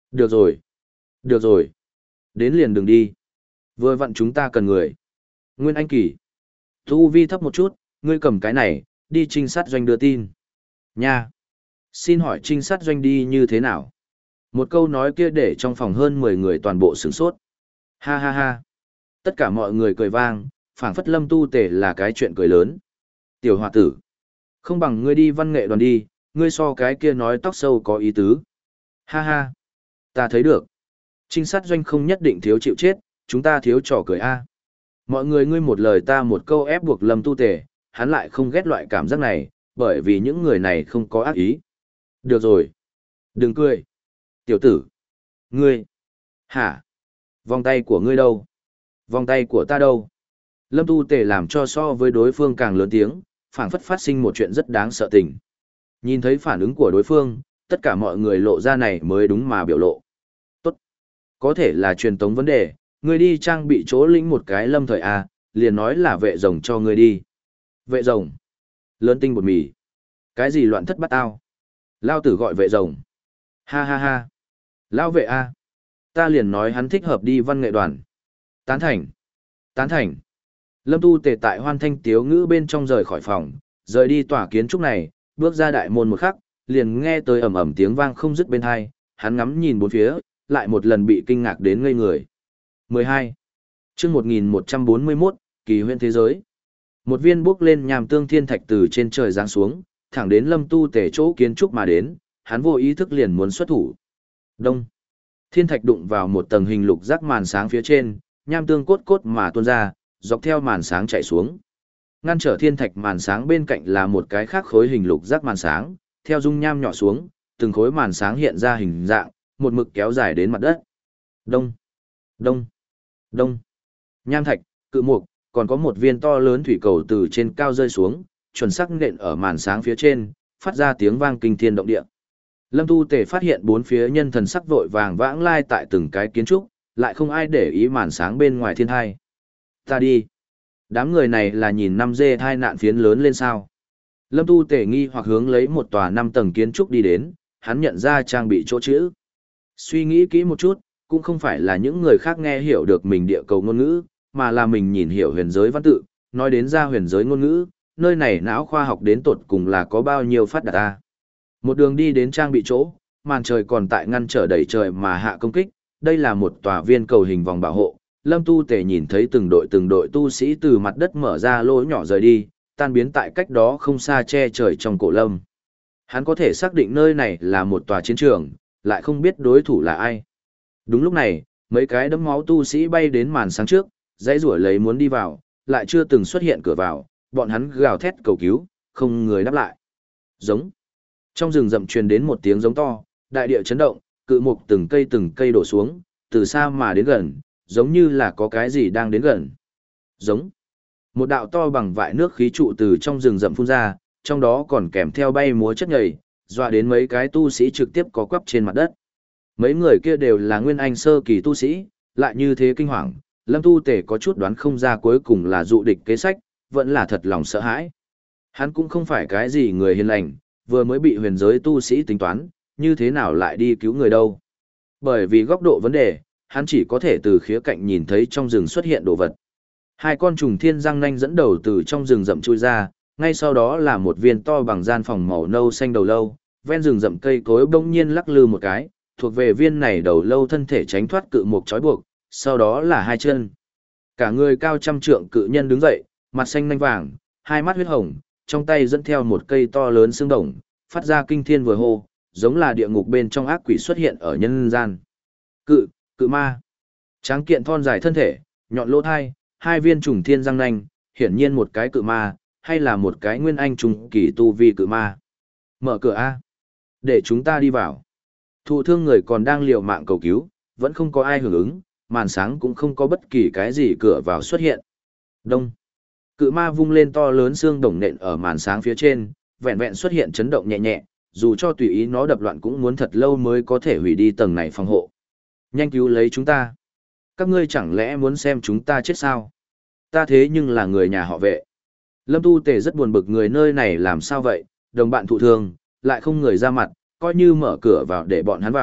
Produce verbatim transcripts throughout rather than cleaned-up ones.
Được rồi, được rồi. Đến liền đừng đi. Vừa vặn chúng ta cần người. Nguyên Anh Kỳ. Tu vi thấp một chút, ngươi cầm cái này, đi trinh sát doanh đưa tin. Nha. Xin hỏi trinh sát doanh đi như thế nào? Một câu nói kia để trong phòng hơn mười người toàn bộ sửng sốt. Ha ha ha. Tất cả mọi người cười vang, phảng phất Lâm Tu Tề là cái chuyện cười lớn. Tiểu hòa tử. Không bằng ngươi đi văn nghệ đoàn đi, ngươi so cái kia nói tóc sâu có ý tứ. Ha ha. Ta thấy được. Trinh sát doanh không nhất định thiếu chịu chết, chúng ta thiếu trò cười a. Mọi người ngươi một lời ta một câu ép buộc Lâm Tu Tề, hắn lại không ghét loại cảm giác này, bởi vì những người này không có ác ý. Được rồi. Đừng cười. Tiểu tử. Ngươi. Hả? Vòng tay của ngươi đâu? Vòng tay của ta đâu? Lâm Tu Tề làm cho so với đối phương càng lớn tiếng, phảng phất phát sinh một chuyện rất đáng sợ tình. Nhìn thấy phản ứng của đối phương, tất cả mọi người lộ ra này mới đúng mà biểu lộ. Tốt. Có thể là truyền tống vấn đề, ngươi đi trang bị chỗ lĩnh một cái lâm thời A, liền nói là vệ rồng cho ngươi đi. Vệ rồng. Lớn tinh bột mì. Cái gì loạn thất bắt tao? Lao tử gọi vệ rồng. Ha ha ha. Lao vệ A. Ta liền nói hắn thích hợp đi văn nghệ đoàn. Tán thành. Tán thành. Lâm Tu Tề tại hoan thanh tiếu ngữ bên trong rời khỏi phòng, rời đi tòa kiến trúc này, bước ra đại môn một khắc, liền nghe tới ầm ầm tiếng vang không dứt bên hai, hắn ngắm nhìn bốn phía, lại một lần bị kinh ngạc đến ngây người. mười hai. Chương một nghìn một trăm bốn mươi mốt, kỳ huyễn thế giới. Một viên bước lên nhàm tương thiên thạch từ trên trời giáng xuống, thẳng đến Lâm Tu Tề chỗ kiến trúc mà đến, hắn vô ý thức liền muốn xuất thủ. Đông. Thiên thạch đụng vào một tầng hình lục giác màn sáng phía trên, nham tương cốt cốt mà tuôn ra, dọc theo màn sáng chạy xuống. Ngăn trở thiên thạch màn sáng bên cạnh là một cái khác khối hình lục giác màn sáng, theo dung nham nhỏ xuống, từng khối màn sáng hiện ra hình dạng, một mực kéo dài đến mặt đất. Đông, đông, đông. Nham thạch, cự mục, còn có một viên to lớn thủy cầu từ trên cao rơi xuống, chuẩn xác nện ở màn sáng phía trên, phát ra tiếng vang kinh thiên động địa. Lâm Tu Tề phát hiện bốn phía nhân thần sắc vội vàng vãng lai tại từng cái kiến trúc, lại không ai để ý màn sáng bên ngoài thiên thai. Ta đi. Đám người này là nhìn năm dê thai nạn phiến lớn lên sao. Lâm Tu Tề nghi hoặc hướng lấy một tòa năm tầng kiến trúc đi đến, hắn nhận ra trang bị chỗ chữ. Suy nghĩ kỹ một chút, cũng không phải là những người khác nghe hiểu được mình địa cầu ngôn ngữ, mà là mình nhìn hiểu huyền giới văn tự, nói đến ra huyền giới ngôn ngữ, nơi này não khoa học đến tột cùng là có bao nhiêu phát đạt ta. Một đường đi đến trang bị chỗ, màn trời còn tại ngăn trở đẩy trời mà hạ công kích, đây là một tòa viên cầu hình vòng bảo hộ. Lâm Tu Tề nhìn thấy từng đội từng đội tu sĩ từ mặt đất mở ra lỗ nhỏ rời đi, tan biến tại cách đó không xa che trời trong cổ lâm. Hắn có thể xác định nơi này là một tòa chiến trường, lại không biết đối thủ là ai. Đúng lúc này, mấy cái đấm máu tu sĩ bay đến màn sáng trước, dãy rủa lấy muốn đi vào, lại chưa từng xuất hiện cửa vào, bọn hắn gào thét cầu cứu, không người đáp lại. Giống. Trong rừng rậm truyền đến một tiếng giống to, đại địa chấn động, cự mục từng cây từng cây đổ xuống, từ xa mà đến gần, giống như là có cái gì đang đến gần. Giống. Một đạo to bằng vại nước khí trụ từ trong rừng rậm phun ra, trong đó còn kèm theo bay múa chất nhầy, dọa đến mấy cái tu sĩ trực tiếp có quắp trên mặt đất. Mấy người kia đều là nguyên anh sơ kỳ tu sĩ, lại như thế kinh hoàng, Lâm Tu Tề có chút đoán không ra cuối cùng là dụ địch kế sách, vẫn là thật lòng sợ hãi. Hắn cũng không phải cái gì người hiền lành, vừa mới bị huyền giới tu sĩ tính toán, như thế nào lại đi cứu người đâu. Bởi vì góc độ vấn đề, hắn chỉ có thể từ khía cạnh nhìn thấy trong rừng xuất hiện đồ vật. Hai con trùng thiên răng nanh dẫn đầu từ trong rừng rậm chui ra, ngay sau đó là một viên to bằng gian phòng màu nâu xanh đầu lâu, ven rừng rậm cây cối bỗng nhiên lắc lư một cái, thuộc về viên này đầu lâu thân thể tránh thoát cự mục trói buộc, sau đó là hai chân. Cả người cao trăm trượng cự nhân đứng dậy, mặt xanh nanh vàng, hai mắt huyết hồng, trong tay dẫn theo một cây to lớn xương đồng, phát ra kinh thiên vừa hô, giống là địa ngục bên trong ác quỷ xuất hiện ở nhân gian. Cự, cự ma. Tráng kiện thon dài thân thể, nhọn lỗ thai, hai viên trùng thiên răng nanh, hiển nhiên một cái cự ma, hay là một cái nguyên anh trùng kỳ tu vi cự ma. Mở cửa A. Để chúng ta đi vào. Thụ thương người còn đang liều mạng cầu cứu, vẫn không có ai hưởng ứng, màn sáng cũng không có bất kỳ cái gì cửa vào xuất hiện. Đông. Cự ma vung lên to lớn xương đồng nện ở màn sáng phía trên, vẹn vẹn xuất hiện chấn động nhẹ nhẹ, dù cho tùy ý nó đập loạn cũng muốn thật lâu mới có thể hủy đi tầng này phòng hộ. Nhanh cứu lấy chúng ta. Các ngươi chẳng lẽ muốn xem chúng ta chết sao? Ta thế nhưng là người nhà họ Vệ. Lâm Tu Tề rất buồn bực người nơi này làm sao vậy, đồng bạn thụ thương, lại không người ra mặt, coi như mở cửa vào để bọn hắn vào,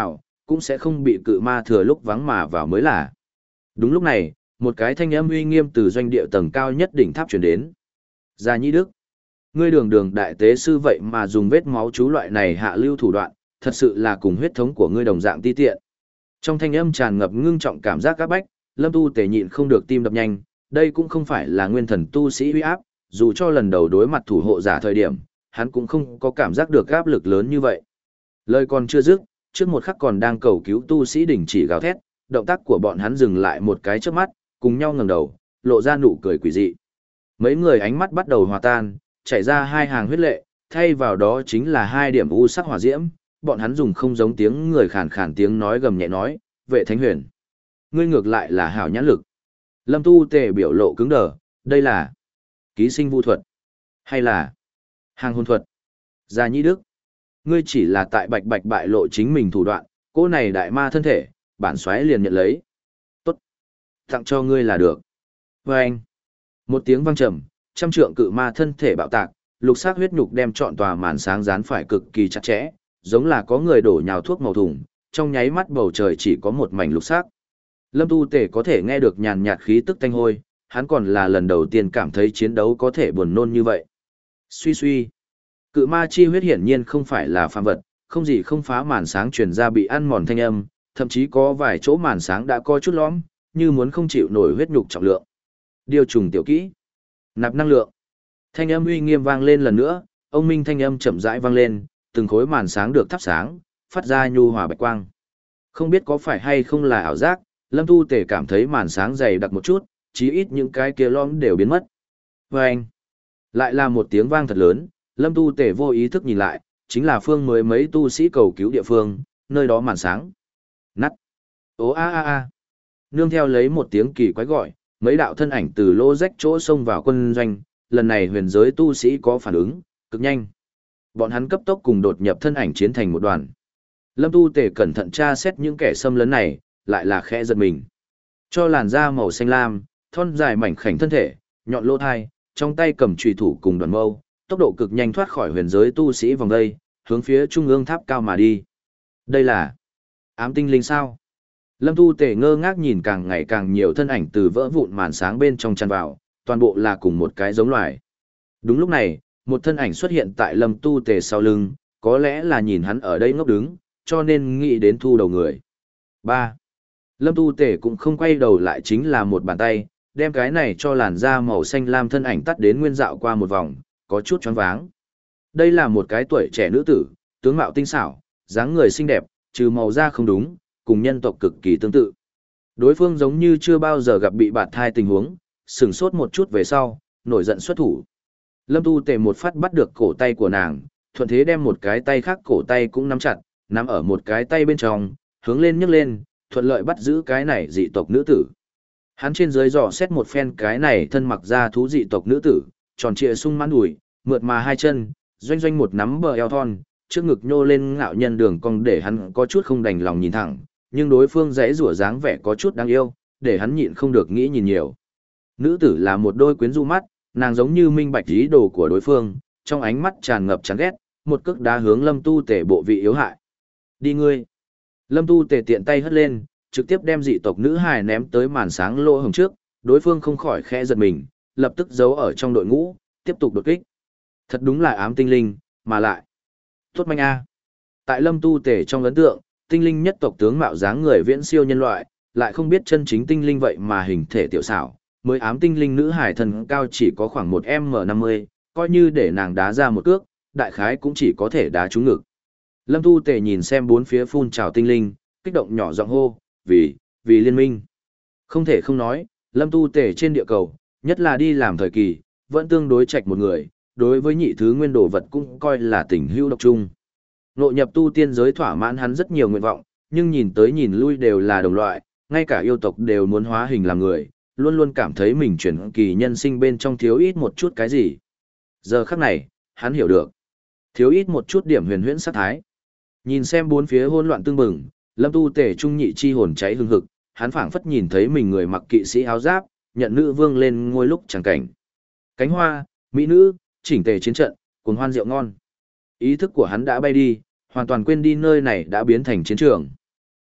cũng sẽ không bị cự ma thừa lúc vắng mà vào mới là. Đúng lúc này, một cái thanh âm uy nghiêm từ doanh địa tầng cao nhất đỉnh tháp truyền đến. Gia Nhĩ Đức, ngươi đường đường đại tế sư vậy mà dùng vết máu chú loại này hạ lưu thủ đoạn, thật sự là cùng huyết thống của ngươi đồng dạng ti tiện. Trong thanh âm tràn ngập ngưng trọng cảm giác các bách, Lâm Tu Tề nhịn không được tim đập nhanh, đây cũng không phải là nguyên thần tu sĩ uy áp, dù cho lần đầu đối mặt thủ hộ giả thời điểm, hắn cũng không có cảm giác được áp lực lớn như vậy. Lời còn chưa dứt, trước một khắc còn đang cầu cứu tu sĩ đình chỉ gào thét, động tác của bọn hắn dừng lại một cái trước mắt, cùng nhau ngẩng đầu, lộ ra nụ cười quỷ dị. Mấy người ánh mắt bắt đầu hòa tan, chảy ra hai hàng huyết lệ, thay vào đó chính là hai điểm u sắc hỏa diễm, bọn hắn dùng không giống tiếng người khàn khàn tiếng nói gầm nhẹ nói, vệ thánh huyền. Ngươi ngược lại là hảo nhãn lực. Lâm Tu Tề biểu lộ cứng đờ, đây là ký sinh vu thuật, hay là hàng hồn thuật. Gia Nhĩ Đức, ngươi chỉ là tại bạch bạch bại lộ chính mình thủ đoạn, cô này đại ma thân thể, bản xoáy liền nhận lấy. Tốt, tặng cho ngươi là được. Và anh, một tiếng vang trầm, trăm trượng cự ma thân thể bạo tạc, lục sắc huyết nhục đem trọn tòa màn sáng dán phải cực kỳ chặt chẽ, giống là có người đổ nhào thuốc màu thùng, trong nháy mắt bầu trời chỉ có một mảnh lục sắc. Lâm Tu Tề có thể nghe được nhàn nhạt khí tức tanh hôi, hắn còn là lần đầu tiên cảm thấy chiến đấu có thể buồn nôn như vậy. Suy suy, cự ma chi huyết hiển nhiên không phải là phàm vật, không gì không phá màn sáng truyền ra bị ăn mòn thanh âm, thậm chí có vài chỗ màn sáng đã có chút lõm, như muốn không chịu nổi huyết nhục trọng lượng. Điều trùng tiểu kỹ, nạp năng lượng. Thanh âm uy nghiêm vang lên lần nữa, ông minh thanh âm chậm rãi vang lên, từng khối màn sáng được thắp sáng, phát ra nhu hòa bạch quang. Không biết có phải hay không là ảo giác, Lâm Tu Tề cảm thấy màn sáng dày đặc một chút, chí ít những cái kia lõm đều biến mất. Và anh, lại là một tiếng vang thật lớn, Lâm Tu Tề vô ý thức nhìn lại, chính là phương mới mấy tu sĩ cầu cứu địa phương, nơi đó màn sáng. Nắt. Ô a a a. Nương theo lấy một tiếng kỳ quái gọi, mấy đạo thân ảnh từ lỗ rách chỗ xông vào quân doanh, lần này huyền giới tu sĩ có phản ứng, cực nhanh. Bọn hắn cấp tốc cùng đột nhập thân ảnh chiến thành một đoàn. Lâm Tu Tề cẩn thận tra xét những kẻ xâm lấn này, lại là khẽ giật mình. Cho làn da màu xanh lam, thon dài mảnh khảnh thân thể, nhọn lỗ thai, trong tay cầm chùy thủ cùng đoàn mâu, tốc độ cực nhanh thoát khỏi huyền giới tu sĩ vòng đây, hướng phía trung ương tháp cao mà đi. Đây là ám tinh linh sao? Lâm Tu Tề ngơ ngác nhìn càng ngày càng nhiều thân ảnh từ vỡ vụn màn sáng bên trong chăn vào, toàn bộ là cùng một cái giống loài. Đúng lúc này, một thân ảnh xuất hiện tại Lâm Tu Tề sau lưng, có lẽ là nhìn hắn ở đây ngốc đứng, cho nên nghĩ đến thu đầu người. ba. Lâm Tu Tề cũng không quay đầu lại, chính là một bàn tay, đem cái này cho làn da màu xanh lam thân ảnh tắt đến nguyên dạo qua một vòng, có chút choáng váng. Đây là một cái tuổi trẻ nữ tử, tướng mạo tinh xảo, dáng người xinh đẹp, trừ màu da không đúng, cùng nhân tộc cực kỳ tương tự. Đối phương giống như chưa bao giờ gặp bị bạt thai tình huống, sửng sốt một chút về sau, nổi giận xuất thủ. Lâm Tu Tề một phát bắt được cổ tay của nàng, thuận thế đem một cái tay khác cổ tay cũng nắm chặt, nắm ở một cái tay bên trong, hướng lên nhấc lên, thuận lợi bắt giữ cái này dị tộc nữ tử. Hắn trên dưới dò xét một phen cái này thân mặc da thú dị tộc nữ tử, tròn trịa sung mãn đùi, mượt mà hai chân, doanh doanh một nắm bờ eo thon, trước ngực nhô lên ngạo nhân đường cong để hắn có chút không đành lòng nhìn thẳng, nhưng đối phương dãy rủa dáng vẻ có chút đáng yêu, để hắn nhịn không được nghĩ nhìn nhiều. Nữ tử là một đôi quyến rũ mắt, nàng giống như minh bạch ý đồ của đối phương, trong ánh mắt tràn ngập chán ghét, một cước đá hướng Lâm Tu Tề bộ vị yếu hại. Đi ngươi! Lâm Tu Tề tiện tay hất lên, trực tiếp đem dị tộc nữ hài ném tới màn sáng lỗ hổng trước, đối phương không khỏi khẽ giật mình, lập tức giấu ở trong đội ngũ, tiếp tục đột kích. Thật đúng là ám tinh linh, mà lại tốt manh a. Tại Lâm Tu Tề trong ấn tượng, tinh linh nhất tộc tướng mạo dáng người viễn siêu nhân loại, lại không biết chân chính tinh linh vậy mà hình thể tiểu xảo, mới ám tinh linh nữ hải thân cao chỉ có khoảng một em năm mươi, coi như để nàng đá ra một cước, đại khái cũng chỉ có thể đá trúng ngực. Lâm Tu Tề nhìn xem bốn phía phun trào tinh linh, kích động nhỏ giọng hô, vì, vì liên minh. Không thể không nói, Lâm Tu Tề trên địa cầu, nhất là đi làm thời kỳ, vẫn tương đối trạch một người, đối với nhị thứ nguyên đồ vật cũng coi là tình hữu độc chung. Nội nhập tu tiên giới thỏa mãn hắn rất nhiều nguyện vọng, nhưng nhìn tới nhìn lui đều là đồng loại, ngay cả yêu tộc đều muốn hóa hình làm người, luôn luôn cảm thấy mình chuyển kỳ nhân sinh bên trong thiếu ít một chút cái gì. Giờ khắc này, hắn hiểu được. Thiếu ít một chút điểm huyền huyễn sát thái. Nhìn xem bốn phía hỗn loạn tương bừng, Lâm Tu Tề trung nhị chi hồn cháy hừng hực, hắn phảng phất nhìn thấy mình người mặc kỵ sĩ áo giáp, nhận nữ vương lên ngôi lúc chẳng cảnh. Cánh hoa, mỹ nữ, chỉnh tề chiến trận, cuồng hoan rượu ngon. Ý thức của hắn đã bay đi, hoàn toàn quên đi nơi này đã biến thành chiến trường.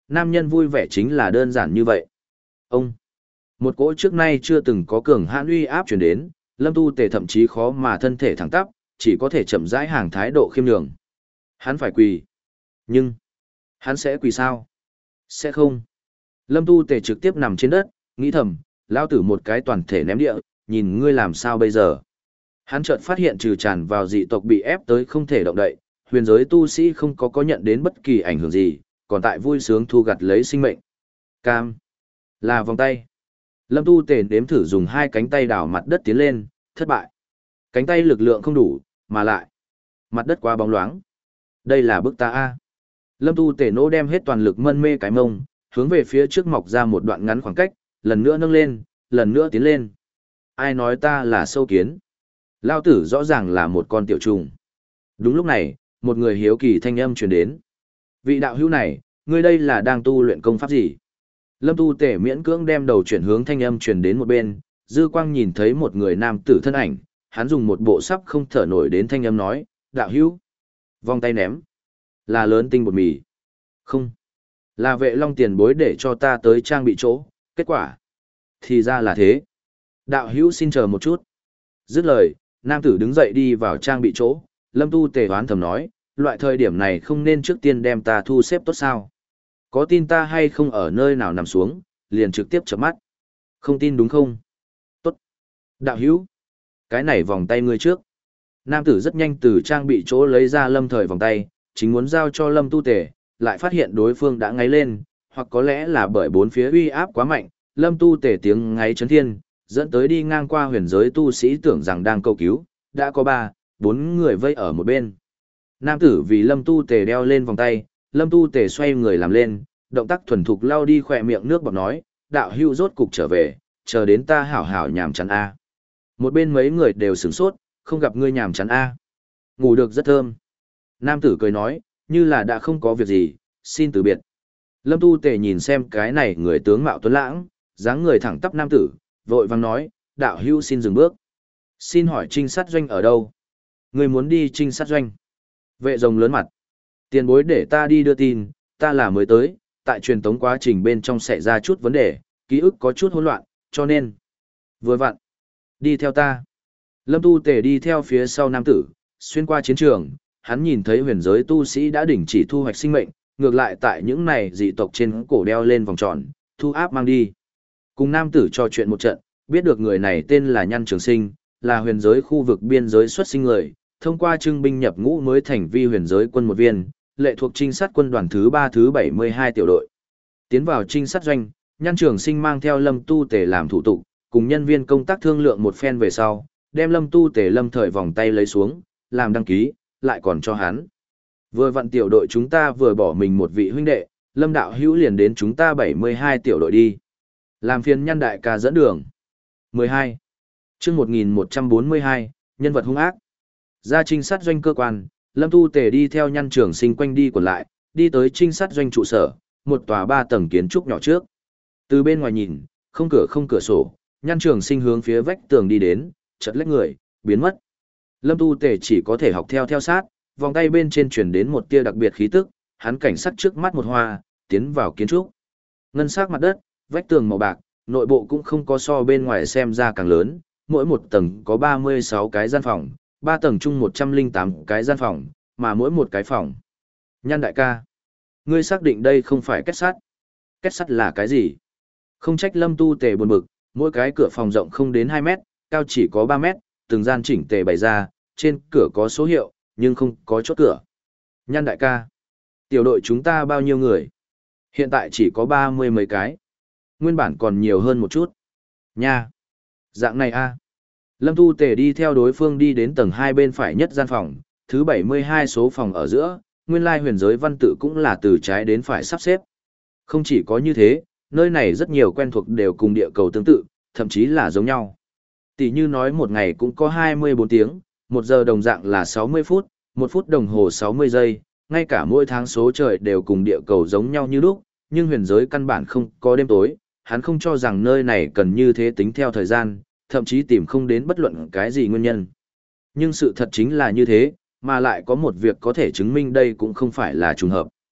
nam nhân vui vẻ chính là đơn giản như vậy. Ông, một cỗ trước nay chưa từng có cường hãn uy áp chuyển đến, Lâm Tu Tề thậm chí khó mà thân thể thẳng tắp, chỉ có thể chậm rãi hàng thái độ khiêm nhường. Hắn phải quỳ. Nhưng, hắn sẽ quỳ sao? Sẽ không. Lâm Tu Tề trực tiếp nằm trên đất, nghĩ thầm, lao tử một cái toàn thể ném địa, nhìn ngươi làm sao bây giờ. Hắn chợt phát hiện trừ tràn vào dị tộc bị ép tới không thể động đậy, huyền giới tu sĩ không có có nhận đến bất kỳ ảnh hưởng gì, còn tại vui sướng thu gặt lấy sinh mệnh. Cam. Là vòng tay. Lâm Tu Tề đếm thử dùng hai cánh tay đảo mặt đất tiến lên, thất bại. Cánh tay lực lượng không đủ, mà lại. Mặt đất quá bóng loáng. Đây là bức ta A. Lâm Tu Tề nỗ đem hết toàn lực mân mê cái mông, hướng về phía trước mọc ra một đoạn ngắn khoảng cách, lần nữa nâng lên, lần nữa tiến lên. Ai nói ta là sâu kiến? Lao tử rõ ràng là một con tiểu trùng. Đúng lúc này, một người hiếu kỳ thanh âm truyền đến. Vị đạo hữu này, ngươi đây là đang tu luyện công pháp gì? Lâm Tu Tề miễn cưỡng đem đầu chuyển hướng thanh âm truyền đến một bên, dư quang nhìn thấy một người nam tử thân ảnh, hắn dùng một bộ sắp không thở nổi đến thanh âm nói, đạo hữu. Vòng tay ném. Là lớn tinh bột mì. Không. Là vệ long tiền bối để cho ta tới trang bị chỗ, kết quả. Thì ra là thế. Đạo hữu xin chờ một chút. Dứt lời, nam tử đứng dậy đi vào trang bị chỗ, Lâm Tu Tề hoán thầm nói, loại thời điểm này không nên trước tiên đem ta thu xếp tốt sao. Có tin ta hay không ở nơi nào nằm xuống, liền trực tiếp chớp mắt. Không tin đúng không? Tốt. Đạo hữu. Cái này vòng tay ngươi trước. Nam tử rất nhanh từ trang bị chỗ lấy ra lâm thời vòng tay, chính muốn giao cho Lâm Tu Tề, lại phát hiện đối phương đã ngáy lên, hoặc có lẽ là bởi bốn phía uy áp quá mạnh, Lâm Tu Tề tiếng ngáy chấn thiên, dẫn tới đi ngang qua huyền giới tu sĩ tưởng rằng đang cầu cứu, đã có ba, bốn người vây ở một bên. Nam tử vì Lâm Tu Tề đeo lên vòng tay, Lâm Tu Tề xoay người làm lên, động tác thuần thục lau đi khỏe miệng nước bọt nói, đạo hữu rốt cục trở về, chờ đến ta hảo hảo nhàm chán a. Một bên mấy người đều sửng sốt, không gặp ngươi nhàm chán a. Ngủ được rất thơm. Nam tử cười nói, như là đã không có việc gì, xin từ biệt. Lâm Tu Tề nhìn xem cái này người tướng mạo tuấn lãng, dáng người thẳng tắp nam tử, vội vàng nói, đạo hữu xin dừng bước. Xin hỏi trinh sát doanh ở đâu? Người muốn đi trinh sát doanh. Vệ rồng lớn mặt. Tiền bối để ta đi đưa tin, ta là mới tới, tại truyền tống quá trình bên trong xảy ra chút vấn đề, ký ức có chút hỗn loạn, cho nên. Vừa vặn. Đi theo ta. Lâm Tu Tề đi theo phía sau nam tử, xuyên qua chiến trường, hắn nhìn thấy huyền giới tu sĩ đã đình chỉ thu hoạch sinh mệnh, ngược lại tại những này dị tộc trên cổ đeo lên vòng tròn, thu áp mang đi. Cùng nam tử trò chuyện một trận, biết được người này tên là Nhan Trường Sinh, là huyền giới khu vực biên giới xuất sinh người, thông qua trưng binh nhập ngũ mới thành vi huyền giới quân một viên, lệ thuộc trinh sát quân đoàn thứ ba thứ bảy mươi hai tiểu đội. Tiến vào trinh sát doanh, Nhan Trường Sinh mang theo Lâm Tu Tề làm thủ tục, cùng nhân viên công tác thương lượng một phen về sau, đem Lâm Tu Tề lâm thời vòng tay lấy xuống, làm đăng ký, lại còn cho hắn. Vừa vặn tiểu đội chúng ta vừa bỏ mình một vị huynh đệ, Lâm đạo hữu liền đến chúng ta bảy mươi hai tiểu đội đi. Làm phiền Nhan đại ca dẫn đường. mười hai. Chương một nghìn một trăm bốn mươi hai, nhân vật hung ác. Ra trinh sát doanh cơ quan, Lâm Tu Tề đi theo Nhan Trường Sinh quanh đi quẩn lại, đi tới trinh sát doanh trụ sở, một tòa ba tầng kiến trúc nhỏ trước. Từ bên ngoài nhìn, không cửa không cửa sổ, Nhan Trường Sinh hướng phía vách tường đi đến, chợt lách người, biến mất. Lâm Tu Tề chỉ có thể học theo theo sát, vòng tay bên trên truyền đến một tia đặc biệt khí tức, hắn cảnh sát trước mắt một hoa, tiến vào kiến trúc. Ngân sắc mặt đất, vách tường màu bạc, nội bộ cũng không có so bên ngoài xem ra càng lớn, mỗi một tầng có ba mươi sáu cái gian phòng, ba tầng chung một trăm lẻ tám cái gian phòng, mà mỗi một cái phòng. Nhan đại ca, ngươi xác định đây không phải kết sắt? Kết sắt là cái gì? Không trách Lâm Tu Tề buồn bực, mỗi cái cửa phòng rộng không đến hai mét, cao chỉ có ba mét, từng gian chỉnh tề bày ra, trên cửa có số hiệu, nhưng không có chốt cửa. Nhan đại ca, tiểu đội chúng ta bao nhiêu người? Hiện tại chỉ có ba mươi mấy cái. Nguyên bản còn nhiều hơn một chút. Nha! Dạng này a. Lâm Tu Tề đi theo đối phương đi đến tầng hai bên phải nhất gian phòng, thứ bảy mươi hai số phòng ở giữa, nguyên lai huyền giới văn tự cũng là từ trái đến phải sắp xếp. Không chỉ có như thế, nơi này rất nhiều quen thuộc đều cùng địa cầu tương tự, thậm chí là giống nhau. Tỷ như nói một ngày cũng có hai mươi bốn tiếng, một giờ đồng dạng là sáu mươi phút, một phút đồng hồ sáu mươi giây, ngay cả mỗi tháng số trời đều cùng địa cầu giống nhau như lúc, nhưng huyền giới căn bản không có đêm tối, hắn không cho rằng nơi này cần như thế tính theo thời gian, thậm chí tìm không đến bất luận cái gì nguyên nhân. Nhưng sự thật chính là như thế, mà lại có một việc có thể chứng minh đây cũng không phải là trùng hợp.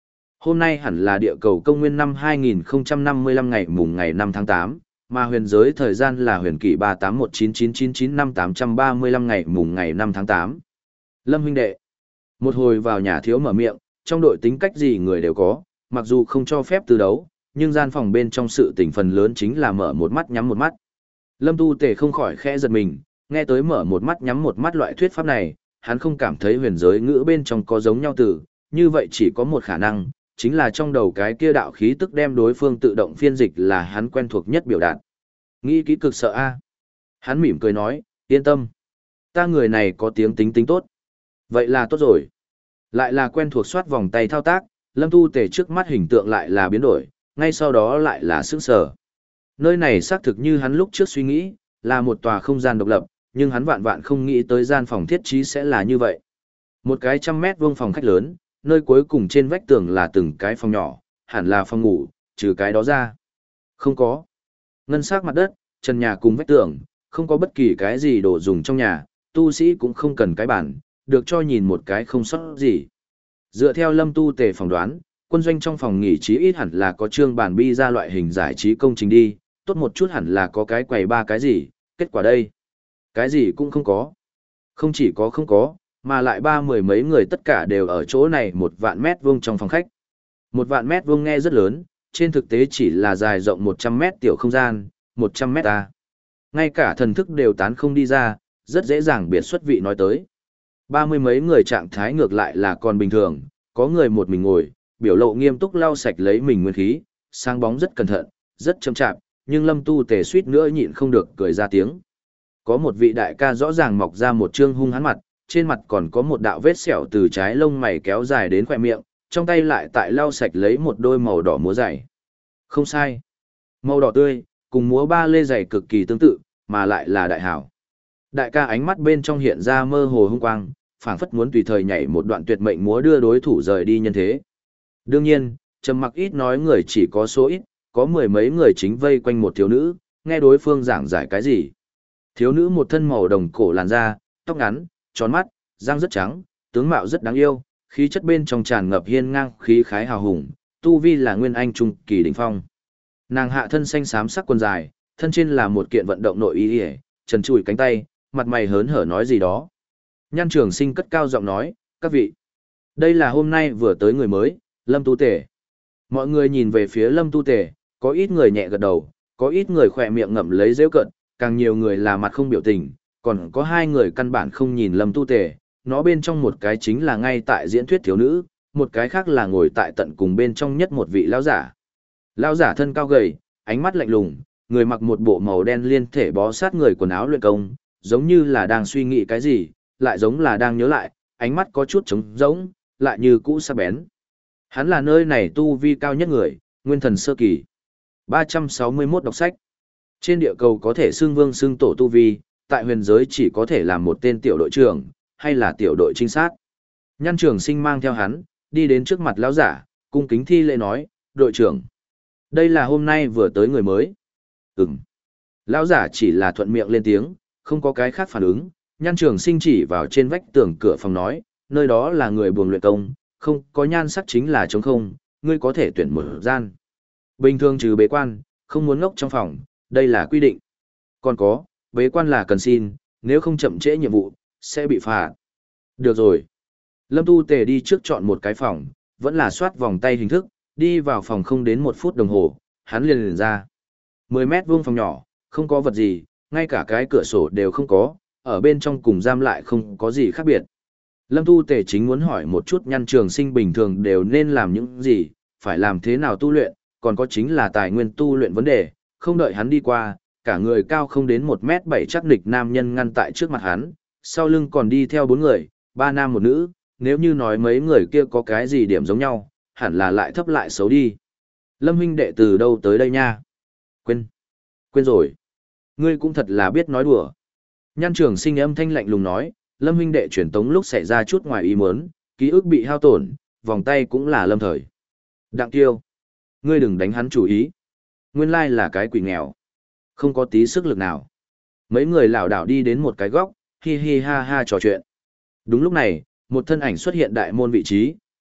Hôm nay hẳn là địa cầu công nguyên năm hai nghìn không trăm năm mươi lăm ngày mùng ngày năm tháng tám, mà huyền giới thời gian là huyền kỷ ba tám một chín chín chín chín năm tám trăm ba mươi lăm ngày mùng ngày năm tháng tám. Lâm huynh đệ. Một hồi vào nhà thiếu mở miệng, trong đội tính cách gì người đều có, mặc dù không cho phép từ đấu, nhưng gian phòng bên trong sự tỉnh phần lớn chính là mở một mắt nhắm một mắt. Lâm Tu Tề không khỏi khẽ giật mình, nghe tới mở một mắt nhắm một mắt loại thuyết pháp này, hắn không cảm thấy huyền giới ngữ bên trong có giống nhau từ, như vậy chỉ có một khả năng, chính là trong đầu cái kia đạo khí tức đem đối phương tự động phiên dịch là hắn quen thuộc nhất biểu đạt. Nghĩ kỹ cực sợ a. Hắn mỉm cười nói, yên tâm. Ta người này có tiếng tính tính tốt. Vậy là tốt rồi. Lại là quen thuộc soát vòng tay thao tác, Lâm Tu Tề trước mắt hình tượng lại là biến đổi, ngay sau đó lại là sững sờ. Nơi này xác thực như hắn lúc trước suy nghĩ, là một tòa không gian độc lập, nhưng hắn vạn vạn không nghĩ tới gian phòng thiết trí sẽ là như vậy. Một cái trăm mét vuông phòng khách lớn, nơi cuối cùng trên vách tường là từng cái phòng nhỏ, hẳn là phòng ngủ, trừ cái đó ra. Không có. Ngân sắc mặt đất, trần nhà cùng vách tường, không có bất kỳ cái gì đồ dùng trong nhà, tu sĩ cũng không cần cái bản, được cho nhìn một cái không sót gì. Dựa theo Lâm Tu Tề phỏng đoán, quân doanh trong phòng nghỉ trí ít hẳn là có trương bàn bi ra loại hình giải trí công trình đi, tốt một chút hẳn là có cái quầy ba cái gì, kết quả đây. Cái gì cũng không có. Không chỉ có không có, mà lại ba mười mấy người tất cả đều ở chỗ này một vạn mét vuông trong phòng khách. Một vạn mét vuông nghe rất lớn, trên thực tế chỉ là dài rộng một trăm mét tiểu không gian, một trăm mét ta. Ngay cả thần thức đều tán không đi ra, rất dễ dàng biệt xuất vị nói tới. Ba mươi mấy người trạng thái ngược lại là còn bình thường, có người một mình ngồi, biểu lộ nghiêm túc lau sạch lấy mình nguyên khí, sáng bóng rất cẩn thận, rất chậm chạp, nhưng Lâm Tu Tề suýt nữa nhịn không được cười ra tiếng. Có một vị đại ca rõ ràng mọc ra một trương hung hãn mặt, trên mặt còn có một đạo vết sẹo từ trái lông mày kéo dài đến khóe miệng, trong tay lại tại lau sạch lấy một đôi màu đỏ múa giày. Không sai. Màu đỏ tươi, cùng múa ba lê giày cực kỳ tương tự, mà lại là đại hảo. Đại ca ánh mắt bên trong hiện ra mơ hồ hung quang, phảng phất muốn tùy thời nhảy một đoạn tuyệt mệnh múa đưa đối thủ rời đi nhân thế. Đương nhiên, trầm mặc ít nói người chỉ có số ít, có mười mấy người chính vây quanh một thiếu nữ, nghe đối phương giảng giải cái gì. Thiếu nữ một thân màu đồng cổ làn da, tóc ngắn, tròn mắt, răng rất trắng, tướng mạo rất đáng yêu, khí chất bên trong tràn ngập hiên ngang khí khái hào hùng, tu vi là nguyên anh trung kỳ đỉnh phong. Nàng hạ thân xanh xám sắc quần dài, thân trên là một kiện vận động nội y, trần trụi cánh tay, mặt mày hớn hở nói gì đó. Nhan Trường Sinh cất cao giọng nói, các vị, đây là hôm nay vừa tới người mới, Lâm Tu Tề. Mọi người nhìn về phía Lâm Tu Tề, có ít người nhẹ gật đầu, có ít người khỏe miệng ngậm lấy rêu cận, càng nhiều người là mặt không biểu tình, còn có hai người căn bản không nhìn Lâm Tu Tề, nó bên trong một cái chính là ngay tại diễn thuyết thiếu nữ, một cái khác là ngồi tại tận cùng bên trong nhất một vị lão giả. Lão giả thân cao gầy, ánh mắt lạnh lùng, người mặc một bộ màu đen liên thể bó sát người quần áo luyện công, giống như là đang suy nghĩ cái gì, lại giống là đang nhớ lại, ánh mắt có chút trống rỗng, lại như cũ sắc bén. Hắn là nơi này tu vi cao nhất người, nguyên thần sơ kỳ. ba trăm sáu mươi mốt đọc sách. Trên địa cầu có thể xưng vương xưng tổ tu vi, tại huyền giới chỉ có thể làm một tên tiểu đội trưởng, hay là tiểu đội trinh sát. Nhan Trường Sinh mang theo hắn, đi đến trước mặt lão giả, cung kính thi lễ nói, đội trưởng. Đây là hôm nay vừa tới người mới. Ừm. Lão giả chỉ là thuận miệng lên tiếng, không có cái khác phản ứng. Nhan Trường Sinh chỉ vào trên vách tường cửa phòng nói, nơi đó là người buồng luyện công, không có nhan sắc chính là trống không, ngươi có thể tuyển một gian. Bình thường trừ bế quan, không muốn ngốc trong phòng, đây là quy định. Còn có, bế quan là cần xin, nếu không chậm trễ nhiệm vụ, sẽ bị phạt. Được rồi. Lâm Tu Tề đi trước chọn một cái phòng, vẫn là soát vòng tay hình thức, đi vào phòng không đến một phút đồng hồ, hắn liền liền ra. mười mét vuông phòng nhỏ, không có vật gì, ngay cả cái cửa sổ đều không có, ở bên trong cùng giam lại không có gì khác biệt. Lâm Tu Tề chính muốn hỏi một chút Nhan Trường Sinh bình thường đều nên làm những gì, phải làm thế nào tu luyện, còn có chính là tài nguyên tu luyện vấn đề, không đợi hắn đi qua, cả người cao không đến một mét bảy chắc nịch nam nhân ngăn tại trước mặt hắn, sau lưng còn đi theo bốn người, ba nam một nữ, nếu như nói mấy người kia có cái gì điểm giống nhau, hẳn là lại thấp lại xấu đi. Lâm huynh đệ từ đâu tới đây nha? Quên. Quên rồi. Ngươi cũng thật là biết nói đùa. Nhan Trường Sinh âm thanh lạnh lùng nói, Lâm huynh đệ chuyển tống lúc xảy ra chút ngoài ý muốn, ký ức bị hao tổn, vòng tay cũng là lâm thời. Đặng Tiêu. Ngươi đừng đánh hắn chủ ý. Nguyên lai là cái quỷ nghèo. Không có tí sức lực nào. Mấy người lảo đảo đi đến một cái góc, hi hi ha ha trò chuyện. Đúng lúc này, một thân ảnh xuất hiện đại môn vị trí,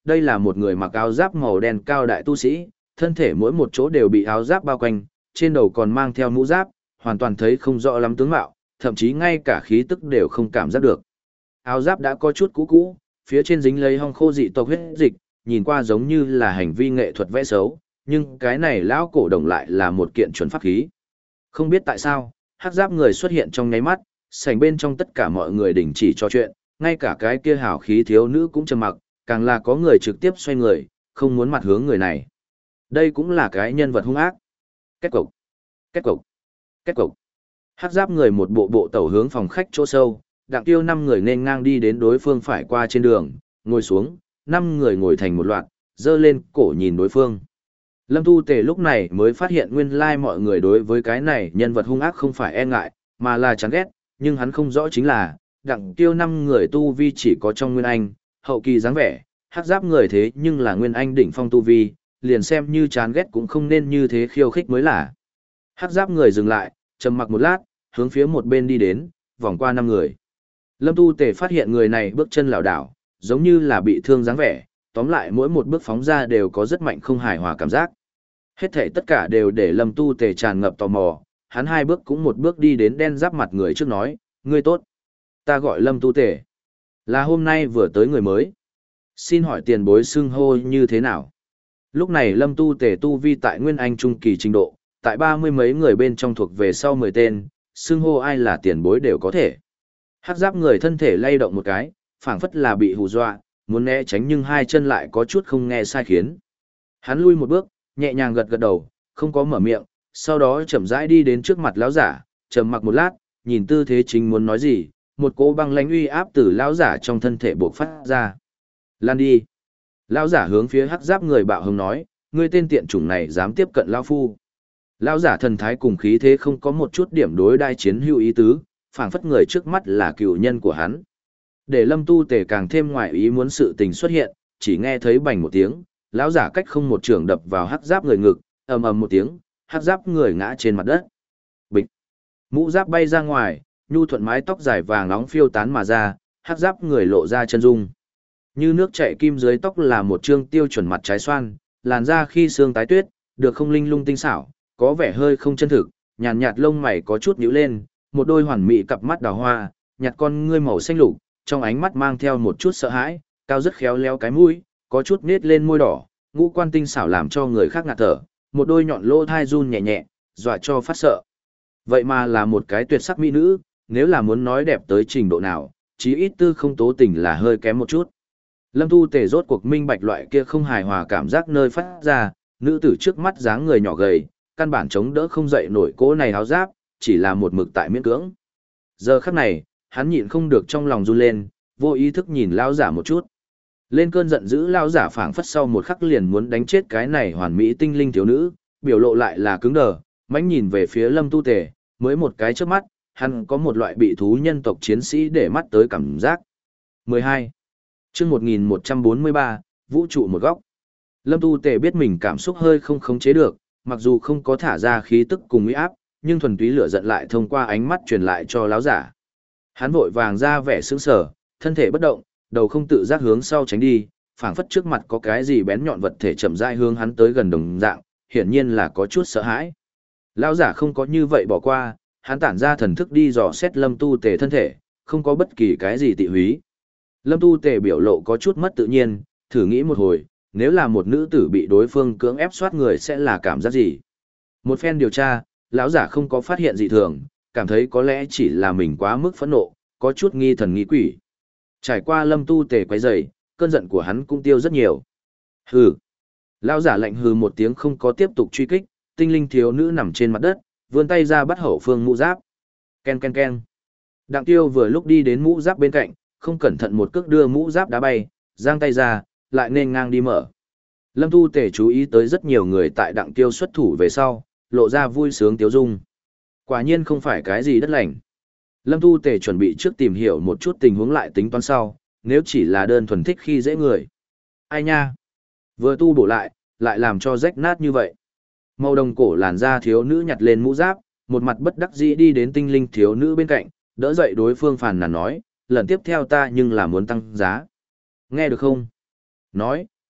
đây là một người mặc áo giáp màu đen cao đại tu sĩ, thân thể mỗi một chỗ đều bị áo giáp bao quanh, trên đầu còn mang theo mũ giáp, hoàn toàn thấy không rõ lắm tướng mạo, thậm chí ngay cả khí tức đều không cảm giác được. Áo giáp đã có chút cũ cũ, phía trên dính lấy hong khô dị tộc huyết dịch, nhìn qua giống như là hành vi nghệ thuật vẽ xấu, nhưng cái này lão cổ đồng lại là một kiện chuẩn pháp khí. Không biết tại sao, hắc giáp người xuất hiện trong nháy mắt, sảnh bên trong tất cả mọi người đình chỉ trò chuyện, ngay cả cái kia hào khí thiếu nữ cũng trầm mặc, càng là có người trực tiếp xoay người, không muốn mặt hướng người này. Đây cũng là cái nhân vật hung ác. Kết cục, kết cục, kết cục. Hắc giáp người một bộ bộ tẩu hướng phòng khách chỗ sâu, Đặng Tiêu năm người nên ngang đi đến đối phương phải qua trên đường, ngồi xuống, năm người ngồi thành một loạt, dơ lên cổ nhìn đối phương. Lâm Tu Tề lúc này mới phát hiện nguyên lai mọi người đối với cái này nhân vật hung ác không phải e ngại, mà là chán ghét, nhưng hắn không rõ chính là, Đặng Tiêu năm người tu vi chỉ có trong Nguyên Anh, hậu kỳ dáng vẻ, hắc giáp người thế nhưng là Nguyên Anh đỉnh phong tu vi, liền xem như chán ghét cũng không nên như thế khiêu khích mới là. Hắc giáp người dừng lại, trầm mặc một lát, hướng phía một bên đi đến, vòng qua năm người. Lâm Tu Tề phát hiện người này bước chân lảo đảo, giống như là bị thương dáng vẻ, tóm lại mỗi một bước phóng ra đều có rất mạnh không hài hòa cảm giác. Hết thảy tất cả đều để Lâm Tu Tề tràn ngập tò mò, hắn hai bước cũng một bước đi đến đen giáp mặt người trước nói, ngươi tốt. Ta gọi Lâm Tu Tề. Là hôm nay vừa tới người mới. Xin hỏi tiền bối xưng hô như thế nào? Lúc này Lâm Tu Tề tu vi tại Nguyên Anh trung kỳ trình độ, tại ba mươi mấy người bên trong thuộc về sau mười tên, xưng hô ai là tiền bối đều có thể. Hắc giáp người thân thể lay động một cái, phảng phất là bị hù dọa, muốn né tránh nhưng hai chân lại có chút không nghe sai khiến. Hắn lui một bước, nhẹ nhàng gật gật đầu, không có mở miệng, sau đó chậm rãi đi đến trước mặt lão giả, trầm mặc một lát, nhìn tư thế chính muốn nói gì, một cỗ băng lãnh uy áp từ lão giả trong thân thể bộc phát ra. Lan đi. Lão giả hướng phía hắc giáp người bạo hùng nói, ngươi tên tiện chủng này dám tiếp cận lão phu. Lão giả thần thái cùng khí thế không có một chút điểm đối đai chiến hữu ý tứ, phảng phất người trước mắt là cựu nhân của hắn. Để Lâm Tu Tề càng thêm ngoại ý muốn sự tình xuất hiện, chỉ nghe thấy bành một tiếng, lão giả cách không một trường đập vào hắc giáp người ngực, ầm ầm một tiếng, hắc giáp người ngã trên mặt đất. Bịch. Mũ giáp bay ra ngoài, nhu thuận mái tóc dài vàng nóng phiêu tán mà ra, hắc giáp người lộ ra chân dung. Như nước chảy kim dưới tóc là một trương tiêu chuẩn mặt trái xoan, làn da khi xương tái tuyết, được không linh lung tinh xảo, có vẻ hơi không chân thực, nhàn nhạt, nhạt lông mày có chút nhíu lên, một đôi hoàn mỹ cặp mắt đào hoa, nhạt con ngươi màu xanh lục, trong ánh mắt mang theo một chút sợ hãi, cao rất khéo léo cái mũi, có chút nết lên môi đỏ, ngũ quan tinh xảo làm cho người khác ngạt thở, một đôi nhọn lỗ thai run nhẹ nhẹ, dọa cho phát sợ. Vậy mà là một cái tuyệt sắc mỹ nữ, nếu là muốn nói đẹp tới trình độ nào, chí ít tư không tố tình là hơi kém một chút. Lâm Tu Tề rốt cuộc minh bạch loại kia không hài hòa cảm giác nơi phát ra, nữ tử trước mắt dáng người nhỏ gầy, căn bản chống đỡ không dậy nổi cỗ này áo giáp, chỉ là một mực tại miễn cưỡng. Giờ khắc này, hắn nhịn không được trong lòng run lên, vô ý thức nhìn lão giả một chút. Lên cơn giận dữ lão giả phảng phất sau một khắc liền muốn đánh chết cái này hoàn mỹ tinh linh thiếu nữ, biểu lộ lại là cứng đờ, mãnh nhìn về phía Lâm Tu Tề, mới một cái chớp mắt, hắn có một loại bị thú nhân tộc chiến sĩ để mắt tới cảm giác. mười hai. Chương một nghìn một trăm bốn mươi ba, vũ trụ một góc. Lâm Tu Tề biết mình cảm xúc hơi không khống chế được, mặc dù không có thả ra khí tức cùng uy áp, nhưng thuần túy lửa giận lại thông qua ánh mắt truyền lại cho lão giả. Hắn vội vàng ra vẻ sững sờ, thân thể bất động, đầu không tự giác hướng sau tránh đi, phảng phất trước mặt có cái gì bén nhọn vật thể chậm rãi hướng hắn tới gần đồng dạng, hiển nhiên là có chút sợ hãi. Lão giả không có như vậy bỏ qua, hắn tản ra thần thức đi dò xét Lâm Tu Tề thân thể, không có bất kỳ cái gì tị húy. Lâm Tu Tề biểu lộ có chút mất tự nhiên, thử nghĩ một hồi, nếu là một nữ tử bị đối phương cưỡng ép soát người sẽ là cảm giác gì? Một phen điều tra, lão giả không có phát hiện gì thường, cảm thấy có lẽ chỉ là mình quá mức phẫn nộ, có chút nghi thần nghi quỷ. Trải qua Lâm Tu Tề quấy rầy, cơn giận của hắn cũng tiêu rất nhiều. Hừ. Lão giả lạnh hừ một tiếng không có tiếp tục truy kích, tinh linh thiếu nữ nằm trên mặt đất, vươn tay ra bắt hậu phương mũ giáp. Ken ken ken. Đặng Tiêu vừa lúc đi đến mũ giáp bên cạnh, không cẩn thận một cước đưa mũ giáp đá bay, giang tay ra, lại nên ngang đi mở. Lâm Tu Tề chú ý tới rất nhiều người tại Đặng Tiêu xuất thủ về sau, lộ ra vui sướng tiếu dung. Quả nhiên không phải cái gì đất lành. Lâm Tu Tề chuẩn bị trước tìm hiểu một chút tình huống lại tính toán sau, nếu chỉ là đơn thuần thích khi dễ người. Ai nha? Vừa tu bổ lại, lại làm cho rách nát như vậy. Màu đồng cổ làn da thiếu nữ nhặt lên mũ giáp, một mặt bất đắc dĩ đi đến tinh linh thiếu nữ bên cạnh, đỡ dậy đối phương phàn nàn nói, lần tiếp theo ta nhưng là muốn tăng giá. Nghe được không? Nói,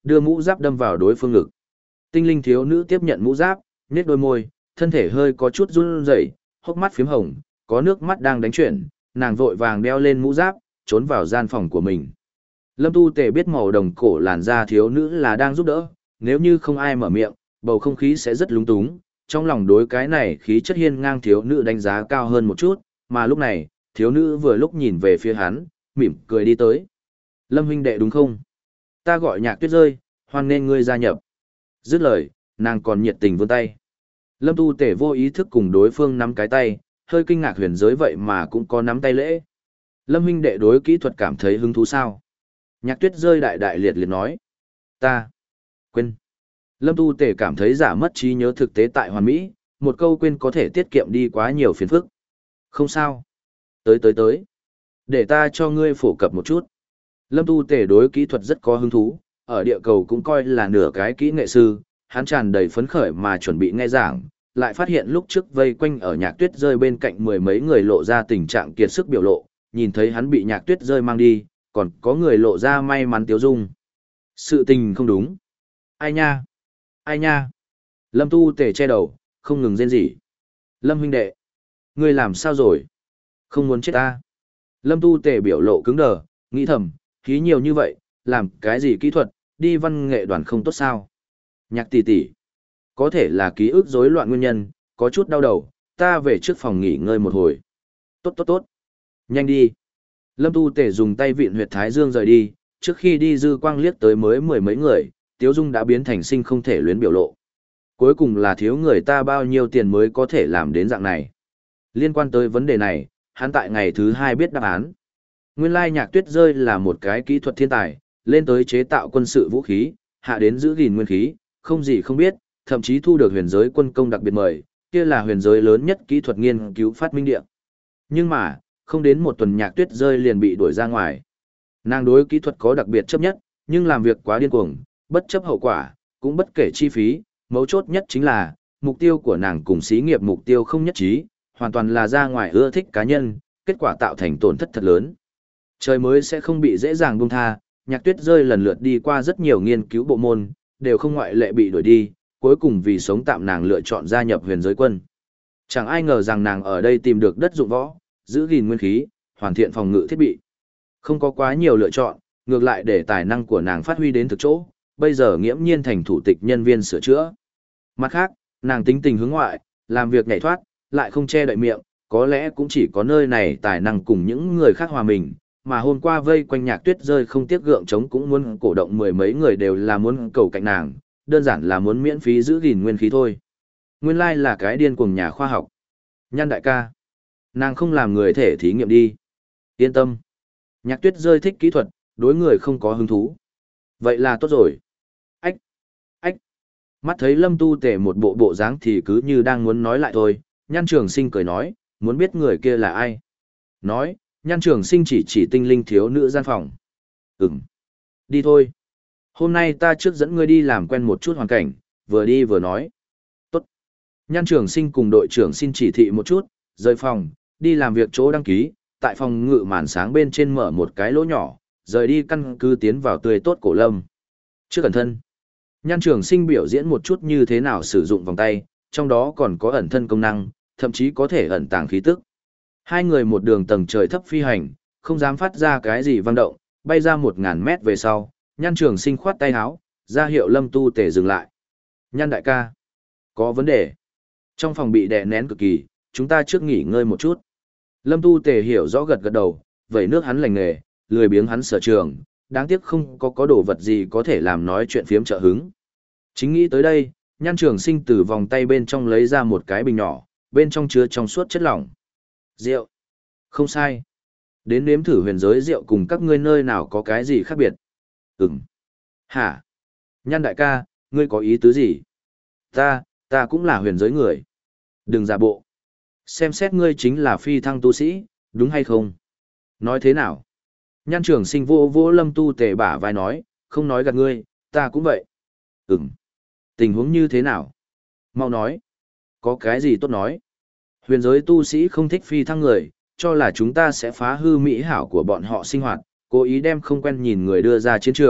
đưa mũ giáp đâm vào đối phương ngực. Tinh linh thiếu nữ tiếp nhận mũ giáp, nhếch đôi môi, thân thể hơi có chút run rẩy, hốc mắt phím hồng, có nước mắt đang đánh chuyển, nàng vội vàng đeo lên mũ giáp, trốn vào gian phòng của mình. Lâm Tu Tề biết màu đồng cổ làn da thiếu nữ là đang giúp đỡ, nếu như không ai mở miệng, bầu không khí sẽ rất lúng túng, trong lòng đối cái này khí chất hiên ngang thiếu nữ đánh giá cao hơn một chút, mà lúc này, thiếu nữ vừa lúc nhìn về phía hắn, mỉm cười đi tới. Lâm huynh đệ đúng không? Ta gọi Nhạc Tuyết rơi, hoan nên ngươi gia nhập. Dứt lời, nàng còn nhiệt tình vươn tay. Lâm Tu Tể vô ý thức cùng đối phương nắm cái tay, hơi kinh ngạc huyền giới vậy mà cũng có nắm tay lễ. Lâm huynh đệ đối kỹ thuật cảm thấy hứng thú sao? Nhạc Tuyết rơi đại đại liệt liệt nói. Ta. Quên. Lâm Tu Tể cảm thấy giả mất trí nhớ thực tế tại hoàn mỹ, một câu quên có thể tiết kiệm đi quá nhiều phiền phức. Không sao. Tới tới tới. Để ta cho ngươi phổ cập một chút. Lâm Tu Tể đối kỹ thuật rất có hứng thú, ở địa cầu cũng coi là nửa cái kỹ nghệ sư, hắn tràn đầy phấn khởi mà chuẩn bị nghe giảng, lại phát hiện lúc trước vây quanh ở Nhạc Tuyết rơi bên cạnh mười mấy người lộ ra tình trạng kiệt sức biểu lộ, nhìn thấy hắn bị Nhạc Tuyết rơi mang đi, còn có người lộ ra may mắn tiếu dung. Sự tình không đúng. Ai nha? Ai nha? Lâm Tu Tể che đầu, không ngừng rên rỉ. Lâm huynh đệ, ngươi làm sao rồi? Không muốn chết ta. Lâm Tu Tể biểu lộ cứng đờ, nghĩ thầm, khí nhiều như vậy, làm cái gì kỹ thuật, đi văn nghệ đoàn không tốt sao? Nhạc tỷ tỷ, có thể là ký ức rối loạn nguyên nhân, có chút đau đầu, ta về trước phòng nghỉ ngơi một hồi. Tốt tốt tốt. Nhanh đi. Lâm Tu Tể dùng tay vịn huyệt thái dương rời đi, trước khi đi dư quang liếc tới mới mười mấy người, Tiếu Dung đã biến thành sinh không thể luyến biểu lộ. Cuối cùng là thiếu người ta bao nhiêu tiền mới có thể làm đến dạng này. Liên quan tới vấn đề này, hắn tại ngày thứ hai biết đáp án. Nguyên lai Nhạc Tuyết rơi là một cái kỹ thuật thiên tài, lên tới chế tạo quân sự vũ khí, hạ đến giữ gìn nguyên khí, không gì không biết, thậm chí thu được huyền giới quân công đặc biệt mời, kia là huyền giới lớn nhất kỹ thuật nghiên cứu phát minh địa. Nhưng mà, không đến một tuần Nhạc Tuyết rơi liền bị đuổi ra ngoài. Nàng đối kỹ thuật có đặc biệt chấp nhất, nhưng làm việc quá điên cuồng, bất chấp hậu quả, cũng bất kể chi phí, mấu chốt nhất chính là, mục tiêu của nàng cùng xí nghiệp mục tiêu không nhất trí, hoàn toàn là ra ngoài ưa thích cá nhân, kết quả tạo thành tổn thất thật lớn. Trời mới sẽ không bị dễ dàng buông tha, Nhạc Tuyết rơi lần lượt đi qua rất nhiều nghiên cứu bộ môn, đều không ngoại lệ bị đuổi đi, cuối cùng vì sống tạm nàng lựa chọn gia nhập huyền giới quân. Chẳng ai ngờ rằng nàng ở đây tìm được đất dụng võ, giữ gìn nguyên khí, hoàn thiện phòng ngự thiết bị. Không có quá nhiều lựa chọn, ngược lại để tài năng của nàng phát huy đến thực chỗ, bây giờ nghiễm nhiên thành thủ tịch nhân viên sửa chữa. Mặt khác, nàng tính tình hướng ngoại, làm việc nhảy thoát, lại không che đậy miệng, có lẽ cũng chỉ có nơi này tài năng cùng những người khác hòa mình, mà hôm qua vây quanh Nhạc Tuyết rơi không tiếc gượng chống cũng muốn cổ động mười mấy người đều là muốn cầu cạnh nàng, đơn giản là muốn miễn phí giữ gìn nguyên khí thôi. Nguyên lai là cái điên cuồng nhà khoa học. Nhăn đại ca, nàng không làm người thể thí nghiệm đi. Yên tâm. Nhạc Tuyết rơi thích kỹ thuật, đối người không có hứng thú. Vậy là tốt rồi. Ách, ách. Mắt thấy Lâm Tu Tể một bộ bộ dáng thì cứ như đang muốn nói lại thôi, Nhan Trường Sinh cười nói, muốn biết người kia là ai. Nói, Nhan Trường Sinh chỉ chỉ tinh linh thiếu nữ gian phòng. Ừm. Đi thôi. Hôm nay ta trước dẫn ngươi đi làm quen một chút hoàn cảnh, vừa đi vừa nói. Tốt. Nhan Trường Sinh cùng đội trưởng xin chỉ thị một chút, rời phòng, đi làm việc chỗ đăng ký, tại phòng ngự màn sáng bên trên mở một cái lỗ nhỏ, rời đi căn cứ tiến vào tươi tốt cổ lâm. Trước ẩn thân. Nhan Trường Sinh biểu diễn một chút như thế nào sử dụng vòng tay, trong đó còn có ẩn thân công năng, thậm chí có thể ẩn tàng khí tức. Hai người một đường tầng trời thấp phi hành, không dám phát ra cái gì vang động, bay ra một ngàn mét về sau, Nhan Trường Sinh khoát tay áo, ra hiệu Lâm Tu Tể dừng lại. Nhan đại ca, có vấn đề. Trong phòng bị đè nén cực kỳ, chúng ta trước nghỉ ngơi một chút. Lâm Tu Tể hiểu rõ gật gật đầu, vẩy nước hắn lành nghề, lười biếng hắn sở trường, đáng tiếc không có có đồ vật gì có thể làm nói chuyện phiếm trợ hứng. Chính nghĩ tới đây, Nhan Trường Sinh từ vòng tay bên trong lấy ra một cái bình nhỏ, bên trong chứa trong suốt chất lỏng. Rượu. Không sai. Đến nếm thử huyền giới rượu cùng các ngươi nơi nào có cái gì khác biệt. Ừm. Hả? Nhan đại ca, ngươi có ý tứ gì? Ta, ta cũng là huyền giới người. Đừng giả bộ. Xem xét ngươi chính là phi thăng tu sĩ, đúng hay không? Nói thế nào? Nhan Trường Sinh vô vô Lâm Tu Tể bả vai nói, không nói gạt ngươi, ta cũng vậy. Ừm. Tình huống như thế nào? Mau nói. Có cái gì tốt nói? Huyền giới tu sĩ không thích phi thăng người, cho là chúng ta sẽ phá hư mỹ hảo của bọn họ sinh hoạt, cố ý đem không quen nhìn người đưa ra chiến trường,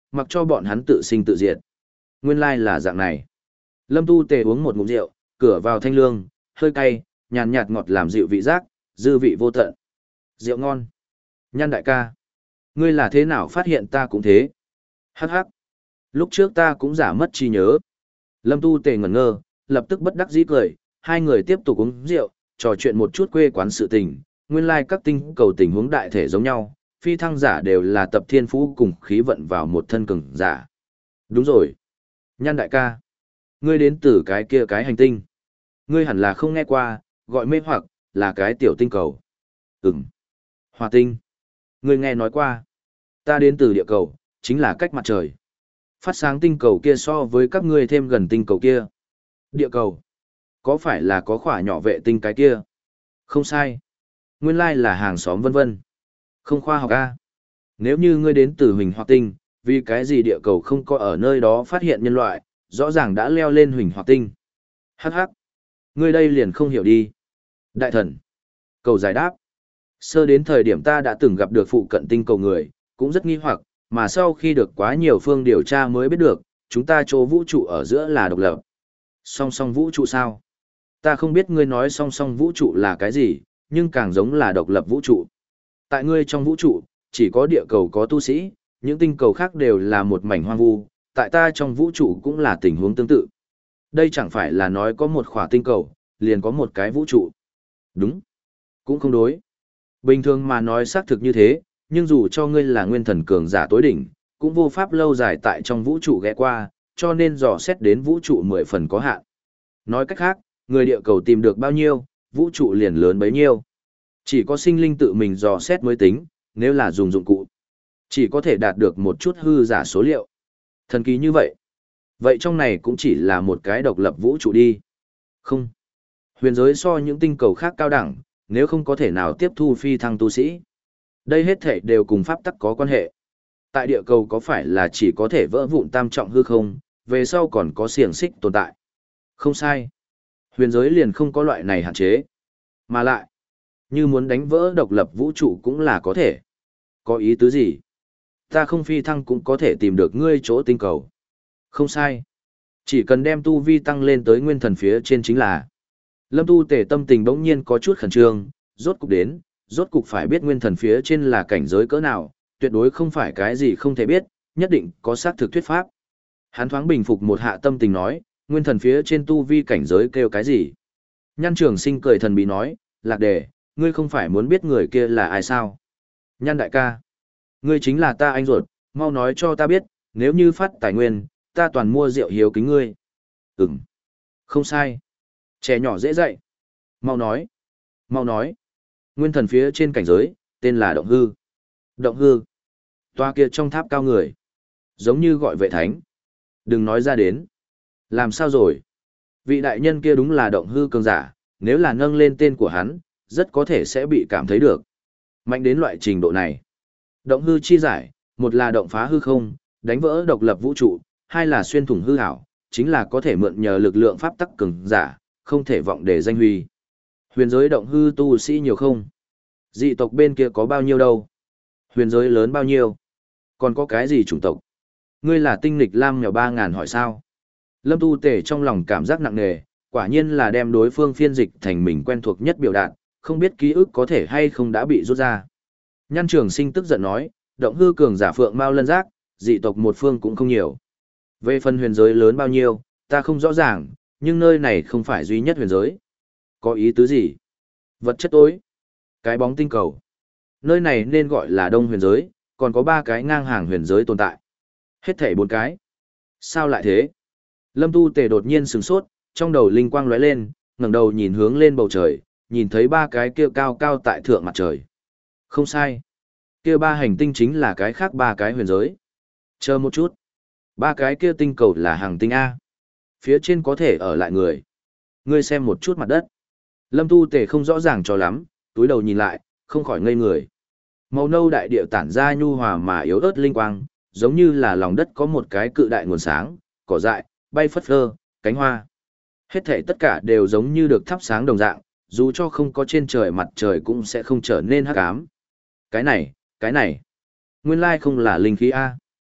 mặc cho bọn hắn tự sinh tự diệt. Nguyên lai là dạng này. Lâm Tu Tề uống một ngụm rượu, cửa vào thanh lương, hơi cay, nhàn nhạt ngọt làm dịu vị giác, dư vị vô tận. Rượu ngon. Nhan đại ca, ngươi là thế nào phát hiện ta cũng thế? Hắc hắc. Lúc trước ta cũng giả mất trí nhớ. Lâm Tu Tề ngẩn ngơ, lập tức bất đắc dĩ cười, hai người tiếp tục uống rượu, trò chuyện một chút quê quán sự tình, nguyên lai các tinh cầu tình huống đại thể giống nhau, phi thăng giả đều là tập thiên phú cùng khí vận vào một thân cường giả. Đúng rồi. Nhan đại ca, ngươi đến từ cái kia cái hành tinh. Ngươi hẳn là không nghe qua, gọi mê hoặc, là cái tiểu tinh cầu. Ừm. Hỏa tinh. Ngươi nghe nói qua. Ta đến từ địa cầu, chính là cách mặt trời. Phát sáng tinh cầu kia so với các ngươi thêm gần tinh cầu kia. Địa cầu. Có phải là có khỏa nhỏ vệ tinh cái kia? Không sai. Nguyên lai là hàng xóm vân vân. Không khoa học a. Nếu như ngươi đến từ huỳnh hoặc tinh, vì cái gì địa cầu không có ở nơi đó phát hiện nhân loại, rõ ràng đã leo lên huỳnh hoặc tinh. Hắc hắc. Ngươi đây liền không hiểu đi. Đại thần. Cầu giải đáp. Sơ đến thời điểm ta đã từng gặp được phụ cận tinh cầu người, cũng rất nghi hoặc, mà sau khi được quá nhiều phương điều tra mới biết được, chúng ta chỗ vũ trụ ở giữa là độc lập. Song song vũ trụ sao? Ta không biết ngươi nói song song vũ trụ là cái gì, nhưng càng giống là độc lập vũ trụ. Tại ngươi trong vũ trụ, chỉ có địa cầu có tu sĩ, những tinh cầu khác đều là một mảnh hoang vu, tại ta trong vũ trụ cũng là tình huống tương tự. Đây chẳng phải là nói có một khỏa tinh cầu, liền có một cái vũ trụ. Đúng. Cũng không đối. Bình thường mà nói xác thực như thế, nhưng dù cho ngươi là nguyên thần cường giả tối đỉnh, cũng vô pháp lâu dài tại trong vũ trụ ghé qua, cho nên dò xét đến vũ trụ mười phần có hạn. Nói cách khác, người địa cầu tìm được bao nhiêu, vũ trụ liền lớn bấy nhiêu. Chỉ có sinh linh tự mình dò xét mới tính, nếu là dùng dụng cụ, chỉ có thể đạt được một chút hư giả số liệu. Thần kỳ như vậy. Vậy trong này cũng chỉ là một cái độc lập vũ trụ đi. Không. Huyền giới so những tinh cầu khác cao đẳng, nếu không có thể nào tiếp thu phi thăng tu sĩ. Đây hết thể đều cùng pháp tắc có quan hệ. Tại địa cầu có phải là chỉ có thể vỡ vụn tam trọng hư không, về sau còn có xiềng xích tồn tại. Không sai. Huyền giới liền không có loại này hạn chế. Mà lại, như muốn đánh vỡ độc lập vũ trụ cũng là có thể. Có ý tứ gì? Ta không phi thăng cũng có thể tìm được ngươi chỗ tinh cầu. Không sai. Chỉ cần đem tu vi tăng lên tới nguyên thần phía trên chính là. Lâm Tu Tề tâm tình bỗng nhiên có chút khẩn trương, rốt cục đến, rốt cục phải biết nguyên thần phía trên là cảnh giới cỡ nào, tuyệt đối không phải cái gì không thể biết, nhất định có xác thực thuyết pháp. Hắn thoáng bình phục một hạ tâm tình nói, nguyên thần phía trên tu vi cảnh giới kêu cái gì? Nhan Trường Sinh cười thần bí nói, Lạc Đề, ngươi không phải muốn biết người kia là ai sao? Nhan đại ca, ngươi chính là ta anh ruột, mau nói cho ta biết, nếu như phát tài nguyên, ta toàn mua rượu hiếu kính ngươi. Ừm, không sai. Trẻ nhỏ dễ dạy. Mau nói. Mau nói. Nguyên thần phía trên cảnh giới, tên là Động Hư. Động Hư. Toa kia trong tháp cao người. Giống như gọi vệ thánh. Đừng nói ra đến. Làm sao rồi? Vị đại nhân kia đúng là Động Hư cường giả, nếu là nâng lên tên của hắn, rất có thể sẽ bị cảm thấy được. Mạnh đến loại trình độ này. Động Hư chi giải, một là động phá hư không, đánh vỡ độc lập vũ trụ, hai là xuyên thủng hư ảo, chính là có thể mượn nhờ lực lượng pháp tắc cường giả, không thể vọng để danh huy. Huyền giới Động Hư tu sĩ nhiều không? Dị tộc bên kia có bao nhiêu đâu? Huyền giới lớn bao nhiêu? Còn có cái gì chủng tộc? Ngươi là tinh nghịch lam mèo ba ngàn hỏi sao? Lâm Tu Tể trong lòng cảm giác nặng nề, quả nhiên là đem đối phương phiên dịch thành mình quen thuộc nhất biểu đạt, không biết ký ức có thể hay không đã bị rút ra. Nhan Trường Sinh tức giận nói, Động Hư cường giả phượng mao lân giác, dị tộc một phương cũng không nhiều. Về phần huyền giới lớn bao nhiêu, ta không rõ ràng, nhưng nơi này không phải duy nhất huyền giới. Có ý tứ gì? Vật chất tối. Cái bóng tinh cầu. Nơi này nên gọi là đông huyền giới, còn có ba cái ngang hàng huyền giới tồn tại. Hết thảy bốn cái. Sao lại thế? Lâm Tu Tề đột nhiên sửng sốt, trong đầu linh quang lóe lên, ngẩng đầu nhìn hướng lên bầu trời, nhìn thấy ba cái kia cao cao tại thượng mặt trời. Không sai. Kia ba hành tinh chính là cái khác ba cái huyền giới. Chờ một chút. Ba cái kia tinh cầu là hành tinh A. Phía trên có thể ở lại người. Ngươi xem một chút mặt đất. Lâm Tu Tề không rõ ràng cho lắm, túi đầu nhìn lại, không khỏi ngây người. Màu nâu đại địa tản ra nhu hòa mà yếu ớt linh quang, giống như là lòng đất có một cái cự đại nguồn sáng, cỏ dại, bay phất phơ, cánh hoa. Hết thảy tất cả đều giống như được thắp sáng đồng dạng, dù cho không có trên trời mặt trời cũng sẽ không trở nên hắc ám. Cái này, cái này, nguyên lai không là linh khí A.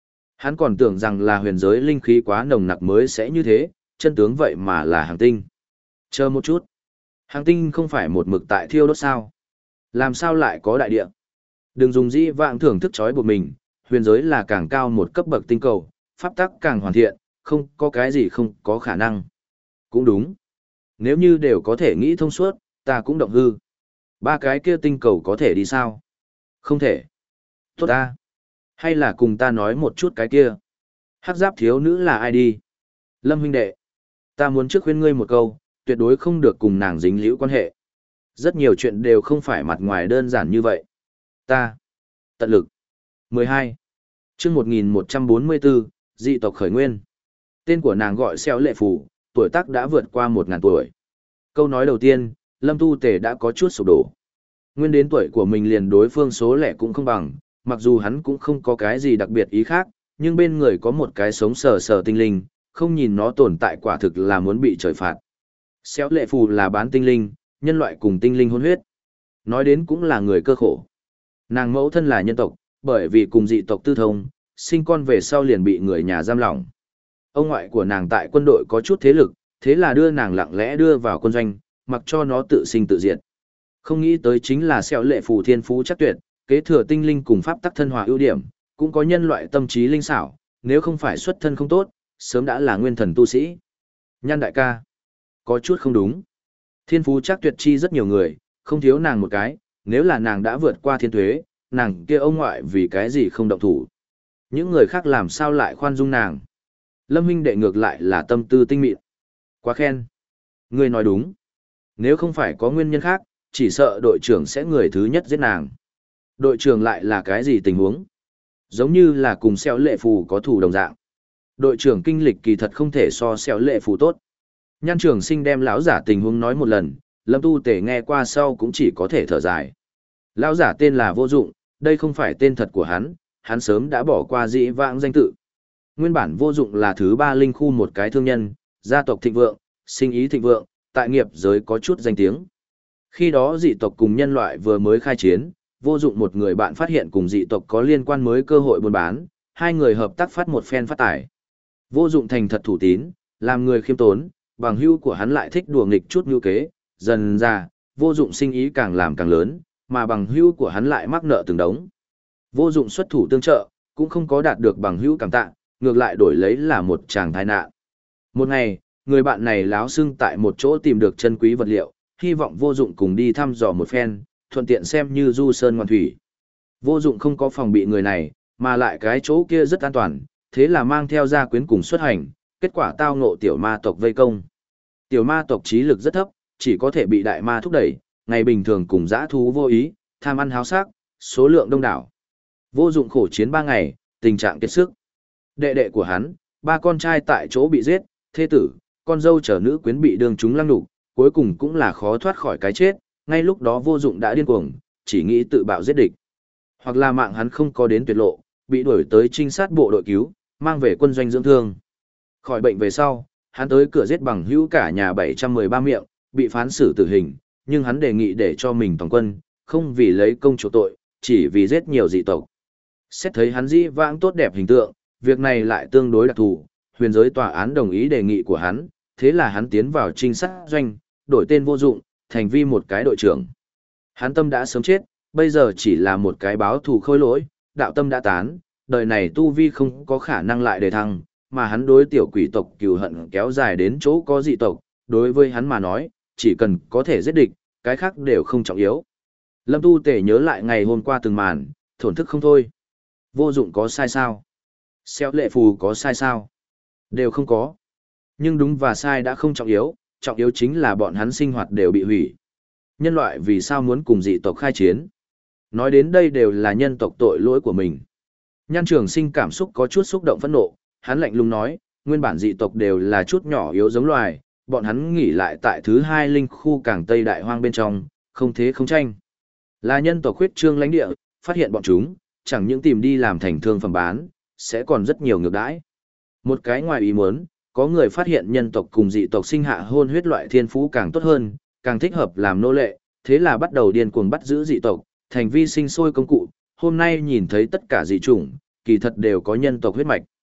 Hắn còn tưởng rằng là huyền giới linh khí quá nồng nặc mới sẽ như thế, chân tướng vậy mà là hàng tinh. Chờ một chút. Hàng tinh không phải một mực tại thiêu đốt sao? Làm sao lại có đại địa? Đừng dùng dĩ vãng thưởng thức chói buộc mình, huyền giới là càng cao một cấp bậc tinh cầu, pháp tắc càng hoàn thiện, không có cái gì không có khả năng. Cũng đúng. Nếu như đều có thể nghĩ thông suốt, ta cũng động hư. Ba cái kia tinh cầu có thể đi sao? Không thể. Tốt ta. Hay là cùng ta nói một chút cái kia. Hắc giáp thiếu nữ là ai đi? Lâm huynh đệ. Ta muốn trước khuyên ngươi một câu, tuyệt đối không được cùng nàng dính liễu quan hệ. Rất nhiều chuyện đều không phải mặt ngoài đơn giản như vậy. Ta. Tận lực. mười hai. Chương một nghìn một trăm bốn mươi bốn, dị tộc khởi nguyên. Tên của nàng gọi Xeo Lệ Phù, tuổi tác đã vượt qua một ngàn tuổi. Câu nói đầu tiên, Lâm Tu Tề đã có chút sụp đổ. Nguyên đến tuổi của mình liền đối phương số lẻ cũng không bằng, mặc dù hắn cũng không có cái gì đặc biệt ý khác, nhưng bên người có một cái sống sờ sờ tinh linh, không nhìn nó tồn tại quả thực là muốn bị trời phạt. Xéo Lệ Phù là bán tinh linh, nhân loại cùng tinh linh hôn huyết. Nói đến cũng là người cơ khổ. Nàng mẫu thân là nhân tộc, bởi vì cùng dị tộc tư thông, sinh con về sau liền bị người nhà giam lỏng. Ông ngoại của nàng tại quân đội có chút thế lực, thế là đưa nàng lặng lẽ đưa vào quân doanh, mặc cho nó tự sinh tự diệt. Không nghĩ tới chính là Xéo Lệ Phù thiên phú chắc tuyệt, kế thừa tinh linh cùng pháp tắc thân hòa ưu điểm, cũng có nhân loại tâm trí linh xảo, nếu không phải xuất thân không tốt, sớm đã là nguyên thần tu sĩ. Nhan đại ca, có chút không đúng. Thiên phú chắc tuyệt chi rất nhiều người, không thiếu nàng một cái, nếu là nàng đã vượt qua thiên thuế, nàng kia ông ngoại vì cái gì không động thủ. Những người khác làm sao lại khoan dung nàng. Lâm huynh đệ ngược lại là tâm tư tinh mịn. Quá khen. Ngươi nói đúng. Nếu không phải có nguyên nhân khác, chỉ sợ đội trưởng sẽ người thứ nhất giết nàng. Đội trưởng lại là cái gì tình huống? Giống như là cùng Xéo Lệ Phù có thủ đồng dạng. Đội trưởng kinh lịch kỳ thật không thể so Xéo Lệ Phù tốt. Nhan Trường Sinh đem lão giả tình huống nói một lần, Lâm Tu Tể nghe qua sau cũng chỉ có thể thở dài. Lão giả tên là Vô Dụng, đây không phải tên thật của hắn, hắn sớm đã bỏ qua dĩ vãng danh tự. Nguyên bản Vô Dụng là thứ ba linh khu một cái thương nhân, gia tộc thịnh vượng, sinh ý thịnh vượng, tại nghiệp giới có chút danh tiếng. Khi đó dị tộc cùng nhân loại vừa mới khai chiến, Vô Dụng một người bạn phát hiện cùng dị tộc có liên quan mới cơ hội buôn bán, hai người hợp tác phát một phen phát tài. Vô Dụng thành thật thủ tín, làm người khiêm tốn, bằng hữu của hắn lại thích đùa nghịch chút nhu kế, dần ra, Vô Dụng sinh ý càng làm càng lớn, mà bằng hữu của hắn lại mắc nợ từng đống. Vô Dụng xuất thủ tương trợ, cũng không có đạt được bằng hữu cảm tạ, ngược lại đổi lấy là một chàng tai nạn. Một ngày, người bạn này láo xưng tại một chỗ tìm được chân quý vật liệu, hy vọng Vô Dụng cùng đi thăm dò một phen, thuận tiện xem như du sơn ngoạn thủy. Vô Dụng không có phòng bị người này, mà lại cái chỗ kia rất an toàn, thế là mang theo gia quyến cùng xuất hành, kết quả tao ngộ tiểu ma tộc vây công. Tiểu ma tộc trí lực rất thấp, chỉ có thể bị đại ma thúc đẩy, ngày bình thường cùng dã thú vô ý, tham ăn háo sắc, số lượng đông đảo. Vô Dụng khổ chiến ba ngày, tình trạng kiệt sức. Đệ đệ của hắn, ba con trai tại chỗ bị giết, thê tử, con dâu trở nữ quyến bị đường chúng lăng đục, cuối cùng cũng là khó thoát khỏi cái chết, ngay lúc đó Vô Dụng đã điên cuồng, chỉ nghĩ tự bạo giết địch. Hoặc là mạng hắn không có đến tuyệt lộ, bị đuổi tới trinh sát bộ đội cứu, mang về quân doanh dưỡng thương. Khỏi bệnh về sau, hắn tới cửa giết bằng hữu cả nhà bảy trăm mười ba miệng, bị phán xử tử hình, nhưng hắn đề nghị để cho mình toàn quân, không vì lấy công chủ tội, chỉ vì giết nhiều dị tộc. Xét thấy hắn dĩ vãng tốt đẹp hình tượng, việc này lại tương đối đặc thù, huyền giới tòa án đồng ý đề nghị của hắn, thế là hắn tiến vào trinh sát doanh, đổi tên Vô Dụng, thành vi một cái đội trưởng. Hắn tâm đã sớm chết, bây giờ chỉ là một cái báo thù khôi lỗi, đạo tâm đã tán, đời này tu vi không có khả năng lại đề thăng, mà hắn đối tiểu quỷ tộc cừu hận kéo dài đến chỗ có dị tộc, đối với hắn mà nói, chỉ cần có thể giết địch, cái khác đều không trọng yếu. Lâm Tu Tể nhớ lại ngày hôm qua từng màn, thổn thức không thôi. Vô Dụng có sai sao? Xéo Lệ Phù có sai sao? Đều không có. Nhưng đúng và sai đã không trọng yếu, trọng yếu chính là bọn hắn sinh hoạt đều bị hủy. Nhân loại vì sao muốn cùng dị tộc khai chiến? Nói đến đây đều là nhân tộc tội lỗi của mình. Nhan Trường Sinh cảm xúc có chút xúc động phẫn nộ, hắn lạnh lùng nói, nguyên bản dị tộc đều là chút nhỏ yếu giống loài, bọn hắn nghỉ lại tại thứ hai linh khu cảng Tây Đại Hoang bên trong, không thế không tranh. Là nhân tộc khuyết trương lãnh địa, phát hiện bọn chúng, chẳng những tìm đi làm thành thương phẩm bán, sẽ còn rất nhiều ngược đãi. Một cái ngoài ý muốn, có người phát hiện nhân tộc cùng dị tộc sinh hạ hôn huyết loại thiên phú càng tốt hơn, càng thích hợp làm nô lệ, thế là bắt đầu điên cuồng bắt giữ dị tộc, thành vi sinh sôi công cụ, hôm nay nhìn thấy tất cả dị chủng, kỳ thật đều có nhân tộc huyết mạch.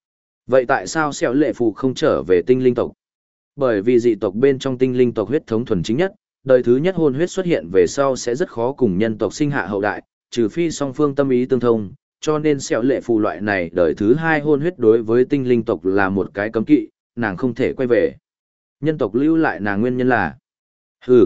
Vậy tại sao Sẹo Lệ Phù không trở về tinh linh tộc? Bởi vì dị tộc bên trong tinh linh tộc huyết thống thuần chính nhất, đời thứ nhất hôn huyết xuất hiện về sau sẽ rất khó cùng nhân tộc sinh hạ hậu đại, trừ phi song phương tâm ý tương thông, cho nên Sẹo Lệ Phù loại này đời thứ hai hôn huyết đối với tinh linh tộc là một cái cấm kỵ, nàng không thể quay về. Nhân tộc lưu lại nàng nguyên nhân là hừ,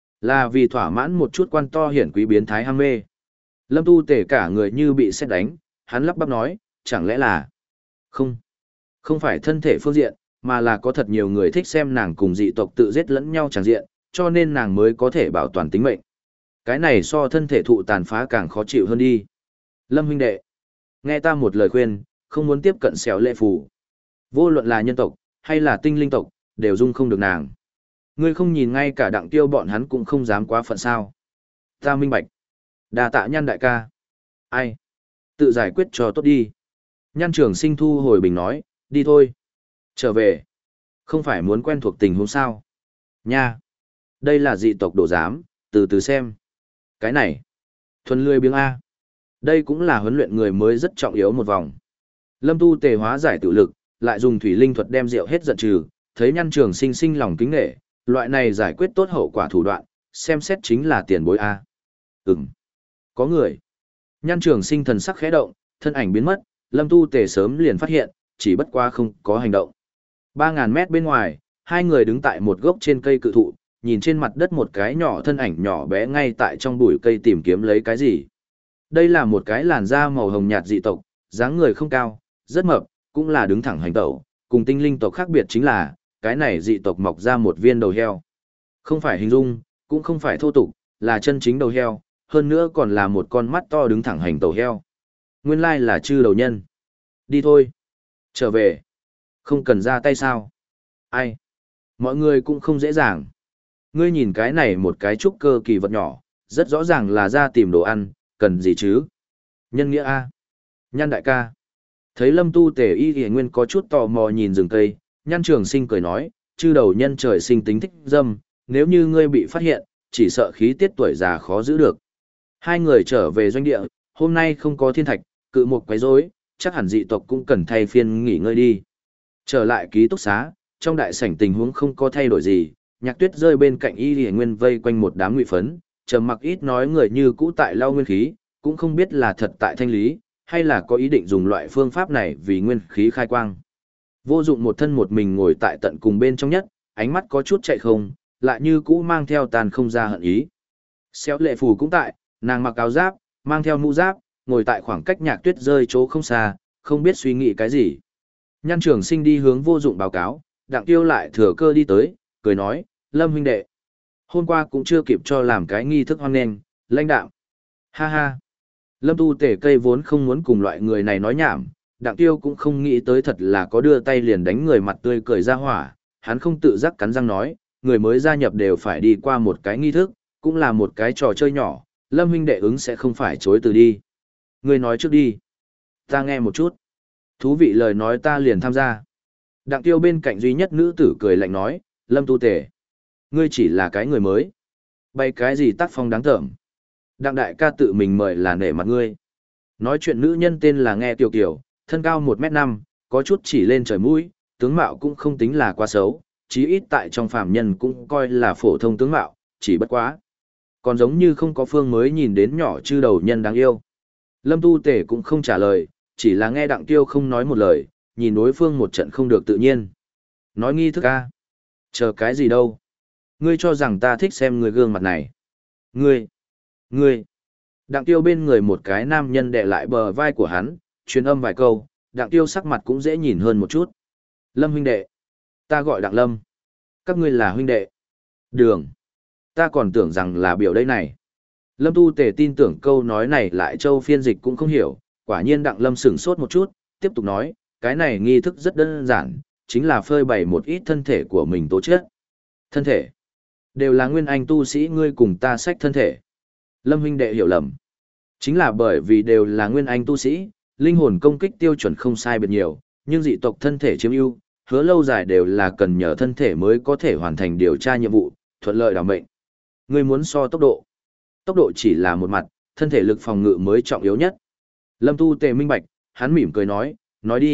là vì thỏa mãn một chút quan to hiển quý biến thái ham mê. Lâm Tu Tể cả người như bị sét đánh, hắn lắp bắp nói, chẳng lẽ là không, không phải thân thể phương diện, mà là có thật nhiều người thích xem nàng cùng dị tộc tự giết lẫn nhau tràn diện, cho nên nàng mới có thể bảo toàn tính mệnh. Cái này so thân thể thụ tàn phá càng khó chịu hơn đi. Lâm huynh đệ, nghe ta một lời khuyên, không muốn tiếp cận Sẹo Lệ Phù. Vô luận là nhân tộc, hay là tinh linh tộc, đều dung không được nàng. Ngươi không nhìn ngay cả Đặng Tiêu bọn hắn cũng không dám quá phận sao. Ta minh bạch. Đà tạ Nhan đại ca. Ai? Tự giải quyết cho tốt đi. Nhan Trường Sinh thu hồi bình nói, đi thôi. Trở về. Không phải muốn quen thuộc tình huống sao. Nha. Đây là dị tộc đồ giám, từ từ xem. Cái này. Thuần lươi biếng A. Đây cũng là huấn luyện người mới rất trọng yếu một vòng. Lâm Tu Tề hóa giải tự lực, lại dùng thủy linh thuật đem rượu hết giận trừ, thấy Nhan Trường Sinh sinh lòng kính nể, loại này giải quyết tốt hậu quả thủ đoạn, xem xét chính là tiền bối A. Ừm. Có người. Nhan Trường Sinh thần sắc khẽ động, thân ảnh biến mất, Lâm Tu Tề sớm liền phát hiện, chỉ bất quá không có hành động. Ba ngàn mét bên ngoài, hai người đứng tại một gốc trên cây cự thụ, nhìn trên mặt đất một cái nhỏ thân ảnh nhỏ bé ngay tại trong bụi cây tìm kiếm lấy cái gì. Đây là một cái làn da màu hồng nhạt dị tộc, dáng người không cao, rất mập, cũng là đứng thẳng hành tẩu, cùng tinh linh tộc khác biệt chính là, cái này dị tộc mọc ra một viên đầu heo. Không phải hình dung, cũng không phải thô tục, là chân chính đầu heo, hơn nữa còn là một con mắt to đứng thẳng hành tẩu heo. Nguyên lai là chư đầu nhân. Đi thôi. Trở về. Không cần ra tay sao? Ai? Mọi người cũng không dễ dàng. Ngươi nhìn cái này một cái trúc cơ kỳ vật nhỏ, rất rõ ràng là ra tìm đồ ăn, cần gì chứ? Nhân nghĩa A. Nhan đại ca. Thấy Lâm Tu Tề y y nguyên có chút tò mò nhìn rừng cây, Nhan Trường Sinh cười nói, chư đầu nhân trời sinh tính thích dâm, nếu như ngươi bị phát hiện, chỉ sợ khí tiết tuổi già khó giữ được. Hai người trở về doanh địa, hôm nay không có thiên thạch, cự một quấy rối, chắc hẳn dị tộc cũng cần thay phiên nghỉ ngơi đi. Trở lại ký túc xá, trong đại sảnh tình huống không có thay đổi gì, Nhạc Tuyết rơi bên cạnh y y nguyên vây quanh một đám ngụy phấn, trầm mặc ít nói người như cũ tại lau nguyên khí, cũng không biết là thật tại thanh lý, hay là có ý định dùng loại phương pháp này vì nguyên khí khai quang. Vô dụng một thân một mình ngồi tại tận cùng bên trong nhất, ánh mắt có chút chạy không, lại như cũ mang theo tàn không ra hận ý. Xéo Lệ Phù cũng tại, nàng mặc áo giáp, mang theo mũ giáp, ngồi tại khoảng cách Nhạc Tuyết rơi chỗ không xa, không biết suy nghĩ cái gì. Nhan Trường Sinh đi hướng Vô Dụng báo cáo, Đặng Tiêu lại thừa cơ đi tới, cười nói, Lâm huynh đệ. Hôm qua cũng chưa kịp cho làm cái nghi thức hoan nghênh, lãnh đạo. Ha ha. Lâm Tu Tể cây vốn không muốn cùng loại người này nói nhảm, Đặng Tiêu cũng không nghĩ tới thật là có đưa tay liền đánh người mặt tươi cười ra hỏa, hắn không tự giác cắn răng nói, người mới gia nhập đều phải đi qua một cái nghi thức, cũng là một cái trò chơi nhỏ, Lâm huynh đệ ứng sẽ không phải chối từ đi. Người nói trước đi. Ta nghe một chút. Thú vị lời nói ta liền tham gia. Đặng Tiêu bên cạnh duy nhất nữ tử cười lạnh nói, Lâm Tu Tể. Ngươi chỉ là cái người mới. Bày cái gì tác phong đáng tởm. Đặng đại ca tự mình mời là nể mặt ngươi. Nói chuyện nữ nhân tên là Nghe Tiểu Kiều, thân cao một mét năm, có chút chỉ lên trời mũi, tướng mạo cũng không tính là quá xấu, chí ít tại trong phàm nhân cũng coi là phổ thông tướng mạo, chỉ bất quá. Còn giống như không có phương mới nhìn đến nhỏ chư đầu nhân đáng yêu. Lâm Tu Tể cũng không trả lời, chỉ là nghe Đặng Tiêu không nói một lời, nhìn đối phương một trận không được tự nhiên. Nói nghi thức a? Chờ cái gì đâu? Ngươi cho rằng ta thích xem người gương mặt này. Ngươi, ngươi. Đặng Tiêu bên người một cái nam nhân đè lại bờ vai của hắn, truyền âm vài câu, Đặng Tiêu sắc mặt cũng dễ nhìn hơn một chút. Lâm huynh đệ. Ta gọi Đặng Lâm. Các ngươi là huynh đệ. Đường. Ta còn tưởng rằng là biểu đây này. Lâm Tu Tề tin tưởng câu nói này lại châu phiên dịch cũng không hiểu, quả nhiên Đặng Lâm sửng sốt một chút, tiếp tục nói, cái này nghi thức rất đơn giản, chính là phơi bày một ít thân thể của mình tố chất. Thân thể. Đều là nguyên anh tu sĩ ngươi cùng ta sách thân thể. Lâm huynh đệ hiểu lầm. Chính là bởi vì đều là nguyên anh tu sĩ, linh hồn công kích tiêu chuẩn không sai biệt nhiều, nhưng dị tộc thân thể chiếm ưu, hứa lâu dài đều là cần nhờ thân thể mới có thể hoàn thành điều tra nhiệm vụ, thuận lợi đảm mệnh. Ngươi muốn so tốc độ. Tốc độ chỉ là một mặt, thân thể lực phòng ngự mới trọng yếu nhất. Lâm Tu Tề minh bạch, hắn mỉm cười nói, nói đi,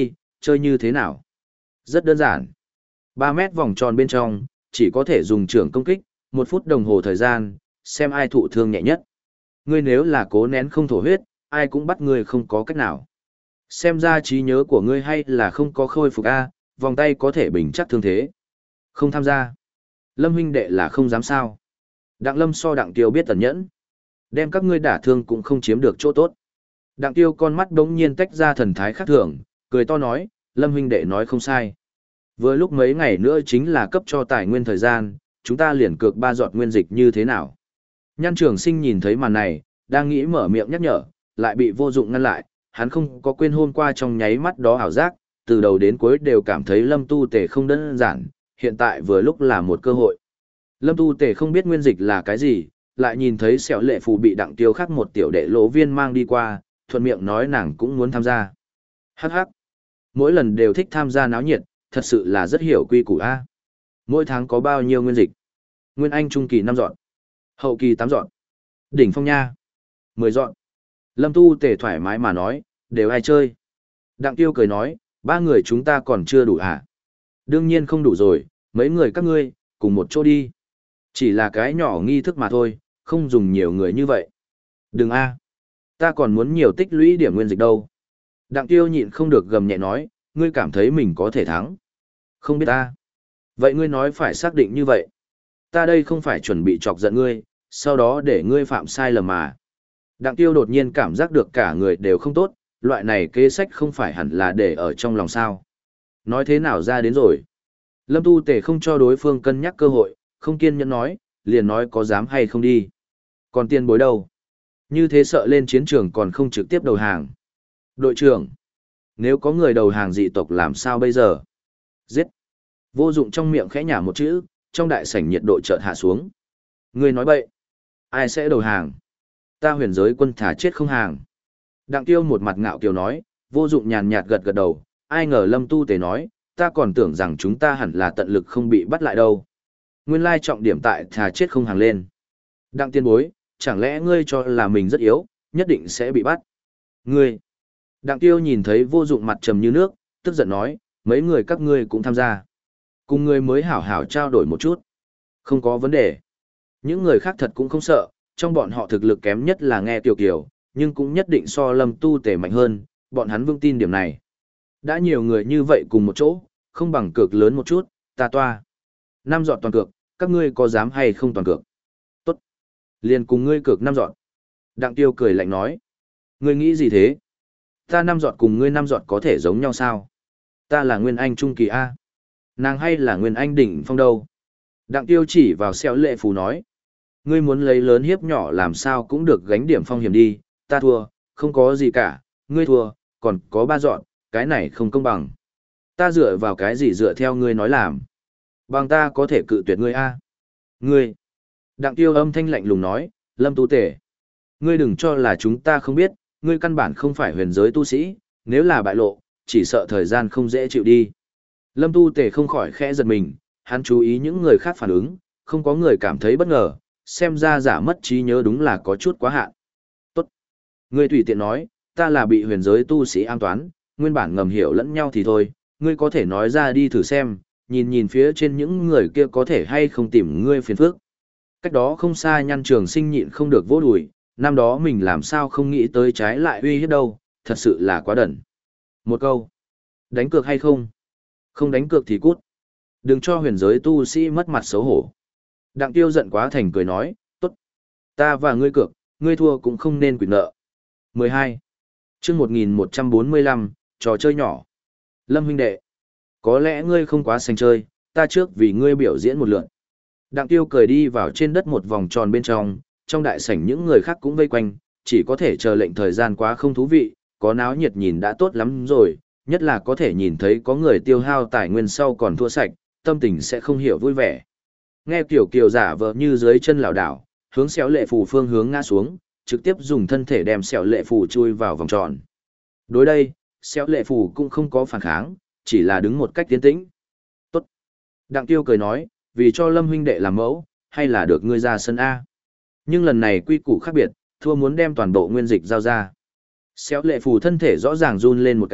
chơi như thế nào? Rất đơn giản. Ba mét vòng tròn bên trong, chỉ có thể dùng trưởng công kích, một phút đồng hồ thời gian, xem ai thụ thương nhẹ nhất. Ngươi nếu là cố nén không thổ huyết, ai cũng bắt ngươi không có cách nào. Xem ra trí nhớ của ngươi hay là không có khôi phục A, vòng tay có thể bình chắc thương thế. Không tham gia. Lâm huynh đệ là không dám sao. Đặng Lâm so Đặng Tiêu biết tẩn nhẫn. Đem các ngươi đả thương cũng không chiếm được chỗ tốt. Đặng Tiêu con mắt đống nhiên tách ra thần thái khác thường, cười to nói, Lâm huynh đệ nói không sai. Vừa lúc mấy ngày nữa chính là cấp cho tài nguyên thời gian, chúng ta liền cược ba giọt nguyên dịch như thế nào. Nhan Trường Sinh nhìn thấy màn này, đang nghĩ mở miệng nhắc nhở, lại bị vô dụng ngăn lại, hắn không có quên hôm qua trong nháy mắt đó ảo giác, từ đầu đến cuối đều cảm thấy Lâm Tu Tề không đơn giản, hiện tại vừa lúc là một cơ hội. Lâm Tu Tề không biết nguyên dịch là cái gì, lại nhìn thấy Sẹo Lệ Phù bị Đặng Tiêu khắc một tiểu đệ lỗ viên mang đi qua, thuận miệng nói nàng cũng muốn tham gia. Hắc hắc. Mỗi lần đều thích tham gia náo nhiệt, thật sự là rất hiểu quy củ a. Mỗi tháng có bao nhiêu nguyên dịch? Nguyên Anh trung kỳ năm dọn, hậu kỳ tám dọn, đỉnh phong nha mười dọn. Lâm Tu Tề thoải mái mà nói, đều ai chơi? Đặng Tiêu cười nói, ba người chúng ta còn chưa đủ hả? Đương nhiên không đủ rồi, mấy người các ngươi, cùng một chỗ đi. Chỉ là cái nhỏ nghi thức mà thôi, không dùng nhiều người như vậy. Đừng a, ta còn muốn nhiều tích lũy điểm nguyên dịch đâu. Đặng Tiêu nhịn không được gầm nhẹ nói, ngươi cảm thấy mình có thể thắng. Không biết ta. Vậy ngươi nói phải xác định như vậy. Ta đây không phải chuẩn bị chọc giận ngươi, sau đó để ngươi phạm sai lầm mà. Đặng Tiêu đột nhiên cảm giác được cả người đều không tốt, loại này kế sách không phải hẳn là để ở trong lòng sao. Nói thế nào ra đến rồi. Lâm Tu Tề không cho đối phương cân nhắc cơ hội, không kiên nhẫn nói, liền nói có dám hay không đi. Còn tiền bối đâu? Như thế sợ lên chiến trường còn không trực tiếp đầu hàng. Đội trưởng, nếu có người đầu hàng dị tộc làm sao bây giờ? Giết. Vô dụng trong miệng khẽ nhả một chữ, trong đại sảnh nhiệt độ chợt hạ xuống. Ngươi nói bậy. Ai sẽ đầu hàng? Ta huyền giới quân thả chết không hàng. Đặng Tiêu một mặt ngạo kiều nói, vô dụng nhàn nhạt gật gật đầu, ai ngờ Lâm Tu Tề nói, ta còn tưởng rằng chúng ta hẳn là tận lực không bị bắt lại đâu. Nguyên lai trọng điểm tại thà chết không hàng lên. Đặng tiên bối, chẳng lẽ ngươi cho là mình rất yếu, nhất định sẽ bị bắt? Ngươi. Đặng Tiêu nhìn thấy vô dụng mặt trầm như nước, tức giận nói, mấy người các ngươi cũng tham gia. Cùng ngươi mới hảo hảo trao đổi một chút. Không có vấn đề. Những người khác thật cũng không sợ, trong bọn họ thực lực kém nhất là nghe Kiều Kiều, nhưng cũng nhất định so Lâm Tu Tề mạnh hơn, bọn hắn vững tin điểm này. Đã nhiều người như vậy cùng một chỗ, không bằng cược lớn một chút, ta toa. Năm dọn toàn cược, các ngươi có dám hay không toàn cược? Tốt. Liền cùng ngươi cược năm dọn. Đặng Tiêu cười lạnh nói. Ngươi nghĩ gì thế? Ta năm dọn cùng ngươi năm dọn có thể giống nhau sao? Ta là Nguyên Anh Trung Kỳ A. Nàng hay là Nguyên Anh Đỉnh Phong đâu? Đặng Tiêu chỉ vào Sẹo Lệ Phù nói. Ngươi muốn lấy lớn hiếp nhỏ làm sao cũng được gánh điểm phong hiểm đi, ta thua, không có gì cả, ngươi thua, còn có ba dọn, cái này không công bằng. Ta dựa vào cái gì dựa theo ngươi nói làm? Bằng ta có thể cự tuyệt ngươi a. Ngươi. Đặng Tiêu âm thanh lạnh lùng nói, Lâm Tu Tề. Ngươi đừng cho là chúng ta không biết, ngươi căn bản không phải huyền giới tu sĩ, nếu là bại lộ, chỉ sợ thời gian không dễ chịu đi. Lâm Tu Tề không khỏi khẽ giật mình, hắn chú ý những người khác phản ứng, không có người cảm thấy bất ngờ, xem ra giả mất trí nhớ đúng là có chút quá hạn. Tốt. Ngươi tùy tiện nói, ta là bị huyền giới tu sĩ an toán, nguyên bản ngầm hiểu lẫn nhau thì thôi, ngươi có thể nói ra đi thử xem, nhìn nhìn phía trên những người kia có thể hay không tìm ngươi phiền phức. Cách đó không xa Nhan Trường Sinh nhịn không được vỗ đùi, năm đó mình làm sao không nghĩ tới trái lại uy hiếp đâu, thật sự là quá đần. Một câu. Đánh cược hay không? Không đánh cược thì cút. Đừng cho huyền giới tu sĩ mất mặt xấu hổ. Đặng Tiêu giận quá thành cười nói, tốt. Ta và ngươi cược, ngươi thua cũng không nên quỵt nợ. mười hai. Chương một nghìn một trăm bốn mươi lăm, trò chơi nhỏ. Lâm huynh đệ. Có lẽ ngươi không quá sành chơi, ta trước vì ngươi biểu diễn một lượt. Đặng Tiêu cười đi vào trên đất một vòng tròn bên trong, trong đại sảnh những người khác cũng vây quanh, chỉ có thể chờ lệnh thời gian quá không thú vị, có náo nhiệt nhìn đã tốt lắm rồi, nhất là có thể nhìn thấy có người tiêu hao tài nguyên sau còn thua sạch, tâm tình sẽ không hiểu vui vẻ. Nghe Kiều Kiều giả vờ như dưới chân lảo đảo, hướng Sẹo Lệ Phù phương hướng ngã xuống, trực tiếp dùng thân thể đem Sẹo Lệ Phù chui vào vòng tròn. Đối đây, Sẹo Lệ Phù cũng không có phản kháng, chỉ là đứng một cách tiến tĩnh. Tốt. Đặng Tiêu cười nói, vì cho Lâm huynh đệ làm mẫu, hay là được ngươi ra sân A. Nhưng lần này quy củ khác biệt, thua muốn đem toàn bộ nguyên dịch giao ra. Sẹo Lệ Phù thân thể rõ ràng run lên một cái,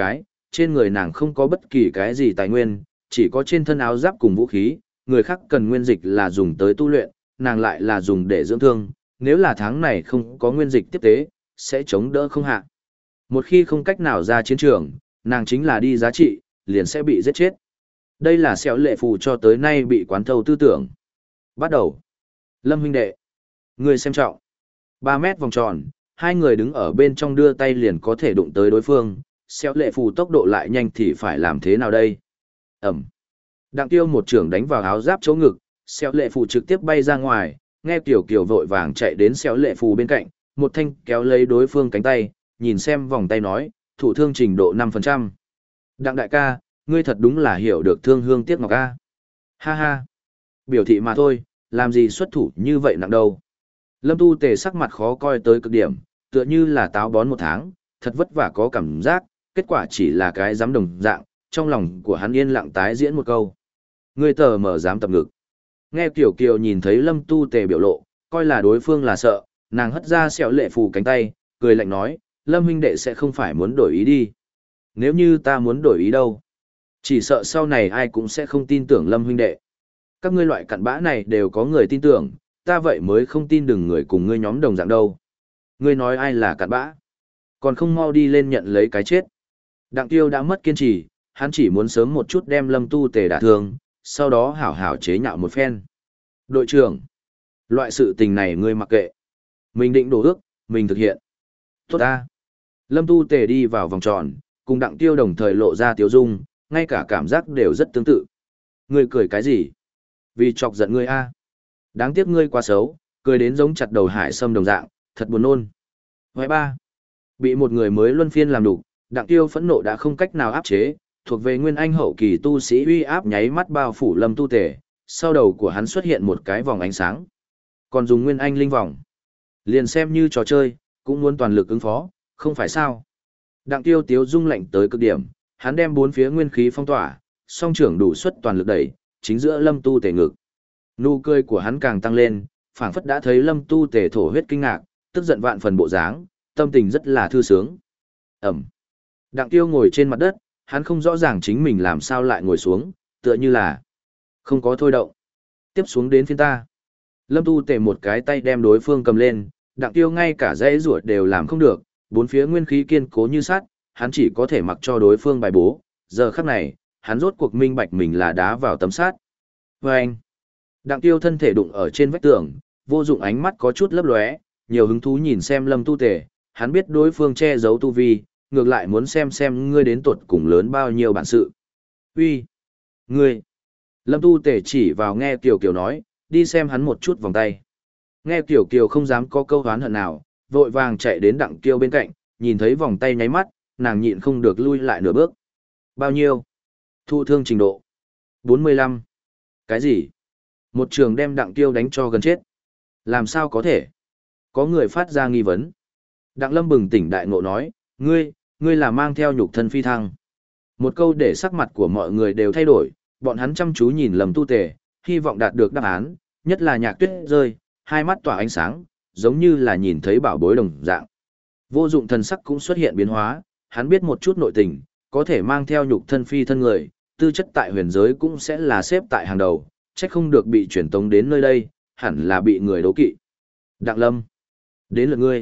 trên người nàng không có bất kỳ cái gì tài nguyên, chỉ có trên thân áo giáp cùng vũ khí, người khác cần nguyên dịch là dùng tới tu luyện, nàng lại là dùng để dưỡng thương, nếu là tháng này không có nguyên dịch tiếp tế, sẽ chống đỡ không hạ. Một khi không cách nào ra chiến trường, nàng chính là đi giá trị, liền sẽ bị giết chết. Đây là Xéo Lệ Phù cho tới nay bị quán thâu tư tưởng. Bắt đầu. Lâm huynh đệ. Người xem trọng. ba mét vòng tròn, hai người đứng ở bên trong đưa tay liền có thể đụng tới đối phương. Xéo Lệ Phù tốc độ lại nhanh thì phải làm thế nào đây? Ẩm. Đặng Tiêu một trưởng đánh vào áo giáp chỗ ngực, Xéo Lệ Phù trực tiếp bay ra ngoài, nghe Kiều Kiều vội vàng chạy đến Xéo Lệ Phù bên cạnh, một thanh kéo lấy đối phương cánh tay, nhìn xem vòng tay nói, thủ thương trình độ năm phần trăm. Đặng đại ca, ngươi thật đúng là hiểu được thương hương tiếc ngọc a. Ha ha. Biểu thị mà thôi, làm gì xuất thủ như vậy nặng đâu. Lâm Tu Tề sắc mặt khó coi tới cực điểm, tựa như là táo bón một tháng, thật vất vả có cảm giác, kết quả chỉ là cái dám đồng dạng, trong lòng của hắn yên lặng tái diễn một câu. Ngươi tờ mở dám tập ngực. Nghe Kiều Kiều nhìn thấy Lâm Tu Tề biểu lộ, coi là đối phương là sợ, nàng hất ra Xéo Lệ Phù cánh tay, cười lạnh nói, Lâm huynh đệ sẽ không phải muốn đổi ý đi. Nếu như ta muốn đổi ý đâu, chỉ sợ sau này ai cũng sẽ không tin tưởng Lâm huynh đệ. Các ngươi loại cặn bã này đều có người tin tưởng, ta vậy mới không tin đừng người cùng ngươi nhóm đồng dạng đâu. Ngươi nói ai là cặn bã? Còn không mau đi lên nhận lấy cái chết. Đặng Tiêu đã mất kiên trì, hắn chỉ muốn sớm một chút đem Lâm Tu Tề đả thương, sau đó hảo hảo chế nhạo một phen. Đội trưởng, loại sự tình này ngươi mặc kệ. Mình định đổ ước, mình thực hiện. Tốt ta. Lâm Tu Tề đi vào vòng tròn, cùng Đặng Tiêu đồng thời lộ ra tiếu dung, ngay cả cảm giác đều rất tương tự. Ngươi cười cái gì? Vì chọc giận ngươi a. Đáng tiếc ngươi quá xấu, cười đến giống chặt đầu hải sâm đồng dạng, thật buồn nôn. Hoài ba. Bị một người mới luân phiên làm đủ, Đặng Tiêu phẫn nộ đã không cách nào áp chế, thuộc về nguyên anh hậu kỳ tu sĩ uy áp nháy mắt bao phủ Lâm Tu Tề, sau đầu của hắn xuất hiện một cái vòng ánh sáng. Còn dùng nguyên anh linh vòng. Liền xem như trò chơi, cũng muốn toàn lực ứng phó, không phải sao? Đặng Tiêu tiếu dung lạnh tới cực điểm, hắn đem bốn phía nguyên khí phong tỏa, song trưởng đủ suất toàn lực đẩy, chính giữa Lâm Tu Tề ngực. Nụ cười của hắn càng tăng lên, phảng phất đã thấy Lâm Tu Tề thổ huyết kinh ngạc, tức giận vạn phần bộ dáng, tâm tình rất là thư sướng. Ẩm. Đặng Tiêu ngồi trên mặt đất, hắn không rõ ràng chính mình làm sao lại ngồi xuống, tựa như là không có thôi động. Tiếp xuống đến phiên ta. Lâm Tu Tề một cái tay đem đối phương cầm lên, Đặng Tiêu ngay cả dãy ruột đều làm không được, bốn phía nguyên khí kiên cố như sắt, hắn chỉ có thể mặc cho đối phương bài bố. Giờ khắc này, hắn rốt cuộc minh bạch mình là đá vào tấm sắt. Và anh, Đặng Tiêu thân thể đụng ở trên vách tường, vô dụng ánh mắt có chút lấp lóe, nhiều hứng thú nhìn xem Lâm Tu Tề, hắn biết đối phương che giấu tu vi, ngược lại muốn xem xem ngươi đến tuột cùng lớn bao nhiêu bản sự. Uy, ngươi. Lâm Tu Tề chỉ vào nghe Kiều Kiều nói, đi xem hắn một chút vòng tay. Nghe Kiều Kiều không dám có câu oán hận nào, vội vàng chạy đến Đặng Tiêu bên cạnh, nhìn thấy vòng tay nháy mắt, nàng nhịn không được lui lại nửa bước. Bao nhiêu? Thụ thương trình độ. bốn mươi lăm. Cái gì? Một trường đem Đặng Tiêu đánh cho gần chết. Làm sao có thể? Có người phát ra nghi vấn. Đặng Lâm bừng tỉnh đại ngộ nói, ngươi, ngươi là mang theo nhục thân phi thăng. Một câu để sắc mặt của mọi người đều thay đổi, bọn hắn chăm chú nhìn Lâm Tu Tề, hy vọng đạt được đáp án, nhất là Nhạc Tuyết rơi, hai mắt tỏa ánh sáng, giống như là nhìn thấy bảo bối đồng dạng. Vô dụng thần sắc cũng xuất hiện biến hóa, hắn biết một chút nội tình, có thể mang theo nhục thân phi thân người, tư chất tại huyền giới cũng sẽ là xếp tại hàng đầu, chắc không được bị chuyển tống đến nơi đây, hẳn là bị người đố kỵ. Đặng Lâm, đến lượt ngươi.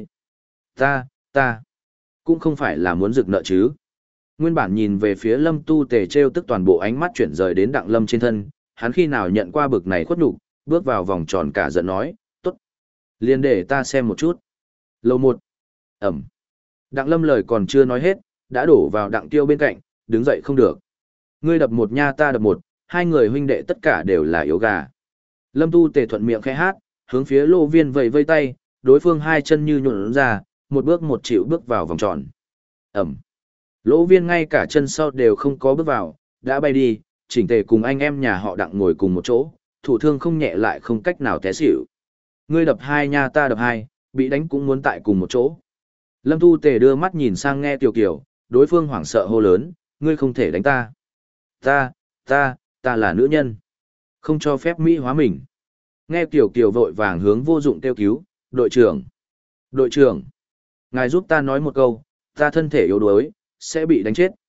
Ta, ta, cũng không phải là muốn rực nợ chứ. Nguyên bản nhìn về phía Lâm Tu Tề treo tức toàn bộ ánh mắt chuyển rời đến Đặng Lâm trên thân, hắn khi nào nhận qua bực này khuất nhục, bước vào vòng tròn cả giận nói, tốt. Liền để ta xem một chút. Lầu một. Ẩm. Đặng Lâm lời còn chưa nói hết, đã đổ vào Đặng Tiêu bên cạnh, đứng dậy không được. Ngươi đập một nha ta đập một, hai người huynh đệ tất cả đều là yếu gà. Lâm Tu Tề thuận miệng khẽ hát, hướng phía Lô Viên vẫy vây tay, đối phương hai chân như nhuộn ra, một bước một chịu bước vào vòng tròn. Ẩm. Lỗ Viên ngay cả chân sau đều không có bước vào, đã bay đi, chỉnh tề cùng anh em nhà họ Đặng ngồi cùng một chỗ, thủ thương không nhẹ lại không cách nào té xỉu. Ngươi đập hai nha ta đập hai, bị đánh cũng muốn tại cùng một chỗ. Lâm Tu Tề đưa mắt nhìn sang nghe Kiều Kiều, đối phương hoảng sợ hô lớn, ngươi không thể đánh ta. Ta, ta, ta là nữ nhân. Không cho phép Mỹ hóa mình. Nghe Kiều Kiều vội vàng hướng vô dụng kêu cứu, đội trưởng. Đội trưởng, ngài giúp ta nói một câu, ta thân thể yếu đuối, sẽ bị đánh chết.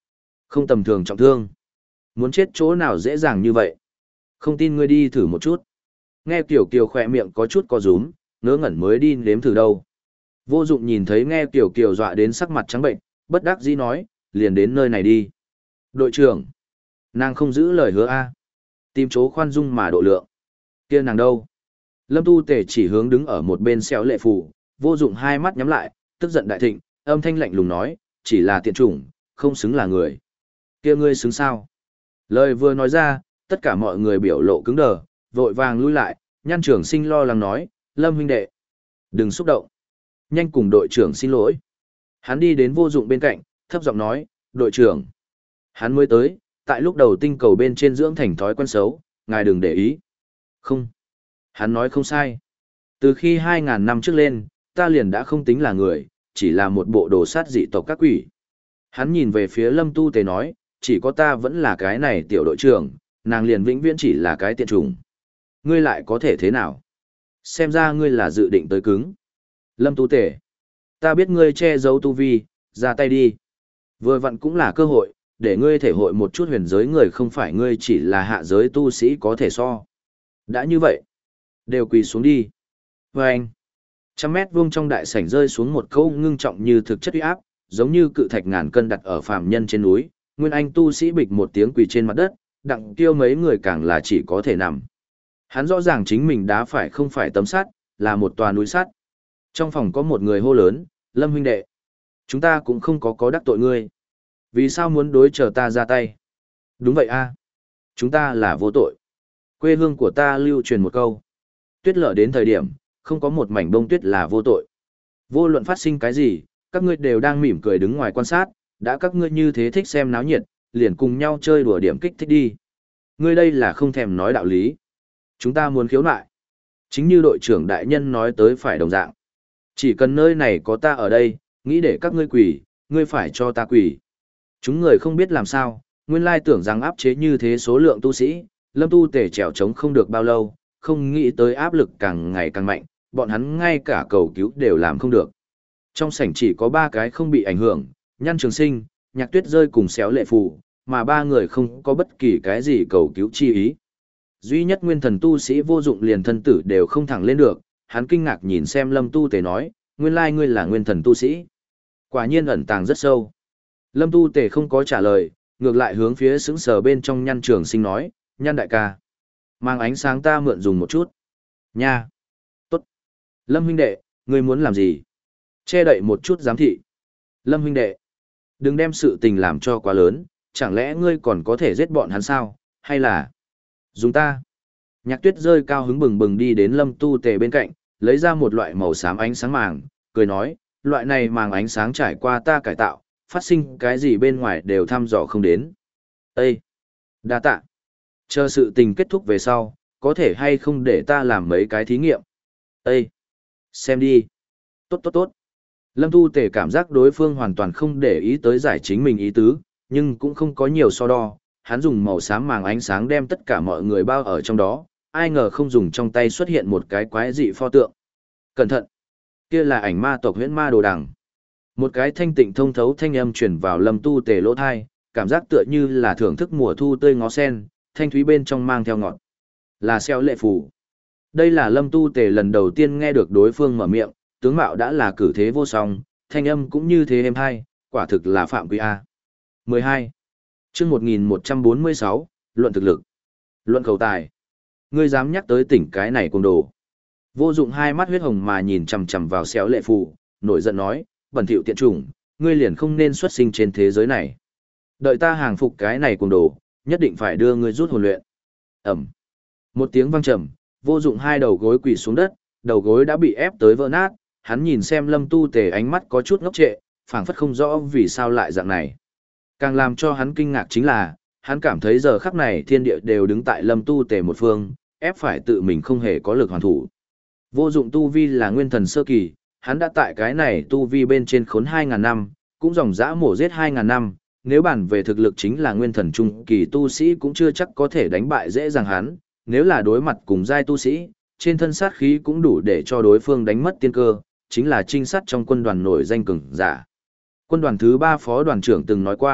Không tầm thường trọng thương. Muốn chết chỗ nào dễ dàng như vậy. Không tin ngươi đi thử một chút. Nghe Kiều Kiều khỏe miệng có chút co rúm, ngớ ngẩn mới đi nếm thử đâu. Vô dụng nhìn thấy nghe Kiều Kiều dọa đến sắc mặt trắng bệnh, bất đắc dĩ nói, liền đến nơi này đi. Đội trưởng, nàng không giữ lời hứa a, tìm chỗ khoan dung mà độ lượng. Kia nàng đâu? Lâm Tu Tề chỉ hướng đứng ở một bên xéo lệ phù, vô dụng hai mắt nhắm lại, tức giận đại thịnh, âm thanh lạnh lùng nói, chỉ là tiện chủng, không xứng là người. Kia ngươi xứng sao? Lời vừa nói ra, tất cả mọi người biểu lộ cứng đờ, vội vàng lui lại, Nhan Trường Sinh lo lắng nói, Lâm huynh đệ, đừng xúc động. Nhanh cùng đội trưởng xin lỗi. Hắn đi đến vô dụng bên cạnh, thấp giọng nói, đội trưởng. Hắn mới tới, tại lúc đầu tinh cầu bên trên dưỡng thành thói quen xấu, ngài đừng để ý. Không. Hắn nói không sai. Từ khi hai ngàn năm trước lên, ta liền đã không tính là người, chỉ là một bộ đồ sát dị tộc các quỷ. Hắn nhìn về phía Lâm Tu Tề nói, chỉ có ta vẫn là cái này tiểu đội trưởng, nàng liền vĩnh viễn chỉ là cái tiện trùng. Ngươi lại có thể thế nào? Xem ra ngươi là dự định tới cứng. Lâm Tu Tề, ta biết ngươi che giấu tu vi, ra tay đi. Vừa vặn cũng là cơ hội, để ngươi thể hội một chút huyền giới người không phải ngươi chỉ là hạ giới tu sĩ có thể so. Đã như vậy, đều quỳ xuống đi. Và anh, trăm mét vuông trong đại sảnh rơi xuống một câu ngưng trọng như thực chất uy áp, giống như cự thạch ngàn cân đặt ở phàm nhân trên núi. Nguyên Anh tu sĩ bịch một tiếng quỳ trên mặt đất, đặng tiêu mấy người càng là chỉ có thể nằm. Hắn rõ ràng chính mình đá phải không phải tấm sắt, là một tòa núi sắt. Trong phòng có một người hô lớn, Lâm huynh đệ, chúng ta cũng không có có đắc tội ngươi. Vì sao muốn đối chờ ta ra tay? Đúng vậy a, chúng ta là vô tội. Quê hương của ta lưu truyền một câu. Tuyết lở đến thời điểm, không có một mảnh bông tuyết là vô tội. Vô luận phát sinh cái gì, các ngươi đều đang mỉm cười đứng ngoài quan sát, đã các ngươi như thế thích xem náo nhiệt, liền cùng nhau chơi đùa điểm kích thích đi. Ngươi đây là không thèm nói đạo lý. Chúng ta muốn khiếu nại. Chính như đội trưởng đại nhân nói tới phải đồng dạng. Chỉ cần nơi này có ta ở đây, nghĩ để các ngươi quỳ, ngươi phải cho ta quỳ. Chúng người không biết làm sao, nguyên lai tưởng rằng áp chế như thế số lượng tu sĩ, Lâm Tu Tề trèo trống không được bao lâu, không nghĩ tới áp lực càng ngày càng mạnh, bọn hắn ngay cả cầu cứu đều làm không được. Trong sảnh chỉ có ba cái không bị ảnh hưởng, Nhan Trường Sinh, Nhạc Tuyết rơi cùng xéo lệ phù, mà ba người không có bất kỳ cái gì cầu cứu chi ý. Duy nhất nguyên thần tu sĩ vô dụng liền thân tử đều không thẳng lên được, hắn kinh ngạc nhìn xem Lâm Tu Tề nói, nguyên lai ngươi là nguyên thần tu sĩ. Quả nhiên ẩn tàng rất sâu. Lâm Tu Tề không có trả lời, ngược lại hướng phía sững sờ bên trong Nhan Trường Sinh nói, Nhan đại ca, mang ánh sáng ta mượn dùng một chút. Nha. Tốt. Lâm huynh đệ, ngươi muốn làm gì? Che đậy một chút giám thị. Lâm huynh đệ, đừng đem sự tình làm cho quá lớn, chẳng lẽ ngươi còn có thể giết bọn hắn sao, hay là dùng ta? Nhạc Tuyết rơi cao hứng bừng bừng đi đến Lâm Tu Tề bên cạnh, lấy ra một loại màu xám ánh sáng màng, cười nói, loại này màng ánh sáng trải qua ta cải tạo, phát sinh cái gì bên ngoài đều thăm dò không đến. Ê! Đa tạ! Chờ sự tình kết thúc về sau, có thể hay không để ta làm mấy cái thí nghiệm? Ê! Xem đi! Tốt tốt tốt! Lâm Tu Tề cảm giác đối phương hoàn toàn không để ý tới giải chính mình ý tứ, nhưng cũng không có nhiều so đo, hắn dùng màu xám màng ánh sáng đem tất cả mọi người bao ở trong đó, ai ngờ không dùng trong tay xuất hiện một cái quái dị pho tượng. Cẩn thận! Kia là ảnh ma tộc huyễn ma đồ đằng. Một cái thanh tịnh thông thấu thanh âm truyền vào Lâm Tu Tề lỗ thai, cảm giác tựa như là thưởng thức mùa thu tươi ngó sen, thanh thúy bên trong mang theo ngọt. Là xeo lệ phù. Đây là Lâm Tu Tề lần đầu tiên nghe được đối phương mở miệng, tướng mạo đã là cử thế vô song, thanh âm cũng như thế êm hay, quả thực là phạm quy A. mười hai. Chương một nghìn một trăm bốn mươi sáu, luận thực lực. Luận khẩu tài. Ngươi dám nhắc tới tỉnh cái này cùng đồ. Vô dụng hai mắt huyết hồng mà nhìn chằm chằm vào xéo lệ phù, nổi giận nói, bẩn thỉu tiện chủng, ngươi liền không nên xuất sinh trên thế giới này. Đợi ta hàng phục cái này cùng đồ, nhất định phải đưa ngươi rút hồn luyện. Ẩm. Một tiếng vang trầm, vô dụng hai đầu gối quỳ xuống đất, đầu gối đã bị ép tới vỡ nát, hắn nhìn xem Lâm Tu Tề ánh mắt có chút ngốc trệ, phảng phất không rõ vì sao lại dạng này. Càng làm cho hắn kinh ngạc chính là, hắn cảm thấy giờ khắc này thiên địa đều đứng tại Lâm Tu Tề một phương, ép phải tự mình không hề có lực hoàn thủ. Vô dụng tu vi là nguyên thần sơ kỳ, hắn đã tại cái này tu vi bên trên khốn hai ngàn năm, cũng dòng dã mổ giết hai ngàn năm, nếu bàn về thực lực chính là nguyên thần trung kỳ tu sĩ cũng chưa chắc có thể đánh bại dễ dàng hắn, nếu là đối mặt cùng giai tu sĩ, trên thân sát khí cũng đủ để cho đối phương đánh mất tiên cơ, chính là trinh sát trong quân đoàn nổi danh cường giả. Quân đoàn thứ ba phó đoàn trưởng từng nói qua,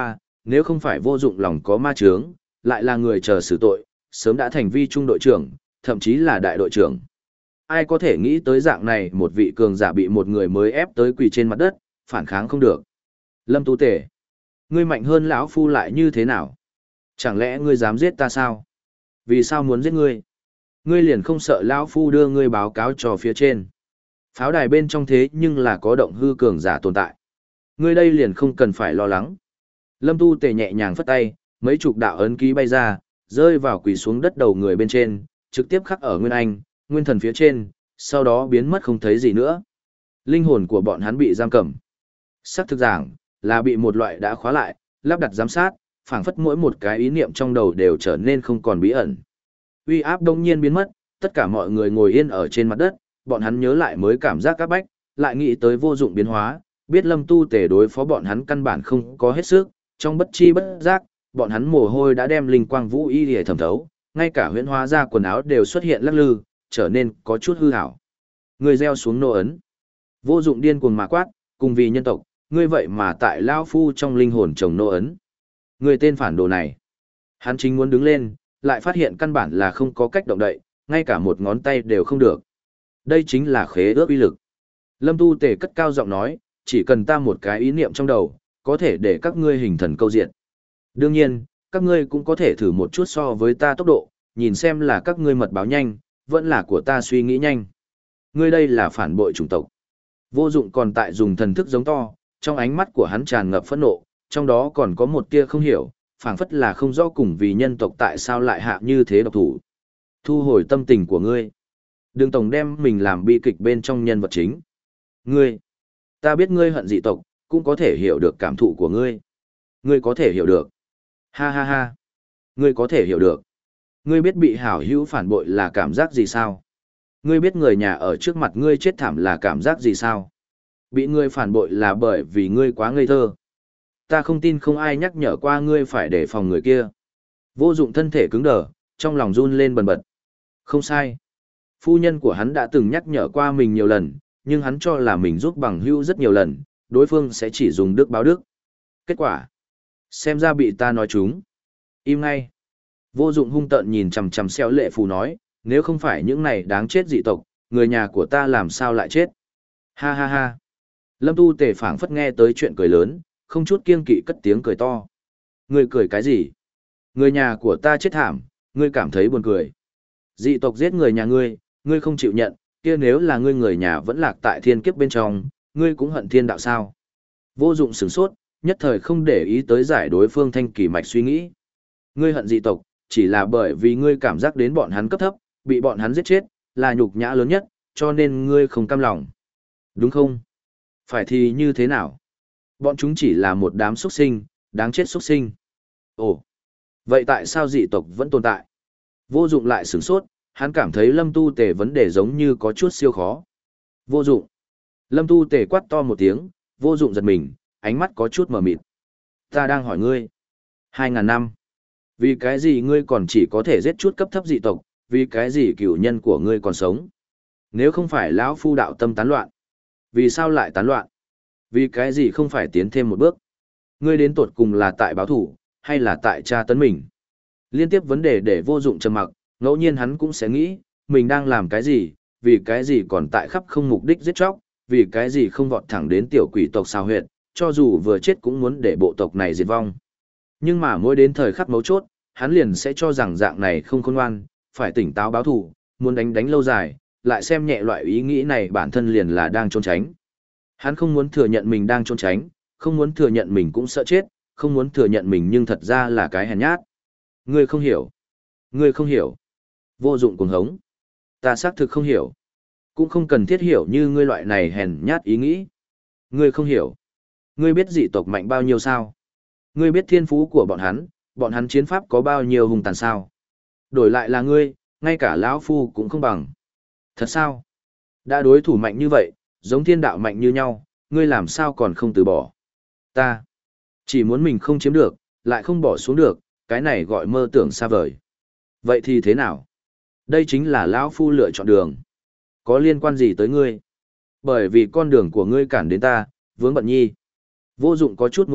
nếu không phải vô dụng lòng có ma chướng, lại là người chờ xử tội, sớm đã thành vi trung đội trưởng, thậm chí là đại đội trưởng. Ai có thể nghĩ tới dạng này một vị cường giả bị một người mới ép tới quỳ trên mặt đất, phản kháng không được. Lâm Tu Tể, ngươi mạnh hơn lão phu lại như thế nào? Chẳng lẽ ngươi dám giết ta sao? Vì sao muốn giết ngươi? Ngươi liền không sợ lão phu đưa ngươi báo cáo cho phía trên. Pháo đài bên trong thế nhưng là có động hư cường giả tồn tại. Ngươi đây liền không cần phải lo lắng. Lâm Tu Tể nhẹ nhàng phất tay, mấy chục đạo ấn ký bay ra, rơi vào quỳ xuống đất đầu người bên trên, trực tiếp khắc ở Nguyên Anh, Nguyên Thần phía trên, sau đó biến mất không thấy gì nữa. Linh hồn của bọn hắn bị giam cầm. Sắc thực giảng, là bị một loại đã khóa lại, lắp đặt giám sát, phảng phất mỗi một cái ý niệm trong đầu đều trở nên không còn bí ẩn. Uy áp đông nhiên biến mất, tất cả mọi người ngồi yên ở trên mặt đất, bọn hắn nhớ lại mới cảm giác các bách, lại nghĩ tới vô dụng biến hóa, biết Lâm Tu Tể đối phó bọn hắn căn bản không có hết sức, trong bất chi bất giác, bọn hắn mồ hôi đã đem linh quang vũ y để thẩm thấu, ngay cả huyễn hóa ra quần áo đều xuất hiện lắc lư, trở nên có chút hư hảo. Người gieo xuống nô ấn. Vô dụng điên cuồng mà quát, cùng vì nhân tộc, ngươi vậy mà tại lao phu trong linh hồn trồng nô ấn. Người tên phản đồ này. Hắn chính muốn đứng lên, lại phát hiện căn bản là không có cách động đậy, ngay cả một ngón tay đều không được. Đây chính là khế ước uy lực. Lâm Tu Tể cất cao giọng nói, chỉ cần ta một cái ý niệm trong đầu, có thể để các ngươi hình thần câu diện. Đương nhiên, các ngươi cũng có thể thử một chút so với ta tốc độ, nhìn xem là các ngươi mật báo nhanh, vẫn là của ta suy nghĩ nhanh. Ngươi đây là phản bội chủng tộc. Vô dụng còn tại dùng thần thức giống to, trong ánh mắt của hắn tràn ngập phẫn nộ, trong đó còn có một tia không hiểu, phảng phất là không rõ cùng vì nhân tộc tại sao lại hạ như thế độc thủ. Thu hồi tâm tình của ngươi. Đừng tổng đem mình làm bi kịch bên trong nhân vật chính. Ngươi, ta biết ngươi hận dị tộc, cũng có thể hiểu được cảm thụ của ngươi. Ngươi có thể hiểu được. Ha ha ha. Ngươi có thể hiểu được. Ngươi biết bị hảo hữu phản bội là cảm giác gì sao? Ngươi biết người nhà ở trước mặt ngươi chết thảm là cảm giác gì sao? Bị ngươi phản bội là bởi vì ngươi quá ngây thơ. Ta không tin không ai nhắc nhở qua ngươi phải đề phòng người kia. Vô dụng thân thể cứng đờ, trong lòng run lên bần bật. Không sai. Phu nhân của hắn đã từng nhắc nhở qua mình nhiều lần, nhưng hắn cho là mình giúp bằng hữu rất nhiều lần, đối phương sẽ chỉ dùng đức báo đức. Kết quả? Xem ra bị ta nói trúng. Im ngay. Vô dụng hung tợn nhìn chằm chằm xéo lệ phù nói, nếu không phải những này đáng chết dị tộc, người nhà của ta làm sao lại chết? Ha ha ha. Lâm Tu Tể phảng phất nghe tới chuyện cười lớn, không chút kiêng kỵ cất tiếng cười to. Ngươi cười cái gì? Người nhà của ta chết thảm, ngươi cảm thấy buồn cười. Dị tộc giết người nhà ngươi, ngươi không chịu nhận, kia nếu là ngươi người nhà vẫn lạc tại thiên kiếp bên trong, ngươi cũng hận thiên đạo sao? Vô dụng sửng sốt, nhất thời không để ý tới giải đối phương thanh kỳ mạch suy nghĩ. Ngươi hận dị tộc, chỉ là bởi vì ngươi cảm giác đến bọn hắn cấp thấp, bị bọn hắn giết chết, là nhục nhã lớn nhất, cho nên ngươi không cam lòng. Đúng không? Phải thì như thế nào? Bọn chúng chỉ là một đám xuất sinh, đáng chết xuất sinh. Ồ, vậy tại sao dị tộc vẫn tồn tại? Vô dụng lại sửng sốt, hắn cảm thấy Lâm Tu Tể vấn đề giống như có chút siêu khó. Vô dụng. Lâm Tu Tể quát to một tiếng, vô dụng giật mình, ánh mắt có chút mờ mịt. Ta đang hỏi ngươi. Hai ngàn năm. Vì cái gì ngươi còn chỉ có thể giết chút cấp thấp dị tộc, vì cái gì cửu nhân của ngươi còn sống? Nếu không phải lão phu đạo tâm tán loạn, vì sao lại tán loạn? Vì cái gì không phải tiến thêm một bước? Ngươi đến tột cùng là tại báo thủ, hay là tại tra tấn mình? Liên tiếp vấn đề để vô dụng trầm mặc, ngẫu nhiên hắn cũng sẽ nghĩ, mình đang làm cái gì, vì cái gì còn tại khắp không mục đích giết chóc, vì cái gì không vọt thẳng đến tiểu quỷ tộc sao huyệt, cho dù vừa chết cũng muốn để bộ tộc này diệt vong. Nhưng mà mỗi đến thời khắc mấu chốt, hắn liền sẽ cho rằng dạng này không khôn ngoan, phải tỉnh táo báo thù, muốn đánh đánh lâu dài, lại xem nhẹ loại ý nghĩ này bản thân liền là đang trốn tránh. Hắn không muốn thừa nhận mình đang trốn tránh, không muốn thừa nhận mình cũng sợ chết, không muốn thừa nhận mình nhưng thật ra là cái hèn nhát. Ngươi không hiểu. Ngươi không hiểu. Vô dụng cuồng hống. Ta xác thực không hiểu. Cũng không cần thiết hiểu như ngươi loại này hèn nhát ý nghĩ. Ngươi không hiểu. Ngươi biết dị tộc mạnh bao nhiêu sao? Ngươi biết thiên phú của bọn hắn, bọn hắn chiến pháp có bao nhiêu hung tàn sao? Đổi lại là ngươi, ngay cả lão phu cũng không bằng. Thật sao? Đã đối thủ mạnh như vậy, giống thiên đạo mạnh như nhau, ngươi làm sao còn không từ bỏ? Ta chỉ muốn mình không chiếm được, lại không bỏ xuống được, cái này gọi mơ tưởng xa vời. Vậy thì thế nào? Đây chính là lão phu lựa chọn đường. Có liên quan gì tới ngươi? Bởi vì con đường của ngươi cản đến ta, vướng bận nhi. Vô dụng có chút muốn khóc,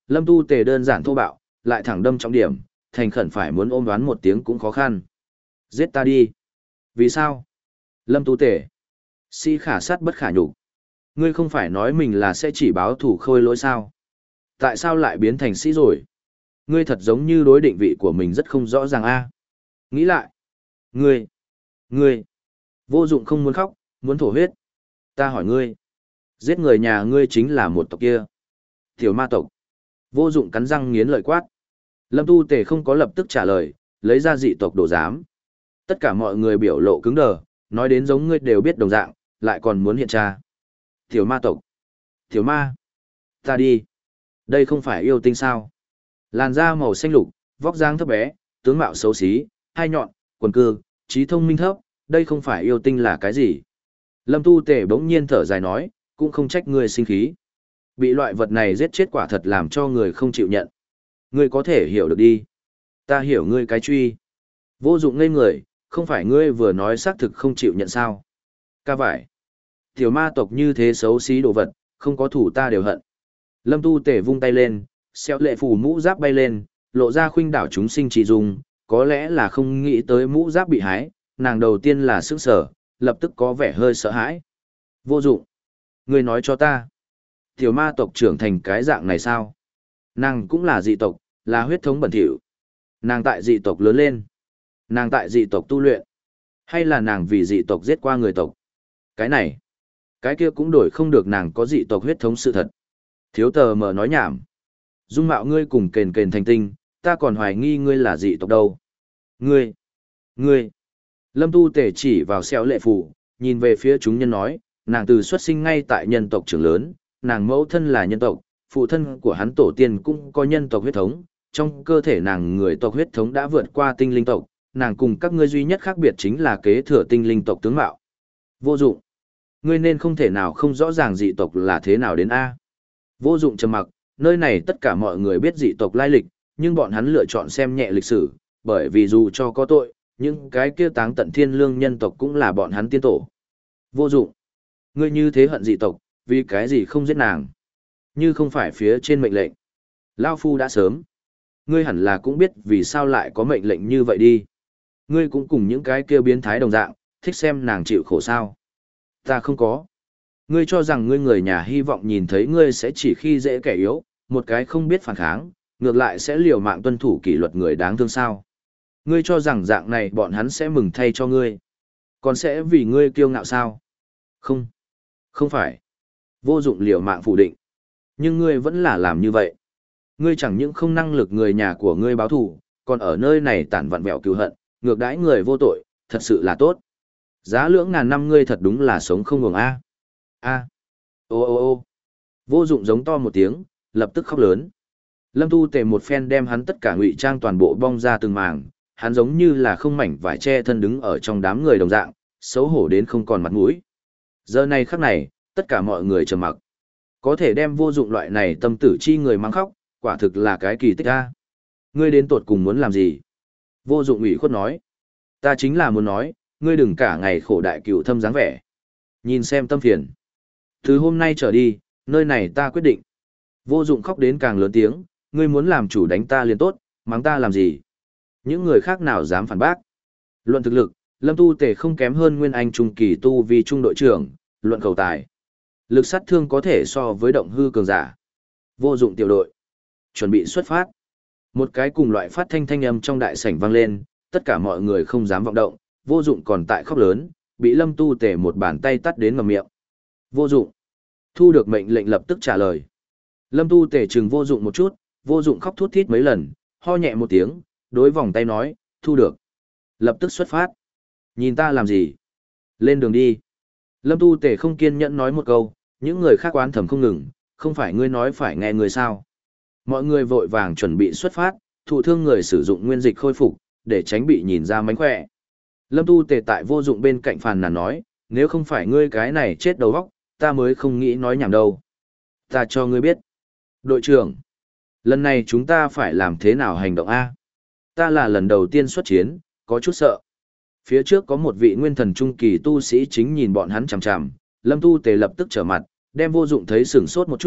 Lâm Tu Tề đơn giản thô bạo, lại thẳng đâm trọng điểm, thành khẩn phải muốn ôm đoán một tiếng cũng khó khăn. Giết ta đi. Vì sao? Lâm Tu Tề. Si khả sát bất khả nhục. Ngươi không phải nói mình là sẽ chỉ báo thủ khôi lỗi sao? Tại sao lại biến thành sĩ rồi? Ngươi thật giống như đối định vị của mình rất không rõ ràng a. Nghĩ lại. Ngươi. Ngươi. Vô dụng không muốn khóc, muốn thổ huyết. Ta hỏi ngươi. Giết người nhà ngươi chính là một tộc kia. Tiểu ma tộc. Vô dụng cắn răng nghiến lợi quát. Lâm Tu Tề không có lập tức trả lời, lấy ra dị tộc đồ giám. Tất cả mọi người biểu lộ cứng đờ, nói đến giống ngươi đều biết đồng dạng, lại còn muốn hiện tra. Tiểu ma tộc. Tiểu ma. Ta đi. Đây không phải yêu tinh sao? Làn da màu xanh lục, vóc dáng thấp bé, tướng mạo xấu xí, hai nhọn, quần cư, trí thông minh thấp, đây không phải yêu tinh là cái gì? Lâm Tu Tề bỗng nhiên thở dài nói, cũng không trách ngươi sinh khí. Bị loại vật này giết chết quả thật làm cho người không chịu nhận. Ngươi có thể hiểu được đi. Ta hiểu ngươi cái truy. Vô dụng ngây người, không phải ngươi vừa nói xác thực không chịu nhận sao? Ca vải. Tiểu ma tộc như thế xấu xí đồ vật, không có thủ ta đều hận. Lâm Tu Tề vung tay lên, xeo lệ phù mũ giáp bay lên, lộ ra khuynh đảo chúng sinh chỉ dùng, có lẽ là không nghĩ tới mũ giáp bị hái, nàng đầu tiên là sững sờ, lập tức có vẻ hơi sợ hãi. Vô dụng. Ngươi nói cho ta. Tiểu ma tộc trưởng thành cái dạng này sao? Nàng cũng là dị tộc, là huyết thống bẩn thỉu. Nàng tại dị tộc lớn lên. Nàng tại dị tộc tu luyện. Hay là nàng vì dị tộc giết qua người tộc? Cái này, cái kia cũng đổi không được nàng có dị tộc huyết thống sự thật. Thiếu tờ mờ nói nhảm. Dung mạo ngươi cùng kền kền thành tinh, ta còn hoài nghi ngươi là dị tộc đâu. Ngươi, ngươi. Lâm Tu Tề chỉ vào xeo lệ phủ, nhìn về phía chúng nhân nói, nàng từ xuất sinh ngay tại nhân tộc trưởng lớn, nàng mẫu thân là nhân tộc, phụ thân của hắn tổ tiên cũng có nhân tộc huyết thống, trong cơ thể nàng người tộc huyết thống đã vượt qua tinh linh tộc, nàng cùng các ngươi duy nhất khác biệt chính là kế thừa tinh linh tộc tướng mạo. Vô dụng. Ngươi nên không thể nào không rõ ràng dị tộc là thế nào đến A. Vô dụng trầm mặc, nơi này tất cả mọi người biết dị tộc lai lịch, nhưng bọn hắn lựa chọn xem nhẹ lịch sử, bởi vì dù cho có tội, những cái kia táng tận thiên lương nhân tộc cũng là bọn hắn tiên tổ. Vô dụng. Ngươi như thế hận dị tộc, vì cái gì không giết nàng? Như không phải phía trên mệnh lệnh. Lao Phu đã sớm. Ngươi hẳn là cũng biết vì sao lại có mệnh lệnh như vậy đi. Ngươi cũng cùng những cái kia biến thái đồng dạng, thích xem nàng chịu khổ sao. Ta không có. Ngươi cho rằng ngươi người nhà hy vọng nhìn thấy ngươi sẽ chỉ khi dễ kẻ yếu, một cái không biết phản kháng, ngược lại sẽ liều mạng tuân thủ kỷ luật người đáng thương sao. Ngươi cho rằng dạng này bọn hắn sẽ mừng thay cho ngươi. Còn sẽ vì ngươi kiêu ngạo sao? Không. Không phải. Vô dụng liều mạng phủ định. Nhưng ngươi vẫn là làm như vậy. Ngươi chẳng những không năng lực người nhà của ngươi báo thù, còn ở nơi này tản vặn vẹo cứu hận, ngược đãi người vô tội, thật sự là tốt. Giá lưỡng ngàn năm ngươi thật đúng là sống không ngừng a. A. Ô ô ô. Vô dụng giống to một tiếng, lập tức khóc lớn. Lâm Tu Tề một phen đem hắn tất cả ngụy trang toàn bộ bong ra từng màng, hắn giống như là không mảnh vải che thân đứng ở trong đám người đồng dạng, xấu hổ đến không còn mặt mũi. Giờ này khắc này, tất cả mọi người trầm mặc. Có thể đem vô dụng loại này tâm tử chi người mang khóc, quả thực là cái kỳ tích a. Ngươi đến tột cùng muốn làm gì? Vô dụng ủy khuất nói. Ta chính là muốn nói, ngươi đừng cả ngày khổ đại cựu thâm dáng vẻ. Nhìn xem tâm phiền. Từ hôm nay trở đi, nơi này ta quyết định. Vô dụng khóc đến càng lớn tiếng, ngươi muốn làm chủ đánh ta liền tốt, mắng ta làm gì? Những người khác nào dám phản bác? Luận thực lực, Lâm Tu Tề không kém hơn Nguyên Anh trung kỳ tu vì trung đội trưởng, luận cầu tài. Lực sát thương có thể so với động hư cường giả. Vô dụng tiểu đội. Chuẩn bị xuất phát. Một cái cùng loại phát thanh thanh âm trong đại sảnh vang lên, tất cả mọi người không dám vọng động, vô dụng còn tại khóc lớn, bị Lâm Tu Tề một bàn tay tắt đến ngậm miệng. Vô dụng. Thu được mệnh lệnh lập tức trả lời. Lâm Tu Tề chừng vô dụng một chút, vô dụng khóc thút thít mấy lần, ho nhẹ một tiếng, đối vòng tay nói, thu được. Lập tức xuất phát. Nhìn ta làm gì? Lên đường đi. Lâm Tu Tề không kiên nhẫn nói một câu, những người khác oán thầm không ngừng, không phải ngươi nói phải nghe người sao. Mọi người vội vàng chuẩn bị xuất phát, thụ thương người sử dụng nguyên dịch khôi phục, để tránh bị nhìn ra mánh khỏe. Lâm Tu Tề tại vô dụng bên cạnh phàn nàn nói, nếu không phải ngươi cái này chết đầu óc, ta mới không nghĩ nói nhảm đâu. Ta cho ngươi biết. Đội trưởng, lần này chúng ta phải làm thế nào hành động A? Ta là lần đầu tiên xuất chiến, có chút sợ. Phía trước có một vị nguyên thần trung kỳ tu sĩ chính nhìn bọn hắn chằm chằm, Lâm Tu Tề lập tức trở mặt, đem vô dụng thấy sửng sốt một chút,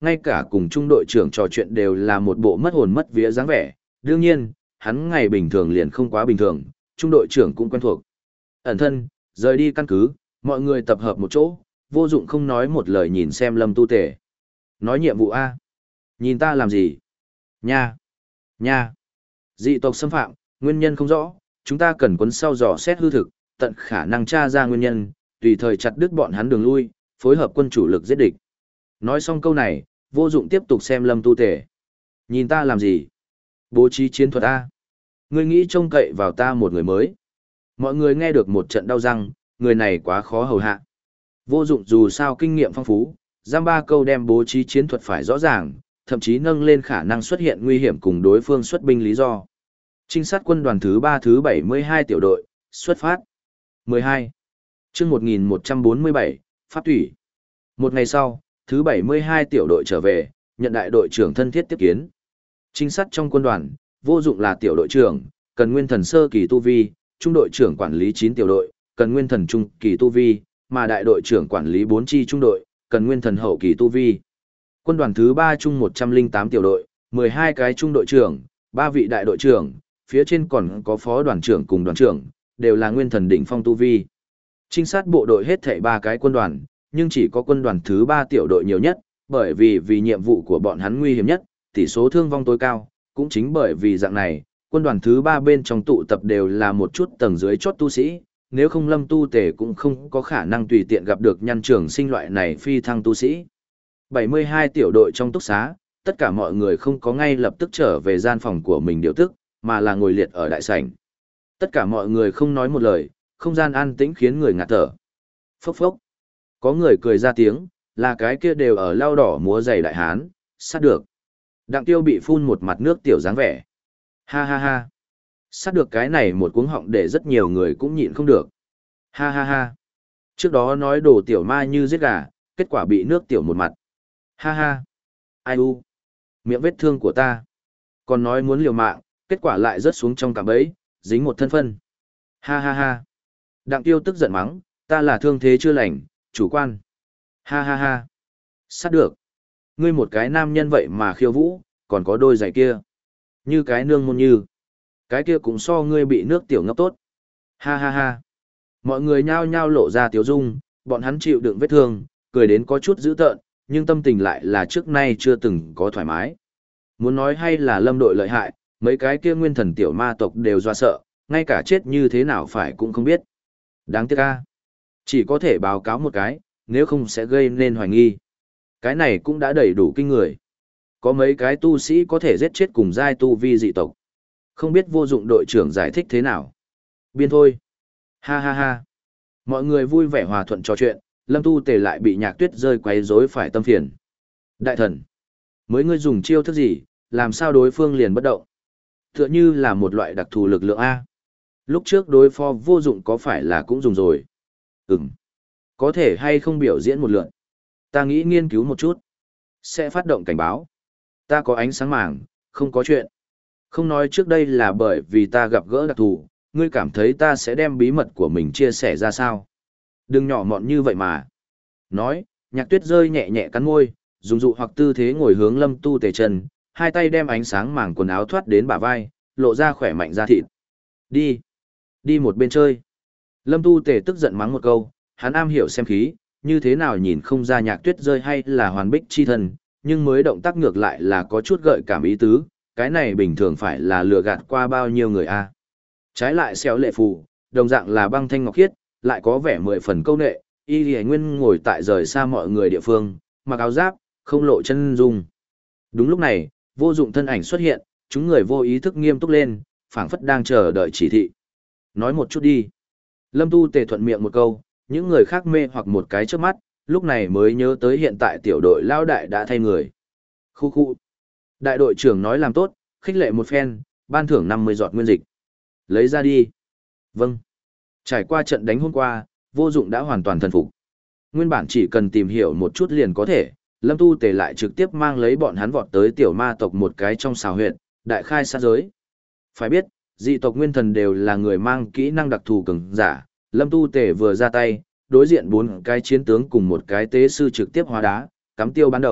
ngay cả cùng trung đội trưởng trò chuyện đều là một bộ mất hồn mất vía dáng vẻ. Đương nhiên, hắn ngày bình thường liền không quá bình thường, trung đội trưởng cũng quen thuộc. Ẩn thân, rời đi căn cứ, mọi người tập hợp một chỗ, Vô Dụng không nói một lời nhìn xem Lâm Tu Tề. Nói nhiệm vụ A. Nhìn ta làm gì? Nha! Nha! Dị tộc xâm phạm, nguyên nhân không rõ, chúng ta cần cuốn sau dò xét hư thực, tận khả năng tra ra nguyên nhân, tùy thời chặt đứt bọn hắn đường lui, phối hợp quân chủ lực giết địch. Nói xong câu này, Vô Dụng tiếp tục xem Lâm Tu Tề. Nhìn ta làm gì? Bố trí chiến thuật A. Ngươi nghĩ trông cậy vào ta một người mới. Mọi người nghe được một trận đau răng, người này quá khó hầu hạ. Vô Dụng dù sao kinh nghiệm phong phú, giam ba câu đem bố trí chiến thuật phải rõ ràng, thậm chí nâng lên khả năng xuất hiện nguy hiểm cùng đối phương xuất binh lý do. Trinh sát quân đoàn thứ ba thứ bảy mươi hai tiểu đội, xuất phát. mười hai. Chương một nghìn một trăm bốn mươi bảy, Pháp thủy. Một ngày sau, thứ bảy mươi hai tiểu đội trở về, nhận đại đội trưởng thân thiết tiếp kiến. Trinh sát trong quân đoàn, Vô Dụng là tiểu đội trưởng, cần nguyên thần sơ kỳ tu vi, trung đội trưởng quản lý chín tiểu đội, cần nguyên thần trung kỳ tu vi, mà đại đội trưởng quản lý bốn chi trung đội, cần nguyên thần hậu kỳ tu vi. Quân đoàn thứ ba trung một trăm lẻ tám tiểu đội, mười hai cái trung đội trưởng, ba vị đại đội trưởng, phía trên còn có phó đoàn trưởng cùng đoàn trưởng, đều là nguyên thần đỉnh phong tu vi. Trinh sát bộ đội hết thảy ba cái quân đoàn, nhưng chỉ có quân đoàn thứ ba tiểu đội nhiều nhất, bởi vì vì nhiệm vụ của bọn hắn nguy hiểm nhất, tỷ số thương vong tối cao, cũng chính bởi vì dạng này, quân đoàn thứ ba bên trong tụ tập đều là một chút tầng dưới chót tu sĩ, nếu không Lâm Tu Tề cũng không có khả năng tùy tiện gặp được Nhan Trường Sinh loại này phi thăng tu sĩ. bảy mươi hai tiểu đội trong túc xá, tất cả mọi người không có ngay lập tức trở về gian phòng của mình điều tức, mà là ngồi liệt ở đại sảnh. Tất cả mọi người không nói một lời, không gian an tĩnh khiến người ngạt thở. Phốc phốc. Có người cười ra tiếng, là cái kia đều ở lao đỏ múa giày đại hán, sát được. Đặng Tiêu bị phun một mặt nước tiểu dáng vẻ. Ha ha ha. Sát được cái này một cuống họng để rất nhiều người cũng nhịn không được. Ha ha ha. Trước đó nói đồ tiểu ma như giết gà, kết quả bị nước tiểu một mặt. Ha ha. Ai u. Miệng vết thương của ta. Còn nói muốn liều mạng, kết quả lại rớt xuống trong cạm bẫy, dính một thân phân. Ha ha ha. Đặng Tiêu tức giận mắng, ta là thương thế chưa lành, chủ quan. Ha ha ha. Sát được. Ngươi một cái nam nhân vậy mà khiêu vũ, còn có đôi giày kia. Như cái nương môn như. Cái kia cũng so ngươi bị nước tiểu ngấp tốt. Ha ha ha. Mọi người nhao nhao lộ ra tiếu dung, bọn hắn chịu đựng vết thương, cười đến có chút dữ tợn, nhưng tâm tình lại là trước nay chưa từng có thoải mái. Muốn nói hay là Lâm đội lợi hại, mấy cái kia nguyên thần tiểu ma tộc đều doa sợ, ngay cả chết như thế nào phải cũng không biết. Đáng tiếc a. Chỉ có thể báo cáo một cái, nếu không sẽ gây nên hoài nghi. Cái này cũng đã đầy đủ kinh người. Có mấy cái tu sĩ có thể giết chết cùng giai tu vi dị tộc. Không biết Vô Dụng đội trưởng giải thích thế nào. Biên thôi. Ha ha ha. Mọi người vui vẻ hòa thuận trò chuyện, Lâm Tu Tề lại bị Nhạc Tuyết rơi quấy rối phải tâm phiền. Đại thần, mới ngươi dùng chiêu thức gì, làm sao đối phương liền bất động? Tựa như là một loại đặc thù lực lượng A. Lúc trước đối phó Vô Dụng có phải là cũng dùng rồi? Ừm. Có thể hay không biểu diễn một lượt? Ta nghĩ nghiên cứu một chút. Sẽ phát động cảnh báo. Ta có ánh sáng màng, không có chuyện. Không nói trước đây là bởi vì ta gặp gỡ đặc thù, ngươi cảm thấy ta sẽ đem bí mật của mình chia sẻ ra sao? Đừng nhỏ mọn như vậy mà. Nói, Nhạc Tuyết rơi nhẹ nhẹ cắn môi, dùng dụ hoặc tư thế ngồi hướng Lâm Tu Tề chân, hai tay đem ánh sáng màng quần áo thoát đến bả vai, lộ ra khỏe mạnh da thịt. Đi. Đi một bên chơi. Lâm Tu Tề tức giận mắng một câu, hắn am hiểu xem khí, như thế nào nhìn không ra Nhạc Tuyết rơi hay là hoàn bích chi thân, nhưng mới động tác ngược lại là có chút gợi cảm ý tứ, cái này bình thường phải là lừa gạt qua bao nhiêu người a. Trái lại xéo lệ phù, đồng dạng là băng thanh ngọc khiết, lại có vẻ mười phần câu nệ, y lì nguyên ngồi tại rời xa mọi người địa phương, mặc áo giáp, không lộ chân dung. Đúng lúc này, Vô Dụng thân ảnh xuất hiện, chúng người vô ý thức nghiêm túc lên, phảng phất đang chờ đợi chỉ thị. Nói một chút đi. Lâm Tu Tề thuận miệng một câu, những người khác mê hoặc một cái trước mắt, lúc này mới nhớ tới hiện tại tiểu đội lao đại đã thay người. Khu khu. Đại đội trưởng nói làm tốt, khích lệ một phen, ban thưởng năm mươi giọt nguyên dịch. Lấy ra đi. Vâng. Trải qua trận đánh hôm qua, Vô Dụng đã hoàn toàn thần phục. Nguyên bản chỉ cần tìm hiểu một chút liền có thể, Lâm Tu Tề lại trực tiếp mang lấy bọn hắn vọt tới tiểu ma tộc một cái trong xào huyện, đại khai sát giới. Phải biết, dị tộc nguyên thần đều là người mang kỹ năng đặc thù cường giả, Lâm Tu Tề vừa ra tay, đối diện bốn cái chiến tướng cùng một cái tế sư trực tiếp hóa đá, cắm tiêu ban đầu,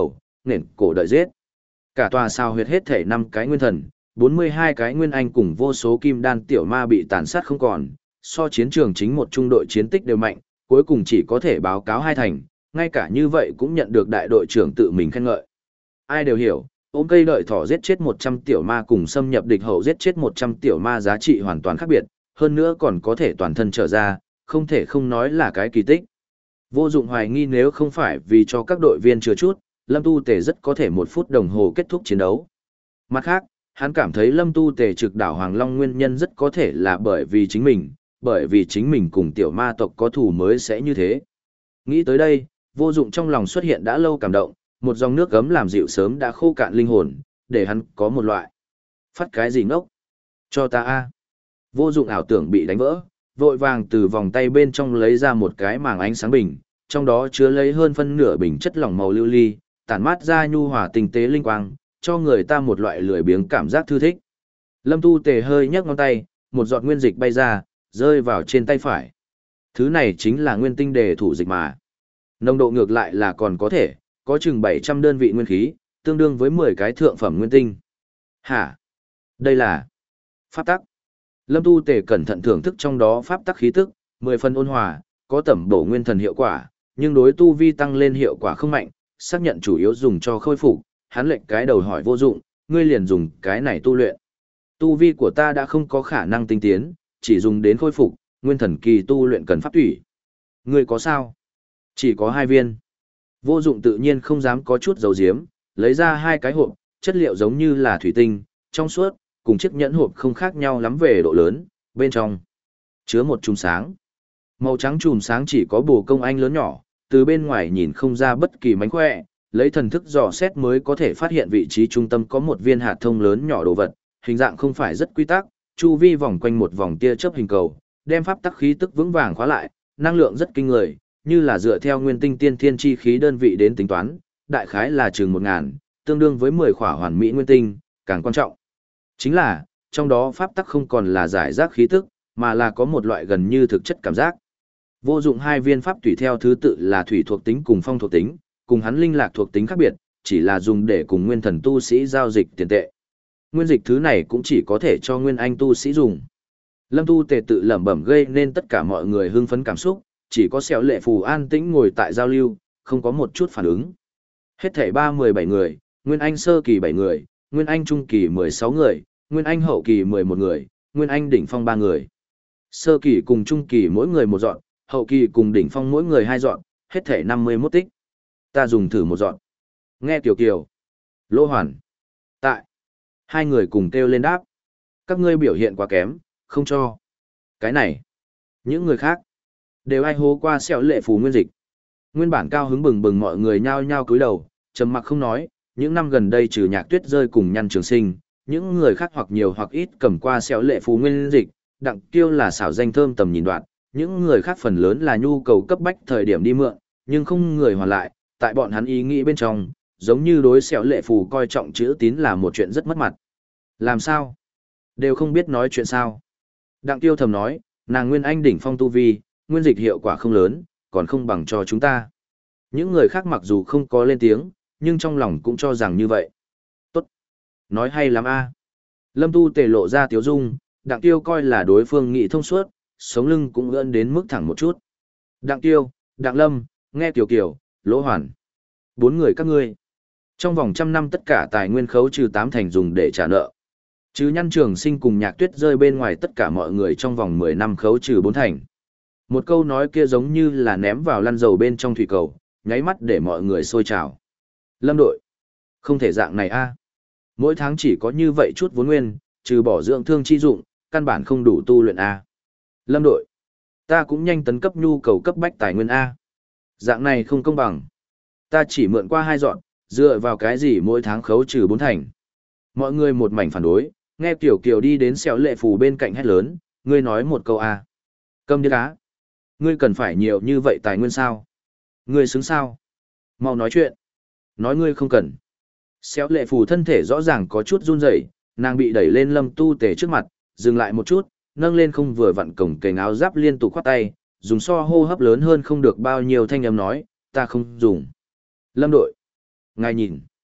nghển cổ đợi giết. Cả tòa sao huyệt hết thể năm cái nguyên thần, bốn mươi hai cái nguyên anh cùng vô số kim đan tiểu ma bị tàn sát không còn, so chiến trường chính một trung đội chiến tích đều mạnh, cuối cùng chỉ có thể báo cáo hai thành, ngay cả như vậy cũng nhận được đại đội trưởng tự mình khen ngợi. Ai đều hiểu, ôm cây đợi thỏ giết chết một trăm tiểu ma cùng xâm nhập địch hậu giết chết một trăm tiểu ma giá trị hoàn toàn khác biệt, hơn nữa còn có thể toàn thân trở ra, không thể không nói là cái kỳ tích. Vô dụng hoài nghi nếu không phải vì cho các đội viên chừa chút, Lâm Tu Tề rất có thể một phút đồng hồ kết thúc chiến đấu. Mặt khác, hắn cảm thấy Lâm Tu Tề trực đảo Hoàng Long nguyên nhân rất có thể là bởi vì chính mình, bởi vì chính mình cùng tiểu ma tộc có thù mới sẽ như thế. Nghĩ tới đây, vô dụng trong lòng xuất hiện đã lâu cảm động, một dòng nước gấm làm dịu sớm đã khô cạn linh hồn, để hắn có một loại. Phát cái gì ngốc? Cho ta a. Vô dụng ảo tưởng bị đánh vỡ, vội vàng từ vòng tay bên trong lấy ra một cái màng ánh sáng bình, trong đó chứa lấy hơn phân nửa bình chất lỏng màu lưu ly, tản mát ra nhu hòa tinh tế linh quang, cho người ta một loại lười biếng cảm giác thư thích. Lâm Tu Tề hơi nhấc ngón tay, một giọt nguyên dịch bay ra, rơi vào trên tay phải. Thứ này chính là nguyên tinh đề thủ dịch mà. Nồng độ ngược lại là còn có thể, có chừng bảy trăm đơn vị nguyên khí, tương đương với mười cái thượng phẩm nguyên tinh. Hả? Đây là pháp tắc. Lâm Tu Tề cẩn thận thưởng thức trong đó pháp tắc khí tức, mười phần ôn hòa, có tẩm bổ nguyên thần hiệu quả, nhưng đối tu vi tăng lên hiệu quả không mạnh, xác nhận chủ yếu dùng cho khôi phục, hắn lệnh cái đầu hỏi vô dụng, ngươi liền dùng cái này tu luyện. Tu vi của ta đã không có khả năng tinh tiến, chỉ dùng đến khôi phục, nguyên thần kỳ tu luyện cần pháp thủy. Ngươi có sao? Chỉ có hai viên. Vô dụng tự nhiên không dám có chút dầu diếm, lấy ra hai cái hộp, chất liệu giống như là thủy tinh, trong suốt, cùng chiếc nhẫn hộp không khác nhau lắm về độ lớn, bên trong chứa một chùm sáng. Màu trắng chùm sáng chỉ có bồ công anh lớn nhỏ, từ bên ngoài nhìn không ra bất kỳ mánh khỏe, lấy thần thức dò xét mới có thể phát hiện vị trí trung tâm có một viên hạt thông lớn nhỏ đồ vật, hình dạng không phải rất quy tắc, chu vi vòng quanh một vòng tia chớp hình cầu, đem pháp tắc khí tức vững vàng khóa lại, năng lượng rất kinh người, như là dựa theo nguyên tinh tiên thiên chi khí đơn vị đến tính toán, đại khái là chừng một ngàn, tương đương với mười khỏa hoàn mỹ nguyên tinh, càng quan trọng chính là, trong đó pháp tắc không còn là giải rác khí tức, mà là có một loại gần như thực chất cảm giác. Vô dụng hai viên pháp tùy theo thứ tự là thủy thuộc tính cùng phong thuộc tính, cùng hắn linh lạc thuộc tính khác biệt, chỉ là dùng để cùng nguyên thần tu sĩ giao dịch tiền tệ. Nguyên dịch thứ này cũng chỉ có thể cho nguyên anh tu sĩ dùng. Lâm Tu Tề tự lẩm bẩm gây nên tất cả mọi người hưng phấn cảm xúc, chỉ có Sẹo Lệ Phù an tĩnh ngồi tại giao lưu, không có một chút phản ứng. Hết thảy ba mươi bảy người, nguyên anh sơ kỳ bảy người, nguyên anh trung kỳ mười sáu người, nguyên anh hậu kỳ mười một người, nguyên anh đỉnh phong ba người. Sơ kỳ cùng trung kỳ mỗi người một dọn, hậu kỳ cùng đỉnh phong mỗi người hai dọn, hết thảy năm mươi mốt tích. Ta dùng thử một dọn. Nghe Kiều Kiều. Lỗ Hoàn. Tại. Hai người cùng kêu lên đáp. Các ngươi biểu hiện quá kém, không cho. Cái này. Những người khác. Đều ai hố qua Sẹo Lệ Phù nguyên dịch. Nguyên bản cao hứng bừng bừng mọi người nhao nhao cúi đầu, trầm mặc không nói. Những năm gần đây trừ Nhạc Tuyết rơi cùng Nhăn Trường Sinh, những người khác hoặc nhiều hoặc ít cầm qua Sẹo Lệ Phù nguyên dịch, Đặng Kiêu là xảo danh thơm tầm nhìn đoạn, những người khác phần lớn là nhu cầu cấp bách thời điểm đi mượn, nhưng không người hoàn lại, tại bọn hắn ý nghĩ bên trong, giống như đối Sẹo Lệ Phù coi trọng chữ tín là một chuyện rất mất mặt. Làm sao? Đều không biết nói chuyện sao? Đặng Kiêu thầm nói, nàng nguyên anh đỉnh phong tu vi, nguyên dịch hiệu quả không lớn, còn không bằng cho chúng ta. Những người khác mặc dù không có lên tiếng, nhưng trong lòng cũng cho rằng như vậy. Tốt. Nói hay lắm a. Lâm Tu Tề lộ ra tiếu dung, Đặng Tiêu coi là đối phương nghị thông suốt, sống lưng cũng ưỡn đến mức thẳng một chút. Đặng Tiêu, Đặng Lâm, nghe Kiều Kiều, Lỗ Hoàn. Bốn người các ngươi. Trong vòng trăm năm tất cả tài nguyên khấu trừ tám thành dùng để trả nợ. Chứ Nhăn Trường Sinh cùng Nhạc Tuyết rơi bên ngoài tất cả mọi người trong vòng mười năm khấu trừ bốn thành. Một câu nói kia giống như là ném vào lăn dầu bên trong thủy cầu, nháy mắt để mọi người sôi trào. Lâm đội. Không thể dạng này a. Mỗi tháng chỉ có như vậy chút vốn nguyên, trừ bỏ dưỡng thương chi dụng, căn bản không đủ tu luyện a. Lâm đội. Ta cũng nhanh tấn cấp nhu cầu cấp bách tài nguyên a. Dạng này không công bằng. Ta chỉ mượn qua hai dọn, dựa vào cái gì mỗi tháng khấu trừ bốn thành. Mọi người một mảnh phản đối, nghe Kiều Kiều đi đến Sẹo Lệ Phù bên cạnh hét lớn, ngươi nói một câu a. Câm điếc á. Ngươi cần phải nhiều như vậy tài nguyên sao? Ngươi xứng sao? Mau nói chuyện. Nói ngươi không cần. Sẹo Lệ Phù thân thể rõ ràng có chút run rẩy, nàng bị đẩy lên Lâm Tu Tề trước mặt, dừng lại một chút, nâng lên không vừa vặn cổng kềnh áo giáp liên tục khoát tay, dùng so hô hấp lớn hơn không được bao nhiêu thanh âm nói, ta không dùng. Lâm đội. Ngài nhìn.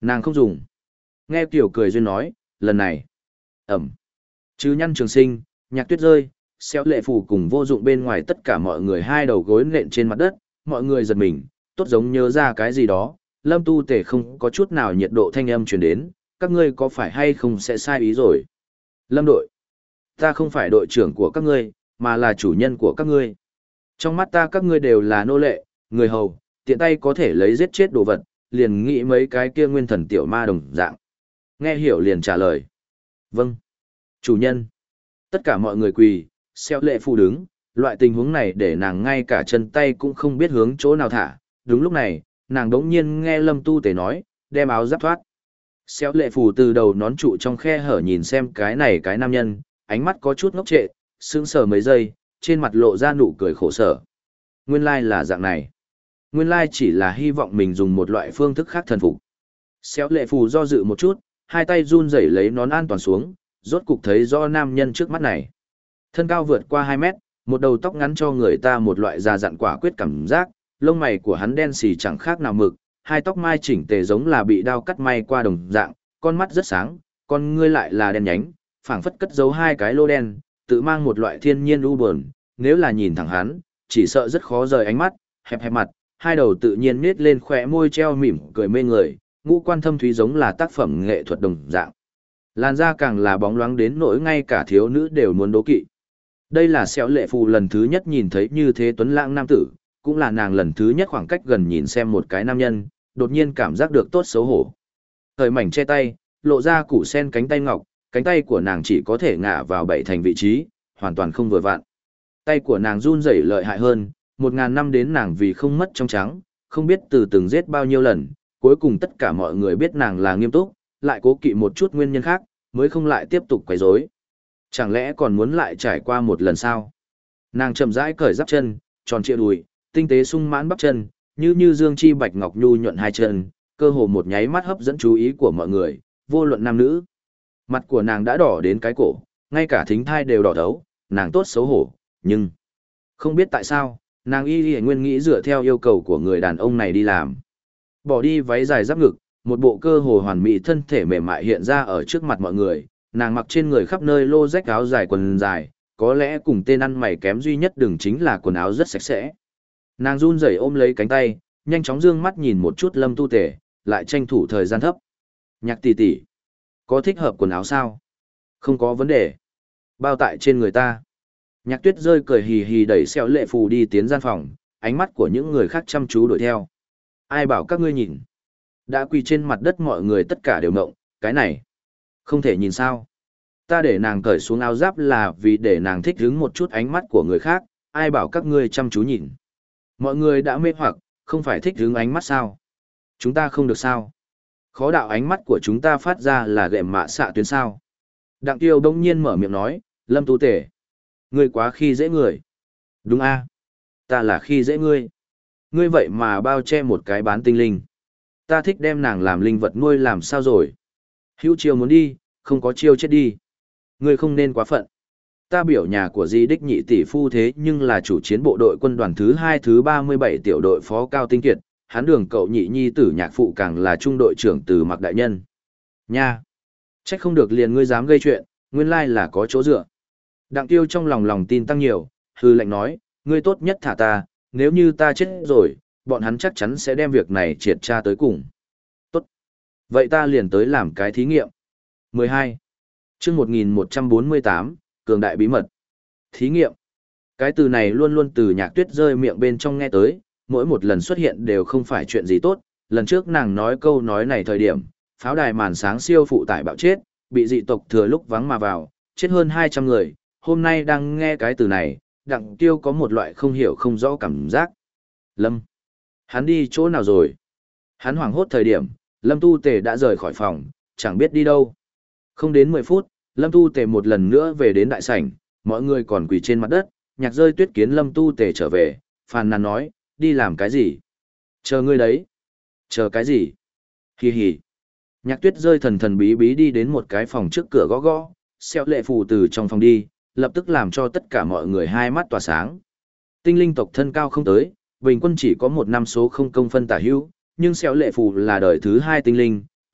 Nàng không dùng. Nghe Kiều cười duyên nói, lần này. Ẩm. Chứ nhăn trường sinh, nhạc tuyết rơi, xéo lệ phù cùng vô dụng bên ngoài tất cả mọi người hai đầu gối nện trên mặt đất, mọi người giật mình, tốt giống nhớ ra cái gì đó. Lâm Tu Tề không có chút nào nhiệt độ thanh âm truyền đến, các ngươi có phải hay không sẽ sai ý rồi. Lâm đội. Ta không phải đội trưởng của các ngươi, mà là chủ nhân của các ngươi. Trong mắt ta các ngươi đều là nô lệ, người hầu, tiện tay có thể lấy giết chết đồ vật, liền nghĩ mấy cái kia nguyên thần tiểu ma đồng dạng. Nghe hiểu liền trả lời. Vâng. Chủ nhân. Tất cả mọi người quỳ, xeo lệ phù đứng, loại tình huống này để nàng ngay cả chân tay cũng không biết hướng chỗ nào thả. Đúng lúc này, nàng đống nhiên nghe Lâm Tu Tề nói, đem áo giáp thoát. Xéo lệ phù từ đầu nón trụ trong khe hở nhìn xem cái này cái nam nhân, ánh mắt có chút ngốc trệ, sững sờ mấy giây, trên mặt lộ ra nụ cười khổ sở. Nguyên lai là dạng này. Nguyên lai chỉ là hy vọng mình dùng một loại phương thức khác thần phục. Xéo lệ phù do dự một chút, hai tay run rẩy lấy nón an toàn xuống, rốt cục thấy rõ nam nhân trước mắt này. Thân cao vượt qua hai mét, một đầu tóc ngắn cho người ta một loại già dặn quả quyết cảm giác, lông mày của hắn đen xì chẳng khác nào mực, hai tóc mai chỉnh tề giống là bị đao cắt may qua đồng dạng, con mắt rất sáng, con ngươi lại là đen nhánh, phảng phất cất giấu hai cái lô đen, tự mang một loại thiên nhiên u buồn, nếu là nhìn thẳng hắn, chỉ sợ rất khó rời ánh mắt, hẹp hẹp mặt, hai đầu tự nhiên nết lên khóe môi treo mỉm cười mê người, ngũ quan thâm thúy giống là tác phẩm nghệ thuật đồng dạng. Làn da càng là bóng loáng đến nỗi ngay cả thiếu nữ đều muốn đố kỵ. Đây là Xéo lệ phù lần thứ nhất nhìn thấy như thế tuấn lãng nam tử, cũng là nàng lần thứ nhất khoảng cách gần nhìn xem một cái nam nhân, đột nhiên cảm giác được tốt xấu hổ. Thời mảnh che tay, lộ ra củ sen cánh tay ngọc, cánh tay của nàng chỉ có thể ngả vào bảy thành vị trí, hoàn toàn không vừa vặn. Tay của nàng run rẩy lợi hại hơn, một ngàn năm đến nàng vì không mất trong trắng, không biết từ từng giết bao nhiêu lần, cuối cùng tất cả mọi người biết nàng là nghiêm túc, lại cố kỵ một chút nguyên nhân khác, mới không lại tiếp tục quấy rối. Chẳng lẽ còn muốn lại trải qua một lần sao? Nàng chậm rãi cởi giáp chân, tròn trịa đùi, tinh tế sung mãn bắp chân, như như dương chi bạch ngọc nhu nhuận hai chân, cơ hồ một nháy mắt hấp dẫn chú ý của mọi người, vô luận nam nữ. Mặt của nàng đã đỏ đến cái cổ, ngay cả thính thai đều đỏ thấu, nàng tốt xấu hổ, nhưng không biết tại sao, nàng y y nguyên nghĩ dựa theo yêu cầu của người đàn ông này đi làm. Bỏ đi váy dài giáp ngực, một bộ cơ hồ hoàn mỹ thân thể mềm mại hiện ra ở trước mặt mọi người, nàng mặc trên người khắp nơi lô rách áo dài quần dài, có lẽ cùng tên ăn mày kém duy nhất đừng chính là quần áo rất sạch sẽ. Nàng run rẩy ôm lấy cánh tay, nhanh chóng dương mắt nhìn một chút Lâm Tu Tề, lại tranh thủ thời gian thấp. Nhạc tỷ tỷ, có thích hợp quần áo sao? Không có vấn đề. Bao tại trên người ta. Nhạc tuyết rơi cười hì hì đẩy Xéo lệ phù đi tiến gian phòng, ánh mắt của những người khác chăm chú đuổi theo. Ai bảo các ngươi nhìn? Đã quỳ trên mặt đất mọi người tất cả đều ngộng, cái này. Không thể nhìn sao. Ta để nàng cởi xuống áo giáp là vì để nàng thích hứng một chút ánh mắt của người khác, ai bảo các ngươi chăm chú nhìn. Mọi người đã mê hoặc, không phải thích hứng ánh mắt sao? Chúng ta không được sao? Khó đạo ánh mắt của chúng ta phát ra là gệm mạ xạ tuyến sao? Đặng tiêu đông nhiên mở miệng nói, Lâm Tu Tề. Ngươi quá khi dễ người. Đúng a, ta là khi dễ ngươi. Ngươi vậy mà bao che một cái bán tinh linh. Ta thích đem nàng làm linh vật nuôi làm sao rồi? Hữu chiêu muốn đi, không có chiêu chết đi. Ngươi không nên quá phận. Ta biểu nhà của Di Đích nhị tỷ phu thế nhưng là chủ chiến bộ đội quân đoàn thứ hai thứ ba mươi bảy tiểu đội phó Cao Tinh Kiệt, hắn đường cậu nhị nhi tử nhạc phụ càng là trung đội trưởng Từ Mặc đại nhân. Nha! Trách không được liền ngươi dám gây chuyện, nguyên lai là có chỗ dựa. Đặng tiêu trong lòng lòng tin tăng nhiều, hư lệnh nói, ngươi tốt nhất thả ta, nếu như ta chết rồi, bọn hắn chắc chắn sẽ đem việc này triệt tra tới cùng. Tốt. Vậy ta liền tới làm cái thí nghiệm. mười hai. Chương một nghìn một trăm bốn mươi tám, cường đại bí mật. Thí nghiệm. Cái từ này luôn luôn từ Nhạc Tuyết rơi miệng bên trong nghe tới, mỗi một lần xuất hiện đều không phải chuyện gì tốt. Lần trước nàng nói câu nói này thời điểm, pháo đài màn sáng siêu phụ tải bạo chết, bị dị tộc thừa lúc vắng mà vào, chết hơn hai trăm người. Hôm nay đang nghe cái từ này, Đặng Tiêu có một loại không hiểu không rõ cảm giác. Lâm. Hắn đi chỗ nào rồi? Hắn hoảng hốt thời điểm, Lâm Tu Tề đã rời khỏi phòng, chẳng biết đi đâu. Không đến mười phút, Lâm Tu Tề một lần nữa về đến đại sảnh, mọi người còn quỳ trên mặt đất, Nhạc Rơi Tuyết kiến Lâm Tu Tề trở về, phàn nàn nói, đi làm cái gì? Chờ ngươi đấy. Chờ cái gì? Hì hì. Nhạc Tuyết Rơi thần thần bí bí đi đến một cái phòng trước cửa gõ gõ, Xéo lệ phù từ trong phòng đi, lập tức làm cho tất cả mọi người hai mắt tỏa sáng. Tinh linh tộc thân cao không tới, bình quân chỉ có một năm số không công phân tả hữu, nhưng Xéo lệ phù là đời thứ hai tinh linh,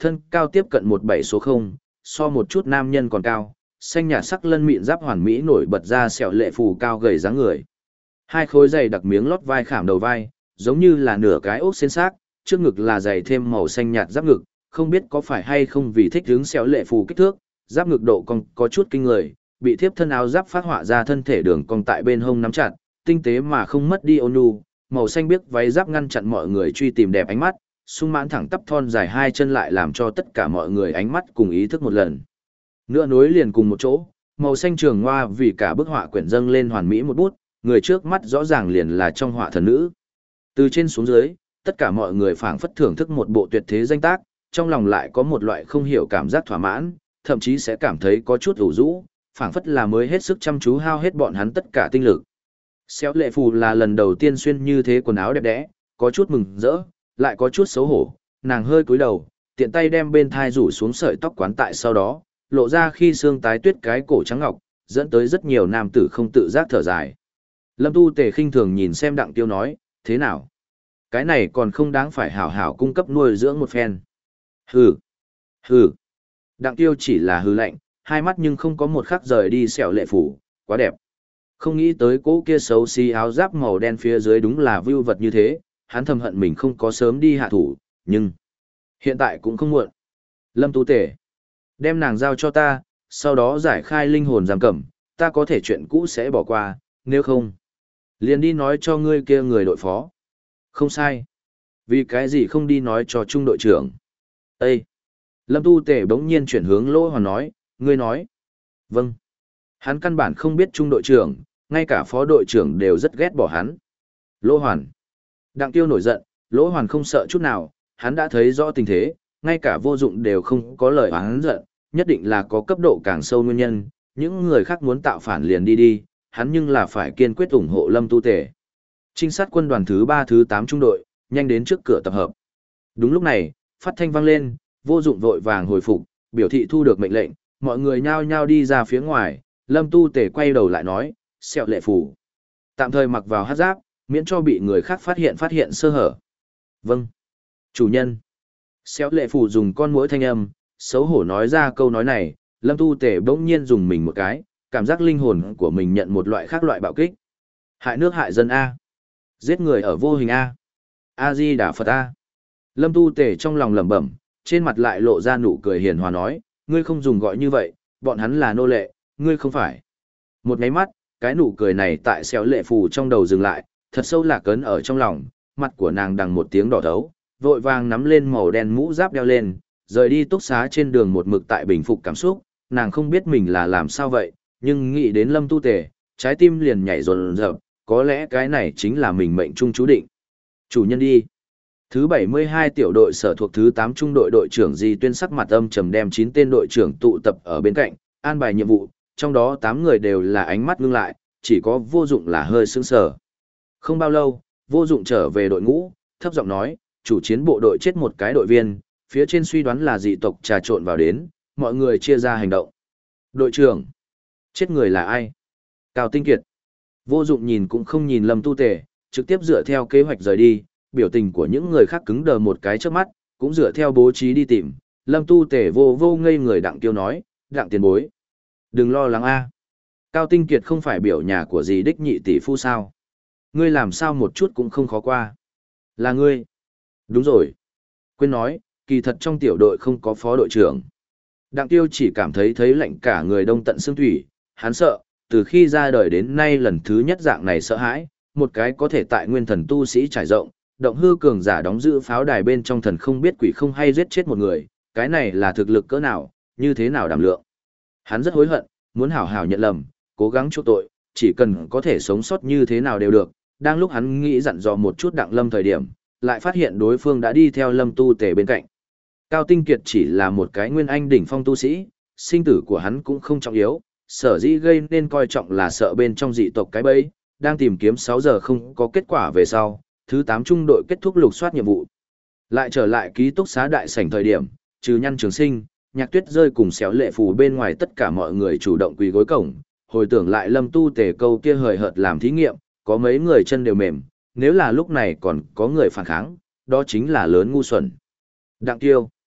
thân cao tiếp cận một bảy số không, so một chút nam nhân còn cao, xanh nhạt sắc lân mịn giáp hoàn mỹ nổi bật ra sẹo lệ phù cao gầy dáng người. Hai khối giày đặc miếng lót vai khảm đầu vai, giống như là nửa cái ốc xên xác, trước ngực là giày thêm màu xanh nhạt giáp ngực, không biết có phải hay không vì thích hướng sẹo lệ phù kích thước, giáp ngực độ cong có chút kinh người, bị thiếp thân áo giáp phát họa ra thân thể đường cong tại bên hông nắm chặt, tinh tế mà không mất đi ôn nhu, màu xanh biếc váy giáp ngăn chặn mọi người truy tìm đẹp ánh mắt, sung mãn thẳng tắp thon dài hai chân lại làm cho tất cả mọi người ánh mắt cùng ý thức một lần. Nữa nối liền cùng một chỗ, màu xanh trường hoa vì cả bức họa quyển dâng lên hoàn mỹ một bút, người trước mắt rõ ràng liền là trong họa thần nữ. Từ trên xuống dưới, tất cả mọi người phảng phất thưởng thức một bộ tuyệt thế danh tác, trong lòng lại có một loại không hiểu cảm giác thỏa mãn, thậm chí sẽ cảm thấy có chút ủ rũ, phảng phất là mới hết sức chăm chú hao hết bọn hắn tất cả tinh lực. Xéo lệ phù là lần đầu tiên xuyên như thế quần áo đẹp đẽ, có chút mừng rỡ, lại có chút xấu hổ, nàng hơi cúi đầu, tiện tay đem bên thai rủ xuống sợi tóc quán tại sau đó, lộ ra khi xương tái tuyết cái cổ trắng ngọc, dẫn tới rất nhiều nam tử không tự giác thở dài. Lâm Tu Tề khinh thường nhìn xem Đặng Tiêu nói, thế nào? Cái này còn không đáng phải hảo hảo cung cấp nuôi dưỡng một phen. Hừ, hừ. Đặng Tiêu chỉ là hừ lạnh, hai mắt nhưng không có một khắc rời đi xẻo lệ phủ, quá đẹp. Không nghĩ tới cỗ kia xấu xí áo giáp màu đen phía dưới đúng là vưu vật như thế, hắn thầm hận mình không có sớm đi hạ thủ, nhưng hiện tại cũng không muộn. Lâm Tu Tề, đem nàng giao cho ta, sau đó giải khai linh hồn giam cầm, ta có thể chuyện cũ sẽ bỏ qua, nếu không, liền đi nói cho ngươi kia người đội phó. Không sai. Vì cái gì không đi nói cho trung đội trưởng? Ê! Lâm Tu Tề bỗng nhiên chuyển hướng Lỗ Hoàn nói, ngươi nói. Vâng. Hắn căn bản không biết trung đội trưởng, ngay cả phó đội trưởng đều rất ghét bỏ hắn. Lỗ Hoàn. Đặng Tiêu nổi giận, Lỗ Hoàn không sợ chút nào, hắn đã thấy rõ tình thế, ngay cả vô dụng đều không có lời oán giận, nhất định là có cấp độ càng sâu nguyên nhân, những người khác muốn tạo phản liền đi đi, hắn nhưng là phải kiên quyết ủng hộ Lâm Tu Tề. Trinh sát quân đoàn thứ ba thứ tám trung đội, nhanh đến trước cửa tập hợp. Đúng lúc này, phát thanh vang lên, vô dụng vội vàng hồi phục, biểu thị thu được mệnh lệnh, mọi người nhao nhao đi ra phía ngoài, Lâm Tu Tề quay đầu lại nói, xẹo lệ phủ. Tạm thời mặc vào hát giáp, miễn cho bị người khác phát hiện phát hiện sơ hở. Vâng. Chủ nhân. Xẹo lệ phủ dùng con muỗi thanh âm, xấu hổ nói ra câu nói này, Lâm Tu Tề bỗng nhiên dùng mình một cái, cảm giác linh hồn của mình nhận một loại khác loại bạo kích. Hại nước hại dân A. Giết người ở vô hình A. A-di Đà Phật A. Lâm Tu Tề trong lòng lẩm bẩm, trên mặt lại lộ ra nụ cười hiền hòa nói, ngươi không dùng gọi như vậy, bọn hắn là nô lệ, ngươi không phải. Một nháy mắt, cái nụ cười này tại xéo lệ phù trong đầu dừng lại, thật sâu lạc ấn ở trong lòng, mặt của nàng đằng một tiếng đỏ thấu, vội vàng nắm lên màu đen mũ giáp đeo lên, rời đi túc xá trên đường một mực tại bình phục cảm xúc, nàng không biết mình là làm sao vậy, nhưng nghĩ đến Lâm Tu Tề, trái tim liền nhảy rồn rợp, có lẽ cái này chính là mình mệnh trung chú định. Chủ nhân đi. Thứ bảy mươi hai tiểu đội sở thuộc thứ tám trung đội đội trưởng Di Tuyên sắc mặt âm trầm đem chín tên đội trưởng tụ tập ở bên cạnh, an bài nhiệm vụ, trong đó tám người đều là ánh mắt ngưng lại, chỉ có vô dụng là hơi sững sờ. Không bao lâu, vô dụng trở về đội ngũ, thấp giọng nói, chủ chiến bộ đội chết một cái đội viên, phía trên suy đoán là dị tộc trà trộn vào đến, mọi người chia ra hành động. Đội trưởng, chết người là ai? Cao Tinh Kiệt. Vô dụng nhìn cũng không nhìn Lâm Tu Tề, trực tiếp dựa theo kế hoạch rời đi, biểu tình của những người khác cứng đờ một cái trước mắt, cũng dựa theo bố trí đi tìm. Lâm Tu Tề vô vô ngây người Đặng Tiêu nói, Đặng tiền bối. Đừng lo lắng a. Cao Tinh Kiệt không phải biểu nhà của dì đích nhị tỷ phu sao? Ngươi làm sao một chút cũng không khó qua. Là ngươi. Đúng rồi. Quên nói, kỳ thật trong tiểu đội không có phó đội trưởng. Đặng Tiêu chỉ cảm thấy thấy lạnh cả người đông tận xương thủy, hắn sợ, từ khi ra đời đến nay lần thứ nhất dạng này sợ hãi, một cái có thể tại nguyên thần tu sĩ trải rộng, động hư cường giả đóng giữ pháo đài bên trong thần không biết quỷ không hay giết chết một người, cái này là thực lực cỡ nào, như thế nào đảm lượng. Hắn rất hối hận, muốn hảo hảo nhận lầm, cố gắng chuộc tội, chỉ cần có thể sống sót như thế nào đều được. Đang lúc hắn nghĩ dặn dò một chút Đặng Lâm thời điểm, lại phát hiện đối phương đã đi theo Lâm Tu Tề bên cạnh. Cao Tinh Kiệt chỉ là một cái nguyên anh đỉnh phong tu sĩ, sinh tử của hắn cũng không trọng yếu, sở dĩ gây nên coi trọng là sợ bên trong dị tộc cái bẫy, đang tìm kiếm sáu giờ không có kết quả về sau, thứ tám trung đội kết thúc lục soát nhiệm vụ. Lại trở lại ký túc xá đại sảnh thời điểm, trừ Nhăn Trường Sinh, Nhạc Tuyết rơi cùng xéo lệ phù bên ngoài tất cả mọi người chủ động quỳ gối cổng, hồi tưởng lại Lâm Tu Tề câu kia hời hợt làm thí nghiệm, có mấy người chân đều mềm, nếu là lúc này còn có người phản kháng, đó chính là lớn ngu xuẩn. Đặng Tiêu.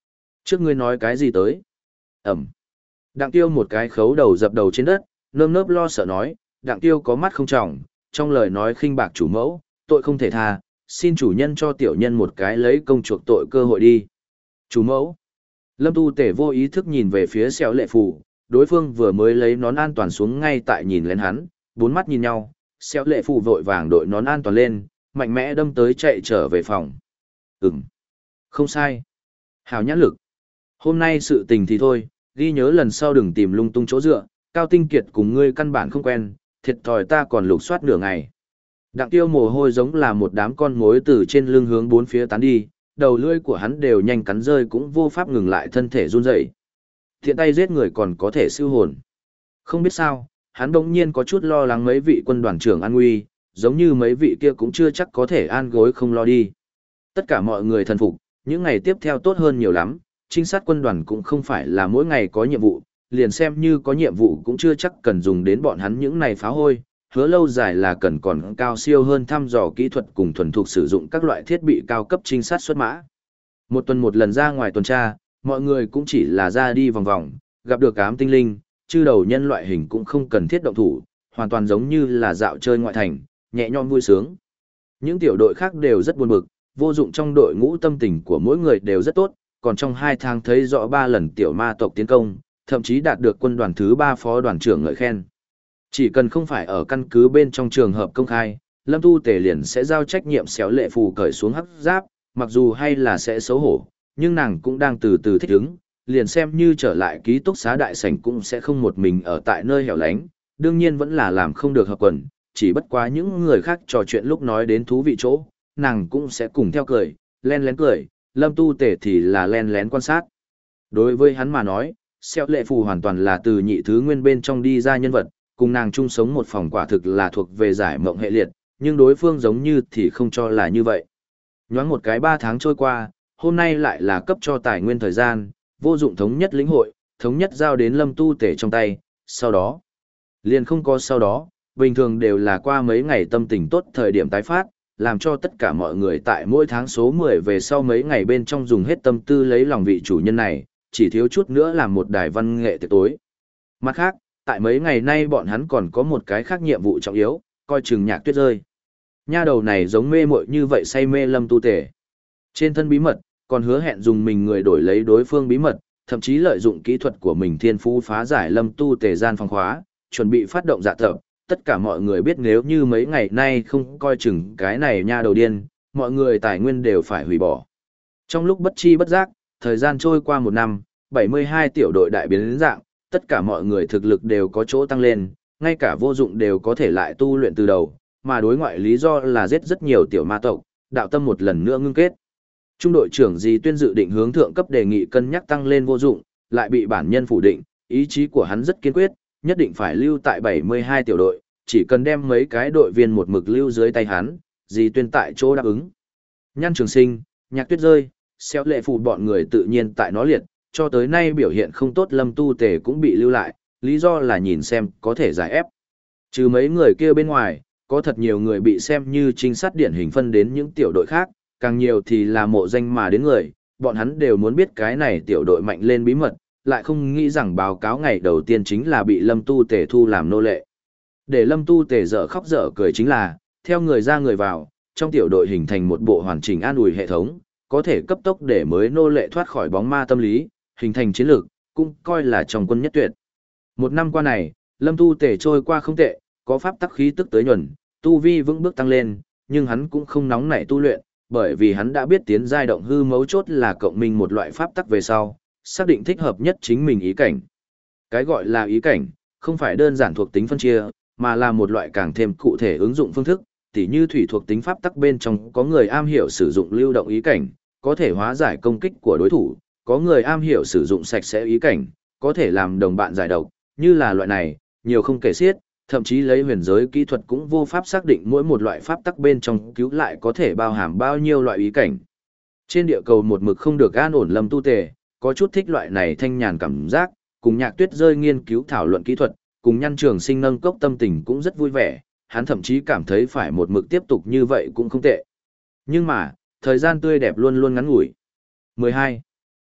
Trước ngươi nói cái gì tới? Ẩm. Đặng tiêu một cái khấu đầu dập đầu trên đất, nơm nớp lo sợ nói, đặng tiêu có mắt không trọng, trong lời nói khinh bạc chủ mẫu, tội không thể tha, xin chủ nhân cho tiểu nhân một cái lấy công chuộc tội cơ hội đi. Chủ mẫu. Lâm Tu Tể vô ý thức nhìn về phía Xéo Lệ Phù, đối phương vừa mới lấy nón an toàn xuống ngay tại nhìn lên hắn, bốn mắt nhìn nhau, Xéo Lệ Phù vội vàng đội nón an toàn lên, mạnh mẽ đâm tới chạy trở về phòng. Ừm. Không sai. Hào nhãn lực. Hôm nay sự tình thì thôi, ghi nhớ lần sau đừng tìm lung tung chỗ dựa, Cao Tinh Kiệt cùng ngươi căn bản không quen, thiệt thòi ta còn lục soát nửa ngày. Đặng tiêu mồ hôi giống là một đám con mối từ trên lưng hướng bốn phía tán đi, đầu lưỡi của hắn đều nhanh cắn rơi cũng vô pháp ngừng lại thân thể run rẩy. Thiện tay giết người còn có thể siêu hồn. Không biết sao, hắn đống nhiên có chút lo lắng mấy vị quân đoàn trưởng an nguy, giống như mấy vị kia cũng chưa chắc có thể an gối không lo đi. Tất cả mọi người thần phục, những ngày tiếp theo tốt hơn nhiều lắm, trinh sát quân đoàn cũng không phải là mỗi ngày có nhiệm vụ, liền xem như có nhiệm vụ cũng chưa chắc cần dùng đến bọn hắn những này phá hôi, hứa lâu dài là cần còn cao siêu hơn thăm dò kỹ thuật cùng thuần thục sử dụng các loại thiết bị cao cấp trinh sát xuất mã. Một tuần một lần ra ngoài tuần tra, mọi người cũng chỉ là ra đi vòng vòng, gặp được ám tinh linh, chư đầu nhân loại hình cũng không cần thiết động thủ, hoàn toàn giống như là dạo chơi ngoại thành, nhẹ nhõm vui sướng. Những tiểu đội khác đều rất buồn bực, vô dụng trong đội ngũ tâm tình của mỗi người đều rất tốt, còn trong hai tháng thấy rõ ba lần tiểu ma tộc tiến công, thậm chí đạt được quân đoàn thứ ba phó đoàn trưởng ngợi khen. Chỉ cần không phải ở căn cứ bên trong trường hợp công khai, Lâm Tu Tề liền sẽ giao trách nhiệm Xéo Lệ Phù cởi xuống hắc giáp, mặc dù hay là sẽ xấu hổ, nhưng nàng cũng đang từ từ thích ứng, liền xem như trở lại ký túc xá đại sảnh cũng sẽ không một mình ở tại nơi hẻo lánh, đương nhiên vẫn là làm không được hợp quần, chỉ bất quá những người khác trò chuyện lúc nói đến thú vị chỗ, nàng cũng sẽ cùng theo cười, len lén cười, Lâm Tu Tề thì là len lén quan sát. Đối với hắn mà nói, Xéo Lệ Phù hoàn toàn là từ nhị thứ nguyên bên trong đi ra nhân vật, cùng nàng chung sống một phòng quả thực là thuộc về giải mộng hệ liệt, nhưng đối phương giống như thì không cho là như vậy. Nhoáng một cái ba tháng trôi qua, hôm nay lại là cấp cho tài nguyên thời gian, vô dụng thống nhất lĩnh hội, thống nhất giao đến Lâm Tu Tể trong tay, sau đó, liền không có sau đó, bình thường đều là qua mấy ngày tâm tình tốt thời điểm tái phát, làm cho tất cả mọi người tại mỗi tháng số mười về sau mấy ngày bên trong dùng hết tâm tư lấy lòng vị chủ nhân này, chỉ thiếu chút nữa làm một đài văn nghệ tiệc tối. Mặt khác, tại mấy ngày nay bọn hắn còn có một cái khác nhiệm vụ trọng yếu, coi chừng Nhạc Tuyết rơi. Nha đầu này giống mê muội như vậy say mê Lâm Tu Tể. Trên thân bí mật, còn hứa hẹn dùng mình người đổi lấy đối phương bí mật, thậm chí lợi dụng kỹ thuật của mình thiên phú phá giải Lâm Tu Tể gian phòng khóa, chuẩn bị phát động dạ tập. Tất cả mọi người biết nếu như mấy ngày nay không coi chừng cái này nha đầu điên, mọi người tài nguyên đều phải hủy bỏ. Trong lúc bất chi bất giác, thời gian trôi qua một năm, bảy mươi hai tiểu đội đại biến dạng, tất cả mọi người thực lực đều có chỗ tăng lên, ngay cả vô dụng đều có thể lại tu luyện từ đầu, mà đối ngoại lý do là giết rất nhiều tiểu ma tộc, đạo tâm một lần nữa ngưng kết. Trung đội trưởng Di Tuyên dự định hướng thượng cấp đề nghị cân nhắc tăng lên vô dụng, lại bị bản nhân phủ định, ý chí của hắn rất kiên quyết, nhất định phải lưu tại bảy mươi hai tiểu đội, chỉ cần đem mấy cái đội viên một mực lưu dưới tay hắn, Di Tuyên tại chỗ đáp ứng. Nhan Trường Sinh, Nhạc Tuyết rơi, Xéo Lệ Phù bọn người tự nhiên tại nó liệt, cho tới nay biểu hiện không tốt Lâm Tu Tề cũng bị lưu lại, lý do là nhìn xem có thể giải ép. Trừ mấy người kia bên ngoài, có thật nhiều người bị xem như trinh sát điển hình phân đến những tiểu đội khác, càng nhiều thì là mộ danh mà đến người, bọn hắn đều muốn biết cái này tiểu đội mạnh lên bí mật, lại không nghĩ rằng báo cáo ngày đầu tiên chính là bị Lâm Tu Tề thu làm nô lệ. Để Lâm Tu Tề dở khóc dở cười chính là, theo người ra người vào, trong tiểu đội hình thành một bộ hoàn chỉnh an ủi hệ thống, có thể cấp tốc để mới nô lệ thoát khỏi bóng ma tâm lý, hình thành chiến lược, cũng coi là trong quân nhất tuyệt. Một năm qua này, Lâm Tu Tề trôi qua không tệ, có pháp tắc khí tức tới nhuần, tu vi vững bước tăng lên, nhưng hắn cũng không nóng nảy tu luyện, bởi vì hắn đã biết tiến giai động hư mấu chốt là cộng minh một loại pháp tắc về sau, xác định thích hợp nhất chính mình ý cảnh. Cái gọi là ý cảnh, không phải đơn giản thuộc tính phân chia, mà là một loại càng thêm cụ thể ứng dụng phương thức, tỉ như thủy thuộc tính pháp tắc bên trong có người am hiểu sử dụng lưu động ý cảnh, có thể hóa giải công kích của đối thủ, có người am hiểu sử dụng sạch sẽ ý cảnh, có thể làm đồng bạn giải độc, như là loại này, nhiều không kể xiết, thậm chí lấy huyền giới kỹ thuật cũng vô pháp xác định mỗi một loại pháp tắc bên trong cứu lại có thể bao hàm bao nhiêu loại ý cảnh. Trên địa cầu một mực không được an ổn Lâm Tu Tề, có chút thích loại này thanh nhàn cảm giác, cùng Nhạc Tuyết rơi nghiên cứu thảo luận kỹ thuật, cùng Nhan Trường Sinh nâng cốc tâm tình cũng rất vui vẻ, hắn thậm chí cảm thấy phải một mực tiếp tục như vậy cũng không tệ. Nhưng mà, thời gian tươi đẹp luôn luôn ngắn ngủi. mười hai.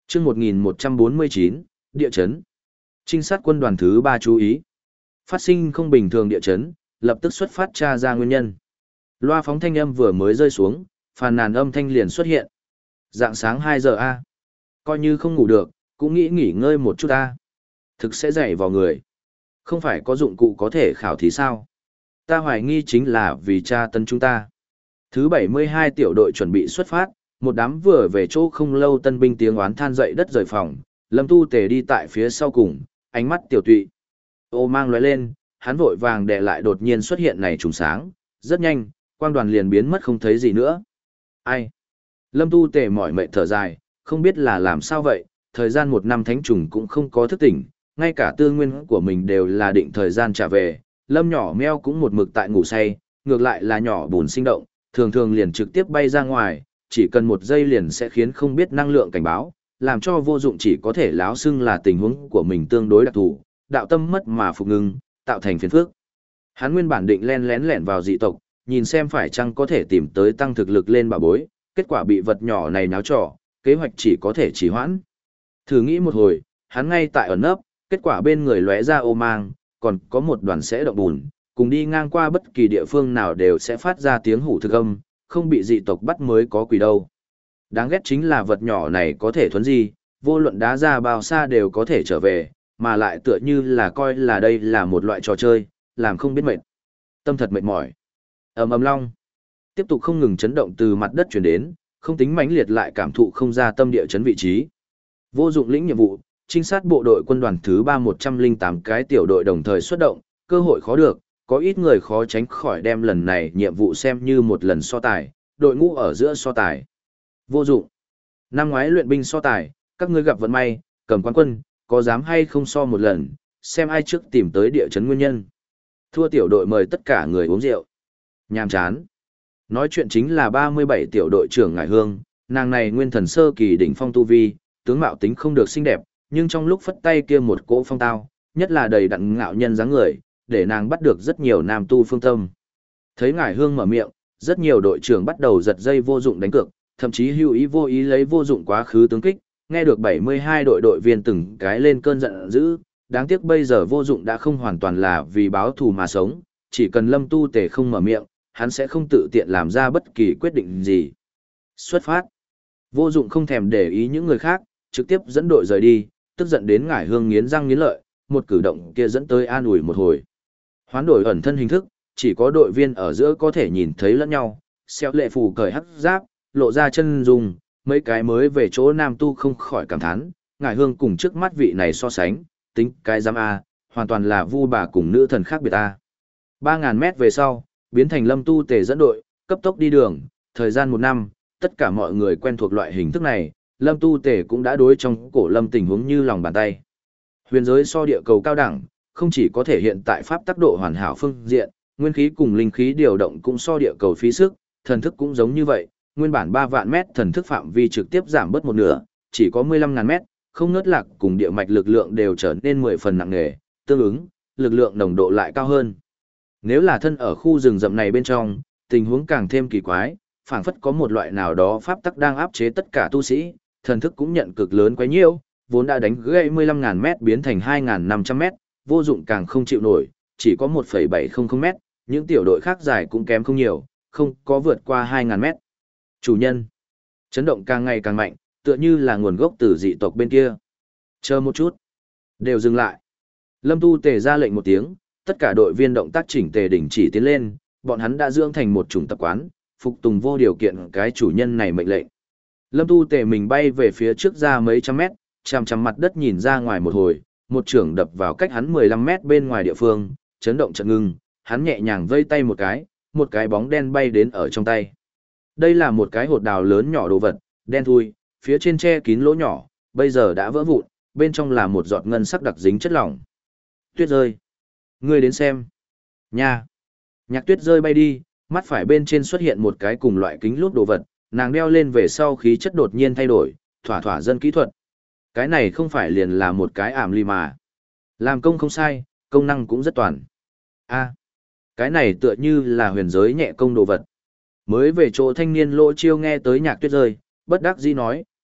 Chương một nghìn một trăm bốn mươi chín, địa chấn. Trinh sát quân đoàn thứ ba chú ý. Phát sinh không bình thường địa chấn, lập tức xuất phát tra ra nguyên nhân. Loa phóng thanh âm vừa mới rơi xuống, phàn nàn âm thanh liền xuất hiện. Dạng sáng hai giờ a. Coi như không ngủ được, cũng nghĩ nghỉ ngơi một chút a. Thực sẽ dậy vào người. Không phải có dụng cụ có thể khảo thí sao? Ta hoài nghi chính là vì tra tấn chúng ta. Thứ bảy mươi hai tiểu đội chuẩn bị xuất phát, một đám vừa về chỗ không lâu tân binh tiếng oán than dậy đất rời phòng, Lâm Tu Tề đi tại phía sau cùng, ánh mắt tiểu tụy. Ô mang lóe lên, hắn vội vàng đè lại đột nhiên xuất hiện này trùng sáng, rất nhanh, quang đoàn liền biến mất không thấy gì nữa. Ai? Lâm Tu Tề mỏi mệt thở dài, không biết là làm sao vậy, thời gian một năm thánh trùng cũng không có thức tỉnh, ngay cả tư nguyên của mình đều là định thời gian trả về, Lâm nhỏ meo cũng một mực tại ngủ say, ngược lại là nhỏ bùn sinh động, thường thường liền trực tiếp bay ra ngoài, chỉ cần một giây liền sẽ khiến không biết năng lượng cảnh báo, làm cho vô dụng chỉ có thể láo xưng là tình huống của mình tương đối đặc thù, đạo tâm mất mà phục ngưng, tạo thành phiền phức. Hắn nguyên bản định len lén lẻn vào dị tộc, nhìn xem phải chăng có thể tìm tới tăng thực lực lên bà bối, kết quả bị vật nhỏ này náo trò, kế hoạch chỉ có thể trì hoãn. Thử nghĩ một hồi, hắn ngay tại ẩn nấp, kết quả bên người lóe ra ô mang, còn có một đoàn sẽ động bùn, cùng đi ngang qua bất kỳ địa phương nào đều sẽ phát ra tiếng hủ thực âm, không bị dị tộc bắt mới có quỷ đâu. Đáng ghét chính là vật nhỏ này có thể thuấn di, vô luận đá ra bao xa đều có thể trở về, mà lại tựa như là coi là đây là một loại trò chơi, làm không biết mệt. Tâm thật mệt mỏi. Ầm ầm long. Tiếp tục không ngừng chấn động từ mặt đất chuyển đến, không tính mãnh liệt lại cảm thụ không ra tâm địa chấn vị trí. Vô dụng lĩnh nhiệm vụ, trinh sát bộ đội quân đoàn thứ ba một trăm lẻ tám cái tiểu đội đồng thời xuất động, cơ hội khó được, có ít người khó tránh khỏi đem lần này nhiệm vụ xem như một lần so tài, đội ngũ ở giữa so tài. Vô dụng. Năm ngoái luyện binh so tài, các ngươi gặp vận may, cầm quán quân, có dám hay không so một lần, xem ai trước tìm tới địa chấn nguyên nhân. Thua tiểu đội mời tất cả người uống rượu. Nhàm chán. Nói chuyện chính là ba mươi bảy tiểu đội trưởng Ngải Hương, nàng này nguyên thần sơ kỳ đỉnh phong tu vi, tướng mạo tính không được xinh đẹp, nhưng trong lúc phất tay kia một cỗ phong tao, nhất là đầy đặn ngạo nhân dáng người, để nàng bắt được rất nhiều nam tu phương tâm. Thấy Ngải Hương mở miệng, rất nhiều đội trưởng bắt đầu giật dây vô dụng đánh cược, thậm chí hữu ý vô ý lấy vô dụng quá khứ tướng kích, nghe được bảy mươi hai đội đội viên từng cái lên cơn giận dữ, đáng tiếc bây giờ vô dụng đã không hoàn toàn là vì báo thù mà sống, chỉ cần Lâm Tu Tề không mở miệng, hắn sẽ không tự tiện làm ra bất kỳ quyết định gì. Xuất phát. Vô dụng không thèm để ý những người khác, trực tiếp dẫn đội rời đi, tức giận đến Ngải Hương nghiến răng nghiến lợi, một cử động kia dẫn tới an ủi một hồi. Hoán đổi ẩn thân hình thức, chỉ có đội viên ở giữa có thể nhìn thấy lẫn nhau, xeo lệ phù cởi hắc giáp, lộ ra chân dùng, mấy cái mới về chỗ nam tu không khỏi cảm thán, Ngải Hương cùng trước mắt vị này so sánh, tính cái giám A, hoàn toàn là vu bà cùng nữ thần khác biệt A. ba ngàn mét về sau, biến thành Lâm Tu Tề dẫn đội, cấp tốc đi đường, thời gian một năm, tất cả mọi người quen thuộc loại hình thức này, Lâm Tu Tề cũng đã đối trong cổ Lâm tình huống như lòng bàn tay. Huyền giới so địa cầu cao đẳng, không chỉ có thể hiện tại pháp tác độ hoàn hảo phương diện, nguyên khí cùng linh khí điều động cũng so địa cầu phí sức, thần thức cũng giống như vậy, nguyên bản ba vạn mét thần thức phạm vi trực tiếp giảm bớt một nửa, chỉ có mười lăm ngàn mét, không ngớt lạc cùng địa mạch lực lượng đều trở nên mười phần nặng nề, tương ứng, lực lượng nồng độ lại cao hơn. Nếu là thân ở khu rừng rậm này bên trong, tình huống càng thêm kỳ quái, phảng phất có một loại nào đó pháp tắc đang áp chế tất cả tu sĩ, thần thức cũng nhận cực lớn quấy nhiễu, vốn đã đánh gãy mười lăm ngàn mét biến thành hai nghìn năm trăm mét, vô dụng càng không chịu nổi, chỉ có một phẩy bảy không không mét, những tiểu đội khác dài cũng kém không nhiều, không có vượt qua hai nghìn mét. Chủ nhân, chấn động càng ngày càng mạnh, tựa như là nguồn gốc từ dị tộc bên kia. Chờ một chút, đều dừng lại. Lâm Tu Tề ra lệnh một tiếng, tất cả đội viên động tác chỉnh tề đình chỉ tiến lên, bọn hắn đã dưỡng thành một chủng tập quán, phục tùng vô điều kiện cái chủ nhân này mệnh lệnh. Lâm Tu Tề mình bay về phía trước ra mấy trăm mét, chằm chằm mặt đất nhìn ra ngoài một hồi, một trưởng đập vào cách hắn mười lăm mét bên ngoài địa phương, chấn động chợt ngưng, hắn nhẹ nhàng vây tay một cái, một cái bóng đen bay đến ở trong tay. Đây là một cái hột đào lớn nhỏ đồ vật, đen thui, phía trên che kín lỗ nhỏ, bây giờ đã vỡ vụn, bên trong là một giọt ngân sắc đặc dính chất lỏng. Tuyết rơi. Ngươi đến xem. Nha. Nhạc Tuyết rơi bay đi, mắt phải bên trên xuất hiện một cái cùng loại kính lúp đồ vật, nàng đeo lên về sau khí chất đột nhiên thay đổi, thỏa thỏa dân kỹ thuật. Cái này không phải liền là một cái ảm ly mà. Làm công không sai, công năng cũng rất toàn. A. Cái này tựa như là huyền giới nhẹ công đồ vật. Mới về chỗ thanh niên Lỗ Chiêu nghe tới Nhạc Tuyết rơi, bất đắc dĩ nói,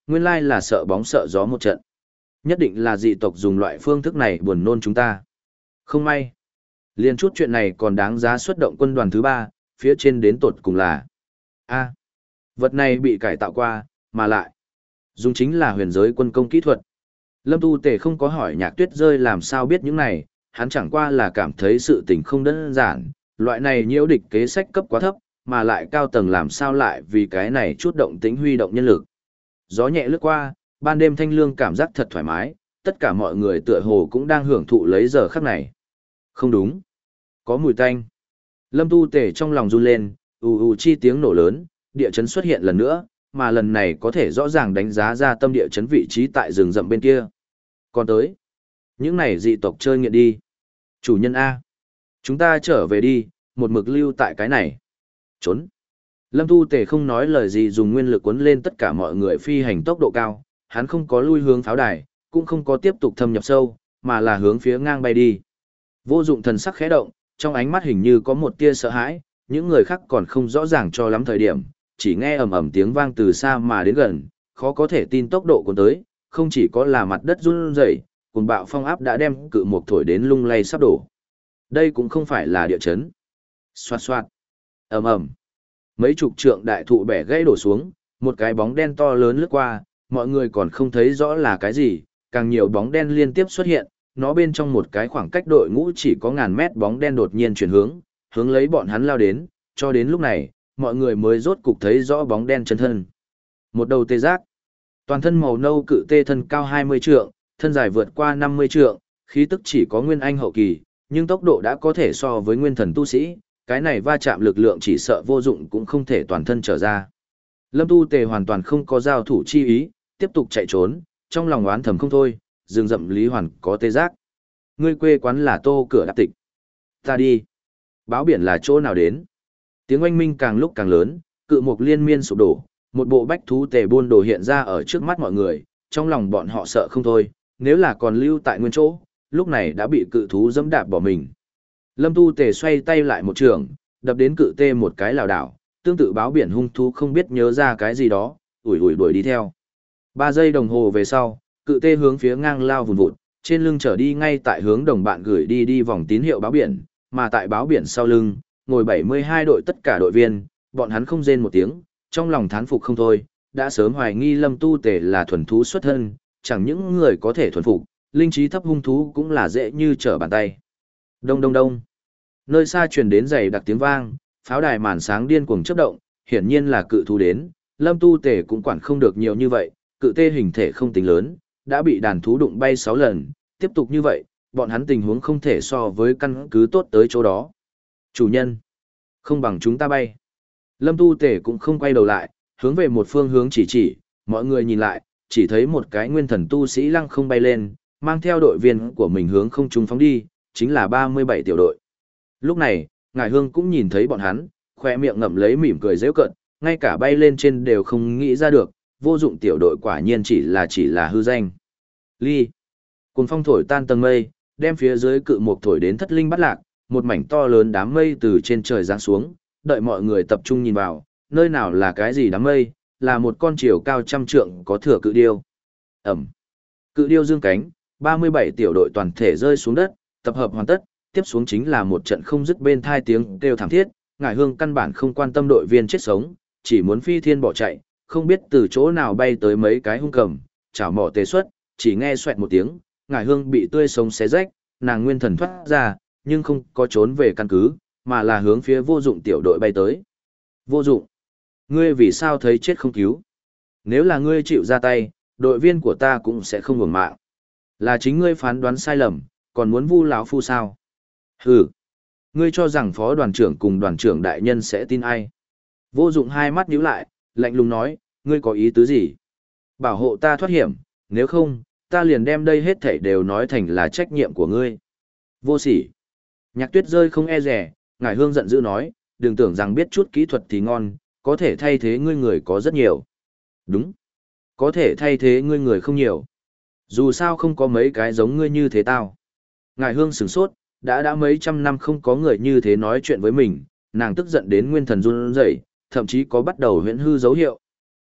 nguyên lai là sợ bóng sợ gió một trận. Nhất định là dị tộc dùng loại phương thức này buồn nôn chúng ta. Không may. Liên chút chuyện này còn đáng giá xuất động quân đoàn thứ ba, phía trên đến tột cùng là A. Vật này bị cải tạo qua, mà lại dùng chính là huyền giới quân công kỹ thuật. Lâm Tu Tề không có hỏi Nhạc Tuyết Rơi làm sao biết những này, hắn chẳng qua là cảm thấy sự tình không đơn giản, loại này nhiễu địch kế sách cấp quá thấp, mà lại cao tầng làm sao lại vì cái này chút động tính huy động nhân lực. Gió nhẹ lướt qua, ban đêm thanh lương cảm giác thật thoải mái, tất cả mọi người tựa hồ cũng đang hưởng thụ lấy giờ khắc này. Không đúng. Có mùi tanh. Lâm Tu Tề trong lòng run lên, ù ù chi tiếng nổ lớn, địa chấn xuất hiện lần nữa, mà lần này có thể rõ ràng đánh giá ra tâm địa chấn vị trí tại rừng rậm bên kia. Còn tới, những này dị tộc chơi nghiện đi. Chủ nhân A. Chúng ta trở về đi, một mực lưu tại cái này. Trốn. Lâm Tu Tề không nói lời gì dùng nguyên lực cuốn lên tất cả mọi người phi hành tốc độ cao, hắn không có lui hướng pháo đài, cũng không có tiếp tục thâm nhập sâu, mà là hướng phía ngang bay đi. Vô dụng thần sắc khẽ động, trong ánh mắt hình như có một tia sợ hãi, những người khác còn không rõ ràng cho lắm thời điểm, chỉ nghe ầm ầm tiếng vang từ xa mà đến gần, khó có thể tin tốc độ cuốn tới, không chỉ có là mặt đất run rẩy, cuồng bạo phong áp đã đem cự mục thổi đến lung lay sắp đổ. Đây cũng không phải là địa chấn. Xoạt xoạt. Ầm ầm. Mấy chục trượng đại thụ bẻ gãy đổ xuống, một cái bóng đen to lớn lướt qua, mọi người còn không thấy rõ là cái gì, càng nhiều bóng đen liên tiếp xuất hiện, nó bên trong một cái khoảng cách đội ngũ chỉ có ngàn mét bóng đen đột nhiên chuyển hướng, hướng lấy bọn hắn lao đến, cho đến lúc này, mọi người mới rốt cục thấy rõ bóng đen chân thân. Một đầu tê giác, toàn thân màu nâu cự tê thân cao hai mươi trượng, thân dài vượt qua năm mươi trượng, khí tức chỉ có nguyên anh hậu kỳ, nhưng tốc độ đã có thể so với nguyên thần tu sĩ, cái này va chạm lực lượng chỉ sợ vô dụng cũng không thể toàn thân trở ra. Lâm Tu Tề hoàn toàn không có giao thủ chi ý, tiếp tục chạy trốn, trong lòng oán thầm không thôi, rừng rậm Lý Hoàn có tê giác. Ngươi quê quán là Tô Cửa Đạp Tịch. Ta đi. Báo biển là chỗ nào đến? Tiếng oanh minh càng lúc càng lớn, cự mục liên miên sụp đổ, một bộ bách thú tề buôn đồ hiện ra ở trước mắt mọi người, trong lòng bọn họ sợ không thôi, nếu là còn lưu tại nguyên chỗ, lúc này đã bị cự thú dẫm đạp bỏ mình. Lâm Tu Tề xoay tay lại một trường, đập đến cự tê một cái lảo đảo, tương tự báo biển hung thú không biết nhớ ra cái gì đó, ủi ủi đuổi đi theo. Ba giây đồng hồ về sau, cự tê hướng phía ngang lao vùn vụt, trên lưng trở đi ngay tại hướng đồng bạn gửi đi đi vòng tín hiệu báo biển, mà tại báo biển sau lưng, ngồi bảy mươi hai đội tất cả đội viên, bọn hắn không rên một tiếng, trong lòng thán phục không thôi, đã sớm hoài nghi Lâm Tu Tề là thuần thú xuất thân, chẳng những người có thể thuần phục, linh trí thấp hung thú cũng là dễ như trở bàn tay. Đông đông đông. Nơi xa truyền đến dày đặc tiếng vang, pháo đài màn sáng điên cuồng chớp động, hiển nhiên là cự thú đến, Lâm Tu Tề cũng quản không được nhiều như vậy, cự tê hình thể không tính lớn, đã bị đàn thú đụng bay sáu lần, tiếp tục như vậy, bọn hắn tình huống không thể so với căn cứ tốt tới chỗ đó. Chủ nhân, không bằng chúng ta bay. Lâm Tu Tề cũng không quay đầu lại, hướng về một phương hướng chỉ chỉ, mọi người nhìn lại, chỉ thấy một cái nguyên thần tu sĩ lăng không bay lên, mang theo đội viên của mình hướng không trung phóng đi, chính là ba mươi bảy tiểu đội. Lúc này, Ngải Hương cũng nhìn thấy bọn hắn, khoe miệng ngậm lấy mỉm cười giễu cợt, ngay cả bay lên trên đều không nghĩ ra được, vô dụng tiểu đội quả nhiên chỉ là chỉ là hư danh. Ly. Cùng phong thổi tan tầng mây, đem phía dưới cự mục thổi đến thất linh bắt lạc, một mảnh to lớn đám mây từ trên trời giáng xuống, đợi mọi người tập trung nhìn vào, nơi nào là cái gì đám mây, là một con chiều cao trăm trượng có thừa cự điêu. Ẩm. Cự điêu dương cánh, ba mươi bảy tiểu đội toàn thể rơi xuống đất, tập hợp hoàn tất, tiếp xuống chính là một trận không dứt bên thai tiếng kêu thảm thiết, Ngải Hương căn bản không quan tâm đội viên chết sống, chỉ muốn phi thiên bỏ chạy, không biết từ chỗ nào bay tới mấy cái hung cầm, chảo mỏ tế xuất, chỉ nghe xoẹt một tiếng, Ngải Hương bị tươi sống xé rách, nàng nguyên thần thoát ra, nhưng không có trốn về căn cứ, mà là hướng phía vô dụng tiểu đội bay tới. Vô dụng, ngươi vì sao thấy chết không cứu? Nếu là ngươi chịu ra tay, đội viên của ta cũng sẽ không hưởng mạng. Là chính ngươi phán đoán sai lầm, còn muốn vu lão phu sao? Hừ, ngươi cho rằng phó đoàn trưởng cùng đoàn trưởng đại nhân sẽ tin ai? Vô dụng hai mắt nhíu lại, lạnh lùng nói, ngươi có ý tứ gì? Bảo hộ ta thoát hiểm, nếu không, ta liền đem đây hết thảy đều nói thành là trách nhiệm của ngươi. Vô sỉ. Nhạc Tuyết Rơi không e rẻ, Ngải Hương giận dữ nói, đừng tưởng rằng biết chút kỹ thuật thì ngon, có thể thay thế ngươi người có rất nhiều. Đúng. Có thể thay thế ngươi người không nhiều. Dù sao không có mấy cái giống ngươi như thế tao. Ngải Hương sửng sốt, đã đã mấy trăm năm không có người như thế nói chuyện với mình, nàng tức giận đến nguyên thần run rẩy, thậm chí có bắt đầu huyễn hư dấu hiệu.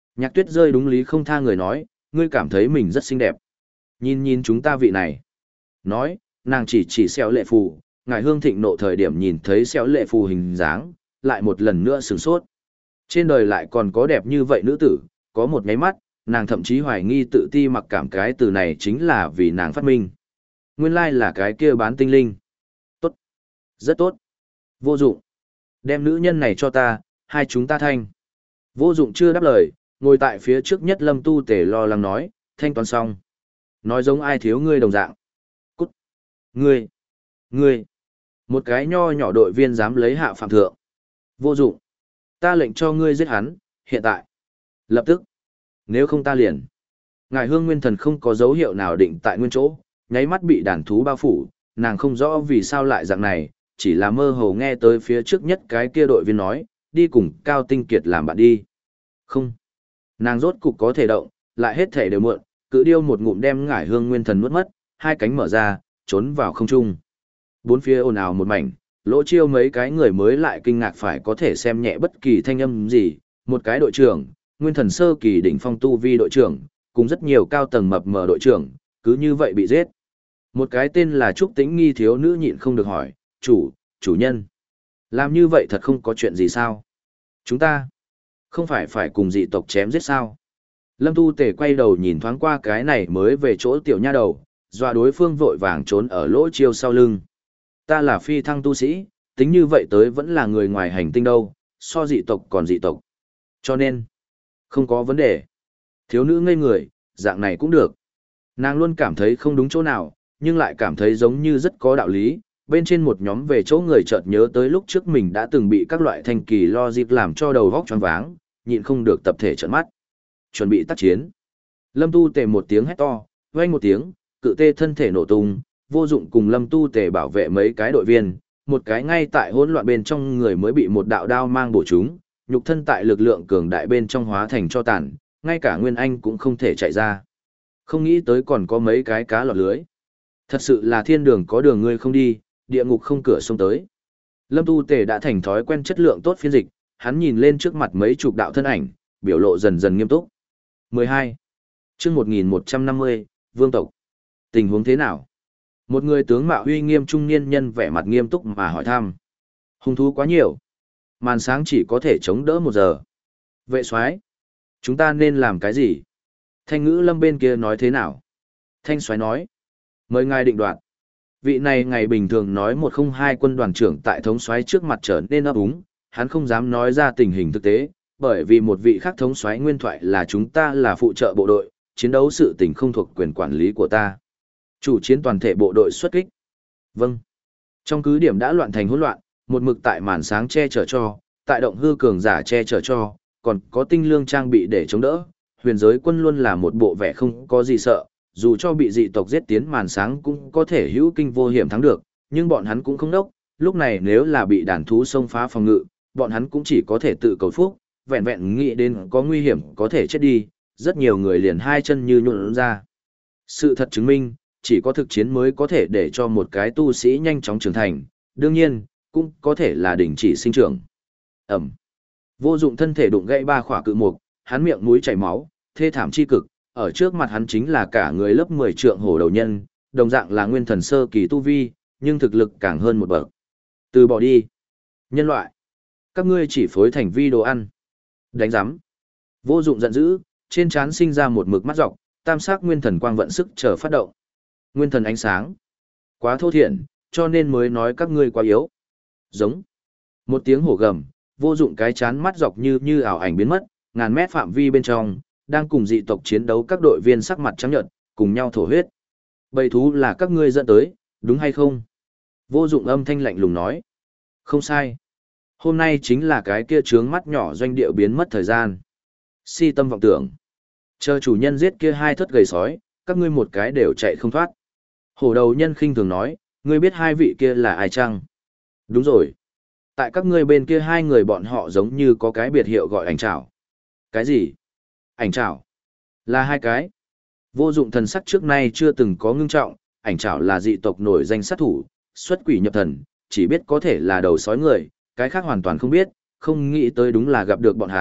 Nhạc Tuyết rơi đúng lý không tha người nói, ngươi cảm thấy mình rất xinh đẹp. Nhìn nhìn chúng ta vị này. Nói, nàng chỉ chỉ xéo lệ phù, ngài hương thịnh nộ thời điểm nhìn thấy xéo lệ phù hình dáng, lại một lần nữa sửng sốt. Trên đời lại còn có đẹp như vậy nữ tử, có một nháy mắt, nàng thậm chí hoài nghi tự ti mặc cảm cái từ này chính là vì nàng phát minh. Nguyên lai là cái kia bán tinh linh. Tốt. Rất tốt. Vô dụng. Đem nữ nhân này cho ta, hai chúng ta thanh. Vô dụng chưa đáp lời, ngồi tại phía trước nhất Lâm Tu Tể lo lắng nói, thanh toán xong. Nói giống ai thiếu ngươi đồng dạng. Cút. Ngươi. Ngươi. Một cái nho nhỏ đội viên dám lấy hạ phạm thượng. Vô dụng. Ta lệnh cho ngươi giết hắn, hiện tại. Lập tức. Nếu không ta liền. Ngài Hương Nguyên Thần không có dấu hiệu nào định tại nguyên chỗ, nháy mắt bị đàn thú bao phủ, nàng không rõ vì sao lại dạng này, chỉ là mơ hồ nghe tới phía trước nhất cái kia đội viên nói, đi cùng Cao Tinh Kiệt làm bạn đi. Không. Nàng rốt cục có thể động, lại hết thể đều muộn, cứ điêu một ngụm đem Ngải Hương Nguyên Thần nuốt mất, hai cánh mở ra, trốn vào không trung. Bốn phía ồn ào một mảnh, Lỗ Chiêu mấy cái người mới lại kinh ngạc phải có thể xem nhẹ bất kỳ thanh âm gì, một cái đội trưởng, Nguyên Thần sơ kỳ đỉnh phong tu vi đội trưởng, cùng rất nhiều cao tầng mập mờ đội trưởng, cứ như vậy bị giết. Một cái tên là Trúc Tĩnh Nghi thiếu nữ nhịn không được hỏi, chủ, chủ nhân. Làm như vậy thật không có chuyện gì sao? Chúng ta không phải phải cùng dị tộc chém giết sao? Lâm Tu Tề quay đầu nhìn thoáng qua cái này mới về chỗ tiểu nha đầu, dọa đối phương vội vàng trốn ở Lỗ Chiêu sau lưng. Ta là phi thăng tu sĩ, tính như vậy tới vẫn là người ngoài hành tinh đâu, so dị tộc còn dị tộc. Cho nên, không có vấn đề. Thiếu nữ ngây người, dạng này cũng được. Nàng luôn cảm thấy không đúng chỗ nào, nhưng lại cảm thấy giống như rất có đạo lý. Bên trên một nhóm về chỗ người chợt nhớ tới lúc trước mình đã từng bị các loại thanh kỳ logic làm cho đầu vóc choáng váng, nhịn không được tập thể trợn mắt. Chuẩn bị tác chiến. Lâm Tu Tề một tiếng hét to, vang một tiếng, cự tê thân thể nổ tung, Vô Dụng cùng Lâm Tu Tề bảo vệ mấy cái đội viên, một cái ngay tại hỗn loạn bên trong người mới bị một đạo đao mang bổ trúng, nhục thân tại lực lượng cường đại bên trong hóa thành cho tàn, ngay cả Nguyên Anh cũng không thể chạy ra. Không nghĩ tới còn có mấy cái cá lọt lưới. Thật sự là thiên đường có đường ngươi không đi, địa ngục không cửa xông tới. Lâm Tu Tề đã thành thói quen chất lượng tốt phiên dịch, hắn nhìn lên trước mặt mấy chục đạo thân ảnh, biểu lộ dần dần nghiêm túc. mười hai. Chương một nghìn một trăm năm mươi, Vương tộc. Tình huống thế nào? Một người tướng mạo uy nghiêm trung niên nhân vẻ mặt nghiêm túc mà hỏi thăm. Hung thú quá nhiều. Màn sáng chỉ có thể chống đỡ một giờ. Vệ soái, chúng ta nên làm cái gì? Thanh ngữ Lâm bên kia nói thế nào? Thanh soái nói. Mời ngài định đoạt. Vị này ngày bình thường nói một không hai quân đoàn trưởng tại thống soái trước mặt trở nên ấp úng, hắn không dám nói ra tình hình thực tế, bởi vì một vị khác thống soái nguyên thoại là chúng ta là phụ trợ bộ đội, chiến đấu sự tình không thuộc quyền quản lý của ta. Chủ chiến toàn thể bộ đội xuất kích. Vâng. Trong cứ điểm đã loạn thành hỗn loạn, một mực tại màn sáng che chở cho, tại động hư cường giả che chở cho, còn có tinh lương trang bị để chống đỡ. Huyền giới quân luôn là một bộ vẻ không có gì sợ, dù cho bị dị tộc giết tiến màn sáng cũng có thể hữu kinh vô hiểm thắng được, nhưng bọn hắn cũng không đốc, lúc này nếu là bị đàn thú xông phá phòng ngự, bọn hắn cũng chỉ có thể tự cầu phúc, vẹn vẹn nghĩ đến có nguy hiểm có thể chết đi, rất nhiều người liền hai chân như nhuộn ra. Sự thật chứng minh, chỉ có thực chiến mới có thể để cho một cái tu sĩ nhanh chóng trưởng thành, đương nhiên, cũng có thể là đình chỉ sinh trưởng. Ẩm. Vô Dụng thân thể đụng gãy ba khỏa cự mục, hắn miệng mũi chảy máu, thê thảm chi cực, ở trước mặt hắn chính là cả người lớp mười trượng hổ đầu nhân, đồng dạng là nguyên thần sơ kỳ tu vi, nhưng thực lực càng hơn một bậc. Từ bỏ đi. Nhân loại. Các ngươi chỉ phối thành vi đồ ăn. Đánh giám. Vô Dụng giận dữ, trên trán sinh ra một mực mắt dọc, tam sắc nguyên thần quang vận sức chờ phát động. Nguyên thần ánh sáng. Quá thô thiển, cho nên mới nói các ngươi quá yếu. Giống. Một tiếng hổ gầm, Vô Dụng cái chán mắt dọc như như ảo ảnh biến mất, ngàn mét phạm vi bên trong, đang cùng dị tộc chiến đấu các đội viên sắc mặt trắng nhợt, cùng nhau thổ huyết. Bầy thú là các ngươi dẫn tới, đúng hay không? Vô Dụng âm thanh lạnh lùng nói. Không sai. Hôm nay chính là cái kia trướng mắt nhỏ doanh địa biến mất thời gian. Si tâm vọng tưởng. Chờ chủ nhân giết kia hai thất gầy sói, các ngươi một cái đều chạy không thoát. Hổ đầu nhân khinh thường nói, ngươi biết hai vị kia là ai chăng? Đúng rồi. Tại các ngươi bên kia hai người bọn họ giống như có cái biệt hiệu gọi ảnh trảo. Cái gì? Ảnh trảo? Là hai cái. Vô Dụng thần sắc trước nay chưa từng có ngưng trọng, ảnh trảo là dị tộc nổi danh sát thủ, xuất quỷ nhập thần, chỉ biết có thể là đầu sói người, cái khác hoàn toàn không biết, không nghĩ tới đúng là gặp được bọn hắn,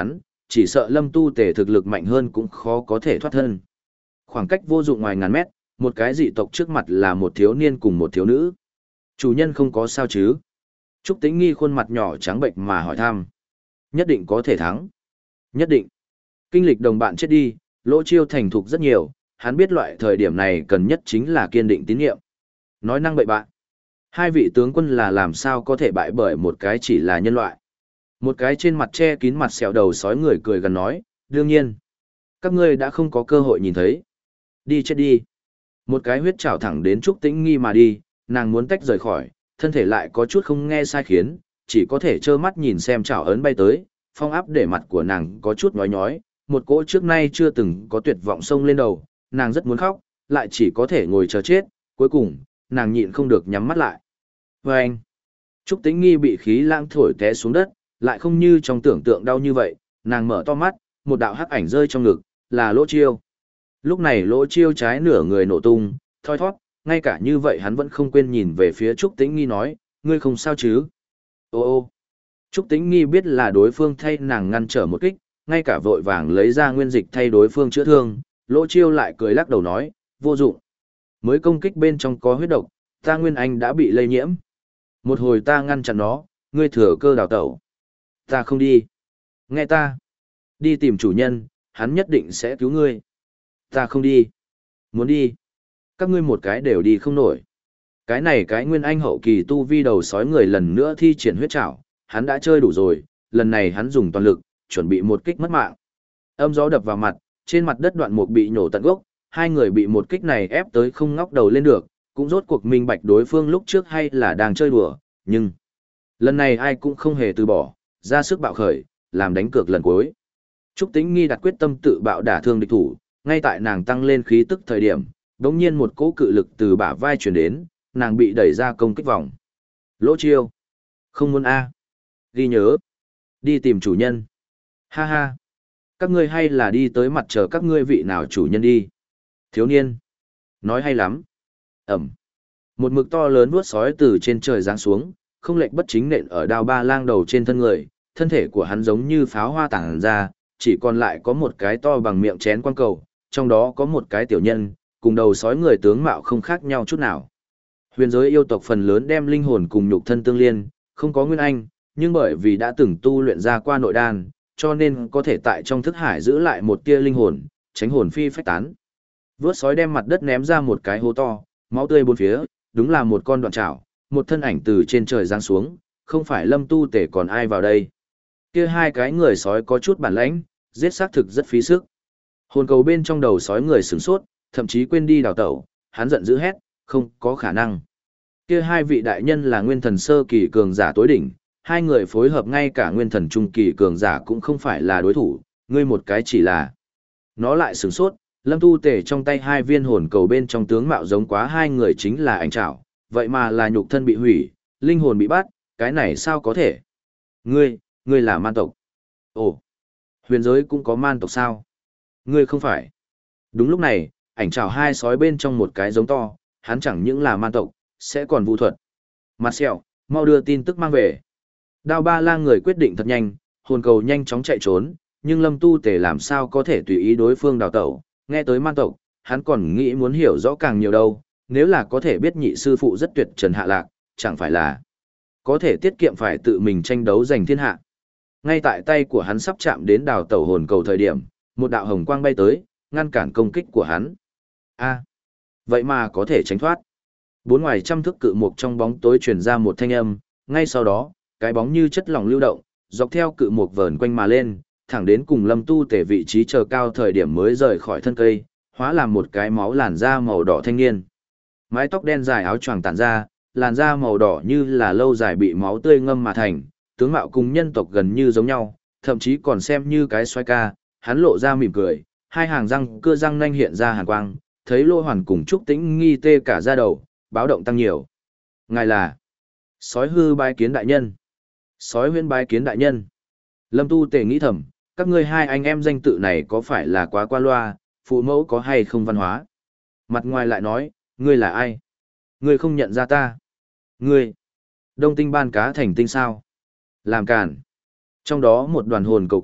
chỉ sợ lâm tu tể thực lực mạnh hơn cũng khó có thể thoát thân. Khoảng cách vô dụng ngoài ngàn mét, một cái dị tộc trước mặt là một thiếu niên cùng một thiếu nữ. Chủ nhân không có sao chứ? Trúc Tĩnh Nghi khuôn mặt nhỏ trắng bệnh mà hỏi thăm. Nhất định có thể thắng. Nhất định. Kinh lịch đồng bạn chết đi, Lỗ Chiêu thành thục rất nhiều, hắn biết loại thời điểm này cần nhất chính là kiên định tín nhiệm. Nói năng bậy bạ. Hai vị tướng quân là làm sao có thể bại bởi một cái chỉ là nhân loại. Một cái trên mặt che kín mặt sẹo đầu sói người cười gần nói, đương nhiên. Các ngươi đã không có cơ hội nhìn thấy. Đi chết đi. Một cái huyết trảo thẳng đến Trúc Tĩnh Nghi mà đi, nàng muốn tách rời khỏi, thân thể lại có chút không nghe sai khiến, chỉ có thể trơ mắt nhìn xem trảo ấn bay tới, phong áp để mặt của nàng có chút nhói nhói, một cỗ trước nay chưa từng có tuyệt vọng sông lên đầu, nàng rất muốn khóc, lại chỉ có thể ngồi chờ chết, cuối cùng, nàng nhịn không được nhắm mắt lại. Và anh, Trúc Tĩnh Nghi bị khí lãng thổi té xuống đất, lại không như trong tưởng tượng đau như vậy, nàng mở to mắt, một đạo hắc ảnh rơi trong ngực, là Lỗ Chiêu. Lúc này Lỗ Chiêu trái nửa người nổ tung, thoi thoát, ngay cả như vậy hắn vẫn không quên nhìn về phía Trúc Tĩnh Nghi nói, ngươi không sao chứ? Ô ô. Trúc Tĩnh Nghi biết là đối phương thay nàng ngăn trở một kích, ngay cả vội vàng lấy ra nguyên dịch thay đối phương chữa thương, Lỗ Chiêu lại cười lắc đầu nói, vô dụng. Mới công kích bên trong có huyết độc, ta Nguyên Anh đã bị lây nhiễm. Một hồi ta ngăn chặn nó, ngươi thừa cơ đào tẩu. Ta không đi. Nghe ta. Đi tìm chủ nhân, hắn nhất định sẽ cứu ngươi. Ta không đi. Muốn đi. Các ngươi một cái đều đi không nổi. Cái này cái Nguyên Anh hậu kỳ tu vi đầu sói người lần nữa thi triển huyết trảo, hắn đã chơi đủ rồi, lần này hắn dùng toàn lực, chuẩn bị một kích mất mạng. Âm gió đập vào mặt, trên mặt đất đoạn mục bị nhổ tận gốc, hai người bị một kích này ép tới không ngóc đầu lên được, cũng rốt cuộc minh bạch đối phương lúc trước hay là đang chơi đùa, nhưng lần này ai cũng không hề từ bỏ, ra sức bạo khởi, làm đánh cược lần cuối. Trúc Tĩnh Nghi đặt quyết tâm tự bạo đả thương địch thủ, ngay tại nàng tăng lên khí tức thời điểm, đột nhiên một cỗ cự lực từ bả vai truyền đến, nàng bị đẩy ra công kích vòng. Lỗ Chiêu, không muốn a, ghi nhớ, đi tìm chủ nhân. Ha ha, các ngươi hay là đi tới mặt chờ các ngươi vị nào chủ nhân đi. Thiếu niên, nói hay lắm. Ẩm, một mực to lớn vuốt sói từ trên trời giáng xuống, không lệch bất chính nện ở Đao Ba Lang đầu trên thân người, thân thể của hắn giống như pháo hoa tản ra, chỉ còn lại có một cái to bằng miệng chén quang cầu, trong đó có một cái tiểu nhân, cùng đầu sói người tướng mạo không khác nhau chút nào. Huyền giới yêu tộc phần lớn đem linh hồn cùng nhục thân tương liên, không có nguyên anh, nhưng bởi vì đã từng tu luyện ra qua nội đan, cho nên có thể tại trong thức hải giữ lại một tia linh hồn, tránh hồn phi phách tán. Vướt sói đem mặt đất ném ra một cái hố to, máu tươi bốn phía, đúng là một con đoạn trảo, một thân ảnh từ trên trời giáng xuống, không phải Lâm Tu Tể còn ai vào đây. Kia hai cái người sói có chút bản lãnh, giết xác thực rất phí sức. Hồn cầu bên trong đầu sói người sửng sốt, thậm chí quên đi đào tẩu, hắn giận dữ hét, không có khả năng. Kia hai vị đại nhân là nguyên thần sơ kỳ cường giả tối đỉnh, hai người phối hợp ngay cả nguyên thần trung kỳ cường giả cũng không phải là đối thủ, ngươi một cái chỉ là. Nó lại sửng sốt, Lâm Tu Tể trong tay hai viên hồn cầu bên trong tướng mạo giống quá hai người chính là ảnh trảo, vậy mà là nhục thân bị hủy, linh hồn bị bắt, cái này sao có thể? Ngươi, ngươi là man tộc. Ồ, huyền giới cũng có man tộc sao? Ngươi không phải. Đúng lúc này, ảnh trảo hai sói bên trong một cái giống to, hắn chẳng những là man tộc, sẽ còn vũ thuật. Mặt sẹo, mau đưa tin tức mang về. Đao Ba Lang người quyết định thật nhanh, hồn cầu nhanh chóng chạy trốn, nhưng Lâm Tu Tể làm sao có thể tùy ý đối phương đào tẩu, nghe tới man tộc, hắn còn nghĩ muốn hiểu rõ càng nhiều đâu, nếu là có thể biết nhị sư phụ rất tuyệt trần hạ lạc, chẳng phải là có thể tiết kiệm phải tự mình tranh đấu giành thiên hạ. Ngay tại tay của hắn sắp chạm đến đào tẩu hồn cầu thời điểm, một đạo hồng quang bay tới, ngăn cản công kích của hắn. A, vậy mà có thể tránh thoát. Bốn ngoài trăm thước cự mục trong bóng tối truyền ra một thanh âm, ngay sau đó, cái bóng như chất lỏng lưu động, dọc theo cự mục vờn quanh mà lên, thẳng đến cùng Lâm Tu Tể vị trí chờ cao thời điểm mới rời khỏi thân cây, hóa làm một cái máu làn da màu đỏ thanh niên. Mái tóc đen dài áo choàng tản ra, làn da màu đỏ như là lâu dài bị máu tươi ngâm mà thành, tướng mạo cùng nhân tộc gần như giống nhau, thậm chí còn xem như cái xoay ca, hắn lộ ra mỉm cười, hai hàng răng cưa răng nanh hiện ra hàn quang, thấy Lô Hoàn cùng Trúc Tĩnh Nghi tê cả da đầu, báo động tăng nhiều. Ngài là sói hư bái kiến đại nhân. Sói huyên bái kiến đại nhân. Lâm Tu Tể nghĩ thầm, các ngươi hai anh em danh tự này có phải là quá qua loa, phụ mẫu có hay không văn hóa. Mặt ngoài lại nói, ngươi là ai? Ngươi không nhận ra ta. Ngươi, Đông Tinh ban cá thành tinh sao? Làm cản. Trong đó một đoàn hồn cầu quát,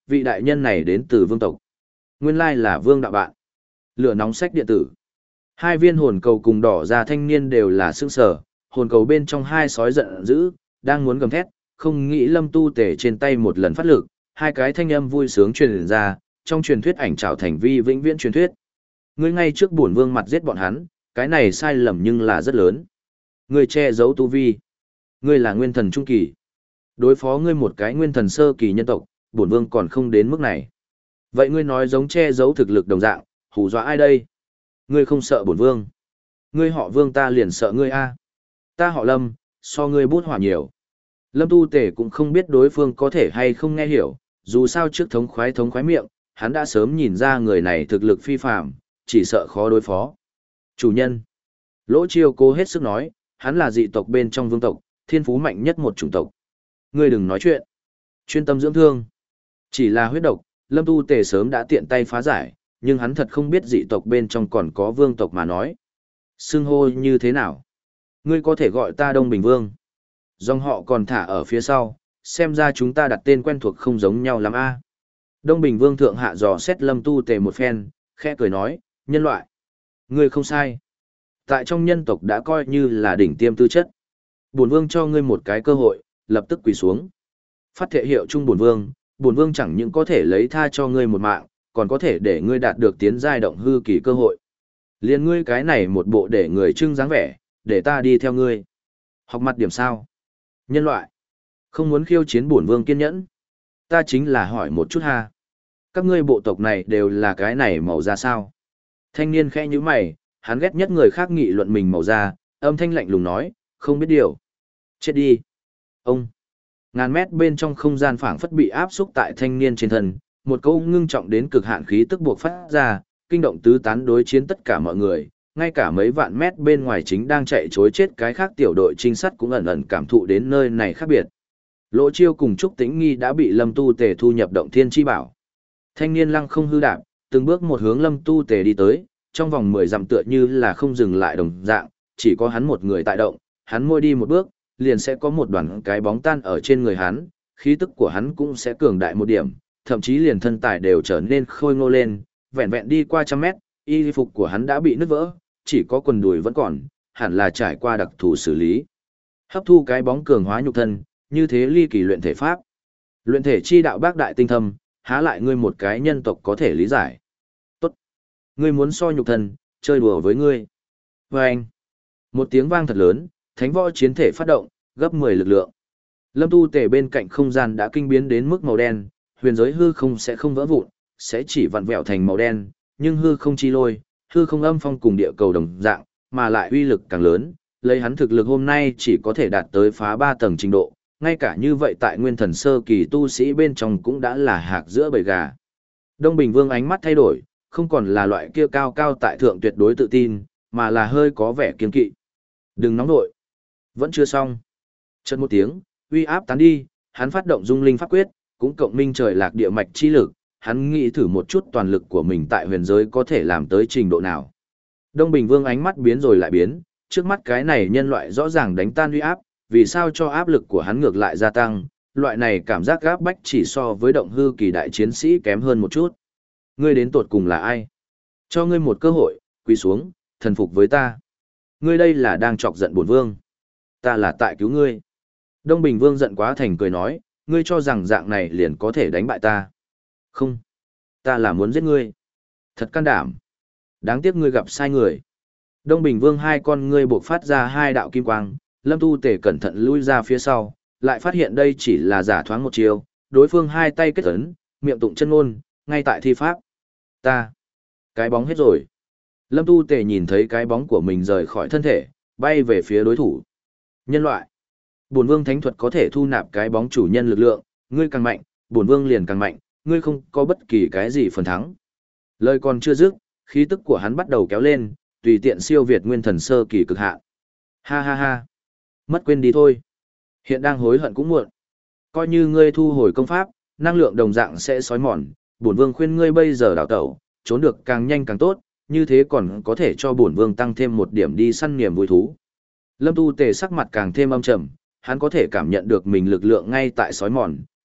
vị đại nhân này đến từ vương tộc. Nguyên lai là vương đạo bạn. Lửa nóng sách điện tử. Hai viên hồn cầu cùng đỏ ra thanh niên đều là sững sờ, hồn cầu bên trong hai sói giận dữ, đang muốn gầm thét, không nghĩ Lâm Tu Tể trên tay một lần phát lực, hai cái thanh âm vui sướng truyền ra, trong truyền thuyết ảnh trảo thành vi vĩnh viễn truyền thuyết. Ngươi ngay trước bổn vương mặt giết bọn hắn, cái này sai lầm nhưng là rất lớn. Ngươi che giấu tu vi. Ngươi là nguyên thần trung kỳ. Đối phó ngươi một cái nguyên thần sơ kỳ nhân tộc, bổn vương còn không đến mức này. Vậy ngươi nói giống che giấu thực lực đồng dạng, hù dọa ai đây? Ngươi không sợ bổn vương. Ngươi họ vương ta liền sợ ngươi a. Ta họ Lâm, so ngươi bút hỏa nhiều. Lâm Tu Tể cũng không biết đối phương có thể hay không nghe hiểu, dù sao trước thống khoái thống khoái miệng, hắn đã sớm nhìn ra người này thực lực phi phàm, chỉ sợ khó đối phó. Chủ nhân. Lỗ Chiêu cố hết sức nói, hắn là dị tộc bên trong vương tộc, thiên phú mạnh nhất một chủng tộc. Ngươi đừng nói chuyện. Chuyên tâm dưỡng thương. Chỉ là huyết độc, Lâm Tu Tể sớm đã tiện tay phá giải, nhưng hắn thật không biết dị tộc bên trong còn có vương tộc mà nói. Xưng hô như thế nào? Ngươi có thể gọi ta Đông Bình Vương. Dòng họ còn thả ở phía sau, xem ra chúng ta đặt tên quen thuộc không giống nhau lắm a. Đông Bình Vương thượng hạ dò xét Lâm Tu Tề một phen, khẽ cười nói, nhân loại. Ngươi không sai. Tại trong nhân tộc đã coi như là đỉnh tiêm tư chất. Bổn Vương cho ngươi một cái cơ hội, lập tức quỳ xuống. Phát thệ hiệu chung bổn Vương, bổn Vương chẳng những có thể lấy tha cho ngươi một mạng, còn có thể để ngươi đạt được tiến giai động hư kỳ cơ hội. Liên ngươi cái này một bộ để người trưng dáng vẻ, để ta đi theo ngươi. Học mặt điểm sao? Nhân loại. Không muốn khiêu chiến bổn vương kiên nhẫn. Ta chính là hỏi một chút ha. Các ngươi bộ tộc này đều là cái này màu da sao? Thanh niên khẽ như mày, hắn ghét nhất người khác nghị luận mình màu da, âm thanh lạnh lùng nói, không biết điều. Chết đi. Ông. Ngàn mét bên trong không gian phảng phất bị áp xúc tại thanh niên trên thân, một câu ngưng trọng đến cực hạn khí tức buộc phát ra, kinh động tứ tán đối chiến tất cả mọi người, ngay cả mấy vạn mét bên ngoài chính đang chạy chối chết cái khác tiểu đội trinh sát cũng ẩn ẩn cảm thụ đến nơi này khác biệt. Lỗ Chiêu cùng Trúc Tĩnh Nghi đã bị Lâm Tu Tề thu nhập động thiên chi bảo. Thanh niên lăng không hư đạp, từng bước một hướng Lâm Tu Tề đi tới, trong vòng mười dặm tựa như là không dừng lại đồng dạng, chỉ có hắn một người tại động, hắn môi đi một bước, liền sẽ có một đoàn cái bóng tan ở trên người hắn, khí tức của hắn cũng sẽ cường đại một điểm, thậm chí liền thân tài đều trở nên khôi ngô lên, vẹn vẹn đi qua trăm mét, y phục của hắn đã bị nứt vỡ, chỉ có quần đùi vẫn còn, hẳn là trải qua đặc thù xử lý. Hấp thu cái bóng cường hóa nhục thân, như thế ly kỳ luyện thể pháp. Luyện thể chi đạo bác đại tinh thâm, há lại ngươi một cái nhân tộc có thể lý giải. Tốt. Ngươi muốn so nhục thân, chơi đùa với ngươi. Và anh. Một tiếng vang thật lớn, thánh võ chiến thể phát động, gấp mười lực lượng. Lâm Tu Tề bên cạnh không gian đã kinh biến đến mức màu đen, huyền giới hư không sẽ không vỡ vụn, sẽ chỉ vặn vẹo thành màu đen, nhưng hư không chi lôi, hư không âm phong cùng địa cầu đồng dạng, mà lại uy lực càng lớn, lấy hắn thực lực hôm nay chỉ có thể đạt tới phá ba tầng trình độ, ngay cả như vậy tại nguyên thần sơ kỳ tu sĩ bên trong cũng đã là hạc giữa bầy gà. Đông Bình Vương ánh mắt thay đổi, không còn là loại kia cao cao tại thượng tuyệt đối tự tin, mà là hơi có vẻ kiên kỵ. Đừng nóng nội. Vẫn chưa xong. Chợt một tiếng, uy áp tán đi, hắn phát động dung linh pháp quyết, cũng cộng minh trời lạc địa mạch chi lực, hắn nghĩ thử một chút toàn lực của mình tại huyền giới có thể làm tới trình độ nào. Đông Bình Vương ánh mắt biến rồi lại biến, trước mắt cái này nhân loại rõ ràng đánh tan uy áp, vì sao cho áp lực của hắn ngược lại gia tăng, loại này cảm giác gáp bách chỉ so với động hư kỳ đại chiến sĩ kém hơn một chút. Ngươi đến tột cùng là ai? Cho ngươi một cơ hội, quỳ xuống, thần phục với ta. Ngươi đây là đang chọc giận bổn vương. Ta là tại cứu ngươi. Đông Bình Vương giận quá thành cười nói, ngươi cho rằng dạng này liền có thể đánh bại ta. Không. Ta là muốn giết ngươi. Thật can đảm. Đáng tiếc ngươi gặp sai người. Đông Bình Vương hai con ngươi buộc phát ra hai đạo kim quang, Lâm Tu Tể cẩn thận lui ra phía sau, lại phát hiện đây chỉ là giả thoáng một chiều, đối phương hai tay kết ấn, miệng tụng chân ngôn, ngay tại thi pháp. Ta. Cái bóng hết rồi. Lâm Tu Tể nhìn thấy cái bóng của mình rời khỏi thân thể, bay về phía đối thủ. Nhân loại. Bổn Vương thánh thuật có thể thu nạp cái bóng chủ nhân lực lượng, ngươi càng mạnh, bổn Vương liền càng mạnh, ngươi không có bất kỳ cái gì phần thắng. Lời còn chưa dứt, khí tức của hắn bắt đầu kéo lên, tùy tiện siêu việt nguyên thần sơ kỳ cực hạn. Ha ha ha. Mất quên đi thôi. Hiện đang hối hận cũng muộn. Coi như ngươi thu hồi công pháp, năng lượng đồng dạng sẽ xói mòn, bổn vương khuyên ngươi bây giờ đào tẩu, trốn được càng nhanh càng tốt, như thế còn có thể cho bổn vương tăng thêm một điểm đi săn niềm vui thú. Lâm Tu Tề sắc mặt càng thêm âm trầm, hắn có thể cảm nhận được mình lực lượng ngay tại xói mòn,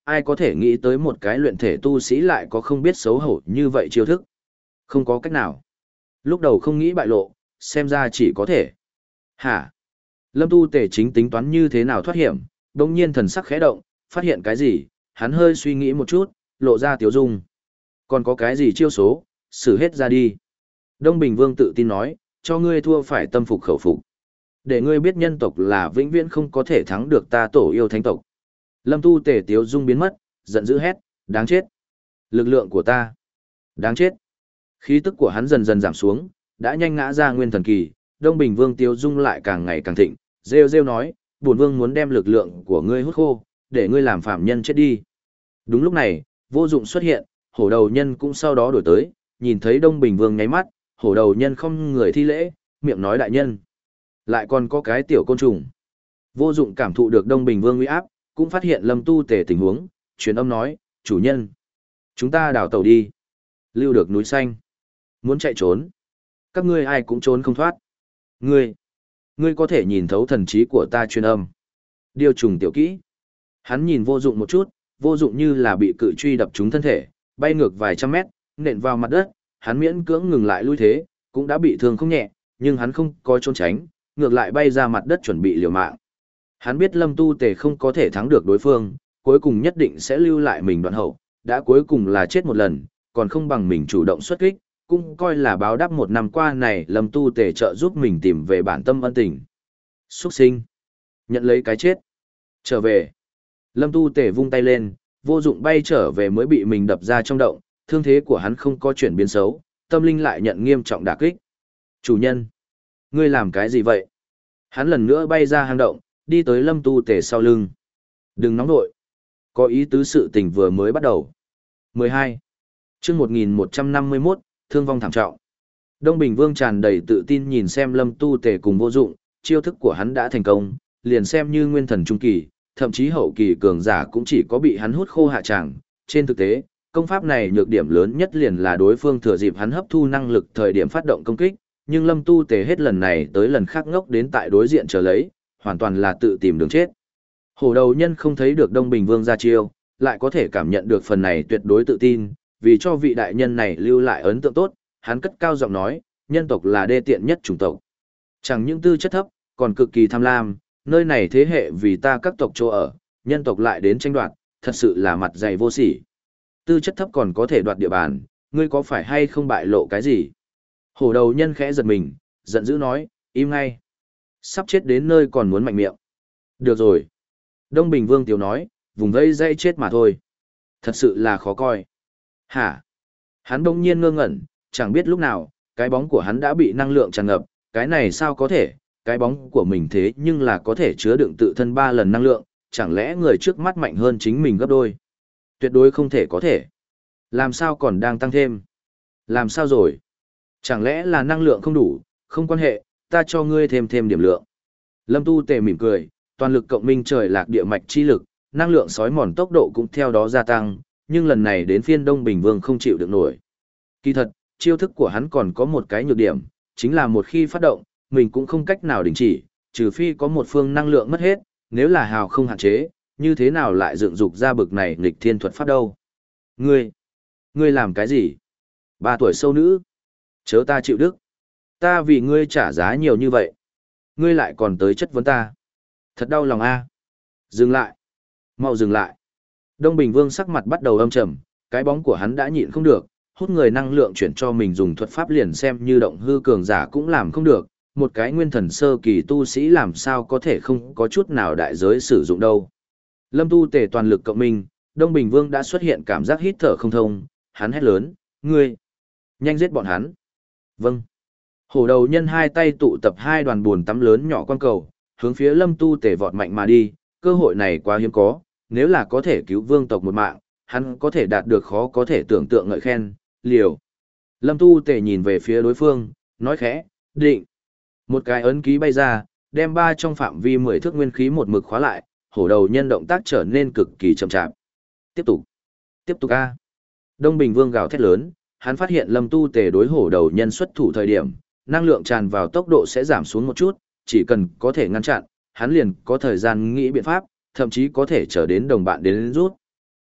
ai có thể nghĩ tới một cái luyện thể tu sĩ lại có không biết xấu hổ như vậy chiêu thức. Không có cách nào. Lúc đầu không nghĩ bại lộ, xem ra chỉ có thể. Hả? Lâm Tu Tề chính tính toán như thế nào thoát hiểm, đồng nhiên thần sắc khẽ động, phát hiện cái gì, hắn hơi suy nghĩ một chút, lộ ra tiếu dung. Còn có cái gì chiêu số, xử hết ra đi. Đông Bình Vương tự tin nói, cho ngươi thua phải tâm phục khẩu phục. Để ngươi biết nhân tộc là vĩnh viễn không có thể thắng được ta tổ yêu thánh tộc. Lâm Tu Tề tiếu dung biến mất, giận dữ hét, đáng chết. Lực lượng của ta. Đáng chết. Khí tức của hắn dần dần giảm xuống, đã nhanh ngã ra nguyên thần kỳ, Đông Bình Vương tiếu dung lại càng ngày càng thịnh, rêu rêu nói, bổn vương muốn đem lực lượng của ngươi hút khô, để ngươi làm phạm nhân chết đi. Đúng lúc này, Vô Dụng xuất hiện, hổ đầu nhân cũng sau đó đổi tới, nhìn thấy Đông Bình Vương nháy mắt, hổ đầu nhân không người thi lễ, miệng nói đại nhân. Lại còn có cái tiểu côn trùng. Vô Dụng cảm thụ được Đông Bình Vương uy áp, cũng phát hiện Lâm Tu Tề tình huống, truyền âm nói, chủ nhân. Chúng ta đào tàu đi. Lưu được núi xanh. Muốn chạy trốn. Các ngươi ai cũng trốn không thoát. Ngươi. Ngươi có thể nhìn thấu thần trí của ta truyền âm. Điều trùng tiểu kỹ. Hắn nhìn Vô Dụng một chút, Vô Dụng như là bị cự truy đập trúng thân thể, bay ngược vài trăm mét, nện vào mặt đất, hắn miễn cưỡng ngừng lại lui thế, cũng đã bị thương không nhẹ, nhưng hắn không có trốn tránh, ngược lại bay ra mặt đất chuẩn bị liều mạng. Hắn biết Lâm Tu Tề không có thể thắng được đối phương, cuối cùng nhất định sẽ lưu lại mình đoạn hậu, đã cuối cùng là chết một lần, còn không bằng mình chủ động xuất kích, cũng coi là báo đáp một năm qua này Lâm Tu Tề trợ giúp mình tìm về bản tâm ân tình. Xuất sinh. Nhận lấy cái chết. Trở về. Lâm Tu Tề vung tay lên, Vô Dụng bay trở về mới bị mình đập ra trong động, thương thế của hắn không có chuyển biến xấu, tâm linh lại nhận nghiêm trọng đả kích. Chủ nhân. Ngươi làm cái gì vậy? Hắn lần nữa bay ra hang động, đi tới Lâm Tu Tề sau lưng. Đừng nóng nội. Có ý tứ sự tình vừa mới bắt đầu. mười hai. Chương một nghìn một trăm năm mươi mốt, thương vong thảm trọng. Đông Bình Vương tràn đầy tự tin nhìn xem Lâm Tu Tề cùng Vô Dụng, chiêu thức của hắn đã thành công, liền xem như nguyên thần trung kỳ, thậm chí hậu kỳ cường giả cũng chỉ có bị hắn hút khô hạ tràng. Trên thực tế, công pháp này nhược điểm lớn nhất liền là đối phương thừa dịp hắn hấp thu năng lực thời điểm phát động công kích, nhưng Lâm Tu Tề hết lần này tới lần khác ngốc đến tại đối diện chờ lấy, hoàn toàn là tự tìm đường chết. Hổ đầu nhân không thấy được Đông Bình Vương ra chiêu, lại có thể cảm nhận được phần này tuyệt đối tự tin, vì cho vị đại nhân này lưu lại ấn tượng tốt, hắn cất cao giọng nói, nhân tộc là đê tiện nhất chủng tộc. Chẳng những tư chất thấp, còn cực kỳ tham lam, nơi này thế hệ vì ta các tộc chỗ ở, nhân tộc lại đến tranh đoạt, thật sự là mặt dày vô sỉ. Tư chất thấp còn có thể đoạt địa bàn, ngươi có phải hay không bại lộ cái gì? Hổ đầu nhân khẽ giật mình, giận dữ nói, im ngay. Sắp chết đến nơi còn muốn mạnh miệng. Được rồi. Đông Bình Vương Tiếu nói, vùng vây dây chết mà thôi. Thật sự là khó coi. Hả? Hắn đông nhiên ngơ ngẩn, chẳng biết lúc nào, cái bóng của hắn đã bị năng lượng tràn ngập, cái này sao có thể, cái bóng của mình thế nhưng là có thể chứa đựng tự thân ba lần năng lượng, chẳng lẽ người trước mắt mạnh hơn chính mình gấp đôi? Tuyệt đối không thể có thể. Làm sao còn đang tăng thêm? Làm sao rồi? Chẳng lẽ là năng lượng không đủ, không quan hệ, ta cho ngươi thêm thêm điểm lượng. Lâm Tu Tề mỉm cười, toàn lực cộng minh trời lạc địa mạch chi lực, năng lượng sói mòn tốc độ cũng theo đó gia tăng, nhưng lần này đến phiên Đông Bình Vương không chịu được nổi. Kỳ thật, chiêu thức của hắn còn có một cái nhược điểm, chính là một khi phát động, mình cũng không cách nào đình chỉ, trừ phi có một phương năng lượng mất hết, nếu là hào không hạn chế, như thế nào lại dựng dục ra bực này nghịch thiên thuật pháp đâu. Ngươi, ngươi làm cái gì? Ba tuổi sâu nữ, chớ ta chịu đức. Ta vì ngươi trả giá nhiều như vậy. Ngươi lại còn tới chất vấn ta. Thật đau lòng a. Dừng lại. Mau dừng lại. Đông Bình Vương sắc mặt bắt đầu âm trầm, cái bóng của hắn đã nhịn không được, hút người năng lượng chuyển cho mình dùng thuật pháp liền xem như động hư cường giả cũng làm không được, một cái nguyên thần sơ kỳ tu sĩ làm sao có thể không có chút nào đại giới sử dụng đâu. Lâm Tu Tề toàn lực cộng minh, Đông Bình Vương đã xuất hiện cảm giác hít thở không thông, hắn hét lớn, ngươi, nhanh giết bọn hắn. Vâng. Hổ đầu nhân hai tay tụ tập hai đoàn buồn tắm lớn nhỏ quan cầu, hướng phía Lâm Tu Tề vọt mạnh mà đi, cơ hội này quá hiếm có, nếu là có thể cứu vương tộc một mạng, hắn có thể đạt được khó có thể tưởng tượng ngợi khen, liều. Lâm Tu Tề nhìn về phía đối phương, nói khẽ, định. Một cái ấn ký bay ra, đem ba trong phạm vi mười thước nguyên khí một mực khóa lại, hổ đầu nhân động tác trở nên cực kỳ chậm chạp. Tiếp tục. Tiếp tục a. Đông Bình Vương gào thét lớn, hắn phát hiện Lâm Tu Tề đối hổ đầu nhân xuất thủ thời điểm, năng lượng tràn vào tốc độ sẽ giảm xuống một chút, chỉ cần có thể ngăn chặn, hắn liền có thời gian nghĩ biện pháp, thậm chí có thể chờ đến đồng bạn đến, đến rút.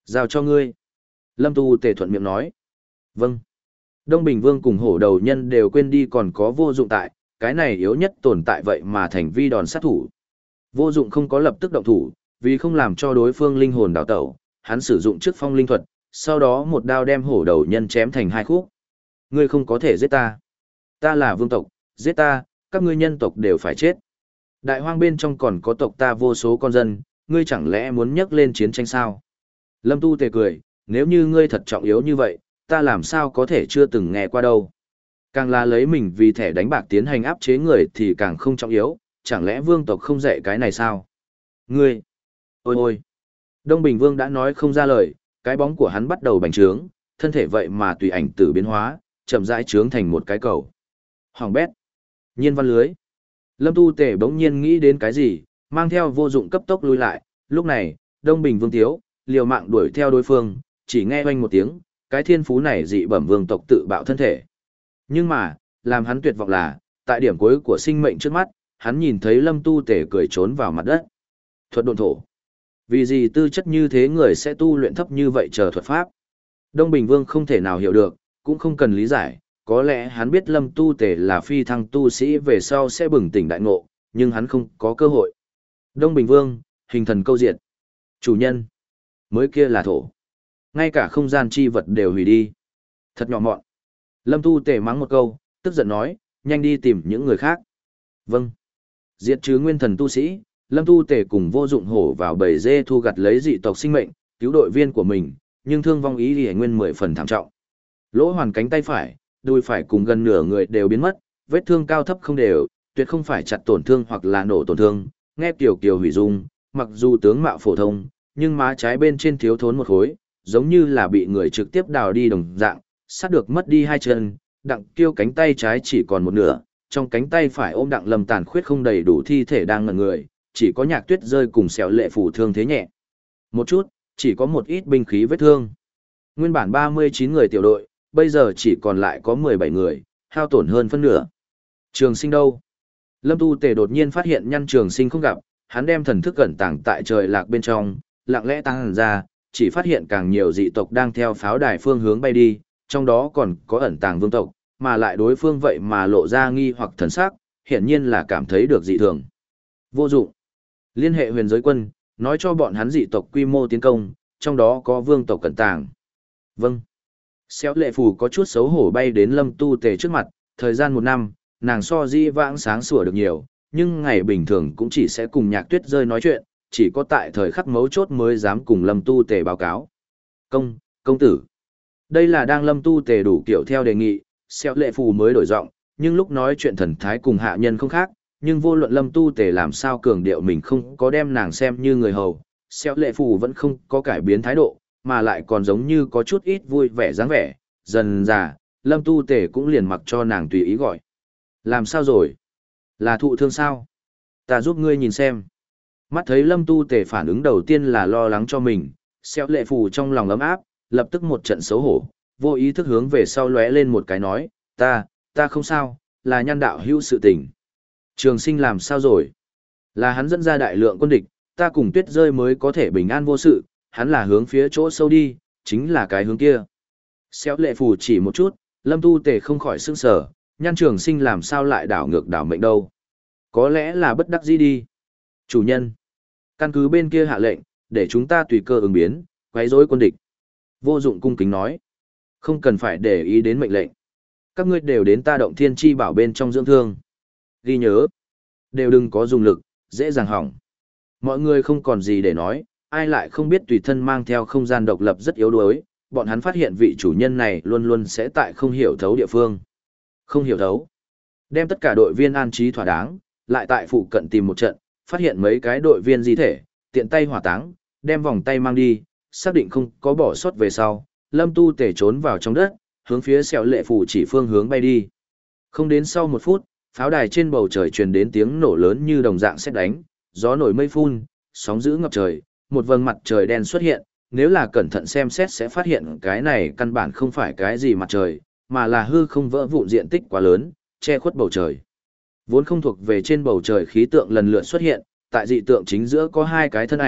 Giao cho ngươi. Lâm Tu Tề thuận miệng nói. Vâng. Đông Bình Vương cùng hổ đầu nhân đều quên đi còn có vô dụng tại, cái này yếu nhất tồn tại vậy mà thành vi đòn sát thủ. Vô dụng không có lập tức động thủ, vì không làm cho đối phương linh hồn đào tẩu, hắn sử dụng trước phong linh thuật, sau đó một đao đem hổ đầu nhân chém thành hai khúc. Ngươi không có thể giết ta. Ta là vương tộc, giết ta, các ngươi nhân tộc đều phải chết. Đại hoang bên trong còn có tộc ta vô số con dân, ngươi chẳng lẽ muốn nhắc lên chiến tranh sao? Lâm Tu Tề cười, nếu như ngươi thật trọng yếu như vậy, ta làm sao có thể chưa từng nghe qua đâu. Càng là lấy mình vì thẻ đánh bạc tiến hành áp chế người thì càng không trọng yếu, chẳng lẽ vương tộc không dạy cái này sao? Ngươi! Ôi ôi! Đông Bình Vương đã nói không ra lời, cái bóng của hắn bắt đầu bành trướng, thân thể vậy mà tùy ảnh tử biến hóa, chậm rãi trướng thành một cái cầu. Hoàng bét! Nhiên văn lưới! Lâm Tu Tề bỗng nhiên nghĩ đến cái gì, mang theo vô dụng cấp tốc lui lại, lúc này, Đông Bình Vương thiếu, liều mạng đuổi theo đối phương, chỉ nghe oanh một tiếng, cái thiên phú này dị bẩm vương tộc tự bạo thân thể. Nhưng mà, làm hắn tuyệt vọng là, tại điểm cuối của sinh mệnh trước mắt, hắn nhìn thấy Lâm Tu Tề cười trốn vào mặt đất. Thuật độn thổ. Vì gì tư chất như thế người sẽ tu luyện thấp như vậy chờ thuật pháp? Đông Bình Vương không thể nào hiểu được, cũng không cần lý giải, có lẽ hắn biết Lâm Tu Tề là phi thăng tu sĩ về sau sẽ bừng tỉnh đại ngộ, nhưng hắn không có cơ hội. Đông Bình Vương, hình thần câu diệt. Chủ nhân. Mới kia là thổ. Ngay cả không gian chi vật đều hủy đi. Thật nhỏ mọn. Lâm Tu Tề mắng một câu, tức giận nói, nhanh đi tìm những người khác. Vâng. Diệt trừ nguyên thần tu sĩ, Lâm Tu Tề cùng vô dụng hổ vào bầy dê thu gặt lấy dị tộc sinh mệnh, cứu đội viên của mình, nhưng thương vong ý thì nguyên mười phần thảm trọng. Lỗ hoàn cánh tay phải, đùi phải cùng gần nửa người đều biến mất, vết thương cao thấp không đều, tuyệt không phải chặt tổn thương hoặc là nổ tổn thương, nghe tiểu kiều hủy dung, mặc dù tướng mạo phổ thông, nhưng má trái bên trên thiếu thốn một khối, giống như là bị người trực tiếp đào đi đồng dạng, sát được mất đi hai chân, đặng kiêu cánh tay trái chỉ còn một nửa, trong cánh tay phải ôm đặng lầm tàn khuyết không đầy đủ thi thể đang ngẩn người, chỉ có nhạc tuyết rơi cùng xẻo lệ phủ thương thế nhẹ. Một chút, chỉ có một ít binh khí vết thương. Nguyên bản ba mươi chín người tiểu đội, bây giờ chỉ còn lại có mười bảy người, hao tổn hơn phân nửa. Trường Sinh đâu? Lâm Tu Tề đột nhiên phát hiện nhăn Trường Sinh không gặp, hắn đem thần thức cẩn tàng tại trời lạc bên trong, lặng lẽ tăng ra, chỉ phát hiện càng nhiều dị tộc đang theo pháo đài phương hướng bay đi, trong đó còn có ẩn tàng vương tộc, mà lại đối phương vậy mà lộ ra nghi hoặc thần sắc, hiển nhiên là cảm thấy được dị thường. Vô dụng. Liên hệ huyền giới quân, nói cho bọn hắn dị tộc quy mô tiến công, trong đó có vương tộc cẩn tàng. Vâng. Xéo lệ phù có chút xấu hổ bay đến Lâm Tu Tề trước mặt, thời gian một năm, nàng so di vãng sáng sủa được nhiều, nhưng ngày bình thường cũng chỉ sẽ cùng nhạc tuyết rơi nói chuyện, chỉ có tại thời khắc mấu chốt mới dám cùng Lâm Tu Tề báo cáo. Công, công tử. Đây là đang Lâm Tu Tề đủ kiểu theo đề nghị, xéo lệ phù mới đổi giọng, nhưng lúc nói chuyện thần thái cùng hạ nhân không khác, nhưng vô luận Lâm Tu Tề làm sao cường điệu mình không có đem nàng xem như người hầu, xéo lệ phù vẫn không có cải biến thái độ, mà lại còn giống như có chút ít vui vẻ dáng vẻ, dần dà, Lâm Tu Tề cũng liền mặc cho nàng tùy ý gọi. Làm sao rồi? Là thụ thương sao? Ta giúp ngươi nhìn xem. Mắt thấy Lâm Tu Tề phản ứng đầu tiên là lo lắng cho mình, xéo lệ phù trong lòng ấm áp, lập tức một trận xấu hổ, vô ý thức hướng về sau lóe lên một cái nói, ta, ta không sao, là nhân đạo hữu sự tình. Trường Sinh làm sao rồi? Là hắn dẫn ra đại lượng quân địch, ta cùng tuyết rơi mới có thể bình an vô sự, hắn là hướng phía chỗ sâu đi, chính là cái hướng kia. Xéo lệ phù chỉ một chút, Lâm Tu Tề không khỏi sững sờ, Nhan Trường Sinh làm sao lại đảo ngược đảo mệnh đâu? Có lẽ là bất đắc dĩ đi. Chủ nhân, căn cứ bên kia hạ lệnh, để chúng ta tùy cơ ứng biến, quấy rối quân địch. Vô dụng cung kính nói, không cần phải để ý đến mệnh lệnh. Các ngươi đều đến ta động thiên chi bảo bên trong dưỡng thương. Ghi nhớ, đều đừng có dùng lực, dễ dàng hỏng. Mọi người không còn gì để nói, ai lại không biết tùy thân mang theo không gian độc lập rất yếu đuối, bọn hắn phát hiện vị chủ nhân này luôn luôn sẽ tại không hiểu thấu địa phương. Không hiểu thấu. Đem tất cả đội viên an trí thỏa đáng, lại tại phụ cận tìm một trận, phát hiện mấy cái đội viên di thể, tiện tay hỏa táng, đem vòng tay mang đi, xác định không có bỏ sót về sau, Lâm Tu Tề trốn vào trong đất, hướng phía xẻo lệ phủ chỉ phương hướng bay đi. Không đến sau một phút, pháo đài trên bầu trời truyền đến tiếng nổ lớn như đồng dạng sét đánh, gió nổi mây phun, sóng dữ ngập trời, một vầng mặt trời đen xuất hiện, nếu là cẩn thận xem xét sẽ phát hiện cái này căn bản không phải cái gì mặt trời, mà là hư không vỡ vụn diện tích quá lớn, che khuất bầu trời. Vốn không thuộc về trên bầu trời khí tượng lần lượt xuất hiện, tại dị tượng chính giữa có hai cái thân ảnh,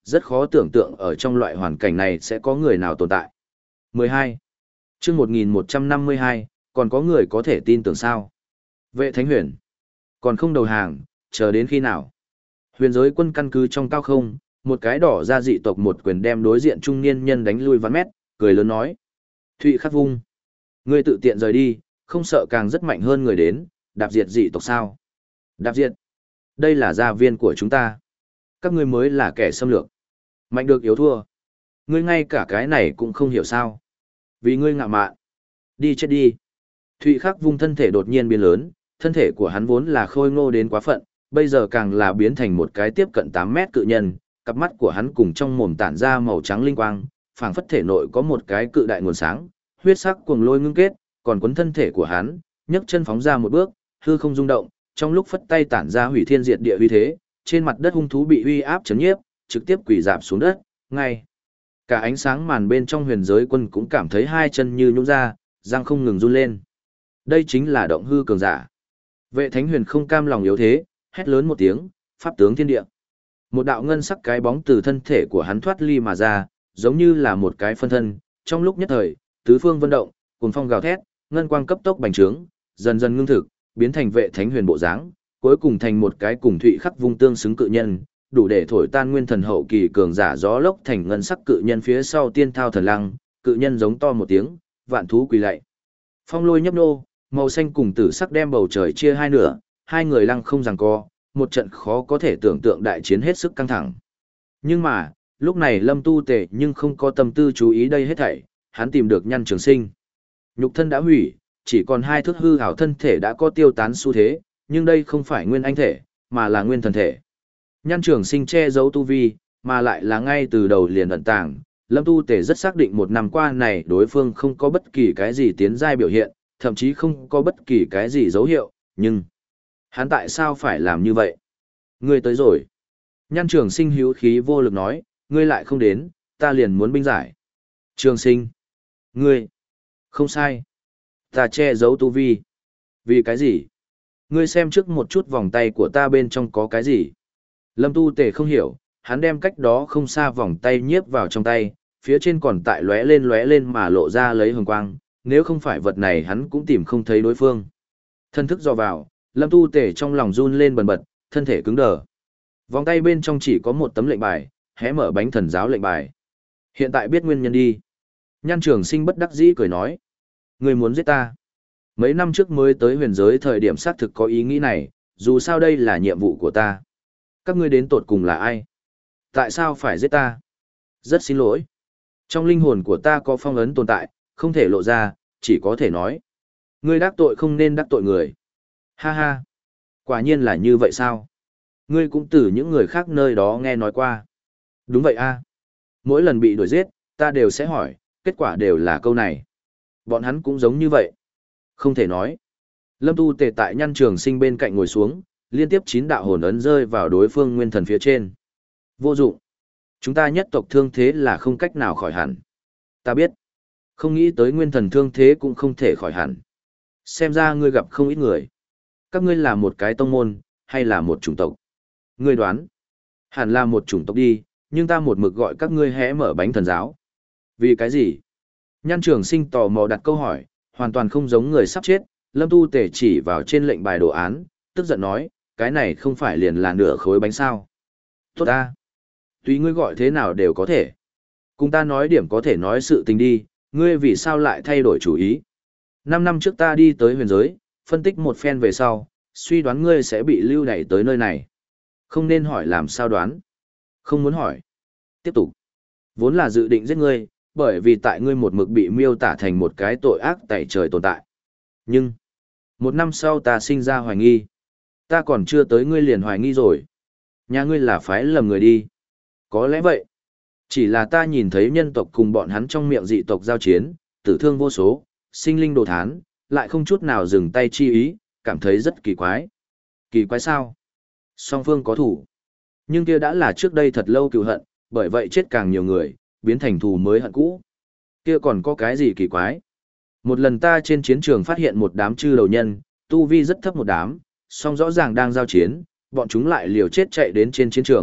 rất khó tưởng tượng ở trong loại hoàn cảnh này sẽ có người nào tồn tại. mười hai. Chương một nghìn một trăm năm mươi hai, còn có người có thể tin tưởng sao? Vệ Thánh Huyền. Còn không đầu hàng, chờ đến khi nào? Huyền giới quân căn cứ trong cao không, một cái đỏ ra dị tộc một quyền đem đối diện trung niên nhân đánh lui vạn mét, cười lớn nói. Thụy Khắc Vung. Ngươi tự tiện rời đi, không sợ càng rất mạnh hơn người đến, đạp diệt dị tộc sao? Đạp diệt. Đây là gia viên của chúng ta. Các ngươi mới là kẻ xâm lược. Mạnh được yếu thua. Ngươi ngay cả cái này cũng không hiểu sao. Vì ngươi ngạo mạn. Đi chết đi. Thụy Khắc Vung thân thể đột nhiên biến lớn, thân thể của hắn vốn là khôi ngô đến quá phận, bây giờ càng là biến thành một cái tiếp cận tám mét cự nhân, cặp mắt của hắn cùng trong mồm tản ra màu trắng linh quang, phảng phất thể nội có một cái cự đại nguồn sáng, huyết sắc cuồng lôi ngưng kết, còn cuốn thân thể của hắn, nhấc chân phóng ra một bước, hư không rung động, trong lúc phất tay tản ra hủy thiên diệt địa uy thế, trên mặt đất hung thú bị uy áp chấn nhiếp, trực tiếp quỳ rạp xuống đất, ngay cả ánh sáng màn bên trong huyền giới quân cũng cảm thấy hai chân như nhũn ra, răng không ngừng run lên. Đây chính là động hư cường giả. Vệ Thánh Huyền không cam lòng yếu thế, hét lớn một tiếng, pháp tướng thiên địa. Một đạo ngân sắc cái bóng từ thân thể của hắn thoát ly mà ra, giống như là một cái phân thân, trong lúc nhất thời, tứ phương vận động, cuồng phong gào thét, ngân quang cấp tốc bành trướng, dần dần ngưng thực, biến thành Vệ Thánh Huyền bộ dáng, cuối cùng thành một cái cùng Thụy Khắc Vung tương xứng cự nhân, đủ để thổi tan nguyên thần hậu kỳ cường giả gió lốc thành ngân sắc cự nhân phía sau tiên thao thần lăng, cự nhân giống to một tiếng, vạn thú quỳ lạy. Phong lôi nhấp nô, màu xanh cùng tử sắc đem bầu trời chia hai nửa, hai người lăng không giằng co, một trận khó có thể tưởng tượng đại chiến hết sức căng thẳng. Nhưng mà, lúc này Lâm Tu Tề nhưng không có tâm tư chú ý đây hết thảy, hắn tìm được Nhan Trường Sinh. Nhục thân đã hủy, chỉ còn hai thước hư ảo thân thể đã có tiêu tán xu thế, nhưng đây không phải nguyên anh thể, mà là nguyên thần thể. Nhan Trường Sinh che giấu tu vi, mà lại là ngay từ đầu liền ẩn tàng. Lâm Tu Tề rất xác định một năm qua này đối phương không có bất kỳ cái gì tiến giai biểu hiện, thậm chí không có bất kỳ cái gì dấu hiệu, nhưng hắn tại sao phải làm như vậy? Ngươi tới rồi. Nhan Trường Sinh hữu khí vô lực nói, ngươi lại không đến, ta liền muốn binh giải. Trường Sinh. Ngươi. Không sai. Ta che giấu tu vi. Vì cái gì? Ngươi xem trước một chút vòng tay của ta bên trong có cái gì? Lâm Tu Tề không hiểu, hắn đem cách đó không xa vòng tay nhiếp vào trong tay, phía trên còn tại lóe lên lóe lên mà lộ ra lấy hồng quang, nếu không phải vật này hắn cũng tìm không thấy đối phương. Thân thức dò vào, Lâm Tu Tề trong lòng run lên bần bật, thân thể cứng đờ. Vòng tay bên trong chỉ có một tấm lệnh bài, hé mở bánh thần giáo lệnh bài. Hiện tại biết nguyên nhân đi. Nhan Trường Sinh bất đắc dĩ cười nói. Ngươi muốn giết ta. Mấy năm trước mới tới huyền giới thời điểm xác thực có ý nghĩ này, dù sao đây là nhiệm vụ của ta. Các ngươi đến tột cùng là ai? Tại sao phải giết ta? Rất xin lỗi. Trong linh hồn của ta có phong ấn tồn tại, không thể lộ ra, chỉ có thể nói. Ngươi đắc tội không nên đắc tội người. Ha ha. Quả nhiên là như vậy sao? Ngươi cũng từ những người khác nơi đó nghe nói qua. Đúng vậy a. Mỗi lần bị đuổi giết, ta đều sẽ hỏi, kết quả đều là câu này. Bọn hắn cũng giống như vậy. Không thể nói. Lâm Tu Tề tại Nhan Trường Sinh bên cạnh ngồi xuống, liên tiếp chín đạo hồn ấn rơi vào đối phương nguyên thần phía trên. Vô dụng. Chúng ta nhất tộc thương thế là không cách nào khỏi hẳn. Ta biết. Không nghĩ tới nguyên thần thương thế cũng không thể khỏi hẳn. Xem ra ngươi gặp không ít người. Các ngươi là một cái tông môn, hay là một chủng tộc? Ngươi đoán. Hẳn là một chủng tộc đi, nhưng ta một mực gọi các ngươi hé mở bánh thần giáo. Vì cái gì? Nhan Trường Sinh tò mò đặt câu hỏi, hoàn toàn không giống người sắp chết. Lâm Tu Tề chỉ vào trên lệnh bài đồ án, tức giận nói, cái này không phải liền là nửa khối bánh sao. Tốt ta. Tùy ngươi gọi thế nào đều có thể. Cùng ta nói điểm có thể nói sự tình đi, ngươi vì sao lại thay đổi chủ ý. Năm năm trước ta đi tới huyền giới, phân tích một phen về sau, suy đoán ngươi sẽ bị lưu đày tới nơi này. Không nên hỏi làm sao đoán. Không muốn hỏi. Tiếp tục. Vốn là dự định giết ngươi, bởi vì tại ngươi một mực bị miêu tả thành một cái tội ác tẩy trời tồn tại. Nhưng, một năm sau ta sinh ra hoài nghi. Ta còn chưa tới ngươi liền hoài nghi rồi. Nhà ngươi là phái lầm người đi. Có lẽ vậy. Chỉ là ta nhìn thấy nhân tộc cùng bọn hắn trong miệng dị tộc giao chiến, tử thương vô số, sinh linh đồ thán, lại không chút nào dừng tay chi ý, cảm thấy rất kỳ quái. Kỳ quái sao? Song phương có thủ. Nhưng kia đã là trước đây thật lâu cựu hận, bởi vậy chết càng nhiều người, biến thành thù mới hận cũ. Kia còn có cái gì kỳ quái? Một lần ta trên chiến trường phát hiện một đám chư đầu nhân, tu vi rất thấp một đám, song rõ ràng đang giao chiến, bọn chúng lại liều chết chạy đến trên chiến trường,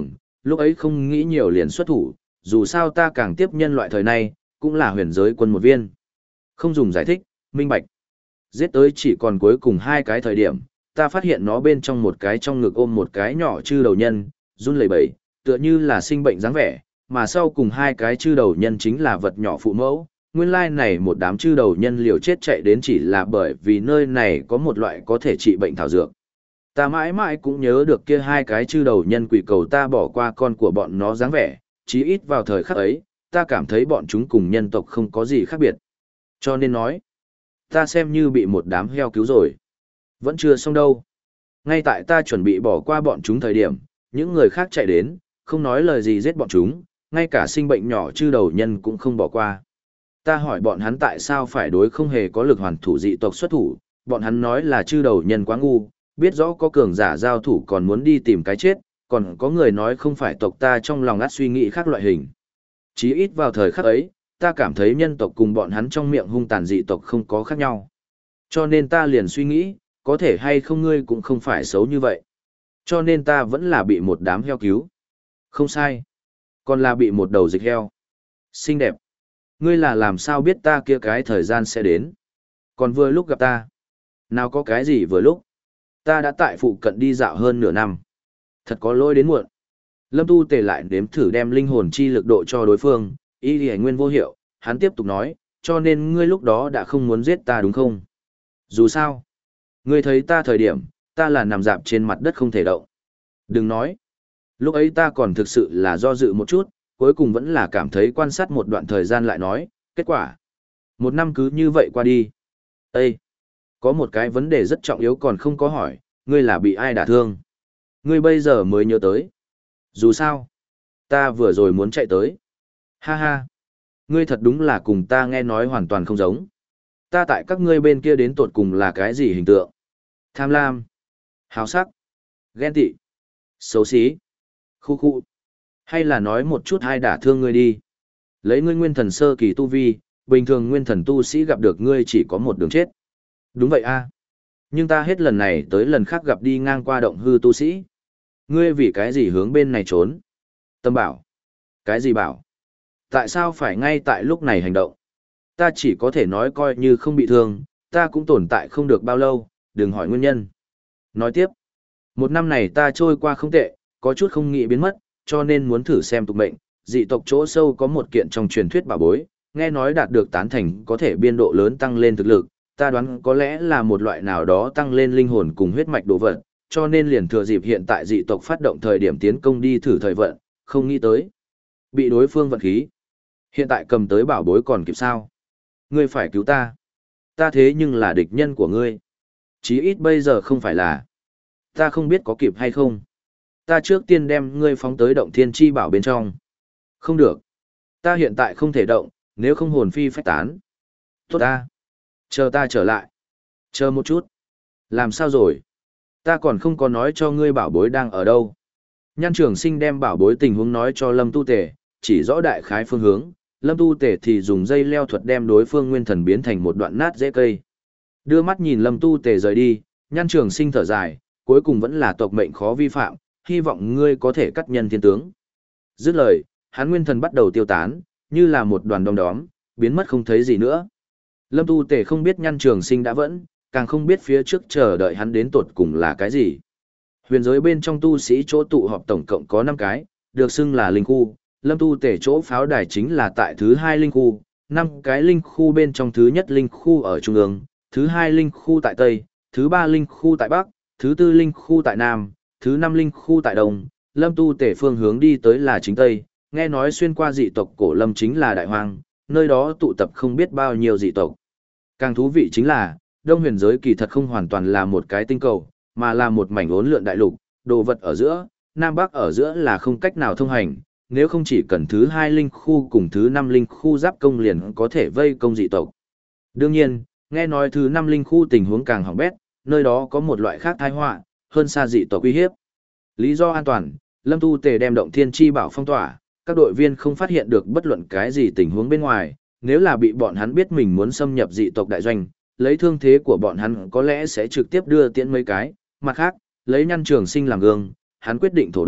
lúc ấy không nghĩ nhiều liền xuất thủ, dù sao ta càng tiếp nhân loại thời nay, cũng là huyền giới quân một viên. Không dùng giải thích, minh bạch. Giết tới chỉ còn cuối cùng hai cái thời điểm, ta phát hiện nó bên trong một cái trong ngực ôm một cái nhỏ chư đầu nhân, run lẩy bẩy, tựa như là sinh bệnh dáng vẻ, mà sau cùng hai cái chư đầu nhân chính là vật nhỏ phụ mẫu. Nguyên lai này một đám chư đầu nhân liều chết chạy đến chỉ là bởi vì nơi này có một loại có thể trị bệnh thảo dược. Ta mãi mãi cũng nhớ được kia hai cái chư đầu nhân quỷ cầu ta bỏ qua con của bọn nó dáng vẻ, chí ít vào thời khắc ấy, ta cảm thấy bọn chúng cùng nhân tộc không có gì khác biệt. Cho nên nói, ta xem như bị một đám heo cứu rồi. Vẫn chưa xong đâu. Ngay tại ta chuẩn bị bỏ qua bọn chúng thời điểm, những người khác chạy đến, không nói lời gì giết bọn chúng, ngay cả sinh bệnh nhỏ chư đầu nhân cũng không bỏ qua. Ta hỏi bọn hắn tại sao phải đối không hề có lực hoàn thủ dị tộc xuất thủ, bọn hắn nói là chư đầu nhân quá ngu, biết rõ có cường giả giao thủ còn muốn đi tìm cái chết, còn có người nói không phải tộc ta trong lòng át suy nghĩ khác loại hình. Chí ít vào thời khắc ấy, ta cảm thấy nhân tộc cùng bọn hắn trong miệng hung tàn dị tộc không có khác nhau. Cho nên ta liền suy nghĩ, có thể hay không ngươi cũng không phải xấu như vậy. Cho nên ta vẫn là bị một đám heo cứu. Không sai. Còn là bị một đầu dịch heo. Xinh đẹp. Ngươi là làm sao biết ta kia cái thời gian sẽ đến. Còn vừa lúc gặp ta. Nào có cái gì vừa lúc. Ta đã tại phụ cận đi dạo hơn nửa năm. Thật có lỗi đến muộn. Lâm Tu Tề lại nếm thử đem linh hồn chi lực độ cho đối phương, ý thì nguyên vô hiệu, hắn tiếp tục nói, cho nên ngươi lúc đó đã không muốn giết ta đúng không? Dù sao, ngươi thấy ta thời điểm, ta là nằm dạp trên mặt đất không thể động. Đừng nói, lúc ấy ta còn thực sự là do dự một chút, cuối cùng vẫn là cảm thấy quan sát một đoạn thời gian lại nói, kết quả. Một năm cứ như vậy qua đi. Ê! Có một cái vấn đề rất trọng yếu còn không có hỏi, ngươi là bị ai đả thương? Ngươi bây giờ mới nhớ tới. Dù sao, ta vừa rồi muốn chạy tới. Ha ha, ngươi thật đúng là cùng ta nghe nói hoàn toàn không giống. Ta tại các ngươi bên kia đến tột cùng là cái gì hình tượng? Tham lam, háo sắc, ghen tị, xấu xí, khu khu. Hay là nói một chút ai đả thương ngươi đi. Lấy ngươi nguyên thần sơ kỳ tu vi, bình thường nguyên thần tu sĩ gặp được ngươi chỉ có một đường chết. Đúng vậy a. Nhưng ta hết lần này tới lần khác gặp đi ngang qua động hư tu sĩ. Ngươi vì cái gì hướng bên này trốn? Tâm bảo. Cái gì bảo? Tại sao phải ngay tại lúc này hành động? Ta chỉ có thể nói coi như không bị thương, ta cũng tồn tại không được bao lâu, đừng hỏi nguyên nhân. Nói tiếp. Một năm này ta trôi qua không tệ, có chút không nghĩ biến mất, cho nên muốn thử xem tục mệnh. Dị tộc chỗ sâu có một kiện trong truyền thuyết bảo bối, nghe nói đạt được tán thành có thể biên độ lớn tăng lên thực lực. Ta đoán có lẽ là một loại nào đó tăng lên linh hồn cùng huyết mạch đồ vật, cho nên liền thừa dịp hiện tại dị tộc phát động thời điểm tiến công đi thử thời vận, không nghĩ tới. Bị đối phương vận khí. Hiện tại cầm tới bảo bối còn kịp sao? Ngươi phải cứu ta. Ta thế nhưng là địch nhân của ngươi. Chí ít bây giờ không phải là. Ta không biết có kịp hay không. Ta trước tiên đem ngươi phóng tới động thiên chi bảo bên trong. Không được. Ta hiện tại không thể động, nếu không hồn phi phách tán. Tốt ta. Chờ ta trở lại. Chờ một chút. Làm sao rồi? Ta còn không có nói cho ngươi bảo bối đang ở đâu. Nhan Trường Sinh đem bảo bối tình huống nói cho Lâm Tu Tề, chỉ rõ đại khái phương hướng. Lâm Tu Tề thì dùng dây leo thuật đem đối phương nguyên thần biến thành một đoạn nát rễ cây. Đưa mắt nhìn Lâm Tu Tề rời đi, Nhan Trường Sinh thở dài, cuối cùng vẫn là tộc mệnh khó vi phạm, hy vọng ngươi có thể cắt nhân thiên tướng. Dứt lời, hắn nguyên thần bắt đầu tiêu tán, như là một đoàn đom đóm, biến mất không thấy gì nữa. Lâm Tu Tề không biết Nhan Trường Sinh đã vẫn, càng không biết phía trước chờ đợi hắn đến tột cùng là cái gì. Huyền giới bên trong tu sĩ chỗ tụ họp tổng cộng có năm cái, được xưng là linh khu. Lâm Tu Tề chỗ pháo đài chính là tại thứ hai linh khu, năm cái linh khu bên trong thứ nhất linh khu ở trung ương, thứ hai linh khu tại tây, thứ ba linh khu tại bắc, thứ tư linh khu tại nam, thứ năm linh khu tại đông. Lâm Tu Tề phương hướng đi tới là chính tây, nghe nói xuyên qua dị tộc cổ lâm chính là đại hoang, nơi đó tụ tập không biết bao nhiêu dị tộc. Càng thú vị chính là, Đông huyền giới kỳ thật không hoàn toàn là một cái tinh cầu, mà là một mảnh uốn lượn đại lục, đồ vật ở giữa, Nam Bắc ở giữa là không cách nào thông hành, nếu không chỉ cần thứ hai linh khu cùng thứ năm linh khu giáp công liền có thể vây công dị tộc. Đương nhiên, nghe nói thứ năm linh khu tình huống càng hỏng bét, nơi đó có một loại khác tai họa, hơn xa dị tộc uy hiếp. Lý do an toàn, Lâm Tu Tề đem động thiên chi bảo phong tỏa, các đội viên không phát hiện được bất luận cái gì tình huống bên ngoài, nếu là bị bọn hắn biết mình muốn xâm nhập dị tộc đại doanh, lấy thương thế của bọn hắn có lẽ sẽ trực tiếp đưa tiễn mấy cái, mặt khác, lấy Nhan Trường Sinh làm gương, hắn quyết định thổ độn,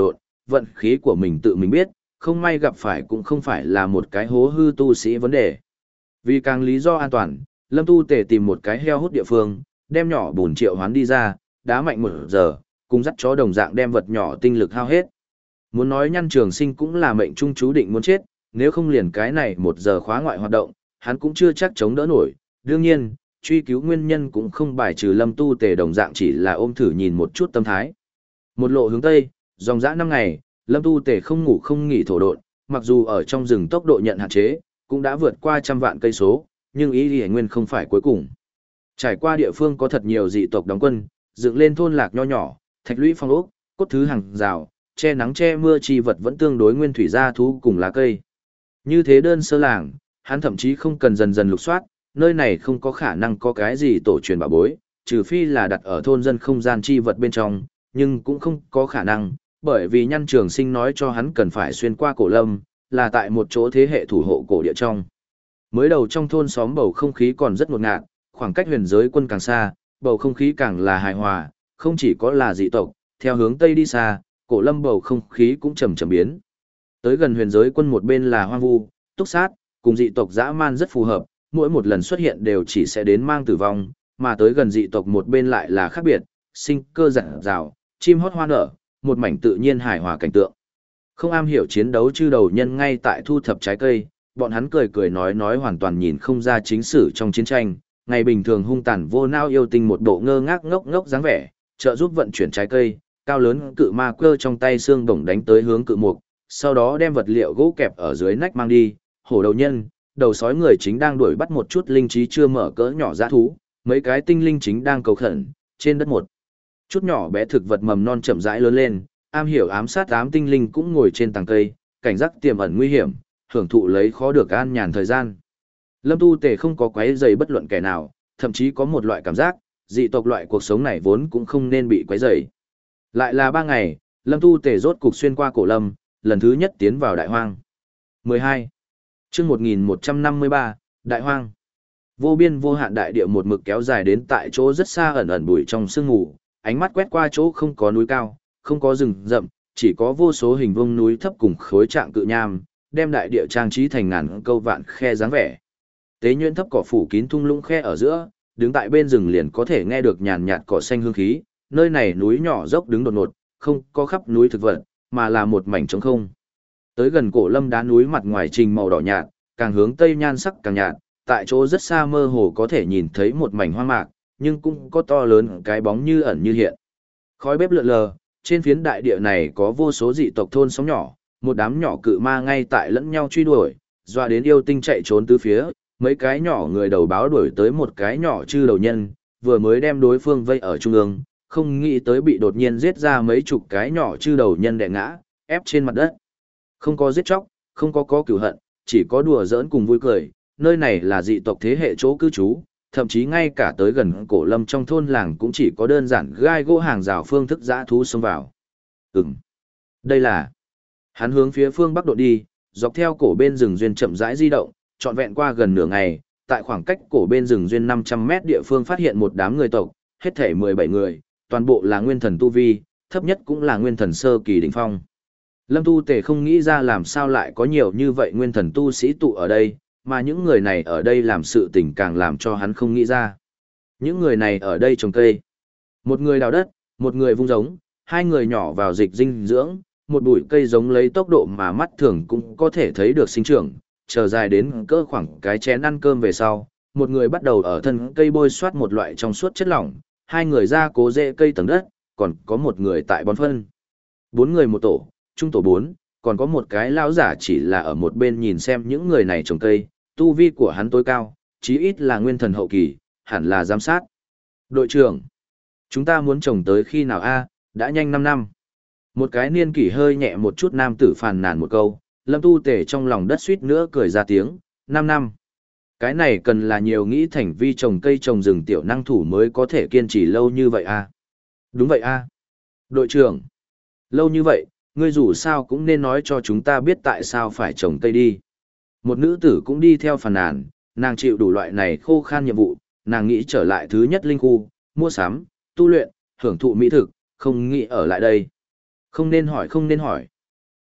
vận khí của mình tự mình biết, không may gặp phải cũng không phải là một cái hố hư tu sĩ vấn đề. Vì càng lý do an toàn, Lâm Tu Tề tìm một cái heo hút địa phương, đem nhỏ bùn triệu hoán đi ra, đá mạnh một giờ, cùng dắt chó đồng dạng đem vật nhỏ tinh lực hao hết. Muốn nói Nhăn Trường Sinh cũng là mệnh trung chú định muốn chết, nếu không liền cái này một giờ khóa ngoại hoạt động, hắn cũng chưa chắc chống đỡ nổi. Đương nhiên, truy cứu nguyên nhân cũng không bài trừ Lâm Tu Tề đồng dạng chỉ là ôm thử nhìn một chút tâm thái. Một lộ hướng tây, dòng dã năm ngày, Lâm Tu Tề không ngủ không nghỉ thổ độn, mặc dù ở trong rừng tốc độ nhận hạn chế, cũng đã vượt qua trăm vạn cây số, nhưng ý Lý Nguyên không phải cuối cùng. Trải qua địa phương có thật nhiều dị tộc đóng quân, dựng lên thôn lạc nho nhỏ, thạch lũy phong ốc, cốt thứ hàng rào, che nắng che mưa chi vật vẫn tương đối nguyên thủy gia thú cùng lá cây. Như thế đơn sơ làng, hắn thậm chí không cần dần dần lục soát, nơi này không có khả năng có cái gì tổ truyền bảo bối, trừ phi là đặt ở thôn dân không gian chi vật bên trong, nhưng cũng không có khả năng, bởi vì Nhăn Trường Sinh nói cho hắn cần phải xuyên qua cổ lâm, là tại một chỗ thế hệ thủ hộ cổ địa trong. Mới đầu trong thôn xóm bầu không khí còn rất ngột ngạt, khoảng cách huyền giới quân càng xa, bầu không khí càng là hài hòa, không chỉ có là dị tộc, theo hướng tây đi xa, cổ lâm bầu không khí cũng chậm chậm biến. Tới gần huyền giới quân một bên là hoang vu, túc sát, cùng dị tộc dã man rất phù hợp, mỗi một lần xuất hiện đều chỉ sẽ đến mang tử vong, mà tới gần dị tộc một bên lại là khác biệt, sinh cơ rạng rào, chim hót hoa nở, một mảnh tự nhiên hài hòa cảnh tượng. Không am hiểu chiến đấu chư đầu nhân ngay tại thu thập trái cây, bọn hắn cười cười nói nói hoàn toàn nhìn không ra chính sử trong chiến tranh, ngày bình thường hung tàn vô nao yêu tinh một bộ ngơ ngác ngốc ngốc dáng vẻ, trợ giúp vận chuyển trái cây, cao lớn cự ma cơ trong tay xương bổng đánh tới hướng cự mục, sau đó đem vật liệu gỗ kẹp ở dưới nách mang đi, hổ đầu nhân, đầu sói người chính đang đuổi bắt một chút linh trí chưa mở cỡ nhỏ dã thú, mấy cái tinh linh chính đang cầu khẩn, trên đất một chút nhỏ bé thực vật mầm non chậm rãi lớn lên, am hiểu ám sát ám tinh linh cũng ngồi trên tàng cây, cảnh giác tiềm ẩn nguy hiểm, hưởng thụ lấy khó được an nhàn thời gian. Lâm Tu Tề không có quấy rầy bất luận kẻ nào, thậm chí có một loại cảm giác, dị tộc loại cuộc sống này vốn cũng không nên bị quấy rầy. Lại là ba ngày, Lâm Tu Tề rốt cục xuyên qua cổ lâm, lần thứ nhất tiến vào đại hoang. mười hai. Chương một nghìn một trăm năm mươi ba, Đại hoang. Vô biên vô hạn đại địa một mực kéo dài đến tại chỗ rất xa ẩn ẩn bụi trong sương mù, ánh mắt quét qua chỗ không có núi cao, không có rừng rậm, chỉ có vô số hình vuông núi thấp cùng khối trạng cự nham, đem đại địa trang trí thành ngàn câu vạn khe dáng vẻ. Tế nhuyễn thấp cỏ phủ kín thung lũng khe ở giữa, đứng tại bên rừng liền có thể nghe được nhàn nhạt cỏ xanh hương khí, nơi này núi nhỏ dốc đứng đột ngột, không có khắp núi thực vật, mà là một mảnh trống không. Tới gần cổ lâm đá núi mặt ngoài trình màu đỏ nhạt, càng hướng tây nhan sắc càng nhạt, tại chỗ rất xa mơ hồ có thể nhìn thấy một mảnh hoang mạc, nhưng cũng có to lớn cái bóng như ẩn như hiện. Khói bếp lượn lờ, trên phiến đại địa này có vô số dị tộc thôn sống nhỏ, một đám nhỏ cự ma ngay tại lẫn nhau truy đuổi, doa đến yêu tinh chạy trốn tứ phía, mấy cái nhỏ người đầu báo đuổi tới một cái nhỏ chư đầu nhân, vừa mới đem đối phương vây ở trung ương, không nghĩ tới bị đột nhiên giết ra mấy chục cái nhỏ chư đầu nhân đè ngã, ép trên mặt đất. Không có giết chóc, không có có cửu hận, chỉ có đùa giỡn cùng vui cười, nơi này là dị tộc thế hệ chỗ cư trú, thậm chí ngay cả tới gần cổ lâm trong thôn làng cũng chỉ có đơn giản gai gỗ hàng rào phương thức dã thú xông vào. Ừm, đây là... Hắn hướng phía phương bắc độ đi, dọc theo cổ bên rừng duyên chậm rãi di động, trọn vẹn qua gần nửa ngày, tại khoảng cách cổ bên rừng duyên năm trăm mét địa phương phát hiện một đám người tộc, hết thể mười bảy người, toàn bộ là nguyên thần tu vi, thấp nhất cũng là nguyên thần sơ kỳ đỉnh phong. Lâm Tu Tề không nghĩ ra làm sao lại có nhiều như vậy nguyên thần tu sĩ tụ ở đây, mà những người này ở đây làm sự tình càng làm cho hắn không nghĩ ra. Những người này ở đây trồng cây. Một người đào đất, một người vung giống, hai người nhỏ vào dịch dinh dưỡng, một bụi cây giống lấy tốc độ mà mắt thường cũng có thể thấy được sinh trưởng, chờ dài đến cỡ khoảng cái chén ăn cơm về sau, một người bắt đầu ở thân cây bôi soát một loại trong suốt chất lỏng, hai người ra cố rễ cây tầng đất, còn có một người tại bón phân. Bốn người một tổ, trung tổ bốn, còn có một cái lão giả chỉ là ở một bên nhìn xem những người này trồng cây, tu vi của hắn tối cao, chí ít là nguyên thần hậu kỳ, hẳn là giám sát. Đội trưởng, chúng ta muốn trồng tới khi nào a? Đã nhanh năm năm. Một cái niên kỷ hơi nhẹ một chút nam tử phàn nàn một câu, Lâm Tu Tề trong lòng đất suýt nữa cười ra tiếng, năm năm. Cái này cần là nhiều nghĩ thành vi trồng cây trồng rừng tiểu năng thủ mới có thể kiên trì lâu như vậy a. Đúng vậy a. Đội trưởng, lâu như vậy, ngươi dù sao cũng nên nói cho chúng ta biết tại sao phải trồng cây đi. Một nữ tử cũng đi theo phàn nàn, nàng chịu đủ loại này khô khan nhiệm vụ, nàng nghĩ trở lại thứ nhất linh khu, mua sắm, tu luyện, hưởng thụ mỹ thực, không nghĩ ở lại đây. Không nên hỏi không nên hỏi,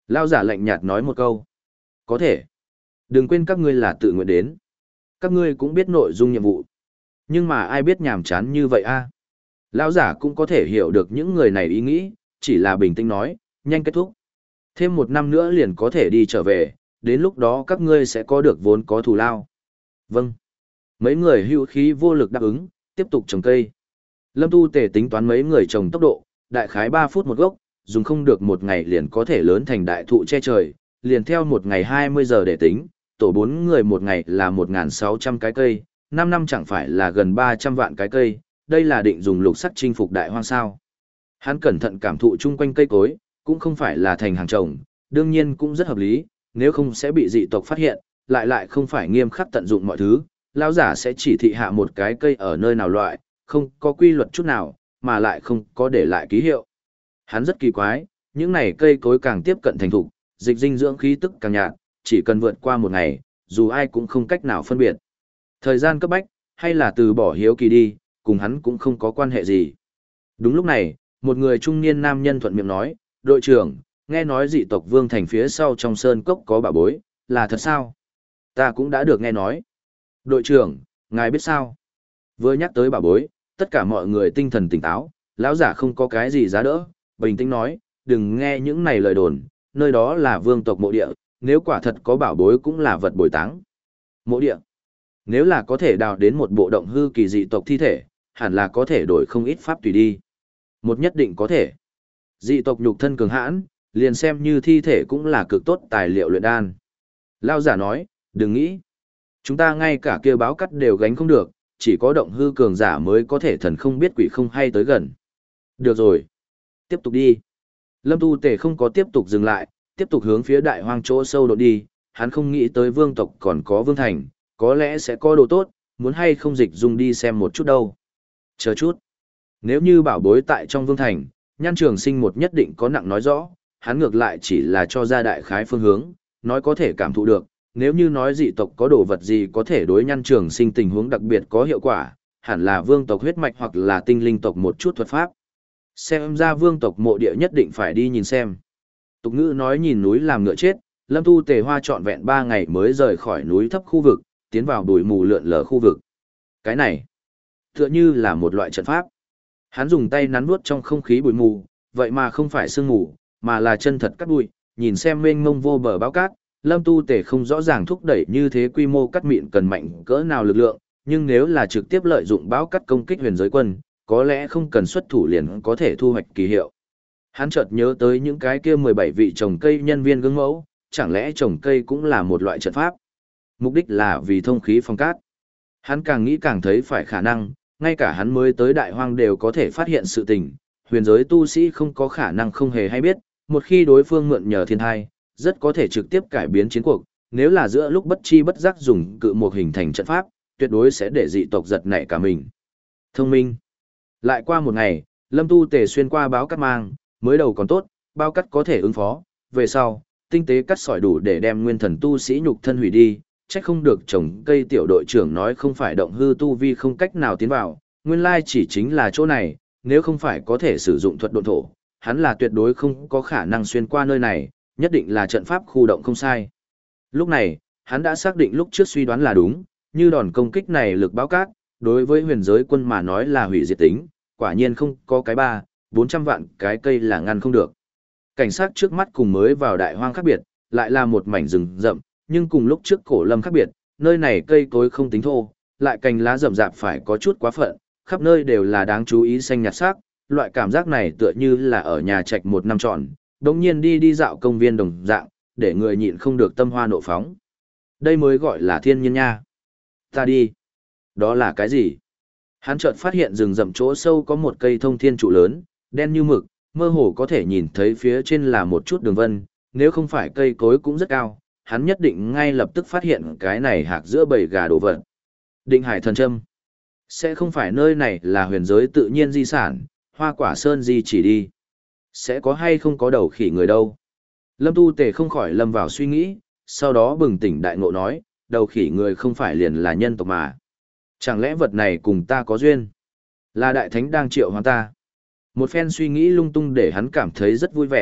Lao giả lạnh nhạt nói một câu. Có thể. Đừng quên các ngươi là tự nguyện đến. Các ngươi cũng biết nội dung nhiệm vụ. Nhưng mà ai biết nhàm chán như vậy a? Lão giả cũng có thể hiểu được những người này ý nghĩ, chỉ là bình tĩnh nói, nhanh kết thúc. Thêm một năm nữa liền có thể đi trở về, đến lúc đó các ngươi sẽ có được vốn có thù lao. Vâng. Mấy người hữu khí vô lực đáp ứng, tiếp tục trồng cây. Lâm Tu Tề tính toán mấy người trồng tốc độ, đại khái ba phút một gốc, dùng không được một ngày liền có thể lớn thành đại thụ che trời, liền theo một ngày hai mươi giờ để tính, tổ bốn người một ngày là một nghìn sáu trăm cái cây, năm năm chẳng phải là gần ba trăm vạn cái cây, đây là định dùng lục sắc chinh phục đại hoang sao. Hắn cẩn thận cảm thụ chung quanh cây cối, cũng không phải là thành hàng trồng, đương nhiên cũng rất hợp lý, nếu không sẽ bị dị tộc phát hiện, lại lại không phải nghiêm khắc tận dụng mọi thứ, lão giả sẽ chỉ thị hạ một cái cây ở nơi nào loại, không có quy luật chút nào, mà lại không có để lại ký hiệu. Hắn rất kỳ quái, những này cây cối càng tiếp cận thành thục, dịch dinh dưỡng khí tức càng nhạt, chỉ cần vượt qua một ngày, dù ai cũng không cách nào phân biệt. Thời gian cấp bách, hay là từ bỏ hiếu kỳ đi, cùng hắn cũng không có quan hệ gì. Đúng lúc này, một người trung niên nam nhân thuận miệng nói, đội trưởng, nghe nói dị tộc Vương Thành phía sau trong sơn cốc có bảo bối, là thật sao? Ta cũng đã được nghe nói. Đội trưởng, ngài biết sao? Vừa nhắc tới bảo bối, tất cả mọi người tinh thần tỉnh táo, lão giả không có cái gì giá đỡ, bình tĩnh nói, đừng nghe những này lời đồn, nơi đó là vương tộc mộ địa, nếu quả thật có bảo bối cũng là vật bồi táng. Mộ địa, nếu là có thể đào đến một bộ động hư kỳ dị tộc thi thể, hẳn là có thể đổi không ít pháp tùy đi. Một nhất định có thể. Dị tộc nhục thân cường hãn, liền xem như thi thể cũng là cực tốt tài liệu luyện đan. Lão giả nói, đừng nghĩ. Chúng ta ngay cả kia báo cắt đều gánh không được, chỉ có động hư cường giả mới có thể thần không biết quỷ không hay tới gần. Được rồi. Tiếp tục đi. Lâm Tu Tề không có tiếp tục dừng lại, tiếp tục hướng phía đại hoang chỗ sâu đột đi, hắn không nghĩ tới vương tộc còn có vương thành, có lẽ sẽ có đồ tốt, muốn hay không dịch dung đi xem một chút đâu. Chờ chút. Nếu như bảo bối tại trong vương thành, Nhan Trường Sinh một nhất định có nặng nói rõ, hắn ngược lại chỉ là cho ra đại khái phương hướng, nói có thể cảm thụ được, nếu như nói dị tộc có đồ vật gì có thể đối Nhan Trường Sinh tình huống đặc biệt có hiệu quả, hẳn là vương tộc huyết mạch hoặc là tinh linh tộc một chút thuật pháp. Xem ra vương tộc mộ địa nhất định phải đi nhìn xem. Tục ngữ nói nhìn núi làm ngựa chết, Lâm Tu Tề Hoa trọn vẹn ba ngày mới rời khỏi núi thấp khu vực, tiến vào bụi mù lượn lờ khu vực. Cái này, tựa như là một loại trận pháp. Hắn dùng tay nắn nuốt trong không khí bụi mù, vậy mà không phải sương mù, mà là chân thật cắt bụi, nhìn xem mênh mông vô bờ báo cát, Lâm Tu Tề không rõ ràng thúc đẩy như thế quy mô cắt mịn cần mạnh cỡ nào lực lượng, nhưng nếu là trực tiếp lợi dụng báo cắt công kích huyền giới quân, có lẽ không cần xuất thủ liền có thể thu hoạch kỳ hiệu. Hắn chợt nhớ tới những cái kia mười bảy vị trồng cây nhân viên gương mẫu, chẳng lẽ trồng cây cũng là một loại trận pháp? Mục đích là vì thông khí phong cát. Hắn càng nghĩ càng thấy phải khả năng, ngay cả hắn mới tới đại hoang đều có thể phát hiện sự tình, huyền giới tu sĩ không có khả năng không hề hay biết, một khi đối phương mượn nhờ thiên thai, rất có thể trực tiếp cải biến chiến cuộc, nếu là giữa lúc bất chi bất giác dùng cự một hình thành trận pháp, tuyệt đối sẽ để dị tộc giật nảy cả mình. Thông minh. Lại qua một ngày, Lâm Tu Tề xuyên qua báo cắt mang, mới đầu còn tốt, bao cắt có thể ứng phó, về sau, tinh tế cắt sỏi đủ để đem nguyên thần tu sĩ nhục thân hủy đi, trách không được trồng cây tiểu đội trưởng nói không phải động hư tu vi không cách nào tiến vào, nguyên lai chỉ chính là chỗ này, nếu không phải có thể sử dụng thuật độn thổ, hắn là tuyệt đối không có khả năng xuyên qua nơi này, nhất định là trận pháp khu động không sai. Lúc này, hắn đã xác định lúc trước suy đoán là đúng, như đòn công kích này lực báo cát, đối với huyền giới quân mà nói là hủy diệt tính, quả nhiên không có cái ba, bốn trăm vạn cái cây là ngăn không được. Cảnh sát trước mắt cùng mới vào đại hoang khác biệt, lại là một mảnh rừng rậm, nhưng cùng lúc trước cổ lâm khác biệt, nơi này cây cối không tính thô, lại cành lá rậm rạp phải có chút quá phận, khắp nơi đều là đáng chú ý xanh nhạt sắc, loại cảm giác này tựa như là ở nhà trạch một năm tròn, đống nhiên đi đi dạo công viên đồng dạng, để người nhịn không được tâm hoa nộ phóng. Đây mới gọi là thiên nhiên nha. Ta đi. Đó là cái gì? Hắn chợt phát hiện rừng rậm chỗ sâu có một cây thông thiên trụ lớn, đen như mực, mơ hồ có thể nhìn thấy phía trên là một chút đường vân, nếu không phải cây cối cũng rất cao, hắn nhất định ngay lập tức phát hiện cái này hạc giữa bầy gà đồ vật. Định Hải thần châm. Sẽ không phải nơi này là huyền giới tự nhiên di sản, Hoa Quả Sơn di chỉ đi. Sẽ có hay không có đầu khỉ người đâu. Lâm Tu Tề không khỏi lâm vào suy nghĩ, sau đó bừng tỉnh đại ngộ nói, đầu khỉ người không phải liền là nhân tộc mà. Chẳng lẽ vật này cùng ta có duyên? Là đại thánh đang triệu hoán ta. Một phen suy nghĩ lung tung để hắn cảm thấy rất vui vẻ,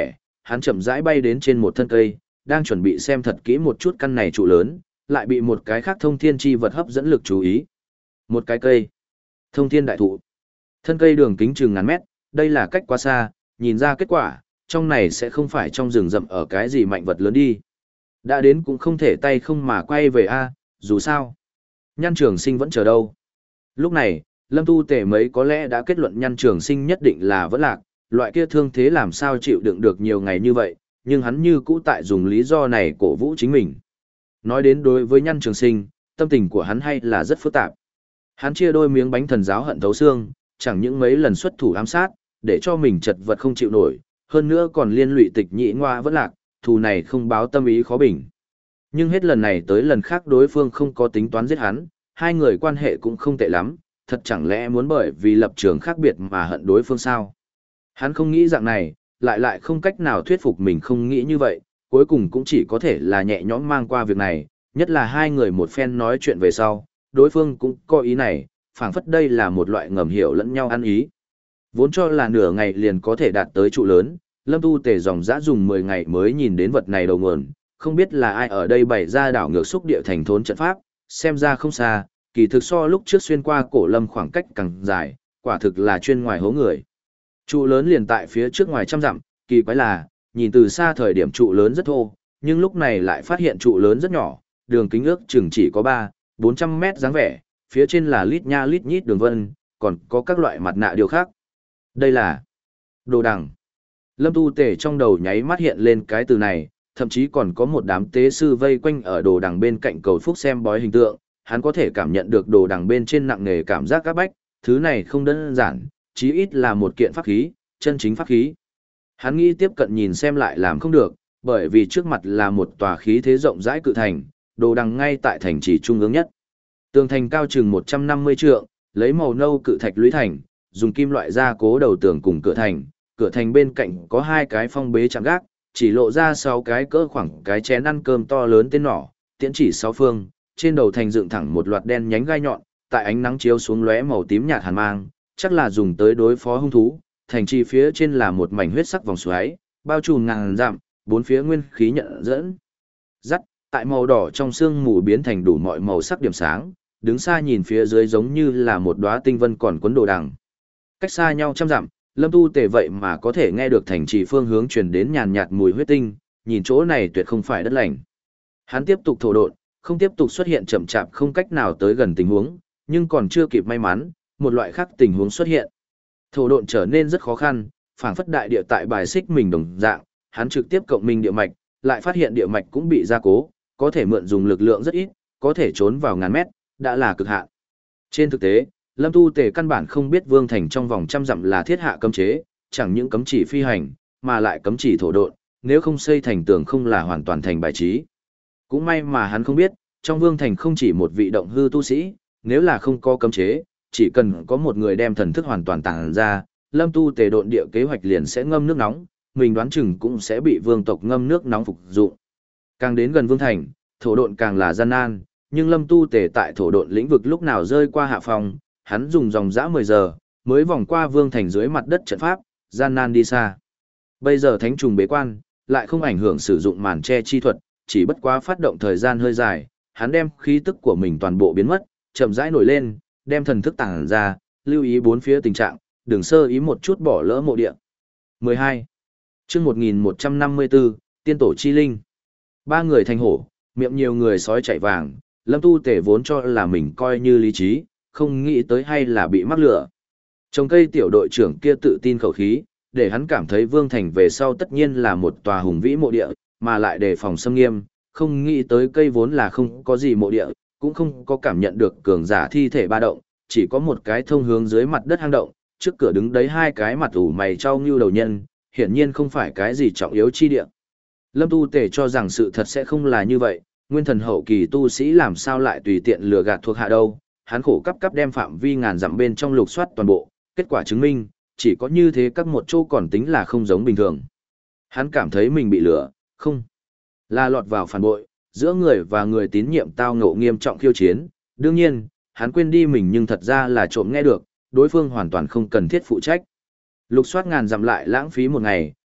hắn chậm rãi bay đến trên một thân cây, đang chuẩn bị xem thật kỹ một chút căn này trụ lớn, lại bị một cái khác thông thiên chi vật hấp dẫn lực chú ý. Một cái cây. Thông thiên đại thụ. Thân cây đường kính chừng ngàn mét, đây là cách quá xa, nhìn ra kết quả, trong này sẽ không phải trong rừng rậm ở cái gì mạnh vật lớn đi. Đã đến cũng không thể tay không mà quay về a, dù sao. Nhan Trường Sinh vẫn chờ đâu. Lúc này, Lâm Tu Tề mấy có lẽ đã kết luận Nhan Trường Sinh nhất định là vẫn lạc, loại kia thương thế làm sao chịu đựng được nhiều ngày như vậy, nhưng hắn như cũ tại dùng lý do này cổ vũ chính mình. Nói đến đối với Nhan Trường Sinh, tâm tình của hắn hay là rất phức tạp. Hắn chia đôi miếng bánh thần giáo hận thấu xương, chẳng những mấy lần xuất thủ ám sát, để cho mình chật vật không chịu nổi, hơn nữa còn liên lụy Tịch Nhĩ Ngoa vẫn lạc, thù này không báo tâm ý khó bình. Nhưng hết lần này tới lần khác đối phương không có tính toán giết hắn, hai người quan hệ cũng không tệ lắm, thật chẳng lẽ muốn bởi vì lập trường khác biệt mà hận đối phương sao? Hắn không nghĩ dạng này, lại lại không cách nào thuyết phục mình không nghĩ như vậy, cuối cùng cũng chỉ có thể là nhẹ nhõm mang qua việc này, nhất là hai người một phen nói chuyện về sau, đối phương cũng có ý này, phảng phất đây là một loại ngầm hiểu lẫn nhau ăn ý. Vốn cho là nửa ngày liền có thể đạt tới trụ lớn, Lâm Tu Tề dòng dã dùng mười ngày mới nhìn đến vật này đầu nguồn, không biết là ai ở đây bày ra đảo ngược xúc địa thành thốn trận pháp, xem ra không xa, kỳ thực so lúc trước xuyên qua cổ lâm khoảng cách càng dài, quả thực là chuyên ngoài hố người. Trụ lớn liền tại phía trước ngoài trăm dặm, kỳ quái là, nhìn từ xa thời điểm trụ lớn rất thô, nhưng lúc này lại phát hiện trụ lớn rất nhỏ, đường kính ước chừng chỉ có ba, bốn trăm mét dáng vẻ, phía trên là lít nha lít nhít đường vân, còn có các loại mặt nạ điều khác. Đây là đồ đằng. Lâm Tu Tề trong đầu nháy mắt hiện lên cái từ này, thậm chí còn có một đám tế sư vây quanh ở đồ đằng bên cạnh cầu phúc xem bói hình tượng, hắn có thể cảm nhận được đồ đằng bên trên nặng nề cảm giác các bách, thứ này không đơn giản, chí ít là một kiện pháp khí, chân chính pháp khí. Hắn nghĩ tiếp cận nhìn xem lại làm không được, bởi vì trước mặt là một tòa khí thế rộng rãi cự thành, đồ đằng ngay tại thành trì trung ương nhất. Tường thành cao chừng một trăm năm mươi trượng, lấy màu nâu cự thạch lũy thành, dùng kim loại gia cố đầu tường cùng cửa thành, cửa thành bên cạnh có hai cái phong bế chạm gác, chỉ lộ ra sáu cái cỡ khoảng cái chén ăn cơm to lớn tên nỏ, tiễn chỉ sáu phương, trên đầu thành dựng thẳng một loạt đen nhánh gai nhọn, tại ánh nắng chiếu xuống lóe màu tím nhạt hàn mang, chắc là dùng tới đối phó hung thú. Thành trì phía trên là một mảnh huyết sắc vòng xoáy, bao trùm ngàn dặm, bốn phía nguyên khí nhận dẫn. Dắt, tại màu đỏ trong sương mù biến thành đủ mọi màu sắc điểm sáng, đứng xa nhìn phía dưới giống như là một đóa tinh vân còn cuốn đồ đằng. Cách xa nhau trăm dặm, Lâm Tu Tề vậy mà có thể nghe được thành trì phương hướng truyền đến nhàn nhạt mùi huyết tinh, nhìn chỗ này tuyệt không phải đất lành. Hắn tiếp tục thổ độn, không tiếp tục xuất hiện chậm chạp không cách nào tới gần tình huống, nhưng còn chưa kịp may mắn, một loại khác tình huống xuất hiện. Thổ độn trở nên rất khó khăn, phảng phất đại địa tại bài xích mình đồng dạng, hắn trực tiếp cộng minh địa mạch, lại phát hiện địa mạch cũng bị gia cố, có thể mượn dùng lực lượng rất ít, có thể trốn vào ngàn mét, đã là cực hạn. Trên thực tế, Lâm Tu Tề căn bản không biết Vương Thành trong vòng trăm dặm là thiết hạ cấm chế, chẳng những cấm chỉ phi hành, mà lại cấm chỉ thổ độn, nếu không xây thành tường không là hoàn toàn thành bài trí. Cũng may mà hắn không biết, trong Vương Thành không chỉ một vị động hư tu sĩ, nếu là không có cấm chế, chỉ cần có một người đem thần thức hoàn toàn tàng ra, Lâm Tu Tề độn địa kế hoạch liền sẽ ngâm nước nóng, mình đoán chừng cũng sẽ bị vương tộc ngâm nước nóng phục dụng. Càng đến gần Vương Thành, thổ độn càng là gian nan, nhưng Lâm Tu Tề tại thổ độn lĩnh vực lúc nào rơi qua hạ phòng, hắn dùng dòng dã mười giờ, mới vòng qua Vương Thành dưới mặt đất trận pháp, gian nan đi xa. Bây giờ thánh trùng bế quan, lại không ảnh hưởng sử dụng màn che chi thuật, chỉ bất quá phát động thời gian hơi dài, hắn đem khí tức của mình toàn bộ biến mất, chậm rãi nổi lên, đem thần thức tàng ra, lưu ý bốn phía tình trạng, đừng sơ ý một chút bỏ lỡ mộ địa. mười hai. Chương một nghìn một trăm năm mươi tư, Tiên tổ chi linh. Ba người thành hổ, miệng nhiều người sói chạy vàng, Lâm Tu Tề vốn cho là mình coi như lý trí, không nghĩ tới hay là bị mắc lửa. Trồng cây tiểu đội trưởng kia tự tin khẩu khí, để hắn cảm thấy Vương Thành về sau tất nhiên là một tòa hùng vĩ mộ địa, mà lại đề phòng xâm nghiêm, không nghĩ tới cây vốn là không có gì mộ địa, cũng không có cảm nhận được cường giả thi thể ba động, chỉ có một cái thông hướng dưới mặt đất hang động, trước cửa đứng đấy hai cái mặt ủ mày trao như đầu nhân, hiển nhiên không phải cái gì trọng yếu chi địa. Lâm Tu Tề cho rằng sự thật sẽ không là như vậy, nguyên thần hậu kỳ tu sĩ làm sao lại tùy tiện lừa gạt thuộc hạ đâu, hắn khổ cấp cấp đem phạm vi ngàn dặm bên trong lục soát toàn bộ, kết quả chứng minh, chỉ có như thế các một chỗ còn tính là không giống bình thường. Hắn cảm thấy mình bị lừa, không, là lọt vào phản bội, giữa người và người tín nhiệm tao ngộ nghiêm trọng khiêu chiến, đương nhiên, hắn quên đi mình nhưng thật ra là trộm nghe được, đối phương hoàn toàn không cần thiết phụ trách. Lục soát ngàn dặm lại lãng phí một ngày,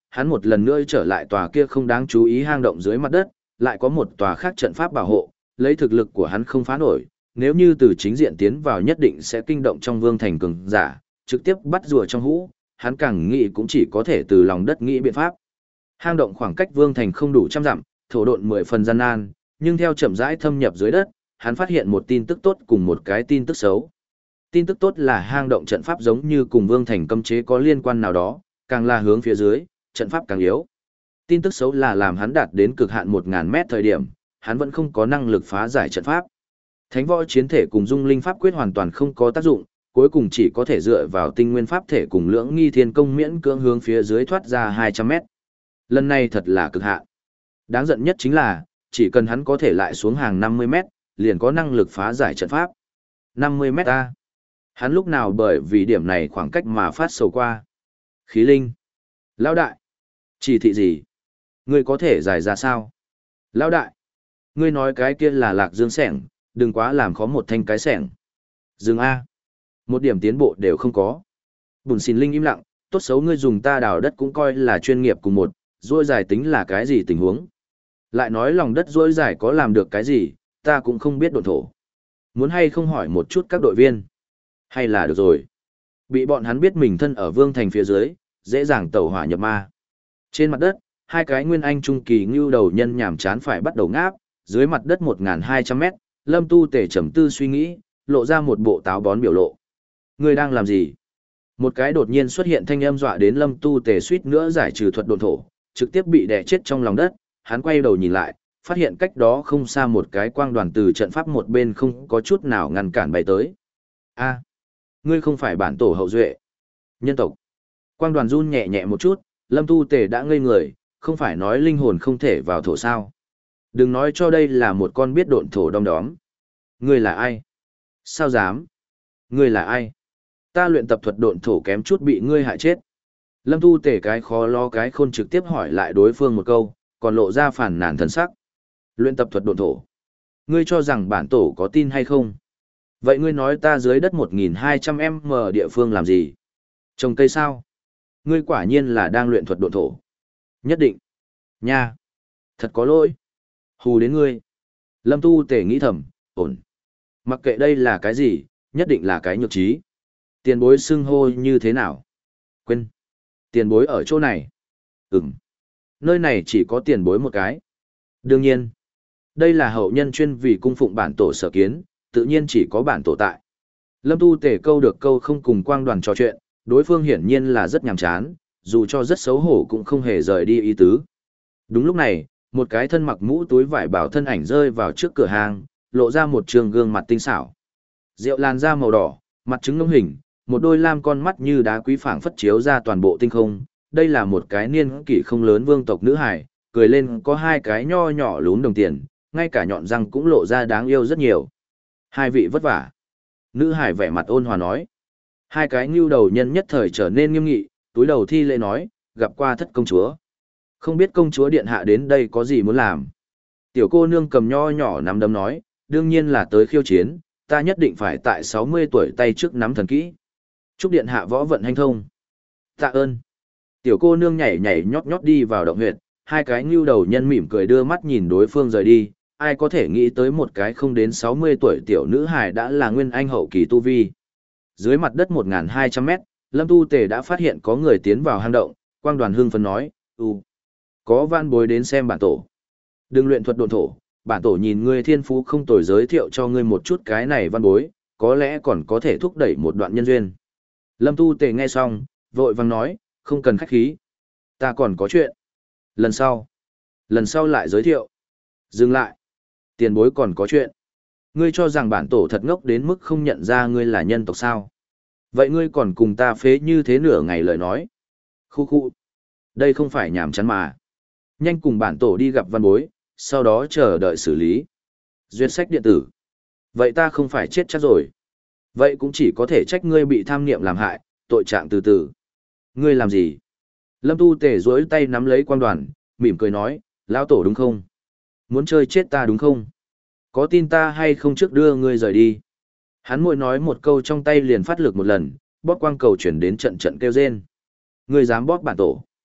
hắn một lần nữa trở lại tòa kia không đáng chú ý hang động dưới mặt đất, lại có một tòa khác trận pháp bảo hộ, lấy thực lực của hắn không phá nổi, nếu như từ chính diện tiến vào nhất định sẽ kinh động trong vương thành cường giả, trực tiếp bắt rùa trong hũ, hắn càng nghĩ cũng chỉ có thể từ lòng đất nghĩ biện pháp. Hang động khoảng cách vương thành không đủ trăm dặm, thổ độn mười phần gian nan, nhưng theo chậm rãi thâm nhập dưới đất, hắn phát hiện một tin tức tốt cùng một cái tin tức xấu. Tin tức tốt là hang động trận pháp giống như cùng vương thành cấm chế có liên quan nào đó, càng là hướng phía dưới, trận pháp càng yếu. Tin tức xấu là làm hắn đạt đến cực hạn một nghìn mét thời điểm, hắn vẫn không có năng lực phá giải trận pháp. Thánh võ chiến thể cùng dung linh pháp quyết hoàn toàn không có tác dụng, cuối cùng chỉ có thể dựa vào tinh nguyên pháp thể cùng lưỡng nghi thiên công miễn cưỡng hướng phía dưới thoát ra hai trăm mét. Lần này thật là cực hạn. Đáng giận nhất chính là, chỉ cần hắn có thể lại xuống hàng năm mươi mét, liền có năng lực phá giải trận pháp. năm mươi mét a. Hắn lúc nào bởi vì điểm này khoảng cách mà phát sầu qua. Khí linh. Lão đại. Chỉ thị gì? Ngươi có thể giải ra sao? Lão đại. Ngươi nói cái kia là lạc dương sẻng, đừng quá làm khó một thanh cái sẻng. Dừng a. Một điểm tiến bộ đều không có. Bùn xin linh im lặng, tốt xấu ngươi dùng ta đào đất cũng coi là chuyên nghiệp cùng một, rỗi dài tính là cái gì tình huống. Lại nói lòng đất rỗi dài có làm được cái gì, ta cũng không biết độn thổ. Muốn hay không hỏi một chút các đội viên. Hay là được rồi. Bị bọn hắn biết mình thân ở vương thành phía dưới, dễ dàng tẩu hỏa nhập ma. Trên mặt đất, hai cái nguyên anh trung kỳ ngưu đầu nhân nhảm chán phải bắt đầu ngáp, dưới mặt đất một nghìn hai trăm mét, Lâm Tu Tể trầm tư suy nghĩ, lộ ra một bộ táo bón biểu lộ. Ngươi đang làm gì? Một cái đột nhiên xuất hiện thanh âm dọa đến Lâm Tu Tể suýt nữa giải trừ thuật độn thổ, trực tiếp bị đè chết trong lòng đất, hắn quay đầu nhìn lại, phát hiện cách đó không xa một cái quang đoàn từ trận pháp một bên không có chút nào ngăn cản bay tới. A, ngươi không phải bản tổ hậu duệ. Nhân tộc. Quang đoàn run nhẹ nhẹ một chút, Lâm Tu Tể đã ngây người, không phải nói linh hồn không thể vào thổ sao. Đừng nói cho đây là một con biết độn thổ đom đóm. Ngươi là ai? Sao dám? Ngươi là ai? Ta luyện tập thuật độn thổ kém chút bị ngươi hại chết. Lâm Tu Tể cái khó lo cái khôn trực tiếp hỏi lại đối phương một câu, còn lộ ra phản nàn thần sắc. Luyện tập thuật độn thổ. Ngươi cho rằng bản tổ có tin hay không? Vậy ngươi nói ta dưới đất một nghìn hai trăm m địa phương làm gì? Trồng cây sao? Ngươi quả nhiên là đang luyện thuật độn thổ. Nhất định. Nha. Thật có lỗi. Hù đến ngươi. Lâm Tu Tể nghĩ thầm, ổn. Mặc kệ đây là cái gì, nhất định là cái nhược trí. Tiền bối xưng hô như thế nào? Quên. Tiền bối ở chỗ này. Ừm. Nơi này chỉ có tiền bối một cái. Đương nhiên. Đây là hậu nhân chuyên vì cung phụng bản tổ sở kiến, tự nhiên chỉ có bản tổ tại. Lâm Tu Tể câu được câu không cùng quang đoàn trò chuyện, đối phương hiển nhiên là rất nhàm chán, dù cho rất xấu hổ cũng không hề rời đi ý tứ. Đúng lúc này, một cái thân mặc mũ túi vải bảo thân ảnh rơi vào trước cửa hàng, lộ ra một trường gương mặt tinh xảo. Rượu làn da màu đỏ, mặt trứng ngông hình, một đôi lam con mắt như đá quý phảng phất chiếu ra toàn bộ tinh không. Đây là một cái niên kỷ không lớn vương tộc nữ hải, cười lên có hai cái nho nhỏ lún đồng tiền, ngay cả nhọn răng cũng lộ ra đáng yêu rất nhiều. Hai vị vất vả. Nữ hải vẻ mặt ôn hòa nói. Hai cái ngưu đầu nhân nhất thời trở nên nghiêm nghị, túi đầu thi lễ nói, gặp qua thất công chúa. Không biết công chúa điện hạ đến đây có gì muốn làm. Tiểu cô nương cầm nho nhỏ nắm đấm nói, đương nhiên là tới khiêu chiến, ta nhất định phải tại sáu mươi tuổi tay trước nắm thần kỹ. Chúc điện hạ võ vận hanh thông. Tạ ơn. Tiểu cô nương nhảy nhảy nhót nhót đi vào động huyệt, hai cái ngưu đầu nhân mỉm cười đưa mắt nhìn đối phương rời đi, ai có thể nghĩ tới một cái không đến sáu mươi tuổi tiểu nữ hài đã là nguyên anh hậu kỳ tu vi. Dưới mặt đất một nghìn hai trăm mét, Lâm Tu Tể đã phát hiện có người tiến vào hang động, quang đoàn hưng phấn nói, u, có van bối đến xem bản tổ. Đừng luyện thuật độn thổ, bản tổ nhìn ngươi thiên phú không tồi giới thiệu cho ngươi một chút cái này văn bối, có lẽ còn có thể thúc đẩy một đoạn nhân duyên. Lâm Tu Tể nghe xong, vội vàng nói, không cần khách khí. Ta còn có chuyện. Lần sau. Lần sau lại giới thiệu. Dừng lại. Tiền bối còn có chuyện. Ngươi cho rằng bản tổ thật ngốc đến mức không nhận ra ngươi là nhân tộc sao. Vậy ngươi còn cùng ta phế như thế nửa ngày lời nói. Khu khu. Đây không phải nhảm chán mà. Nhanh cùng bản tổ đi gặp văn bối, sau đó chờ đợi xử lý. Duyệt sách điện tử. Vậy ta không phải chết chắc rồi. Vậy cũng chỉ có thể trách ngươi bị tham niệm làm hại, tội trạng từ từ. Ngươi làm gì? Lâm Tu Tể duỗi tay nắm lấy quan đoàn, mỉm cười nói, lão tổ đúng không? Muốn chơi chết ta đúng không? Có tin ta hay không trước đưa ngươi rời đi? Hắn mỗi nói một câu trong tay liền phát lực một lần, bóp quang cầu chuyển đến trận trận kêu rên. Ngươi dám bóp bản tổ?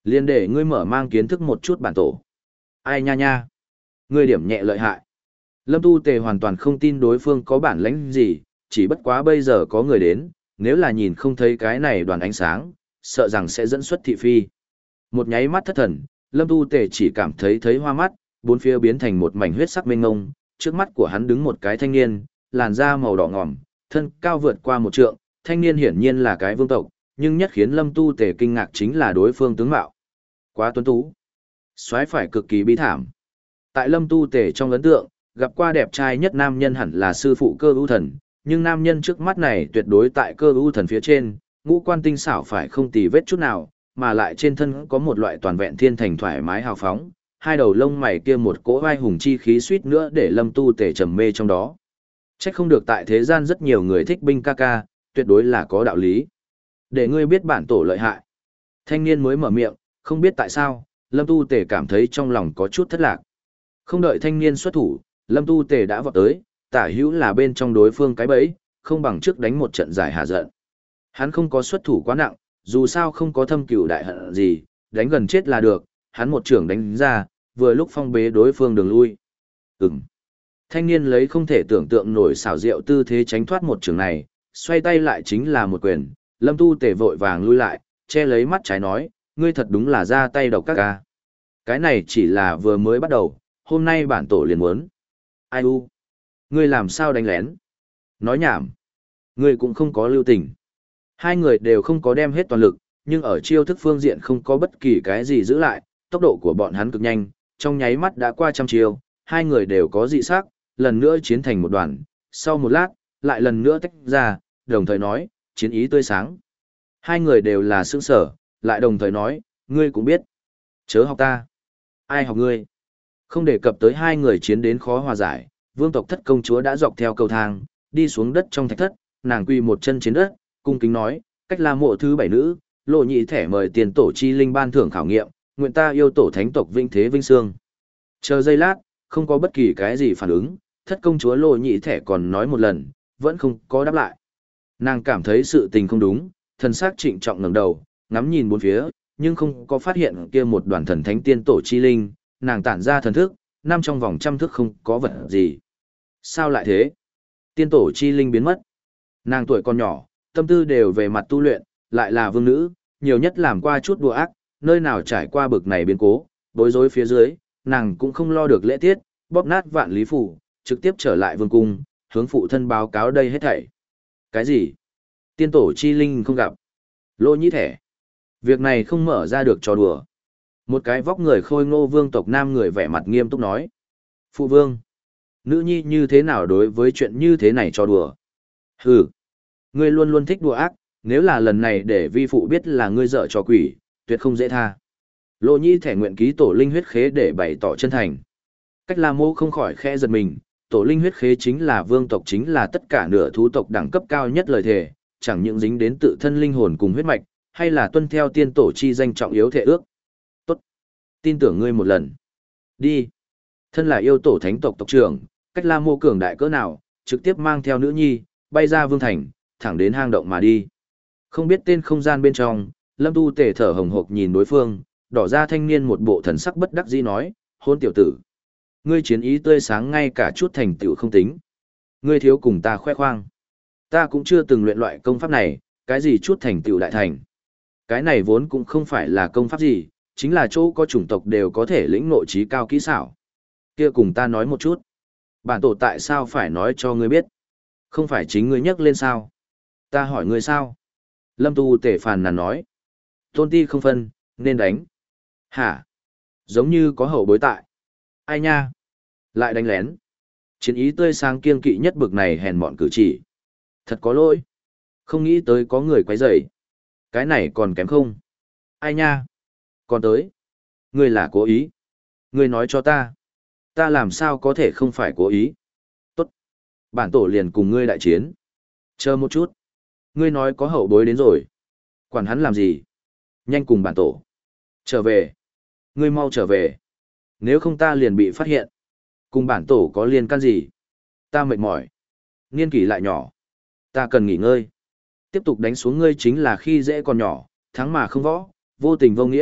Liên để ngươi mở mang kiến thức một chút bản tổ. Ai nha nha. Ngươi điểm nhẹ lợi hại. Lâm Tu Tề hoàn toàn không tin đối phương có bản lĩnh gì, chỉ bất quá bây giờ có người đến, nếu là nhìn không thấy cái này đoàn ánh sáng, sợ rằng sẽ dẫn xuất thị phi. Một nháy mắt thất thần, Lâm Tu Tề chỉ cảm thấy thấy hoa mắt, bốn phía biến thành một mảnh huyết sắc mênh ngông, trước mắt của hắn đứng một cái thanh niên, làn da màu đỏ ngòm, thân cao vượt qua một trượng, thanh niên hiển nhiên là cái vương tộc, nhưng nhất khiến Lâm Tu Tề kinh ngạc chính là đối phương tướng mạo. Quá tuấn tú, soái phải cực kỳ bi thảm. Tại Lâm Tu Tề trong ấn tượng, gặp qua đẹp trai nhất nam nhân hẳn là sư phụ Cơ ưu thần, nhưng nam nhân trước mắt này tuyệt đối tại Cơ ưu thần phía trên, ngũ quan tinh xảo phải không tì vết chút nào, mà lại trên thân có một loại toàn vẹn thiên thành thoải mái hào phóng, hai đầu lông mày kia một cỗ vai hùng chi khí suýt nữa để Lâm Tu Tề trầm mê trong đó. Chắc không được tại thế gian rất nhiều người thích binh ca ca, tuyệt đối là có đạo lý. Để ngươi biết bản tổ lợi hại. Thanh niên mới mở miệng, không biết tại sao, Lâm Tu Tề cảm thấy trong lòng có chút thất lạc. Không đợi thanh niên xuất thủ, Lâm Tu Tề đã vọt tới, tả hữu là bên trong đối phương cái bẫy, không bằng trước đánh một trận giải hạ giận. Hắn không có xuất thủ quá nặng, dù sao không có thâm cửu đại hận gì, đánh gần chết là được, hắn một trưởng đánh ra, vừa lúc phong bế đối phương đường lui. Ừm. Thanh niên lấy không thể tưởng tượng nổi xảo diệu tư thế tránh thoát một trường này, xoay tay lại chính là một quyền, Lâm Tu Tề vội vàng lui lại, che lấy mắt trái nói, ngươi thật đúng là ra tay độc các ca. Cái này chỉ là vừa mới bắt đầu, hôm nay bản tổ liền muốn. Ai u? Ngươi làm sao đánh lén? Nói nhảm. Ngươi cũng không có lưu tình. Hai người đều không có đem hết toàn lực, nhưng ở chiêu thức phương diện không có bất kỳ cái gì giữ lại, tốc độ của bọn hắn cực nhanh, trong nháy mắt đã qua trăm chiêu, hai người đều có dị sắc, lần nữa chiến thành một đoàn, sau một lát, lại lần nữa tách ra, đồng thời nói, chiến ý tươi sáng. Hai người đều là sững sở, lại đồng thời nói, ngươi cũng biết. Chớ học ta. Ai học ngươi? Không đề cập tới hai người chiến đến khó hòa giải, vương tộc thất công chúa đã dọc theo cầu thang, đi xuống đất trong thạch thất, nàng quy một chân trên đất, cung kính nói, cách là mộ thứ bảy nữ, lộ nhị thẻ mời tiền tổ chi linh ban thưởng khảo nghiệm, nguyện ta yêu tổ thánh tộc vinh thế vinh sương. Chờ giây lát, không có bất kỳ cái gì phản ứng, thất công chúa lộ nhị thẻ còn nói một lần, vẫn không có đáp lại. Nàng cảm thấy sự tình không đúng, thần sắc trịnh trọng ngẩng đầu, ngắm nhìn bốn phía, nhưng không có phát hiện kia một đoàn thần thánh tiên tổ chi linh, nàng tản ra thần thức, năm trong vòng trăm thước không có vật gì. Sao lại thế? Tiên tổ chi linh biến mất. Nàng tuổi còn nhỏ, tâm tư đều về mặt tu luyện, lại là vương nữ, nhiều nhất làm qua chút đùa ác, nơi nào trải qua bực này biến cố, bối rối phía dưới, nàng cũng không lo được lễ tiết, bóp nát vạn lý phủ, trực tiếp trở lại vương cung, hướng phụ thân báo cáo đây hết thảy. Cái gì? Tiên tổ chi linh không gặp. Lô nhĩ thẻ. Việc này không mở ra được trò đùa. Một cái vóc người khôi ngô vương tộc nam người vẻ mặt nghiêm túc nói. Phụ vương. Nữ nhi như thế nào đối với chuyện như thế này trò đùa? Hừ. Ngươi luôn luôn thích đùa ác, nếu là lần này để vi phụ biết là ngươi dở trò quỷ, tuyệt không dễ tha. Lô nhĩ thẻ nguyện ký tổ linh huyết khế để bày tỏ chân thành. Cách La Mô không khỏi khẽ giật mình, tổ linh huyết khế chính là vương tộc, chính là tất cả nửa thú tộc đẳng cấp cao nhất lời thề, chẳng những dính đến tự thân linh hồn cùng huyết mạch, hay là tuân theo tiên tổ chi danh trọng yếu thể ước. Tốt. Tin tưởng ngươi một lần. Đi. Thân là yêu tổ thánh tộc tộc trưởng, Cách La Mô cường đại cỡ nào, trực tiếp mang theo nữ nhi, bay ra vương thành, thẳng đến hang động mà đi. Không biết tên không gian bên trong, Lâm Tu Tề thở hồng hộc nhìn đối phương, đỏ ra thanh niên một bộ thần sắc bất đắc dĩ nói, hôn tiểu tử. Ngươi chiến ý tươi sáng ngay cả chút thành tựu không tính. Ngươi thiếu cùng ta khoe khoang. Ta cũng chưa từng luyện loại công pháp này, cái gì chút thành tựu đại thành. Cái này vốn cũng không phải là công pháp gì, chính là chỗ có chủng tộc đều có thể lĩnh ngộ trí cao kỹ xảo. Kia cùng ta nói một chút. Bản tổ tại sao phải nói cho ngươi biết? Không phải chính ngươi nhắc lên sao? Ta hỏi ngươi sao? Lâm Tu Tề phàn nàn nói. Tôn ti không phân, nên đánh. Hả? Giống như có hậu bối tại. Ai nha? Lại đánh lén. Chiến ý tươi sáng kiên kỵ nhất bực này hèn mọn cử chỉ. Thật có lỗi. Không nghĩ tới có người quấy rầy. Cái này còn kém không? Ai nha? Còn tới. Ngươi là cố ý. Ngươi nói cho ta. Ta làm sao có thể không phải cố ý? Tốt. Bản tổ liền cùng ngươi đại chiến. Chờ một chút. Ngươi nói có hậu bối đến rồi. Quản hắn làm gì? Nhanh cùng bản tổ. Trở về. Ngươi mau trở về. Nếu không ta liền bị phát hiện. Cùng bản tổ có liên can gì? Ta mệt mỏi. Niên kỷ lại nhỏ. Ta cần nghỉ ngơi. Tiếp tục đánh xuống ngươi chính là khi dễ còn nhỏ, thắng mà không võ, vô tình vô nghĩa,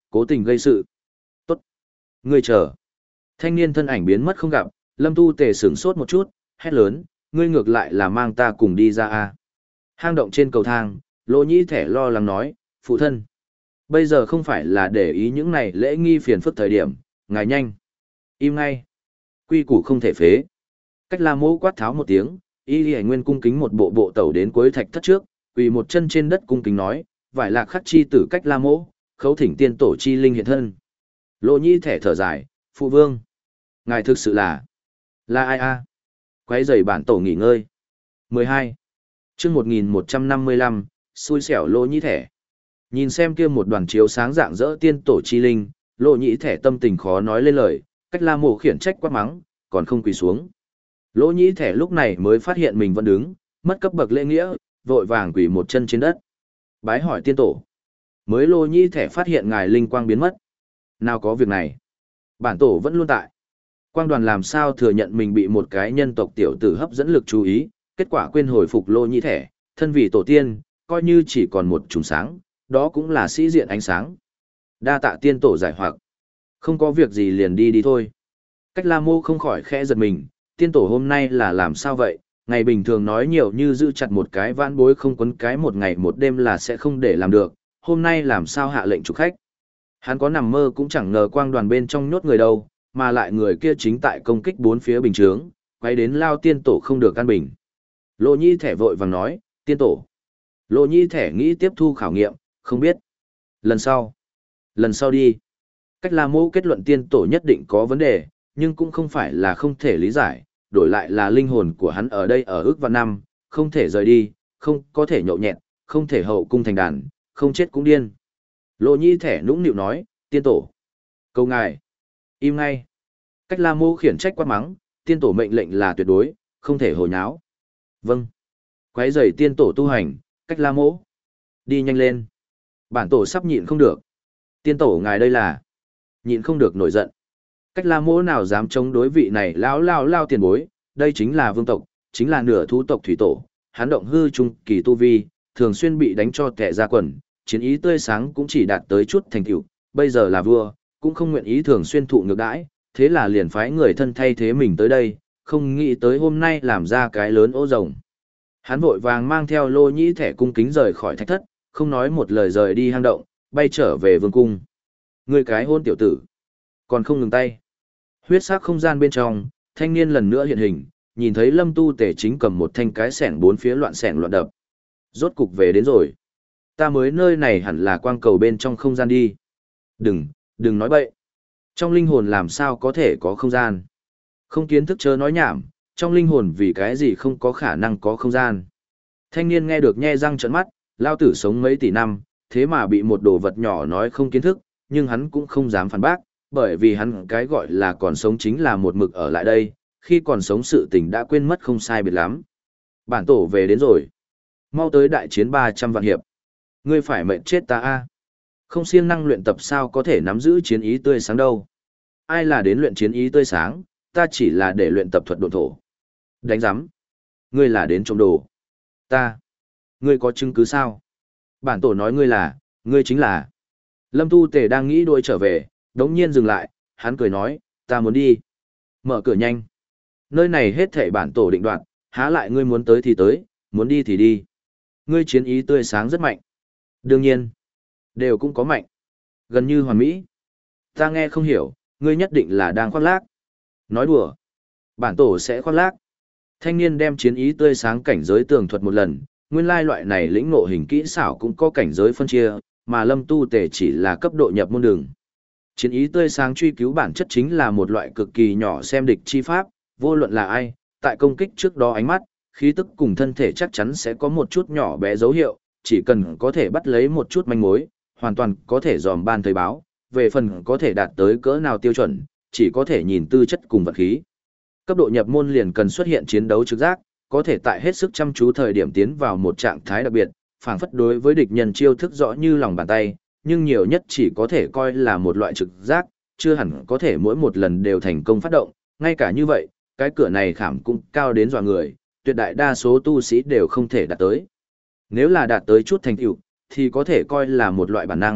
cố tình gây sự. Tốt. Ngươi chờ. Thanh niên thân ảnh biến mất không gặp, Lâm Tu Tề sửng sốt một chút, hét lớn, ngươi ngược lại là mang ta cùng đi ra a. Hang động trên cầu thang, Lỗ Nhĩ Thẻ lo lắng nói, phụ thân. Bây giờ không phải là để ý những này lễ nghi phiền phức thời điểm, ngài nhanh. Im ngay. Quy củ không thể phế. Cách La Mỗ quát tháo một tiếng, Y Lì Nguyên cung kính một bộ bộ tẩu đến cuối thạch thất trước, quỳ một chân trên đất cung kính nói, vải lạc khắc chi tử Cách La Mỗ, khấu thỉnh tiên tổ chi linh hiện thân. Lỗ Nhĩ Thẻ thở dài, phụ vương. Ngài thực sự là... Là ai a? Quấy rầy bản tổ nghỉ ngơi. mười hai. Chương một nghìn một trăm năm mươi lăm, xui xẻo Lỗ Nhĩ Thẻ. Nhìn xem kia một đoàn chiếu sáng rạng rỡ tiên tổ chi linh, Lỗ Nhĩ Thẻ tâm tình khó nói lên lời, Cách La Mỗ khiển trách quát mắng, còn không quỳ xuống. Lỗ Nhĩ Thẻ lúc này mới phát hiện mình vẫn đứng, mất cấp bậc lễ nghĩa, vội vàng quỳ một chân trên đất. Bái hỏi tiên tổ. Mới Lỗ Nhĩ Thẻ phát hiện ngài linh quang biến mất. Nào có việc này. Bản tổ vẫn luôn tại. Quang đoàn làm sao thừa nhận mình bị một cái nhân tộc tiểu tử hấp dẫn lực chú ý, kết quả quên hồi phục Lỗ Nhĩ Thẻ, thân vì tổ tiên, coi như chỉ còn một chùm sáng, đó cũng là sĩ diện ánh sáng. Đa tạ tiên tổ giải hoặc. Không có việc gì liền đi đi thôi. Cách La Mô không khỏi khẽ giật mình, tiên tổ hôm nay là làm sao vậy, ngày bình thường nói nhiều như giữ chặt một cái vãn bối không quấn cái một ngày một đêm là sẽ không để làm được, hôm nay làm sao hạ lệnh chủ khách. Hắn có nằm mơ cũng chẳng ngờ quang đoàn bên trong nhốt người đâu, mà lại người kia chính tại công kích bốn phía bình chướng, quay đến lao tiên tổ không được căn bình. Lỗ Nhĩ Thẻ vội vàng nói, tiên tổ. Lỗ Nhĩ Thẻ nghĩ tiếp thu khảo nghiệm, không biết. Lần sau. Lần sau đi. Cách La Mô kết luận tiên tổ nhất định có vấn đề, nhưng cũng không phải là không thể lý giải, đổi lại là linh hồn của hắn ở đây ở ước vạn năm, không thể rời đi, không có thể nhậu nhẹt, không thể hậu cung thành đàn, không chết cũng điên. Lỗ Nhĩ Thẻ nũng nịu nói, tiên tổ. Câu ngài. Im ngay. Cách La Mô khiển trách quát mắng, tiên tổ mệnh lệnh là tuyệt đối, không thể hồ nháo. Vâng. Quấy rầy tiên tổ tu hành, Cách La Mô. Đi nhanh lên. Bản tổ sắp nhịn không được. Tiên tổ ngài đây là. Nhịn không được nổi giận. Cách La Mô nào dám chống đối vị này lão lao lao tiền bối, đây chính là vương tộc, chính là nửa thú tộc thủy tổ, hắn động hư trung kỳ tu vi, thường xuyên bị đánh cho tẻ ra quần, chiến ý tươi sáng cũng chỉ đạt tới chút thành tựu, bây giờ là vua, cũng không nguyện ý thường xuyên thụ ngược đãi, thế là liền phái người thân thay thế mình tới đây, không nghĩ tới hôm nay làm ra cái lớn ố rồng. Hắn vội vàng mang theo Lỗ Nhĩ Thẻ cung kính rời khỏi thạch thất, không nói một lời rời đi hang động, bay trở về vương cung. Ngươi cái hôn tiểu tử, còn không ngừng tay. Huyết sắc không gian bên trong, thanh niên lần nữa hiện hình, nhìn thấy Lâm Tu Tề chính cầm một thanh cái xẻng bốn phía loạn xẻng loạn đập. Rốt cục về đến rồi. Ta mới nơi này hẳn là quang cầu bên trong không gian đi. Đừng, đừng nói bậy. Trong linh hồn làm sao có thể có không gian? Không kiến thức chớ nói nhảm, trong linh hồn vì cái gì không có khả năng có không gian. Thanh niên nghe được nhe răng trợn mắt, lao tử sống mấy tỷ năm, thế mà bị một đồ vật nhỏ nói không kiến thức, nhưng hắn cũng không dám phản bác, bởi vì hắn cái gọi là còn sống chính là một mực ở lại đây, khi còn sống sự tình đã quên mất không sai biệt lắm. Bản tổ về đến rồi. Mau tới đại chiến ba trăm vạn hiệp. Ngươi phải mệnh chết ta a. Không siêng năng luyện tập sao có thể nắm giữ chiến ý tươi sáng đâu. Ai là đến luyện chiến ý tươi sáng, ta chỉ là để luyện tập thuật độn thổ. Đánh giám. Ngươi là đến trộm đồ. Ta. Ngươi có chứng cứ sao? Bản tổ nói ngươi là, ngươi chính là. Lâm Tu Tề đang nghĩ đuổi trở về, đống nhiên dừng lại, hắn cười nói, ta muốn đi. Mở cửa nhanh. Nơi này hết thảy bản tổ định đoạt, há lại ngươi muốn tới thì tới, muốn đi thì đi. Ngươi chiến ý tươi sáng rất mạnh. Đương nhiên, đều cũng có mạnh. Gần như hoàn mỹ. Ta nghe không hiểu, ngươi nhất định là đang khoác lác. Nói đùa. Bản tổ sẽ khoác lác. Thanh niên đem chiến ý tươi sáng cảnh giới tường thuật một lần, nguyên lai loại này lĩnh ngộ hình kỹ xảo cũng có cảnh giới phân chia, mà Lâm Tu Tề chỉ là cấp độ nhập môn đường. Chiến ý tươi sáng truy cứu bản chất chính là một loại cực kỳ nhỏ xem địch chi pháp, vô luận là ai, tại công kích trước đó ánh mắt, khí tức cùng thân thể chắc chắn sẽ có một chút nhỏ bé dấu hiệu, chỉ cần có thể bắt lấy một chút manh mối, hoàn toàn có thể dòm ban thời báo, về phần có thể đạt tới cỡ nào tiêu chuẩn, chỉ có thể nhìn tư chất cùng vật khí. Cấp độ nhập môn liền cần xuất hiện chiến đấu trực giác, có thể tại hết sức chăm chú thời điểm tiến vào một trạng thái đặc biệt, phảng phất đối với địch nhân chiêu thức rõ như lòng bàn tay, nhưng nhiều nhất chỉ có thể coi là một loại trực giác, chưa hẳn có thể mỗi một lần đều thành công phát động, ngay cả như vậy, cái cửa này khảm cũng cao đến dọa người, tuyệt đại đa số tu sĩ đều không thể đạt tới. Nếu là đạt tới chút thành tựu, thì có thể coi là một loại bản năng,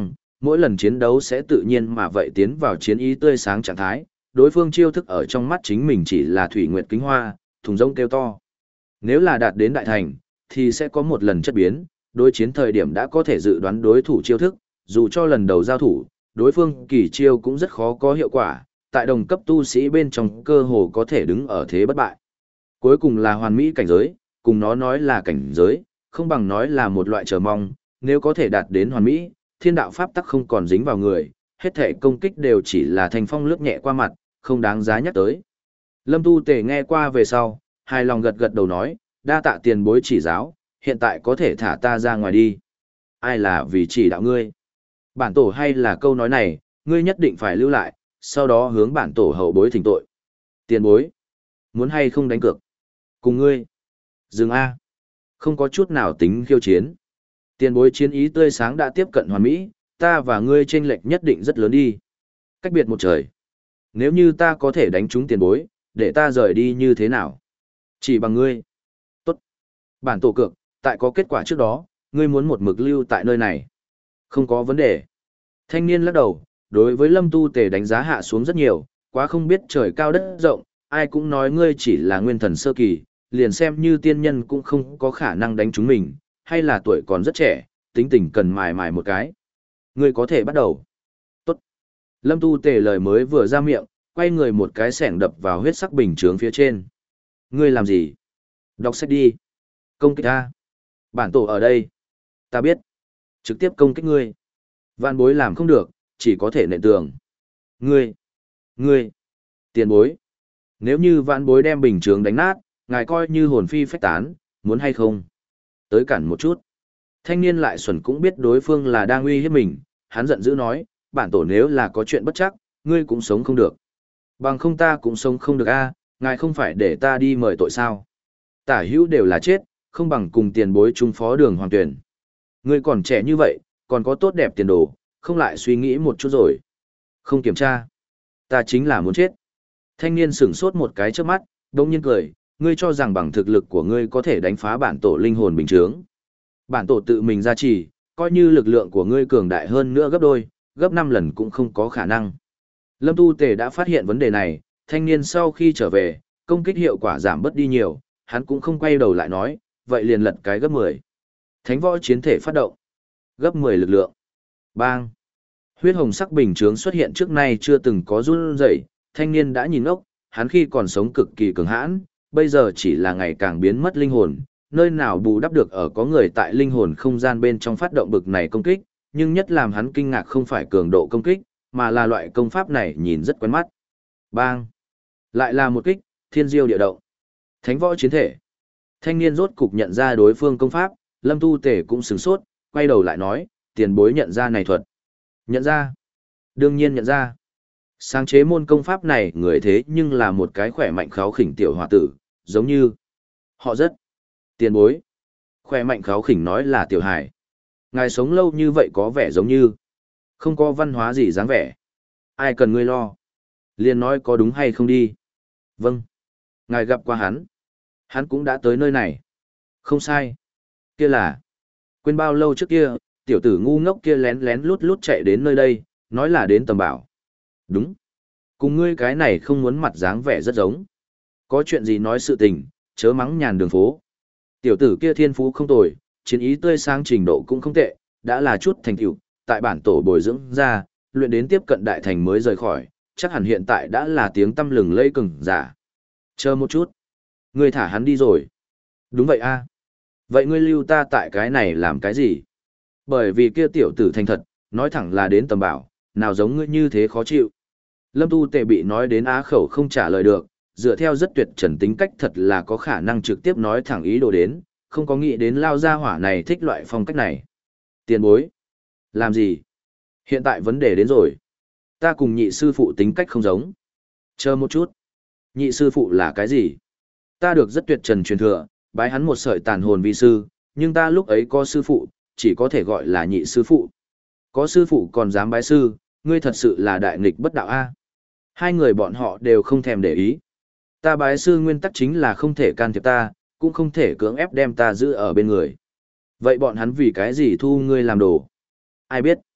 mỗi lần chiến đấu sẽ tự nhiên mà vậy tiến vào chiến ý tươi sáng trạng thái, đối phương chiêu thức ở trong mắt chính mình chỉ là thủy nguyệt kính hoa, thùng rông kêu to. Nếu là đạt đến đại thành, thì sẽ có một lần chất biến, đối chiến thời điểm đã có thể dự đoán đối thủ chiêu thức, dù cho lần đầu giao thủ, đối phương kỳ chiêu cũng rất khó có hiệu quả, tại đồng cấp tu sĩ bên trong cơ hồ có thể đứng ở thế bất bại. Cuối cùng là hoàn mỹ cảnh giới, cùng nó nói là cảnh giới, không bằng nói là một loại chờ mong, nếu có thể đạt đến hoàn mỹ, thiên đạo pháp tắc không còn dính vào người, hết thể công kích đều chỉ là thành phong lướt nhẹ qua mặt, không đáng giá nhắc tới. Lâm Tu Tề nghe qua về sau, hài lòng gật gật đầu nói, đa tạ tiền bối chỉ giáo, hiện tại có thể thả ta ra ngoài đi. Ai là vì chỉ đạo ngươi? Bản tổ hay là câu nói này, ngươi nhất định phải lưu lại, sau đó hướng bản tổ hậu bối thỉnh tội. Tiền bối, muốn hay không đánh cược? Cùng ngươi. Dừng A. Không có chút nào tính khiêu chiến. Tiền bối chiến ý tươi sáng đã tiếp cận hoàn mỹ, ta và ngươi chênh lệch nhất định rất lớn đi. Cách biệt một trời. Nếu như ta có thể đánh trúng tiền bối, để ta rời đi như thế nào? Chỉ bằng ngươi. Tốt. Bản tổ cược, tại có kết quả trước đó, ngươi muốn một mực lưu tại nơi này. Không có vấn đề. Thanh niên lắc đầu, đối với Lâm Tu Tề đánh giá hạ xuống rất nhiều, quá không biết trời cao đất rộng, ai cũng nói ngươi chỉ là nguyên thần sơ kỳ, liền xem như tiên nhân cũng không có khả năng đánh chúng mình, hay là tuổi còn rất trẻ, tính tình cần mài mài một cái. Ngươi có thể bắt đầu. Tốt. Lâm Tu Tề lời mới vừa ra miệng, quay người một cái sẻng đập vào huyết sắc bình chướng phía trên. Ngươi làm gì? Đọc sách đi. Công kích ta. Bản tổ ở đây. Ta biết. Trực tiếp công kích ngươi. Vạn bối làm không được, chỉ có thể nện tường. Ngươi. Ngươi. Tiền bối. Nếu như vạn bối đem bình chướng đánh nát, ngài coi như hồn phi phách tán, muốn hay không? Tới cản một chút. Thanh niên lại xuẩn cũng biết đối phương là đang uy hiếp mình, hắn giận dữ nói, bản tổ nếu là có chuyện bất chắc, ngươi cũng sống không được. Bằng không ta cũng sống không được a, ngài không phải để ta đi mời tội sao? Tả hữu đều là chết, không bằng cùng tiền bối chung phó đường hoàng tuyển. Ngươi còn trẻ như vậy, còn có tốt đẹp tiền đồ, không lại suy nghĩ một chút rồi. Không kiểm tra. Ta chính là muốn chết. Thanh niên sửng sốt một cái trước mắt, đông nhiên cười, ngươi cho rằng bằng thực lực của ngươi có thể đánh phá bản tổ linh hồn bình chướng. Bản tổ tự mình ra trì, coi như lực lượng của ngươi cường đại hơn nữa gấp đôi, gấp năm lần cũng không có khả năng. Lâm Tu Tề đã phát hiện vấn đề này, thanh niên sau khi trở về, công kích hiệu quả giảm bớt đi nhiều, hắn cũng không quay đầu lại nói, vậy liền lật cái gấp mười. Thánh võ chiến thể phát động. Gấp mười lực lượng. Bang. Huyết hồng sắc bình chướng xuất hiện trước nay chưa từng có run rẩy, thanh niên đã nhìn ngốc, hắn khi còn sống cực kỳ cường hãn, bây giờ chỉ là ngày càng biến mất linh hồn, nơi nào bù đắp được ở có người tại linh hồn không gian bên trong phát động bực này công kích, nhưng nhất làm hắn kinh ngạc không phải cường độ công kích, mà là loại công pháp này nhìn rất quen mắt. Bang! Lại là một kích, thiên diêu địa động. Thánh võ chiến thể. Thanh niên rốt cục nhận ra đối phương công pháp, Lâm Tu Tề cũng sửng sốt, quay đầu lại nói, tiền bối nhận ra này thuật. Nhận ra? Đương nhiên nhận ra. Sáng chế môn công pháp này người thế nhưng là một cái khỏe mạnh kháo khỉnh tiểu hòa tử, giống như họ rất tiền bối. Khỏe mạnh kháo khỉnh nói là tiểu hải. Ngài sống lâu như vậy có vẻ giống như không có văn hóa gì dáng vẻ. Ai cần ngươi lo? Liền nói có đúng hay không đi. Vâng. Ngài gặp qua hắn. Hắn cũng đã tới nơi này. Không sai. Kia là. Quên bao lâu trước kia, tiểu tử ngu ngốc kia lén lén lút lút chạy đến nơi đây, nói là đến tầm bảo. Đúng. Cùng ngươi cái này không muốn mặt dáng vẻ rất giống. Có chuyện gì nói sự tình, chớ mắng nhàn đường phố. Tiểu tử kia thiên phú không tồi, chiến ý tươi sáng trình độ cũng không tệ, đã là chút thành tựu, tại bản tổ bồi dưỡng ra, luyện đến tiếp cận đại thành mới rời khỏi, chắc hẳn hiện tại đã là tiếng tăm lừng lây cường giả. Chờ một chút. Ngươi thả hắn đi rồi. Đúng vậy a. Vậy ngươi lưu ta tại cái này làm cái gì? Bởi vì kia tiểu tử thành thật, nói thẳng là đến tầm bảo, nào giống ngươi như thế khó chịu. Lâm Tu Tề bị nói đến á khẩu không trả lời được, dựa theo rất tuyệt trần tính cách thật là có khả năng trực tiếp nói thẳng ý đồ đến, không có nghĩ đến lao gia hỏa này thích loại phong cách này. Tiền bối. Làm gì? Hiện tại vấn đề đến rồi. Ta cùng nhị sư phụ tính cách không giống. Chờ một chút. Nhị sư phụ là cái gì? Ta được rất tuyệt trần truyền thừa, bái hắn một sợi tàn hồn vi sư, nhưng ta lúc ấy có sư phụ, chỉ có thể gọi là nhị sư phụ. Có sư phụ còn dám bái sư, ngươi thật sự là đại nghịch bất đạo a. Hai người bọn họ đều không thèm để ý. Ta bái sư nguyên tắc chính là không thể can thiệp ta, cũng không thể cưỡng ép đem ta giữ ở bên người. Vậy bọn hắn vì cái gì thu ngươi làm đồ? Ai biết?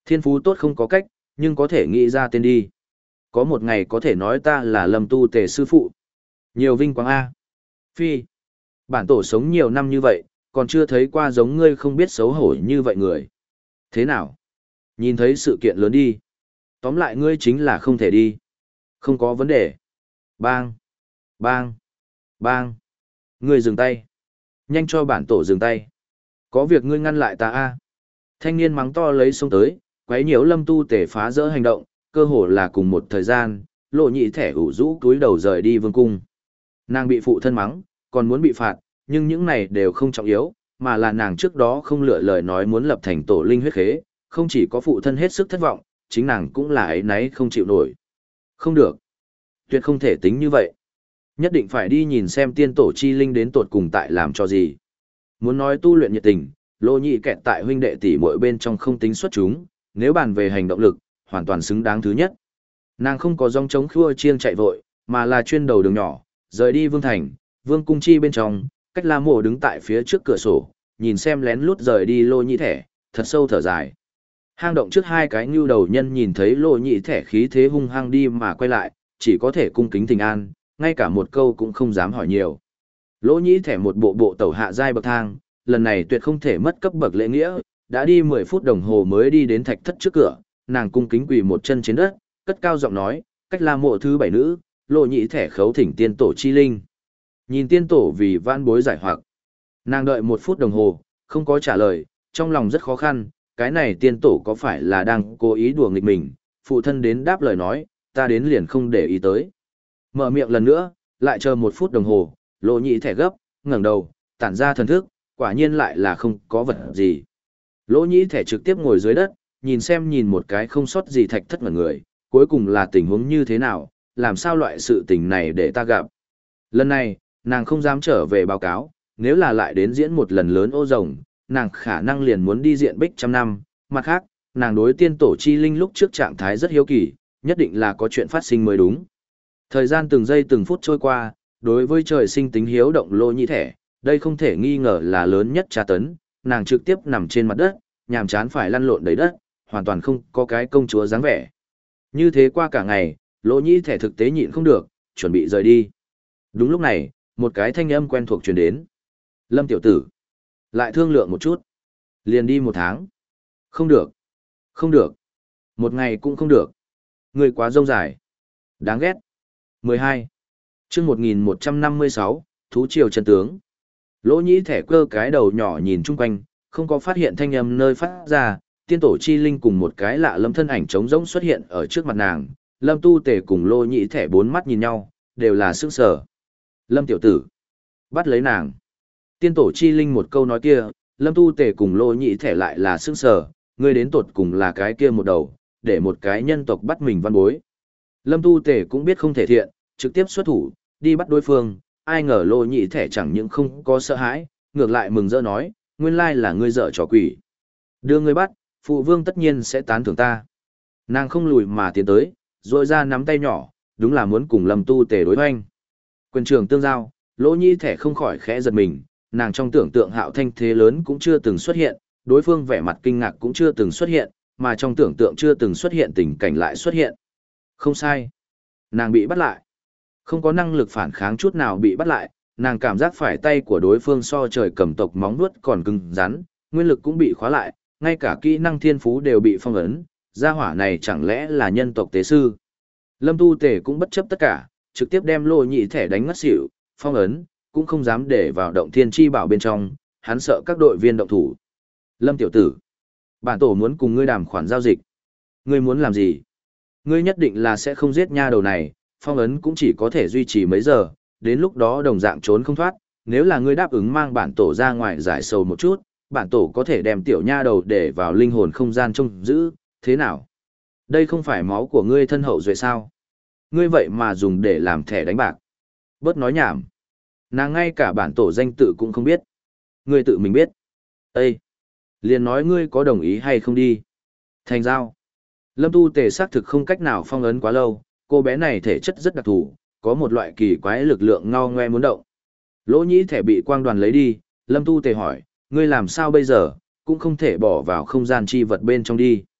Thiên phú tốt không có cách, nhưng có thể nghĩ ra tên đi. Có một ngày có thể nói ta là Lâm Tu Tề sư phụ. Nhiều vinh quang A. Phi. Bản tổ sống nhiều năm như vậy, còn chưa thấy qua giống ngươi không biết xấu hổ như vậy người. Thế nào? Nhìn thấy sự kiện lớn đi. Tóm lại ngươi chính là không thể đi. Không có vấn đề. Bang. Bang. Bang. Ngươi dừng tay. Nhanh cho bản tổ dừng tay. Có việc ngươi ngăn lại ta A. Thanh niên mắng to lấy xông tới, quấy nhiễu Lâm Tu Tề phá rỡ hành động, cơ hồ là cùng một thời gian, Lộ Nhị Thẻ ủ rũ túi đầu rời đi vương cung. Nàng bị phụ thân mắng, còn muốn bị phạt, nhưng những này đều không trọng yếu, mà là nàng trước đó không lựa lời nói muốn lập thành tổ linh huyết khế, không chỉ có phụ thân hết sức thất vọng, chính nàng cũng là ấy nấy không chịu nổi. Không được. Tuyệt không thể tính như vậy. Nhất định phải đi nhìn xem tiên tổ chi linh đến tột cùng tại làm cho gì. Muốn nói tu luyện nhiệt tình, Lô Nhị kẹt tại huynh đệ tỷ muội bên trong không tính xuất chúng, nếu bàn về hành động lực, hoàn toàn xứng đáng thứ nhất. Nàng không có dòng chống khua chiêng chạy vội, mà là chuyên đầu đường nhỏ, rời đi vương thành, vương cung chi bên trong, Cách La Mộ đứng tại phía trước cửa sổ, nhìn xem lén lút rời đi Lô Nhị Thẻ, thật sâu thở dài. Hang động trước hai cái nhu đầu nhân nhìn thấy Lô Nhị Thẻ khí thế hung hăng đi mà quay lại, chỉ có thể cung kính thỉnh an, ngay cả một câu cũng không dám hỏi nhiều. Lô Nhị Thẻ một bộ bộ tẩu hạ giai bậc thang, lần này tuyệt không thể mất cấp bậc lễ nghĩa, đã đi mười phút đồng hồ mới đi đến thạch thất trước cửa, nàng cung kính quỳ một chân trên đất, cất cao giọng nói, Cách La Mộ thứ bảy nữ, Lô Nhị Thẻ khấu thỉnh tiên tổ chi linh. Nhìn tiên tổ vì vãn bối giải hoặc. Nàng đợi một phút đồng hồ, không có trả lời, trong lòng rất khó khăn, cái này tiên tổ có phải là đang cố ý đùa nghịch mình, phụ thân đến đáp lời nói, ta đến liền không để ý tới. Mở miệng lần nữa, lại chờ một phút đồng hồ, Lô Nhị Thẻ gấp, ngẩng đầu, tản ra thần thức, quả nhiên lại là không có vật gì. Lô Nhị Thẻ trực tiếp ngồi dưới đất, nhìn xem nhìn một cái không sót gì thạch thất ngẩn người, cuối cùng là tình huống như thế nào, làm sao loại sự tình này để ta gặp. Lần này, nàng không dám trở về báo cáo, nếu là lại đến diễn một lần lớn ô rồng, nàng khả năng liền muốn đi diện bích trăm năm, mặt khác, nàng đối tiên tổ chi linh lúc trước trạng thái rất hiếu kỳ, nhất định là có chuyện phát sinh mới đúng. Thời gian từng giây từng phút trôi qua, đối với trời sinh tính hiếu động Lô Nhị Thẻ, đây không thể nghi ngờ là lớn nhất tra tấn, nàng trực tiếp nằm trên mặt đất, nhàm chán phải lăn lộn đầy đất, hoàn toàn không có cái công chúa dáng vẻ. Như thế qua cả ngày, Lô Nhị Thẻ thực tế nhịn không được, chuẩn bị rời đi. Đúng lúc này, một cái thanh âm quen thuộc truyền đến. Lâm tiểu tử, lại thương lượng một chút. Liền đi một tháng. Không được. Không được. Một ngày cũng không được. Người quá rông dài. Đáng ghét. mười hai. chương một nghìn một trăm năm mươi sáu, Thú triều chân tướng. Lỗ Nhĩ Thẻ cơ cái đầu nhỏ nhìn chung quanh, không có phát hiện thanh âm nơi phát ra, tiên tổ chi linh cùng một cái lạ lâm thân ảnh trống rỗng xuất hiện ở trước mặt nàng. Lâm Tu Tề cùng Lô Nhĩ Thẻ bốn mắt nhìn nhau, đều là sức sở. Lâm tiểu tử, bắt lấy nàng. Tiên tổ chi linh một câu nói kia, Lâm Tu Tề cùng Lô Nhĩ Thẻ lại là sức sở, ngươi đến tột cùng là cái kia một đầu, để một cái nhân tộc bắt mình văn bối. Lâm Tu Tề cũng biết không thể thiện, trực tiếp xuất thủ, đi bắt đối phương, ai ngờ Lô Nhĩ Thẻ chẳng những không có sợ hãi, ngược lại mừng rỡ nói, nguyên lai là ngươi dở trò quỷ. Đưa ngươi bắt, phụ vương tất nhiên sẽ tán thưởng ta. Nàng không lùi mà tiến tới, rồi ra nắm tay nhỏ, đúng là muốn cùng Lâm Tu Tề đối hoanh. Quyền trường tương giao, Lỗ Nhĩ Thẻ không khỏi khẽ giật mình, nàng trong tưởng tượng Hạo thanh thế lớn cũng chưa từng xuất hiện, đối phương vẻ mặt kinh ngạc cũng chưa từng xuất hiện, mà trong tưởng tượng chưa từng xuất hiện tình cảnh lại xuất hiện. Không sai. Nàng bị bắt lại. Không có năng lực phản kháng chút nào bị bắt lại, nàng cảm giác phải tay của đối phương so trời cầm tộc móng vuốt còn cứng rắn, nguyên lực cũng bị khóa lại, ngay cả kỹ năng thiên phú đều bị phong ấn, gia hỏa này chẳng lẽ là nhân tộc tế sư. Lâm Tu Tề cũng bất chấp tất cả, trực tiếp đem Lô Nhĩ Thẻ đánh ngất xỉu, phong ấn, cũng không dám để vào động thiên chi bảo bên trong, hắn sợ các đội viên động thủ. Lâm tiểu tử, bản tổ muốn cùng ngươi đàm khoản giao dịch. Ngươi muốn làm gì? Ngươi nhất định là sẽ không giết nha đầu này, phong ấn cũng chỉ có thể duy trì mấy giờ, đến lúc đó đồng dạng trốn không thoát, nếu là ngươi đáp ứng mang bản tổ ra ngoài giải sầu một chút, bản tổ có thể đem tiểu nha đầu để vào linh hồn không gian trông giữ, thế nào? Đây không phải máu của ngươi thân hậu duệ sao? Ngươi vậy mà dùng để làm thẻ đánh bạc. Bớt nói nhảm. Nàng ngay cả bản tổ danh tự cũng không biết. Ngươi tự mình biết. Ê! Liền nói ngươi có đồng ý hay không đi. Thành giao. Lâm Tu Tề xác thực không cách nào phong ấn quá lâu, cô bé này thể chất rất đặc thù, có một loại kỳ quái lực lượng ngao ngoe muốn động. Lỗ Nhĩ Thẻ bị quang đoàn lấy đi, Lâm Tu Tề hỏi, ngươi làm sao bây giờ, cũng không thể bỏ vào không gian chi vật bên trong đi.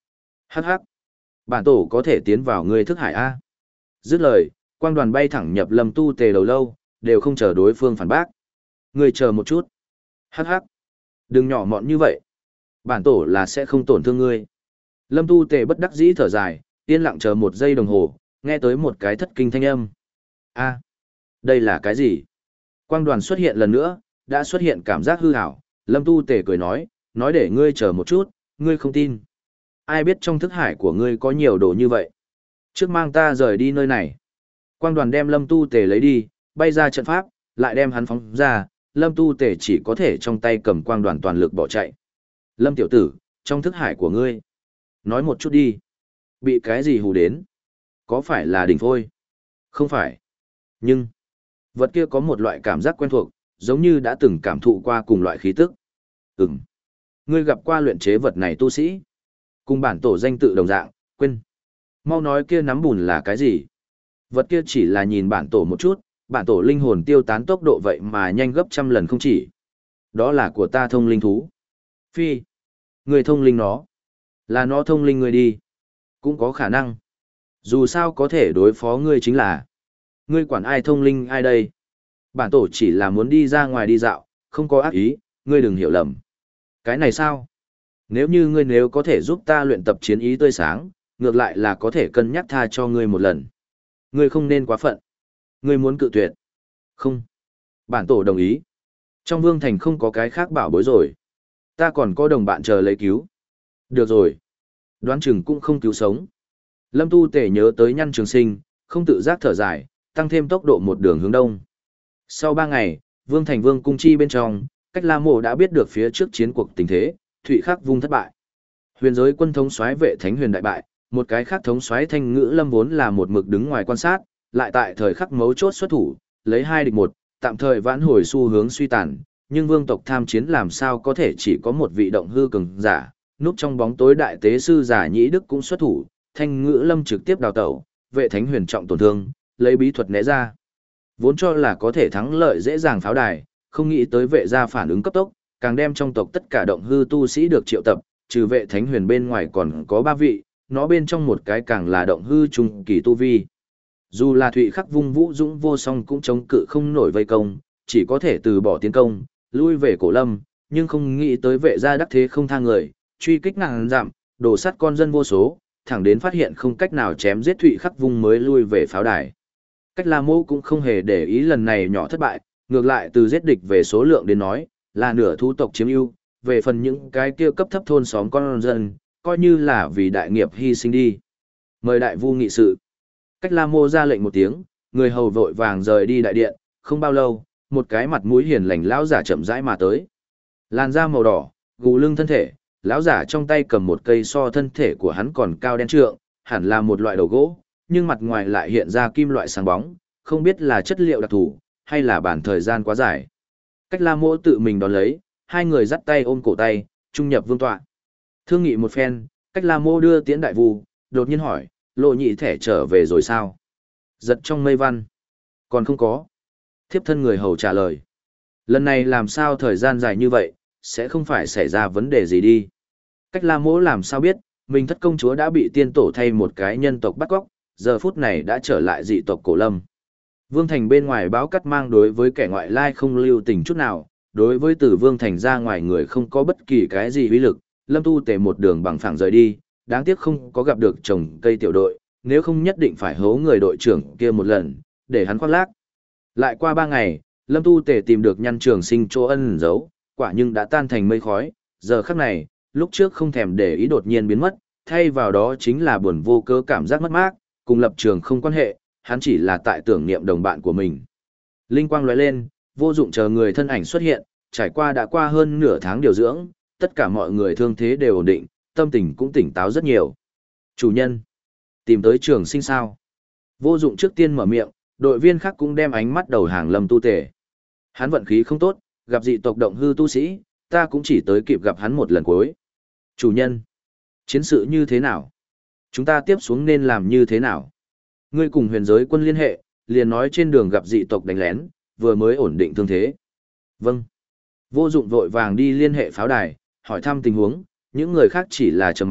Hắc hắc, bản tổ có thể tiến vào ngươi thức hải A. Dứt lời, quang đoàn bay thẳng nhập Lâm Tu Tề đầu lâu, đều không chờ đối phương phản bác. Ngươi chờ một chút. Hắc hắc, đừng nhỏ mọn như vậy. Bản tổ là sẽ không tổn thương ngươi. Lâm Tu Tề bất đắc dĩ thở dài, yên lặng chờ một giây đồng hồ, nghe tới một cái thất kinh thanh âm. A, đây là cái gì? Quang đoàn xuất hiện lần nữa, đã xuất hiện cảm giác hư ảo. Lâm Tu Tề cười nói, nói để ngươi chờ một chút, ngươi không tin. Ai biết trong thức hải của ngươi có nhiều đồ như vậy? Trước mang ta rời đi nơi này. Quang đoàn đem Lâm Tu Tề lấy đi, bay ra trận pháp, lại đem hắn phóng ra, Lâm Tu Tề chỉ có thể trong tay cầm quang đoàn toàn lực bỏ chạy. Lâm tiểu tử, trong thức hải của ngươi. Nói một chút đi. Bị cái gì hù đến? Có phải là đỉnh phôi? Không phải. Nhưng, vật kia có một loại cảm giác quen thuộc, giống như đã từng cảm thụ qua cùng loại khí tức. Ừm. Ngươi gặp qua luyện chế vật này tu sĩ? Cùng bản tổ danh tự đồng dạng, quên. Mau nói kia nắm bùn là cái gì? Vật kia chỉ là nhìn bản tổ một chút, bản tổ linh hồn tiêu tán tốc độ vậy mà nhanh gấp trăm lần không chỉ. Đó là của ta thông linh thú. Phi. Người thông linh nó. Là nó thông linh người đi. Cũng có khả năng. Dù sao có thể đối phó ngươi chính là. Ngươi quản ai thông linh ai đây? Bản tổ chỉ là muốn đi ra ngoài đi dạo, không có ác ý, ngươi đừng hiểu lầm. Cái này sao? Nếu như ngươi nếu có thể giúp ta luyện tập chiến ý tươi sáng, ngược lại là có thể cân nhắc tha cho ngươi một lần. Ngươi không nên quá phận. Ngươi muốn cự tuyệt. Không. Bản tổ đồng ý. Trong vương thành không có cái khác bảo bối rồi. Ta còn có đồng bạn chờ lấy cứu. Được rồi. Đoán chừng cũng không cứu sống. Lâm Tu Tể nhớ tới Nhăn Trường Sinh, không tự giác thở dài, tăng thêm tốc độ một đường hướng đông. Sau ba ngày, vương thành vương cung chi bên trong, Cách La Mộ đã biết được phía trước chiến cuộc tình thế, Thụy Khắc Vung thất bại. Huyền giới quân thống soái Vệ Thánh Huyền đại bại, một cái khác thống soái Thanh Ngữ Lâm vốn là một mực đứng ngoài quan sát, lại tại thời khắc mấu chốt xuất thủ, lấy hai địch một, tạm thời vãn hồi xu hướng suy tàn, nhưng vương tộc tham chiến làm sao có thể chỉ có một vị động hư cường giả, núp trong bóng tối đại tế sư giả Nhĩ Đức cũng xuất thủ, Thanh Ngữ Lâm trực tiếp đào tẩu, Vệ Thánh Huyền trọng tổn thương, lấy bí thuật né ra. Vốn cho là có thể thắng lợi dễ dàng pháo đài, không nghĩ tới Vệ gia phản ứng cấp tốc, càng đem trong tộc tất cả động hư tu sĩ được triệu tập, trừ Vệ Thánh Huyền bên ngoài còn có ba vị, nó bên trong một cái càng là động hư trung kỳ tu vi. Dù là Thụy Khắc Vung vũ dũng vô song cũng chống cự không nổi vây công, chỉ có thể từ bỏ tiến công, lui về Cổ Lâm, nhưng không nghĩ tới Vệ gia đắc thế không tha người, truy kích ngàn dặm, đổ sát con dân vô số, thẳng đến phát hiện không cách nào chém giết Thụy Khắc Vung mới lui về pháo đài. Cách La Mộ cũng không hề để ý lần này nhỏ thất bại, ngược lại từ giết địch về số lượng đến nói, là nửa thú tộc chiếm ưu, về phần những cái kia cấp thấp thôn xóm con dân, coi như là vì đại nghiệp hy sinh đi. Mời đại vu nghị sự. Cách La Mộ ra lệnh một tiếng, người hầu vội vàng rời đi đại điện, không bao lâu, một cái mặt mũi hiền lành lão giả chậm rãi mà tới. Làn da màu đỏ, gù lưng thân thể, lão giả trong tay cầm một cây so thân thể của hắn còn cao đen trượng, hẳn là một loại đầu gỗ, nhưng mặt ngoài lại hiện ra kim loại sáng bóng, không biết là chất liệu đặc thù, hay là bản thời gian quá dài. Cách La Mộ tự mình đón lấy, hai người dắt tay ôm cổ tay, trung nhập vương tọa. Thương nghị một phen, Cách La Mộ đưa tiễn đại vu, đột nhiên hỏi, Lộ Nhị thẻ trở về rồi sao? Giật trong mây văn. Còn không có. Thiếp thân người hầu trả lời. Lần này làm sao thời gian dài như vậy, sẽ không phải xảy ra vấn đề gì đi. Cách La Mộ làm sao biết, mình thất công chúa đã bị tiên tổ thay một cái nhân tộc bắt cóc, giờ phút này đã trở lại dị tộc Cổ Lâm. Vương Thành bên ngoài báo cắt mang đối với kẻ ngoại lai không lưu tình chút nào, đối với từ Vương Thành ra ngoài người không có bất kỳ cái gì uy lực, Lâm Tu Tề một đường bằng phẳng rời đi, đáng tiếc không có gặp được trồng cây tiểu đội, nếu không nhất định phải hố người đội trưởng kia một lần, để hắn khoác lác. Lại qua ba ngày, Lâm Tu Tề tìm được Nhăn Trường Sinh chỗ ẩn giấu, quả nhưng đã tan thành mây khói, giờ khắc này, lúc trước không thèm để ý đột nhiên biến mất, thay vào đó chính là buồn vô cớ cảm giác mất mát, cùng lập trường không quan hệ, hắn chỉ là tại tưởng niệm đồng bạn của mình. Linh quang lóe lên, Vô Dụng chờ người thân ảnh xuất hiện, trải qua đã qua hơn nửa tháng điều dưỡng, tất cả mọi người thương thế đều ổn định, tâm tình cũng tỉnh táo rất nhiều. Chủ nhân, tìm tới Trường Sinh sao? Vô Dụng trước tiên mở miệng, đội viên khác cũng đem ánh mắt đầu hàng Lâm Tu Tề. Hắn vận khí không tốt, gặp dị tộc động hư tu sĩ, ta cũng chỉ tới kịp gặp hắn một lần cuối. Chủ nhân, chiến sự như thế nào? Chúng ta tiếp xuống nên làm như thế nào? Ngươi cùng huyền giới quân liên hệ, liền nói trên đường gặp dị tộc đánh lén, vừa mới ổn định thương thế. Vâng. Vô Dụng vội vàng đi liên hệ pháo đài, hỏi thăm tình huống, những người khác chỉ là trầm mặc,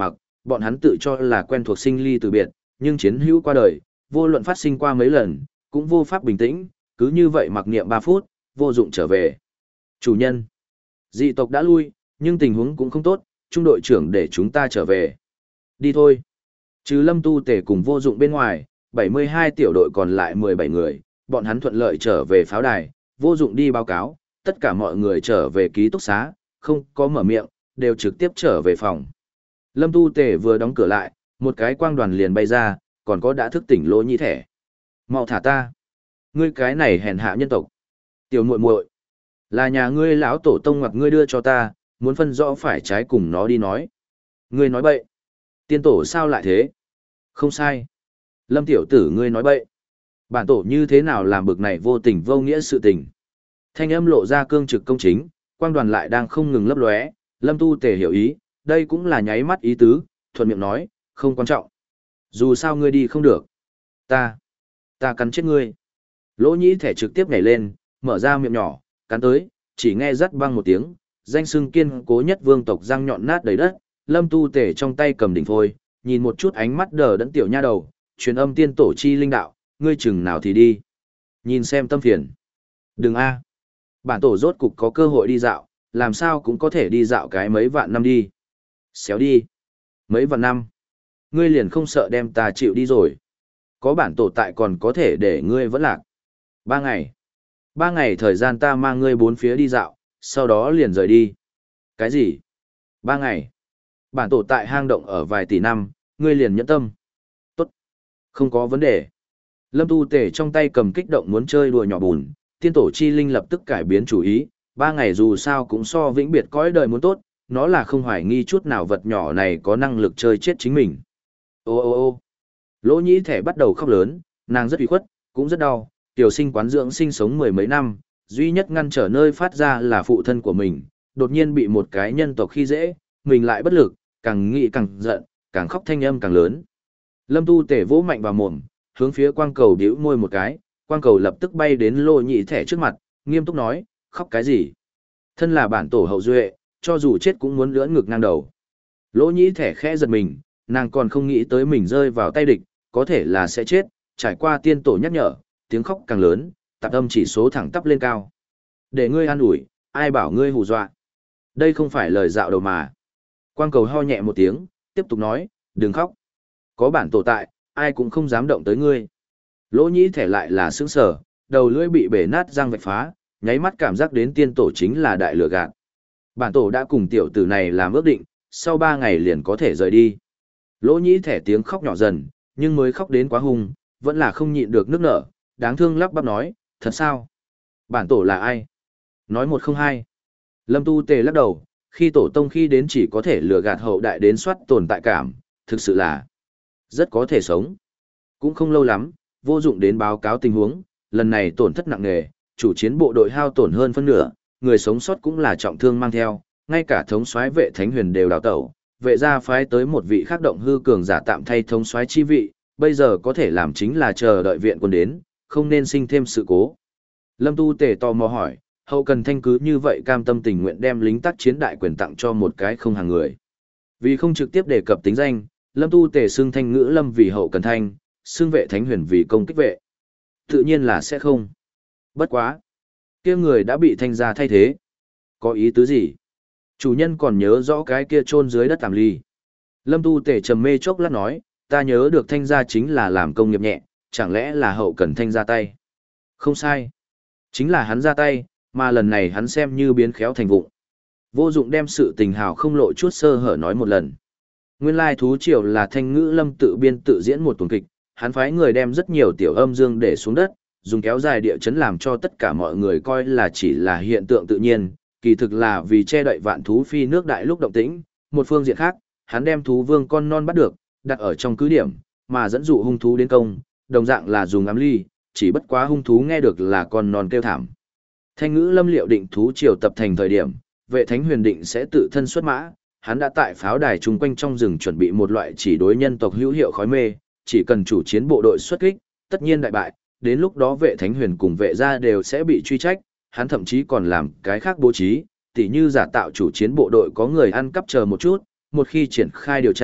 bọn hắn tự cho là quen thuộc sinh ly từ biệt, nhưng chiến hữu qua đời, vô luận phát sinh qua mấy lần, cũng vô pháp bình tĩnh, cứ như vậy mặc niệm ba phút, vô dụng trở về. Chủ nhân, dị tộc đã lui, nhưng tình huống cũng không tốt, trung đội trưởng để chúng ta trở về. Đi thôi. Trừ Lâm Tu Tề cùng vô dụng bên ngoài, bảy mươi hai tiểu đội còn lại mười bảy người, bọn hắn thuận lợi trở về pháo đài, vô dụng đi báo cáo, tất cả mọi người trở về ký túc xá, không có mở miệng, đều trực tiếp trở về phòng. Lâm Tu Tề vừa đóng cửa lại, một cái quang đoàn liền bay ra, còn có đã thức tỉnh Lỗ Nhĩ Thẻ. Mau thả ta. Ngươi cái này hèn hạ nhân tộc. Tiểu muội muội, là nhà ngươi lão tổ tông hoặc ngươi đưa cho ta, muốn phân rõ phải trái cùng nó đi nói. Ngươi nói bậy. Tiên tổ sao lại thế? Không sai. Lâm tiểu tử ngươi nói bậy. Bản tổ như thế nào làm bực này vô tình vô nghĩa sự tình. Thanh âm lộ ra cương trực công chính, quang đoàn lại đang không ngừng lấp lóe, Lâm Tu Tề hiểu ý, đây cũng là nháy mắt ý tứ, thuận miệng nói, không quan trọng. Dù sao ngươi đi không được. Ta, ta cắn chết ngươi. Lỗ Nhĩ Thẻ trực tiếp nhảy lên, mở ra miệng nhỏ, cắn tới, chỉ nghe rắt băng một tiếng, danh xưng kiên cố nhất vương tộc răng nhọn nát đầy đất, Lâm Tu Tề trong tay cầm đỉnh phôi, nhìn một chút ánh mắt đờ đẫn tiểu nha đầu, truyền âm tiên tổ chi linh đạo, ngươi chừng nào thì đi. Nhìn xem tâm phiền. Đừng a. Bản tổ rốt cục có cơ hội đi dạo, làm sao cũng có thể đi dạo cái mấy vạn năm đi. Xéo đi. Mấy vạn năm. Ngươi liền không sợ đem ta chịu đi rồi. Có bản tổ tại còn có thể để ngươi vẫn lạc. Ba ngày. Ba ngày thời gian ta mang ngươi bốn phía đi dạo, sau đó liền rời đi. Cái gì? Ba ngày. Bản tổ tại hang động ở vài tỷ năm, ngươi liền nhẫn tâm. Tốt. Không có vấn đề. Lâm Tu Tề trong tay cầm kích động muốn chơi đùa nhỏ bùn, tiên tổ chi linh lập tức cải biến chủ ý, ba ngày dù sao cũng so vĩnh biệt cõi đời muốn tốt, nó là không hoài nghi chút nào vật nhỏ này có năng lực chơi chết chính mình. Ô ô ô Lỗ Nhĩ Thẻ bắt đầu khóc lớn, nàng rất ủy khuất, cũng rất đau, tiểu sinh quán dưỡng sinh sống mười mấy năm, duy nhất ngăn trở nơi phát ra là phụ thân của mình, đột nhiên bị một cái nhân tộc khi dễ, mình lại bất lực, càng nghĩ càng giận, càng khóc thanh âm càng lớn. Lâm Tu Tề vỗ mạnh vào mồm, hướng phía quang cầu bĩu môi một cái, quang cầu lập tức bay đến Lỗ Nhĩ Thẻ trước mặt, nghiêm túc nói, khóc cái gì? Thân là bản tổ hậu duệ, cho dù chết cũng muốn lưỡn ngực ngang đầu. Lỗ Nhĩ Thẻ khẽ giật mình, nàng còn không nghĩ tới mình rơi vào tay địch, có thể là sẽ chết, trải qua tiên tổ nhắc nhở, tiếng khóc càng lớn, tạp âm chỉ số thẳng tắp lên cao. Để ngươi an ủi, ai bảo ngươi hù dọa. Đây không phải lời dạo đầu mà. Quang cầu ho nhẹ một tiếng, tiếp tục nói, đừng khóc. Có bản tổ tại, ai cũng không dám động tới ngươi. Lỗ Nhĩ Thẻ lại là sững sờ, đầu lưỡi bị bể nát răng vạch phá, nháy mắt cảm giác đến tiên tổ chính là đại lừa gạt. Bản tổ đã cùng tiểu tử này làm ước định, sau ba ngày liền có thể rời đi. Lỗ Nhĩ Thẻ tiếng khóc nhỏ dần, nhưng mới khóc đến quá hung, vẫn là không nhịn được nước nở, đáng thương lắp bắp nói, thật sao? Bản tổ là ai? Nói một không hai. Lâm Tu Tề lắc đầu, khi tổ tông khi đến chỉ có thể lừa gạt hậu đại đến soát tồn tại cảm, thực sự là rất có thể sống. Cũng không lâu lắm, vô dụng đến báo cáo tình huống, lần này tổn thất nặng nề, chủ chiến bộ đội hao tổn hơn phân nửa, người sống sót cũng là trọng thương mang theo, ngay cả thống soái vệ thánh huyền đều đào tẩu, vệ gia phái tới một vị khác động hư cường giả tạm thay thống soái chi vị, bây giờ có thể làm chính là chờ đợi viện quân đến, không nên sinh thêm sự cố. Lâm Tu Tề tò mò hỏi, hậu cần thanh cứ như vậy cam tâm tình nguyện đem lính tác chiến đại quyền tặng cho một cái không hàng người. Vì không trực tiếp đề cập tính danh, Lâm Tu Tề xưng thanh ngữ lâm vì hậu cần thanh, xưng vệ thánh huyền vì công kích vệ. Tự nhiên là sẽ không. Bất quá. Kia người đã bị thanh gia thay thế. Có ý tứ gì? Chủ nhân còn nhớ rõ cái kia chôn dưới đất tạm ly. Lâm Tu Tề trầm mê chốc lát nói, ta nhớ được thanh gia chính là làm công nghiệp nhẹ, chẳng lẽ là hậu cần thanh ra tay? Không sai. Chính là hắn ra tay, mà lần này hắn xem như biến khéo thành vụng. Vô dụng đem sự tình hào không lộ chút sơ hở nói một lần. Nguyên lai thú triều là thanh ngữ lâm tự biên tự diễn một tuần kịch, hắn phái người đem rất nhiều tiểu âm dương để xuống đất, dùng kéo dài địa chấn làm cho tất cả mọi người coi là chỉ là hiện tượng tự nhiên, kỳ thực là vì che đậy vạn thú phi nước đại lúc động tĩnh. Một phương diện khác, hắn đem thú vương con non bắt được, đặt ở trong cứ điểm, mà dẫn dụ hung thú đến công, đồng dạng là dùng ám ly, chỉ bất quá hung thú nghe được là con non kêu thảm. Thanh ngữ lâm liệu định thú triều tập thành thời điểm, vệ thánh huyền định sẽ tự thân xuất mã, hắn đã tại pháo đài chung quanh trong rừng chuẩn bị một loại chỉ đối nhân tộc hữu hiệu khói mê, chỉ cần chủ chiến bộ đội xuất kích, tất nhiên đại bại, đến lúc đó vệ thánh huyền cùng vệ gia đều sẽ bị truy trách, hắn thậm chí còn làm cái khác bố trí, tỉ như giả tạo chủ chiến bộ đội có người ăn cắp chờ một chút, một khi triển khai điều tra,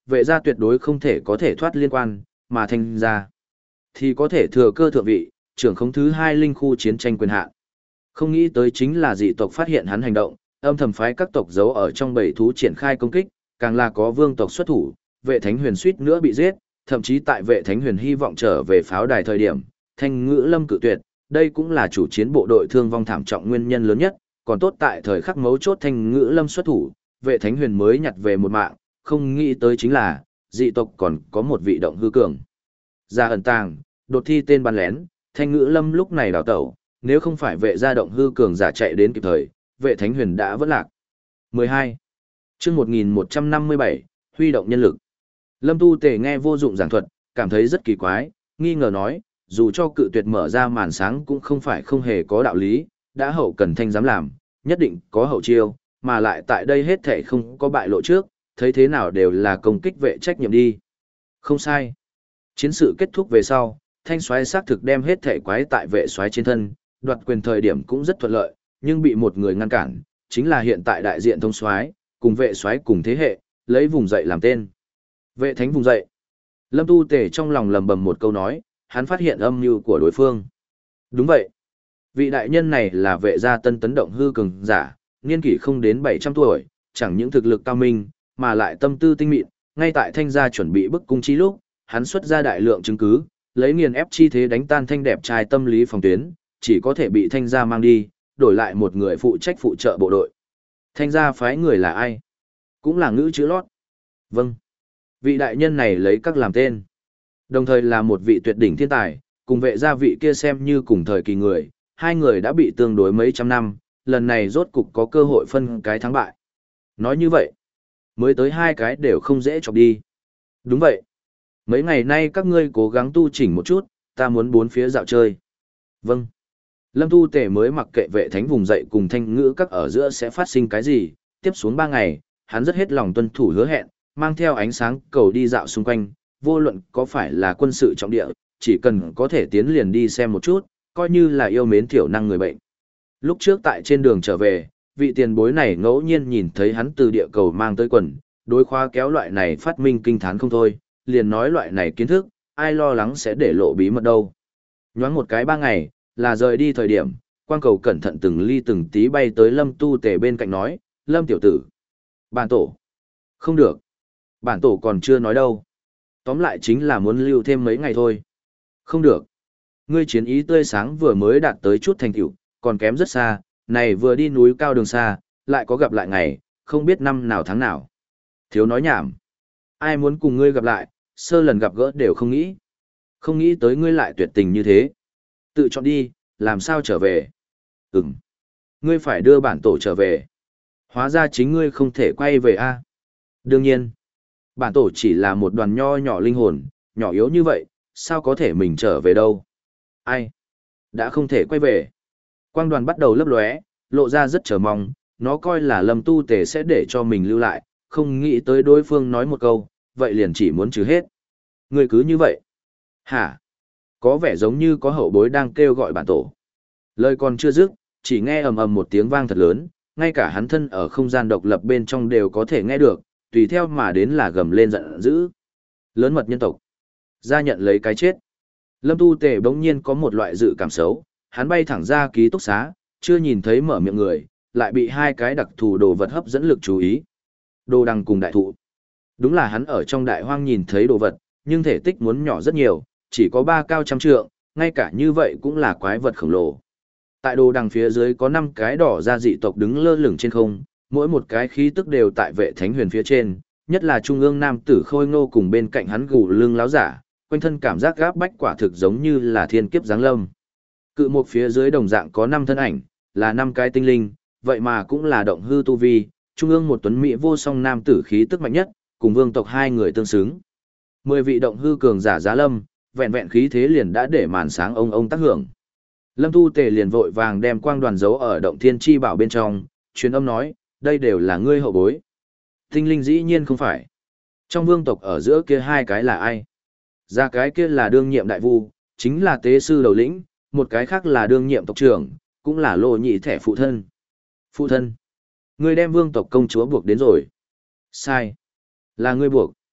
vệ gia tuyệt đối không thể có thể thoát liên quan, mà thanh gia thì có thể thừa cơ thượng vị, trưởng khống thứ hai linh khu chiến tranh quyền hạn. Không nghĩ tới chính là dị tộc phát hiện hắn hành động, âm thầm phái các tộc giấu ở trong bầy thú triển khai công kích, càng là có vương tộc xuất thủ, vệ thánh huyền suýt nữa bị giết, thậm chí tại vệ thánh huyền hy vọng trở về pháo đài thời điểm, Thanh Ngữ Lâm cự tuyệt, đây cũng là chủ chiến bộ đội thương vong thảm trọng nguyên nhân lớn nhất, còn tốt tại thời khắc mấu chốt Thanh Ngữ Lâm xuất thủ, vệ thánh huyền mới nhặt về một mạng, không nghĩ tới chính là, dị tộc còn có một vị động hư cường. Ra ẩn tàng, đột thi tên bắn lén, Thanh Ngữ Lâm lúc này đào tẩu, nếu không phải vệ gia động hư cường giả chạy đến kịp thời, vệ thánh huyền đã vỡ lạc. mười hai. Chương một nghìn một trăm năm mươi bảy, huy động nhân lực. Lâm Tu Tề nghe vô dụng giảng thuật, cảm thấy rất kỳ quái, nghi ngờ nói, dù cho cự tuyệt mở ra màn sáng cũng không phải không hề có đạo lý, đã hậu cần thanh dám làm, nhất định có hậu chiêu, mà lại tại đây hết thể không có bại lộ trước, thấy thế nào đều là công kích vệ trách nhiệm đi. Không sai. Chiến sự kết thúc về sau, thanh soái xác thực đem hết thể quái tại vệ soái trên thân, đoạt quyền thời điểm cũng rất thuận lợi, nhưng bị một người ngăn cản, chính là hiện tại đại diện thông soái, cùng vệ soái cùng thế hệ, lấy vùng dậy làm tên. Vệ thánh vùng dậy. Lâm Tu Tề trong lòng lầm bầm một câu nói, hắn phát hiện âm mưu của đối phương. Đúng vậy. Vị đại nhân này là vệ gia tân tấn động hư cường giả, niên kỷ không đến bảy trăm tuổi, chẳng những thực lực cao minh, mà lại tâm tư tinh mịn, ngay tại thanh gia chuẩn bị bức cung chi lúc, hắn xuất ra đại lượng chứng cứ, lấy nghiền ép chi thế đánh tan thanh đẹp trai tâm lý phòng tuyến, chỉ có thể bị thanh gia mang đi, đổi lại một người phụ trách phụ trợ bộ đội. Thanh gia phái người là ai? Cũng là ngữ chữ lót. Vâng. Vị đại nhân này lấy các làm tên. Đồng thời là một vị tuyệt đỉnh thiên tài, cùng vệ gia vị kia xem như cùng thời kỳ người, hai người đã bị tương đối mấy trăm năm, lần này rốt cục có cơ hội phân cái thắng bại. Nói như vậy, mới tới hai cái đều không dễ chọc đi. Đúng vậy. Mấy ngày nay các ngươi cố gắng tu chỉnh một chút, ta muốn bốn phía dạo chơi. Vâng. Lâm Tu Tề mới mặc kệ vệ thánh vùng dậy cùng thanh ngữ các ở giữa sẽ phát sinh cái gì, tiếp xuống ba ngày, hắn rất hết lòng tuân thủ hứa hẹn, mang theo ánh sáng cầu đi dạo xung quanh, vô luận có phải là quân sự trọng địa, chỉ cần có thể tiến liền đi xem một chút, coi như là yêu mến thiểu năng người bệnh. Lúc trước tại trên đường trở về, vị tiền bối này ngẫu nhiên nhìn thấy hắn từ địa cầu mang tới quần, đối khóa kéo loại này phát minh kinh thán không thôi, liền nói loại này kiến thức, ai lo lắng sẽ để lộ bí mật đâu. Nhoáng một cái ba ngày, là rời đi thời điểm, quang cầu cẩn thận từng ly từng tí bay tới Lâm Tu Tề bên cạnh nói, Lâm tiểu tử. Bản tổ. Không được. Bản tổ còn chưa nói đâu. Tóm lại chính là muốn lưu thêm mấy ngày thôi. Không được. Ngươi chiến ý tươi sáng vừa mới đạt tới chút thành tựu, còn kém rất xa, này vừa đi núi cao đường xa, lại có gặp lại ngày, không biết năm nào tháng nào. Thiếu nói nhảm. Ai muốn cùng ngươi gặp lại, sơ lần gặp gỡ đều không nghĩ. Không nghĩ tới ngươi lại tuyệt tình như thế. Tự chọn đi, làm sao trở về? Ừm. Ngươi phải đưa bản tổ trở về. Hóa ra chính ngươi không thể quay về a. Đương nhiên. Bản tổ chỉ là một đoàn nho nhỏ linh hồn, nhỏ yếu như vậy, sao có thể mình trở về đâu? Ai? Đã không thể quay về. Quang đoàn bắt đầu lấp lóe, lộ ra rất chờ mong, nó coi là Lâm Tu Tề sẽ để cho mình lưu lại, không nghĩ tới đối phương nói một câu, vậy liền chỉ muốn trừ hết. Ngươi cứ như vậy. Hả? Có vẻ giống như có hậu bối đang kêu gọi bản tổ. Lời còn chưa dứt, chỉ nghe ầm ầm một tiếng vang thật lớn, ngay cả hắn thân ở không gian độc lập bên trong đều có thể nghe được, tùy theo mà đến là gầm lên giận dữ. Lớn mật nhân tộc. Ra nhận lấy cái chết. Lâm Tu Tề bỗng nhiên có một loại dự cảm xấu, hắn bay thẳng ra ký túc xá, chưa nhìn thấy mở miệng người, lại bị hai cái đặc thù đồ vật hấp dẫn lực chú ý. Đồ đằng cùng đại thụ. Đúng là hắn ở trong đại hoang nhìn thấy đồ vật, nhưng thể tích muốn nhỏ rất nhiều, chỉ có ba cao trăm trượng, ngay cả như vậy cũng là quái vật khổng lồ. Tại đồ đằng phía dưới có năm cái đỏ da dị tộc đứng lơ lửng trên không, mỗi một cái khí tức đều tại vệ thánh huyền phía trên, nhất là trung ương nam tử khôi ngô cùng bên cạnh hắn gù lưng láo giả, quanh thân cảm giác gáp bách quả thực giống như là thiên kiếp giáng lâm. Cự một phía dưới đồng dạng có năm thân ảnh, là năm cái tinh linh, vậy mà cũng là động hư tu vi, trung ương một tuấn mỹ vô song nam tử khí tức mạnh nhất, cùng vương tộc hai người tương xứng. Mười vị động hư cường giả giá lâm, vẹn vẹn khí thế liền đã để màn sáng ông ông tác hưởng. Lâm Tu Tề liền vội vàng đem quang đoàn giấu ở động thiên chi bảo bên trong, truyền âm nói, đây đều là ngươi hậu bối. Tinh linh dĩ nhiên không phải. Trong vương tộc ở giữa kia hai cái là ai? Ra cái kia là đương nhiệm đại vu, chính là tế sư đầu lĩnh, một cái khác là đương nhiệm tộc trưởng, cũng là lô nhị thẻ phụ thân. Phụ thân. Ngươi đem vương tộc công chúa buộc đến rồi. Sai. Là ngươi buộc.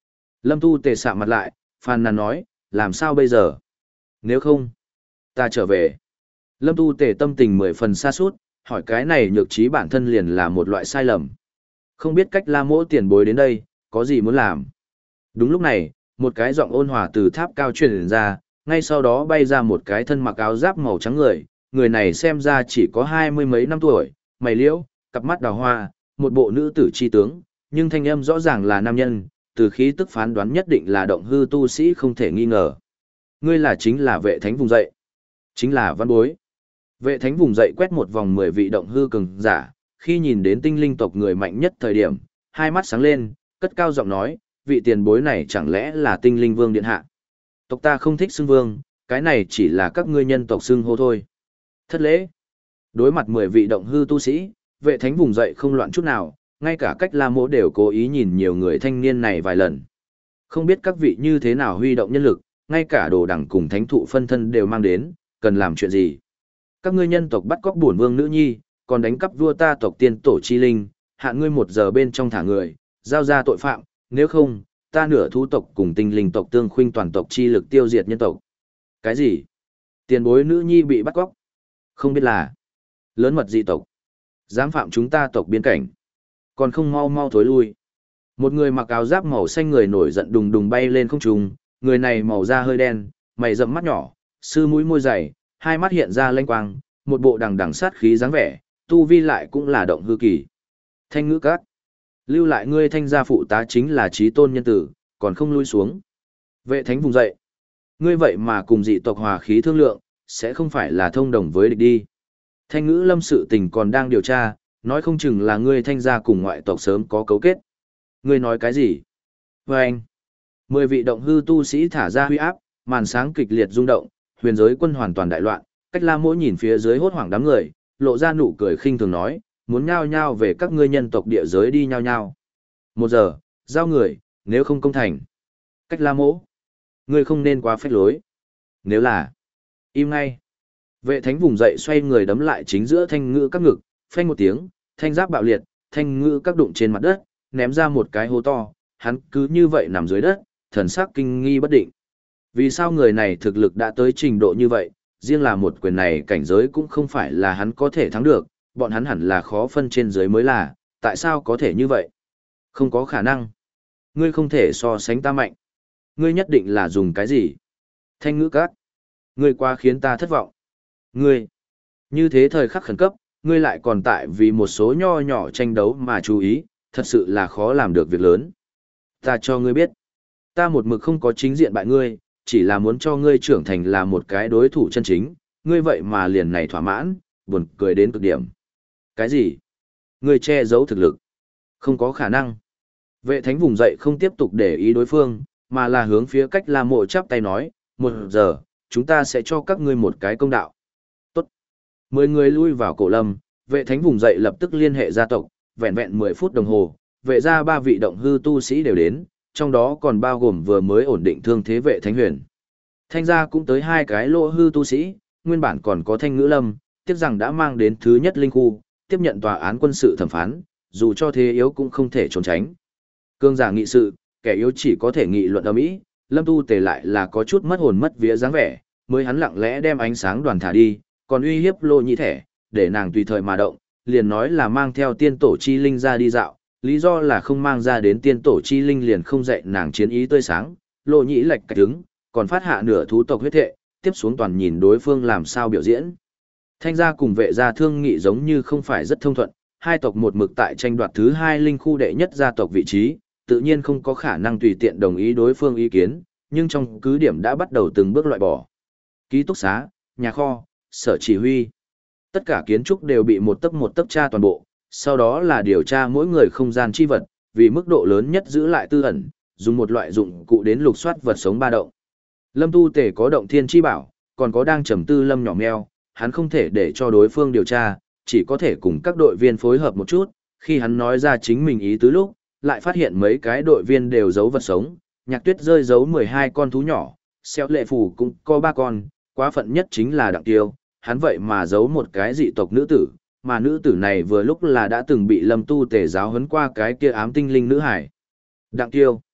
Lâm Tu Tề sạm mặt lại, phàn nàn nói, làm sao bây giờ? Nếu không, ta trở về. Lâm Tu Tề tâm tình mười phần xa suốt, hỏi cái này nhược trí bản thân liền là một loại sai lầm. Không biết cách La Mỗ tiền bối đến đây, có gì muốn làm. Đúng lúc này, một cái giọng ôn hòa từ tháp cao truyền ra, ngay sau đó bay ra một cái thân mặc áo giáp màu trắng người, người này xem ra chỉ có hai mươi mấy năm tuổi, mày liễu, cặp mắt đào hoa, một bộ nữ tử chi tướng, nhưng thanh âm rõ ràng là nam nhân, từ khí tức phán đoán nhất định là động hư tu sĩ không thể nghi ngờ. Ngươi là chính là vệ thánh vùng dậy, chính là văn bối. Vệ thánh vùng dậy quét một vòng mười vị động hư cường giả, khi nhìn đến tinh linh tộc người mạnh nhất thời điểm, hai mắt sáng lên, cất cao giọng nói, vị tiền bối này chẳng lẽ là tinh linh vương điện hạ. Tộc ta không thích xưng vương, cái này chỉ là các ngươi nhân tộc xưng hô thôi. Thất lễ. Đối mặt mười vị động hư tu sĩ, vệ thánh vùng dậy không loạn chút nào, ngay cả cách La Mỗ đều cố ý nhìn nhiều người thanh niên này vài lần. Không biết các vị như thế nào huy động nhân lực, ngay cả đồ đẳng cùng thánh thụ phân thân đều mang đến, cần làm chuyện gì. Các ngươi nhân tộc bắt cóc bổn vương nữ nhi, còn đánh cắp vua ta tộc tiên tổ chi linh, hạn ngươi một giờ bên trong thả người, giao ra tội phạm, nếu không, ta nửa thú tộc cùng tinh linh tộc tương khuynh toàn tộc chi lực tiêu diệt nhân tộc. Cái gì? Tiền bối nữ nhi bị bắt cóc? Không biết là lớn mật dị tộc. Dám phạm chúng ta tộc biên cảnh. Còn không mau mau thối lui. Một người mặc áo giáp màu xanh người nổi giận đùng đùng bay lên không trung, người này màu da hơi đen, mày rậm mắt nhỏ, sư mũi môi dày, hai mắt hiện ra lanh quang, một bộ đằng đằng sát khí dáng vẻ, tu vi lại cũng là động hư kỳ. Thanh ngữ các. Lưu lại ngươi thanh gia phụ tá chính là trí tôn nhân tử, còn không lui xuống. Vệ thánh vùng dậy. Ngươi vậy mà cùng dị tộc hòa khí thương lượng, sẽ không phải là thông đồng với địch đi. Thanh ngữ lâm sự tình còn đang điều tra, nói không chừng là ngươi thanh gia cùng ngoại tộc sớm có cấu kết. Ngươi nói cái gì? Và anh. Mười vị động hư tu sĩ thả ra huy áp, màn sáng kịch liệt rung động, huyền giới quân hoàn toàn đại loạn, cách La Mỗ nhìn phía dưới hốt hoảng đám người, lộ ra nụ cười khinh thường nói, muốn nhao nhao về các ngươi nhân tộc địa giới đi nhao nhao. Một giờ, giao người, nếu không công thành. Cách La Mỗ, ngươi không nên quá phách lối. Nếu là, im ngay. Vệ thánh vùng dậy xoay người đấm lại chính giữa thanh ngữ các ngực, phanh một tiếng, thanh giáp bạo liệt, thanh ngữ các đụng trên mặt đất, ném ra một cái hố to, hắn cứ như vậy nằm dưới đất, thần sắc kinh nghi bất định. Vì sao người này thực lực đã tới trình độ như vậy, riêng là một quyền này cảnh giới cũng không phải là hắn có thể thắng được, bọn hắn hẳn là khó phân trên dưới mới là, tại sao có thể như vậy? Không có khả năng. Ngươi không thể so sánh ta mạnh. Ngươi nhất định là dùng cái gì? Thanh ngữ các. Ngươi quá khiến ta thất vọng. Ngươi. Như thế thời khắc khẩn cấp, ngươi lại còn tại vì một số nho nhỏ tranh đấu mà chú ý, thật sự là khó làm được việc lớn. Ta cho ngươi biết. Ta một mực không có chính diện bại ngươi, chỉ là muốn cho ngươi trưởng thành là một cái đối thủ chân chính, ngươi vậy mà liền này thỏa mãn, buồn cười đến cực điểm. Cái gì? Ngươi che giấu thực lực? Không có khả năng. Vệ thánh vùng dậy không tiếp tục để ý đối phương, mà là hướng phía cách La Mộ chắp tay nói, một giờ, chúng ta sẽ cho các ngươi một cái công đạo. Tốt. Mười người lui vào cổ lâm, vệ thánh vùng dậy lập tức liên hệ gia tộc, vẹn vẹn mười phút đồng hồ, vệ ra ba vị động hư tu sĩ đều đến, trong đó còn bao gồm vừa mới ổn định thương thế vệ thánh huyền. Thanh gia cũng tới hai cái lỗ hư tu sĩ, nguyên bản còn có thanh ngữ lâm, tiếc rằng đã mang đến thứ nhất linh khu, tiếp nhận tòa án quân sự thẩm phán, dù cho thế yếu cũng không thể trốn tránh. Cương giả nghị sự, kẻ yếu chỉ có thể nghị luận ầm ĩ, Lâm Tu Tề lại là có chút mất hồn mất vía dáng vẻ, mới hắn lặng lẽ đem ánh sáng đoàn thả đi, còn uy hiếp Lô Nhĩ Thẻ, để nàng tùy thời mà động, liền nói là mang theo tiên tổ chi linh ra đi dạo, lý do là không mang ra đến tiên tổ chi linh liền không dạy nàng chiến ý tươi sáng, Lô Nhĩ lệch cạch đứng, còn phát hạ nửa thú tộc huyết thệ, tiếp xuống toàn nhìn đối phương làm sao biểu diễn. Thanh gia cùng vệ gia thương nghị giống như không phải rất thông thuận, hai tộc một mực tại tranh đoạt thứ hai linh khu đệ nhất gia tộc vị trí, tự nhiên không có khả năng tùy tiện đồng ý đối phương ý kiến, nhưng trong cứ điểm đã bắt đầu từng bước loại bỏ. Ký túc xá, nhà kho, sở chỉ huy, tất cả kiến trúc đều bị một tấc một tấc tra toàn bộ, sau đó là điều tra mỗi người không gian chi vật, vì mức độ lớn nhất giữ lại tư ẩn, dùng một loại dụng cụ đến lục soát vật sống ba động. Lâm Tu Tề có động thiên chi bảo, còn có đang trầm tư Lâm nhỏ meo, hắn không thể để cho đối phương điều tra, chỉ có thể cùng các đội viên phối hợp một chút, khi hắn nói ra chính mình ý tứ lúc, lại phát hiện mấy cái đội viên đều giấu vật sống, Nhạc Tuyết rơi giấu mười hai con thú nhỏ, Xeo Lệ Phù cũng có ba con, quá phận nhất chính là Đặng Tiêu, hắn vậy mà giấu một cái dị tộc nữ tử, mà nữ tử này vừa lúc là đã từng bị Lâm Tu Tề giáo huấn qua cái kia ám tinh linh nữ hải. Đặng Tiêu.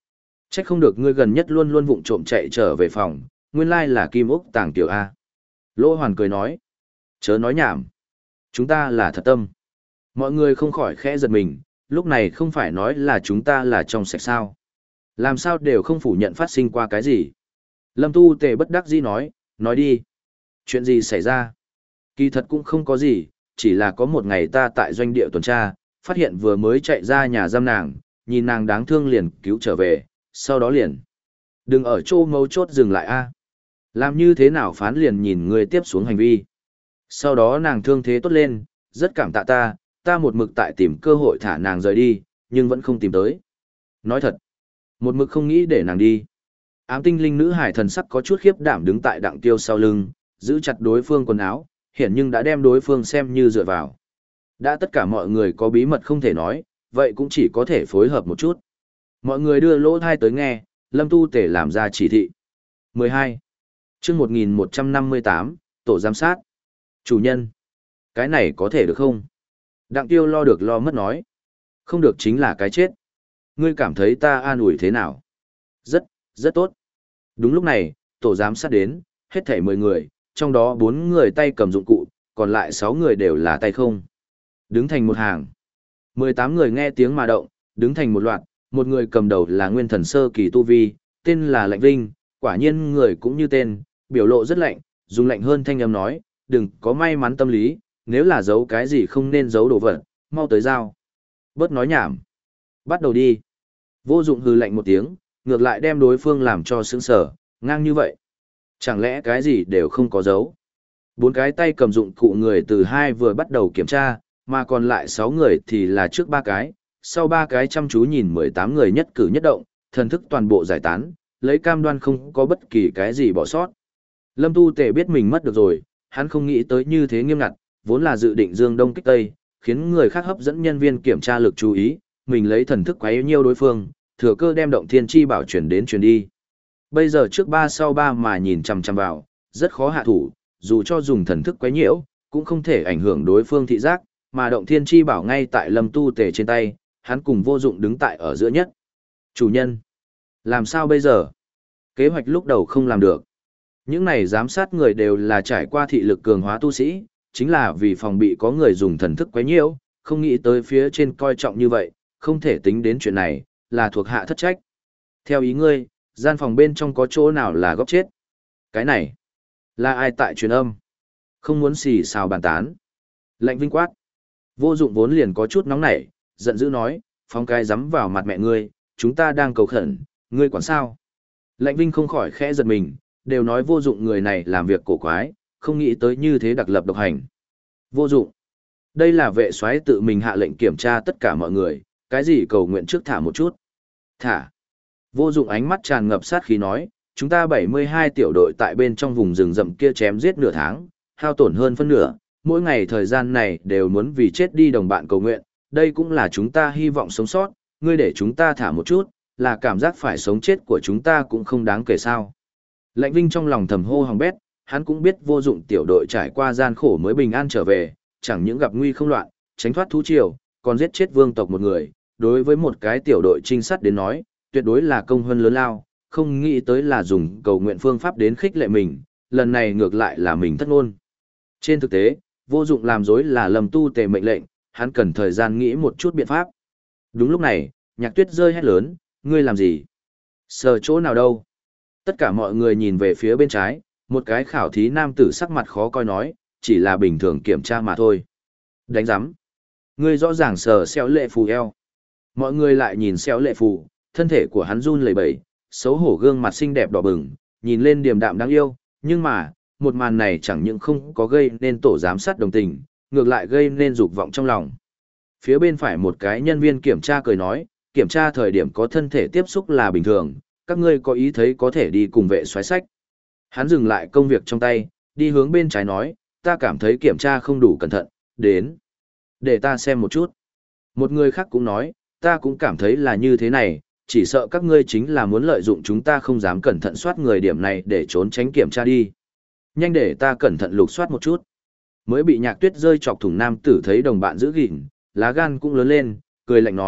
Trách không được ngươi gần nhất luôn luôn vụng trộm chạy trở về phòng, nguyên lai là Kim Úc Tàng Tiểu A. Lỗ Hoàn cười nói. Chớ nói nhảm. Chúng ta là thật tâm. Mọi người không khỏi khẽ giật mình, lúc này không phải nói là chúng ta là trong sạch sao. Làm sao đều không phủ nhận phát sinh qua cái gì. Lâm Tu Tề bất đắc dĩ nói, nói đi. Chuyện gì xảy ra? Kỳ thật cũng không có gì, chỉ là có một ngày ta tại doanh địa tuần tra, phát hiện vừa mới chạy ra nhà giam nàng, nhìn nàng đáng thương liền cứu trở về, sau đó liền. Đừng ở chỗ mấu chốt dừng lại a. Làm như thế nào phán liền nhìn người tiếp xuống hành vi. Sau đó nàng thương thế tốt lên, rất cảm tạ ta, ta một mực tại tìm cơ hội thả nàng rời đi, nhưng vẫn không tìm tới. Nói thật, một mực không nghĩ để nàng đi. Ám tinh linh nữ hải thần sắc có chút khiếp đảm đứng tại đặng tiêu sau lưng, giữ chặt đối phương quần áo, hiện nhưng đã đem đối phương xem như dựa vào. Đã tất cả mọi người có bí mật không thể nói, vậy cũng chỉ có thể phối hợp một chút. Mọi người đưa lỗ thai tới nghe, Lâm Tu Tể làm ra chỉ thị. mười hai. Chương một nghìn một trăm năm mươi tám, Tổ giám sát. Chủ nhân. Cái này có thể được không? Đặng tiêu lo được lo mất nói. Không được chính là cái chết. Ngươi cảm thấy ta an ủi thế nào? Rất, rất tốt. Đúng lúc này, tổ giám sát đến, hết thảy mười người, trong đó bốn người tay cầm dụng cụ, còn lại sáu người đều là tay không. Đứng thành một hàng. mười tám người nghe tiếng mà động, đứng thành một loạt, một người cầm đầu là nguyên thần sơ kỳ tu vi, tên là Lạnh Vinh, quả nhiên người cũng như tên, biểu lộ rất lạnh, dùng lạnh hơn thanh âm nói, đừng có may mắn tâm lý, nếu là giấu cái gì không nên giấu đồ vật, mau tới giao. Bớt nói nhảm. Bắt đầu đi. Vô dụng hừ lạnh một tiếng, ngược lại đem đối phương làm cho sững sờ, ngang như vậy. Chẳng lẽ cái gì đều không có giấu. Bốn cái tay cầm dụng cụ người từ hai vừa bắt đầu kiểm tra, mà còn lại sáu người thì là trước ba cái, sau ba cái chăm chú nhìn mười tám người nhất cử nhất động, thần thức toàn bộ giải tán, lấy cam đoan không có bất kỳ cái gì bỏ sót. Lâm Tu Tề biết mình mất được rồi, hắn không nghĩ tới như thế nghiêm ngặt, vốn là dự định dương đông kích tây, khiến người khác hấp dẫn nhân viên kiểm tra lực chú ý, mình lấy thần thức quấy nhiêu đối phương, thừa cơ đem động thiên chi bảo chuyển đến chuyển đi. Bây giờ trước ba sau ba mà nhìn chằm chằm vào, rất khó hạ thủ, dù cho dùng thần thức quấy nhiễu, cũng không thể ảnh hưởng đối phương thị giác, mà động thiên chi bảo ngay tại Lâm Tu Tề trên tay, hắn cùng Vô Dụng đứng tại ở giữa nhất. Chủ nhân, làm sao bây giờ? Kế hoạch lúc đầu không làm được. Những này giám sát người đều là trải qua thị lực cường hóa tu sĩ, chính là vì phòng bị có người dùng thần thức quấy nhiễu, không nghĩ tới phía trên coi trọng như vậy, không thể tính đến chuyện này, là thuộc hạ thất trách. Theo ý ngươi, gian phòng bên trong có chỗ nào là góc chết? Cái này, là ai tại truyền âm? Không muốn xì xào bàn tán. Lạnh Vinh quát. Vô Dụng vốn liền có chút nóng nảy, giận dữ nói, phóng cái dám vào mặt mẹ ngươi, chúng ta đang cầu khẩn, ngươi quản sao? Lạnh Vinh không khỏi khẽ giật mình, đều nói Vô Dụng người này làm việc cổ quái, không nghĩ tới như thế đặc lập độc hành. Vô Dụng. Đây là vệ soái tự mình hạ lệnh kiểm tra tất cả mọi người, cái gì cầu nguyện trước thả một chút. Thả. Vô Dụng ánh mắt tràn ngập sát khí nói, chúng ta bảy mươi hai tiểu đội tại bên trong vùng rừng rậm kia chém giết nửa tháng, hao tổn hơn phân nửa, mỗi ngày thời gian này đều muốn vì chết đi đồng bạn cầu nguyện, đây cũng là chúng ta hy vọng sống sót, ngươi để chúng ta thả một chút, là cảm giác phải sống chết của chúng ta cũng không đáng kể sao. Lạnh Vinh trong lòng thầm hô hỏng bét, hắn cũng biết Vô Dụng tiểu đội trải qua gian khổ mới bình an trở về, chẳng những gặp nguy không loạn, tránh thoát thú triều, còn giết chết vương tộc một người, đối với một cái tiểu đội trinh sát đến nói, tuyệt đối là công hơn lớn lao, không nghĩ tới là dùng cầu nguyện phương pháp đến khích lệ mình, lần này ngược lại là mình thất ngôn. Trên thực tế, Vô Dụng làm dối là Lâm Tu Tề mệnh lệnh, hắn cần thời gian nghĩ một chút biện pháp. Đúng lúc này, Nhạc Tuyết rơi hét lớn, ngươi làm gì? Sờ chỗ nào đâu? Tất cả mọi người nhìn về phía bên trái, một cái khảo thí nam tử sắc mặt khó coi nói, chỉ là bình thường kiểm tra mà thôi. Đánh giám. Ngươi rõ ràng sờ xéo lệ phù eo. Mọi người lại nhìn xéo lệ phù, thân thể của hắn run lẩy bẩy, xấu hổ gương mặt xinh đẹp đỏ bừng, nhìn lên điềm đạm đáng yêu, nhưng mà, một màn này chẳng những không có gây nên tổ giám sát đồng tình, ngược lại gây nên dục vọng trong lòng. Phía bên phải một cái nhân viên kiểm tra cười nói, kiểm tra thời điểm có thân thể tiếp xúc là bình thường, các ngươi có ý thấy có thể đi cùng vệ soái sách. Hắn dừng lại công việc trong tay, đi hướng bên trái nói, ta cảm thấy kiểm tra không đủ cẩn thận, đến. Để ta xem một chút. Một người khác cũng nói, ta cũng cảm thấy là như thế này, chỉ sợ các ngươi chính là muốn lợi dụng chúng ta không dám cẩn thận soát người điểm này để trốn tránh kiểm tra đi. Nhanh để ta cẩn thận lục soát một chút. Mới bị Nhạc Tuyết rơi chọc thủng nam tử thấy đồng bạn giữ gìn, lá gan cũng lớn lên, cười lạnh nói,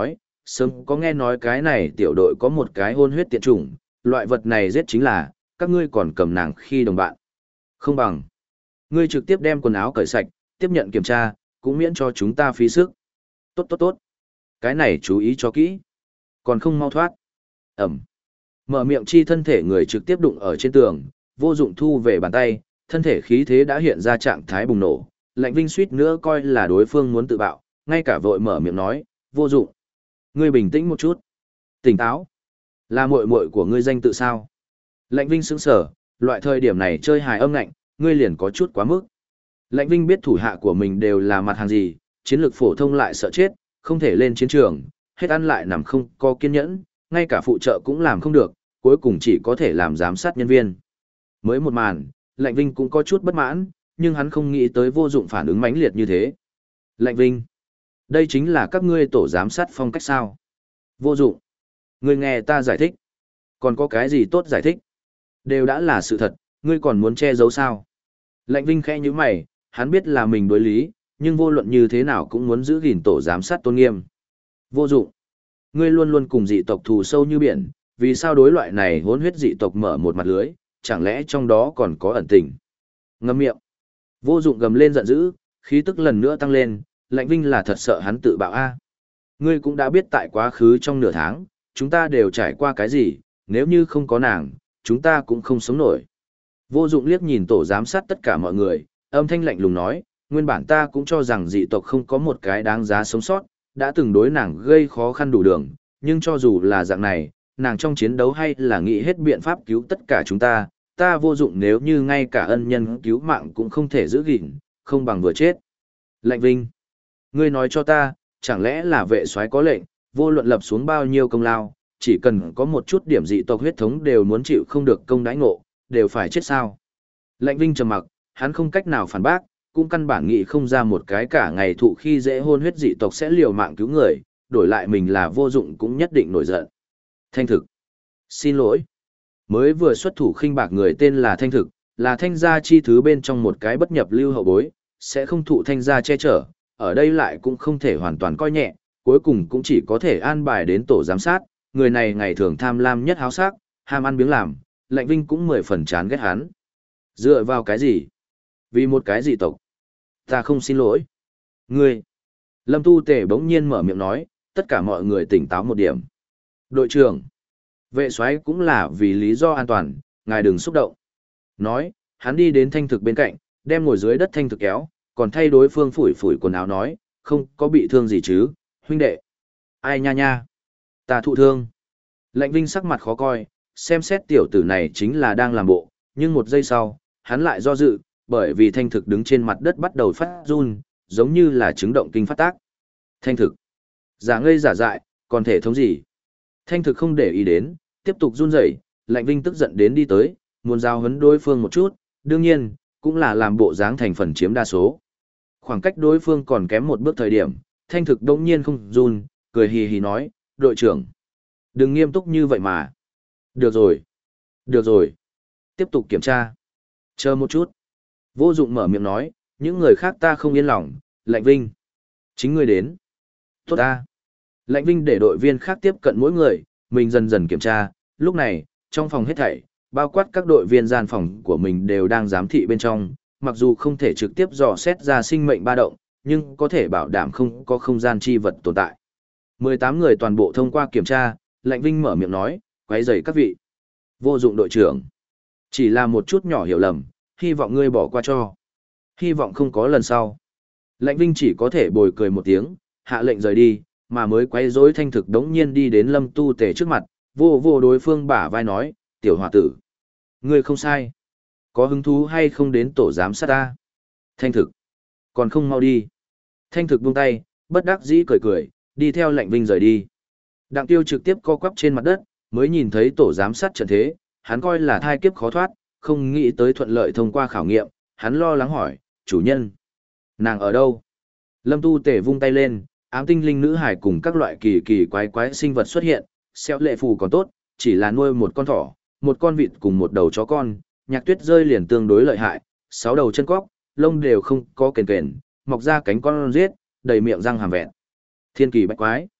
Sớm có nghe nói cái này tiểu đội có một cái hôn huyết tiện chủng, loại vật này giết chính là, các ngươi còn cầm nàng khi đồng bạn. Không bằng. Ngươi trực tiếp đem quần áo cởi sạch, tiếp nhận kiểm tra, cũng miễn cho chúng ta phí sức. Tốt tốt tốt. Cái này chú ý cho kỹ. Còn không mau thoát. Ẩm. Mở miệng chi thân thể người trực tiếp đụng ở trên tường, vô dụng thu về bàn tay, thân thể khí thế đã hiện ra trạng thái bùng nổ. Lạnh Vinh suýt nữa coi là đối phương muốn tự bạo, ngay cả vội mở miệng nói, vô dụng. Ngươi bình tĩnh một chút. Tỉnh táo. Là muội muội của ngươi danh tự sao? Lạnh Vinh sững sờ, loại thời điểm này chơi hài âm ngạnh, ngươi liền có chút quá mức. Lạnh Vinh biết thủ hạ của mình đều là mặt hàng gì, chiến lược phổ thông lại sợ chết, không thể lên chiến trường, hết ăn lại nằm không có kiên nhẫn, ngay cả phụ trợ cũng làm không được, cuối cùng chỉ có thể làm giám sát nhân viên. Mới một màn, Lạnh Vinh cũng có chút bất mãn, nhưng hắn không nghĩ tới vô dụng phản ứng mãnh liệt như thế. Lạnh Vinh, đây chính là các ngươi tổ giám sát phong cách sao? Vô dụng. Ngươi nghe ta giải thích. Còn có cái gì tốt giải thích? Đều đã là sự thật, ngươi còn muốn che giấu sao? Lạnh Vinh khẽ như mày, hắn biết là mình đối lý, nhưng vô luận như thế nào cũng muốn giữ gìn tổ giám sát tôn nghiêm. Vô dụng. Ngươi luôn luôn cùng dị tộc thù sâu như biển, vì sao đối loại này hỗn huyết dị tộc mở một mặt lưới, chẳng lẽ trong đó còn có ẩn tình? Ngậm miệng. Vô dụng gầm lên giận dữ, khí tức lần nữa tăng lên, Lạnh Vinh là thật sợ hắn tự bạo a. Ngươi cũng đã biết tại quá khứ trong nửa tháng, chúng ta đều trải qua cái gì, nếu như không có nàng, chúng ta cũng không sống nổi. Vô dụng liếc nhìn tổ giám sát tất cả mọi người, âm thanh lạnh lùng nói, nguyên bản ta cũng cho rằng dị tộc không có một cái đáng giá sống sót, đã từng đối nàng gây khó khăn đủ đường, nhưng cho dù là dạng này, nàng trong chiến đấu hay là nghĩ hết biện pháp cứu tất cả chúng ta, ta vô dụng nếu như ngay cả ân nhân cứu mạng cũng không thể giữ gìn, không bằng vừa chết. Lạnh Vinh, ngươi nói cho ta, chẳng lẽ là vệ soái có lệnh, vô luận lập xuống bao nhiêu công lao, chỉ cần có một chút điểm dị tộc huyết thống đều muốn chịu không được công đãi ngộ, đều phải chết sao? Lạnh Vinh trầm mặc, hắn không cách nào phản bác, cũng căn bản nghĩ không ra một cái cả ngày thụ khi dễ hôn huyết dị tộc sẽ liều mạng cứu người, đổi lại mình là vô dụng cũng nhất định nổi giận. Thanh thực. Xin lỗi. Mới vừa xuất thủ khinh bạc người tên là Thanh thực, là thanh gia chi thứ bên trong một cái bất nhập lưu hậu bối, sẽ không thụ thanh gia che chở, ở đây lại cũng không thể hoàn toàn coi nhẹ, cuối cùng cũng chỉ có thể an bài đến tổ giám sát, người này ngày thường tham lam nhất háo sắc, ham ăn biếng làm, Lạnh Vinh cũng mười phần chán ghét hắn. Dựa vào cái gì? Vì một cái dị tộc. Ta không xin lỗi. Ngươi. Lâm Tu Tề bỗng nhiên mở miệng nói, tất cả mọi người tỉnh táo một điểm. Đội trưởng. Vệ soái cũng là vì lý do an toàn, ngài đừng xúc động. Nói, hắn đi đến Thanh thực bên cạnh, đem ngồi dưới đất Thanh thực kéo, còn thay đối phương phủi phủi quần áo nói, không có bị thương gì chứ, huynh đệ. Ai nha nha. Ta thụ thương. Lạnh Vinh sắc mặt khó coi, xem xét tiểu tử này chính là đang làm bộ, nhưng một giây sau, hắn lại do dự, bởi vì Thanh thực đứng trên mặt đất bắt đầu phát run, giống như là chứng động kinh phát tác. Thanh thực. Giả ngây giả dại, còn thể thống gì? Thanh thực không để ý đến, tiếp tục run rẩy, Lạnh Vinh tức giận đến đi tới, muốn giao huấn đối phương một chút, đương nhiên, cũng là làm bộ dáng thành phần chiếm đa số. Khoảng cách đối phương còn kém một bước thời điểm, Thanh thực đống nhiên không run, cười hì hì nói, đội trưởng. Đừng nghiêm túc như vậy mà. Được rồi. Được rồi. Tiếp tục kiểm tra. Chờ một chút. Vô dụng mở miệng nói, những người khác ta không yên lòng, Lạnh Vinh. Chính ngươi đến. Tốt ta. Lạnh Vinh để đội viên khác tiếp cận mỗi người, mình dần dần kiểm tra, lúc này, trong phòng hết thảy, bao quát các đội viên gian phòng của mình đều đang giám thị bên trong, mặc dù không thể trực tiếp dò xét ra sinh mệnh ba động, nhưng có thể bảo đảm không có không gian chi vật tồn tại. mười tám người toàn bộ thông qua kiểm tra, Lạnh Vinh mở miệng nói, quấy rầy các vị. Vô dụng đội trưởng. Chỉ là một chút nhỏ hiểu lầm, hy vọng ngươi bỏ qua cho. Hy vọng không có lần sau. Lạnh Vinh chỉ có thể bồi cười một tiếng, hạ lệnh rời đi, mà mới quấy rối Thanh thực đống nhiên đi đến Lâm Tu Tề trước mặt, vô vô đối phương bả vai nói, tiểu hòa tử. Ngươi không sai. Có hứng thú hay không đến tổ giám sát ta? Thanh thực. Còn không mau đi. Thanh thực buông tay, bất đắc dĩ cười cười, đi theo Lạnh Vinh rời đi. Đặng Tiêu trực tiếp co quắp trên mặt đất, mới nhìn thấy tổ giám sát trận thế, hắn coi là thai kiếp khó thoát, không nghĩ tới thuận lợi thông qua khảo nghiệm, hắn lo lắng hỏi, chủ nhân. Nàng ở đâu? Lâm Tu Tề vung tay lên, ám tinh linh nữ hải cùng các loại kỳ kỳ quái quái sinh vật xuất hiện, xeo lệ phù còn tốt, chỉ là nuôi một con thỏ, một con vịt cùng một đầu chó con, nhạc tuyết rơi liền tương đối lợi hại, sáu đầu chân cóc, lông đều không có kền kền, mọc ra cánh con riết, đầy miệng răng hàm vẹn. Thiên kỳ bách quái.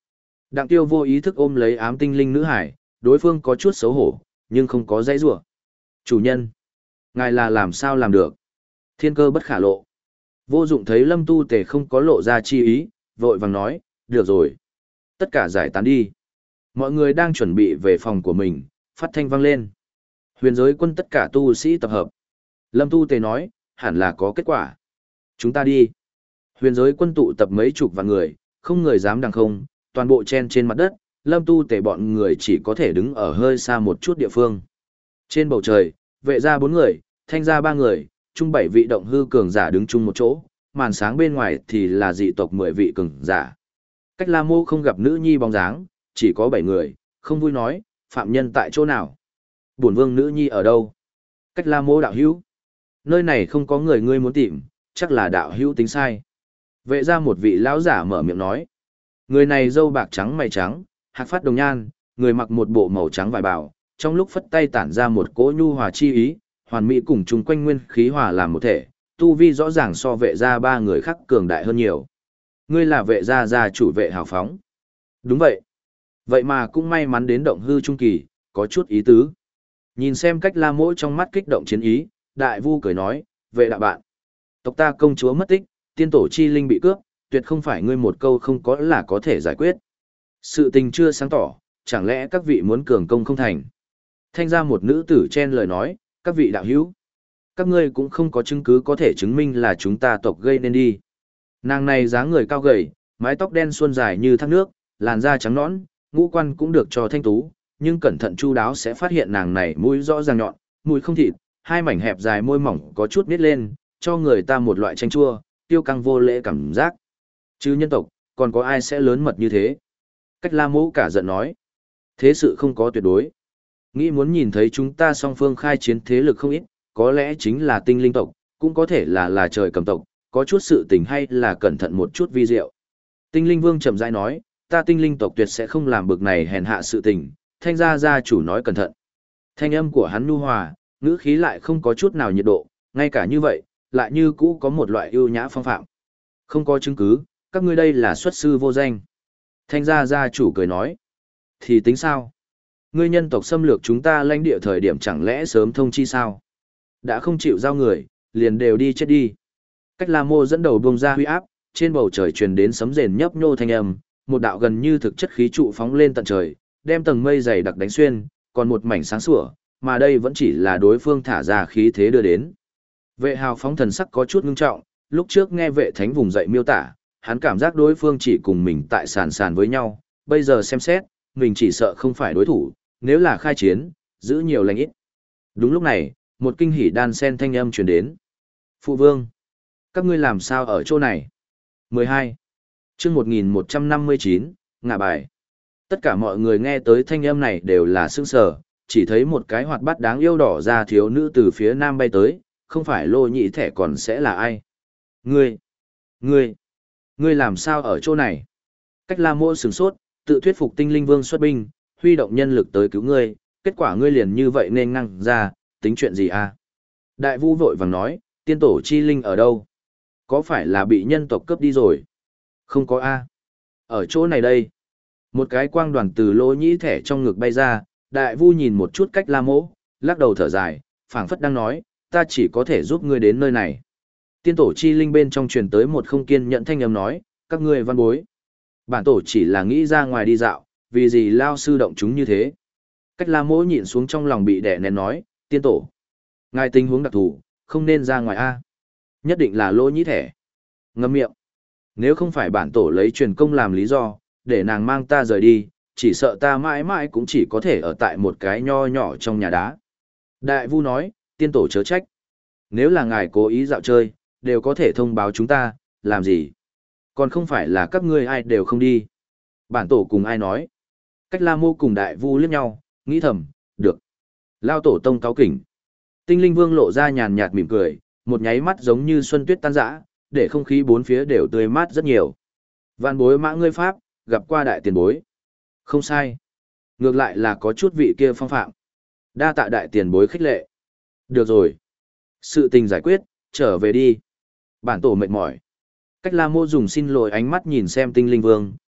Đặng tiêu vô ý thức ôm lấy ám tinh linh nữ hải, đối phương có chút xấu hổ, nhưng không có dãy rủa. Chủ nhân, ngài là làm sao làm được? Thiên cơ bất khả lộ. Vô dụng thấy lâm tu tề không có lộ ra chi ý, vội vàng nói, được rồi. Tất cả giải tán đi. Mọi người đang chuẩn bị về phòng của mình, phát thanh vang lên. Huyền giới quân tất cả tu sĩ tập hợp. Lâm tu tề nói, hẳn là có kết quả. Chúng ta đi. Huyền giới quân tụ tập mấy chục vạn người, không người dám đằng không, toàn bộ chen trên mặt đất, lâm tu tề bọn người chỉ có thể đứng ở hơi xa một chút địa phương. Trên bầu trời, vệ ra bốn người, thanh ra ba người, chung bảy vị động hư cường giả đứng chung một chỗ, màn sáng bên ngoài thì là dị tộc mười vị cường giả. Cách La Mô không gặp nữ nhi bóng dáng, chỉ có bảy người, không vui nói, phạm nhân tại chỗ nào? Bổn vương nữ nhi ở đâu? Cách La Mô đạo hữu. Nơi này không có người ngươi muốn tìm, chắc là đạo hữu tính sai. Vệ ra một vị lão giả mở miệng nói. Người này râu bạc trắng mày trắng, hạc phát đồng nhan, người mặc một bộ màu trắng vải bào, trong lúc phất tay tản ra một cỗ nhu hòa chi ý, hoàn mỹ cùng chung quanh nguyên khí hòa làm một thể, tu vi rõ ràng so vệ gia ba người khác cường đại hơn nhiều. Ngươi là vệ gia gia chủ vệ hào phóng. Đúng vậy. Vậy mà cũng may mắn đến động hư trung kỳ, có chút ý tứ. Nhìn xem cách La Mỗ trong mắt kích động chiến ý, đại vu cười nói, vệ đại bạn. Tộc ta công chúa mất tích, tiên tổ chi linh bị cướp, tuyệt không phải ngươi một câu không có là có thể giải quyết. Sự tình chưa sáng tỏ, chẳng lẽ các vị muốn cường công không thành. Thanh ra một nữ tử chen lời nói, các vị đạo hữu. Các ngươi cũng không có chứng cứ có thể chứng minh là chúng ta tộc gây nên đi. Nàng này dáng người cao gầy, mái tóc đen suôn dài như thác nước, làn da trắng nõn, ngũ quan cũng được cho thanh tú, nhưng cẩn thận chu đáo sẽ phát hiện nàng này mũi rõ ràng nhọn, mũi không thịt, hai mảnh hẹp dài môi mỏng có chút nít lên, cho người ta một loại chanh chua, tiêu căng vô lễ cảm giác. Chứ nhân tộc, còn có ai sẽ lớn mật như thế? Cách La Mỗ cả giận nói. Thế sự không có tuyệt đối. Nghĩ muốn nhìn thấy chúng ta song phương khai chiến thế lực không ít, có lẽ chính là tinh linh tộc, cũng có thể là là trời cầm tộc, có chút sự tình hay là cẩn thận một chút vi diệu. Tinh linh vương chậm rãi nói, ta tinh linh tộc tuyệt sẽ không làm bực này hèn hạ sự tình, thanh gia gia chủ nói cẩn thận. Thanh âm của hắn nhu hòa, ngữ khí lại không có chút nào nhiệt độ, ngay cả như vậy, lại như cũ có một loại ưu nhã phong phạm. Không có chứng cứ, các ngươi đây là xuất sư vô danh. Thanh gia gia chủ cười nói, thì tính sao? Ngươi nhân tộc xâm lược chúng ta lãnh địa thời điểm chẳng lẽ sớm thông chi sao? Đã không chịu giao người, liền đều đi chết đi. Cách La Mô dẫn đầu bùng ra huy áp, trên bầu trời truyền đến sấm rền nhấp nhô thanh âm, một đạo gần như thực chất khí trụ phóng lên tận trời, đem tầng mây dày đặc đánh xuyên, còn một mảnh sáng sủa, mà đây vẫn chỉ là đối phương thả ra khí thế đưa đến. Vệ hào phóng thần sắc có chút ngưng trọng, lúc trước nghe vệ thánh vùng dậy miêu tả, hắn cảm giác đối phương chỉ cùng mình tại sàn sàn với nhau, bây giờ xem xét, mình chỉ sợ không phải đối thủ, nếu là khai chiến, giữ nhiều lành ít. Đúng lúc này, một kinh hỉ đan sen thanh âm truyền đến. Phụ vương, các ngươi làm sao ở chỗ này? mười hai. Chương một nghìn một trăm năm mươi chín, ngạ bài. Tất cả mọi người nghe tới thanh âm này đều là sững sờ, chỉ thấy một cái hoạt bát đáng yêu đỏ ra thiếu nữ từ phía nam bay tới, không phải Lô Nhị Thẻ còn sẽ là ai? Ngươi, ngươi, ngươi làm sao ở chỗ này? Cách La Mô sửng sốt, tự thuyết phục tinh linh vương xuất binh, huy động nhân lực tới cứu ngươi, kết quả ngươi liền như vậy nên ngăn ra, tính chuyện gì à? Đại vu vội vàng nói, tiên tổ chi linh ở đâu? Có phải là bị nhân tộc cướp đi rồi? Không có a. Ở chỗ này đây. Một cái quang đoàn từ Lô Nhĩ Thẻ trong ngực bay ra, đại vu nhìn một chút Cách La Mỗ, lắc đầu thở dài, phảng phất đang nói, ta chỉ có thể giúp ngươi đến nơi này. Tiên tổ chi linh bên trong truyền tới một không kiên nhẫn thanh âm nói, các ngươi văn bối. Bản tổ chỉ là nghĩ ra ngoài đi dạo, vì gì lao sư động chúng như thế. Cách La Mỗ nhịn xuống trong lòng bị đè nén nói, tiên tổ. Ngài tình huống đặc thù, không nên ra ngoài a. Nhất định là Lô Nhĩ Thẻ. Ngậm miệng. Nếu không phải bản tổ lấy truyền công làm lý do, để nàng mang ta rời đi, chỉ sợ ta mãi mãi cũng chỉ có thể ở tại một cái nho nhỏ trong nhà đá. Đại vu nói, tiên tổ chớ trách. Nếu là ngài cố ý dạo chơi, đều có thể thông báo chúng ta, làm gì? Còn không phải là các ngươi ai đều không đi. Bản tổ cùng ai nói? Cách La Mô cùng đại vu liếc nhau, nghĩ thầm, được. Lao tổ tông cáo kỉnh. Tinh linh vương lộ ra nhàn nhạt mỉm cười, một nháy mắt giống như xuân tuyết tan rã, để không khí bốn phía đều tươi mát rất nhiều. Vạn bối mã ngươi pháp, gặp qua đại tiền bối. Không sai. Ngược lại là có chút vị kia phong phạm. Đa tạ đại tiền bối khích lệ. Được rồi. Sự tình giải quyết, trở về đi. Bản tổ mệt mỏi. Cách La Mô dùng xin lỗi ánh mắt nhìn xem tinh linh vương,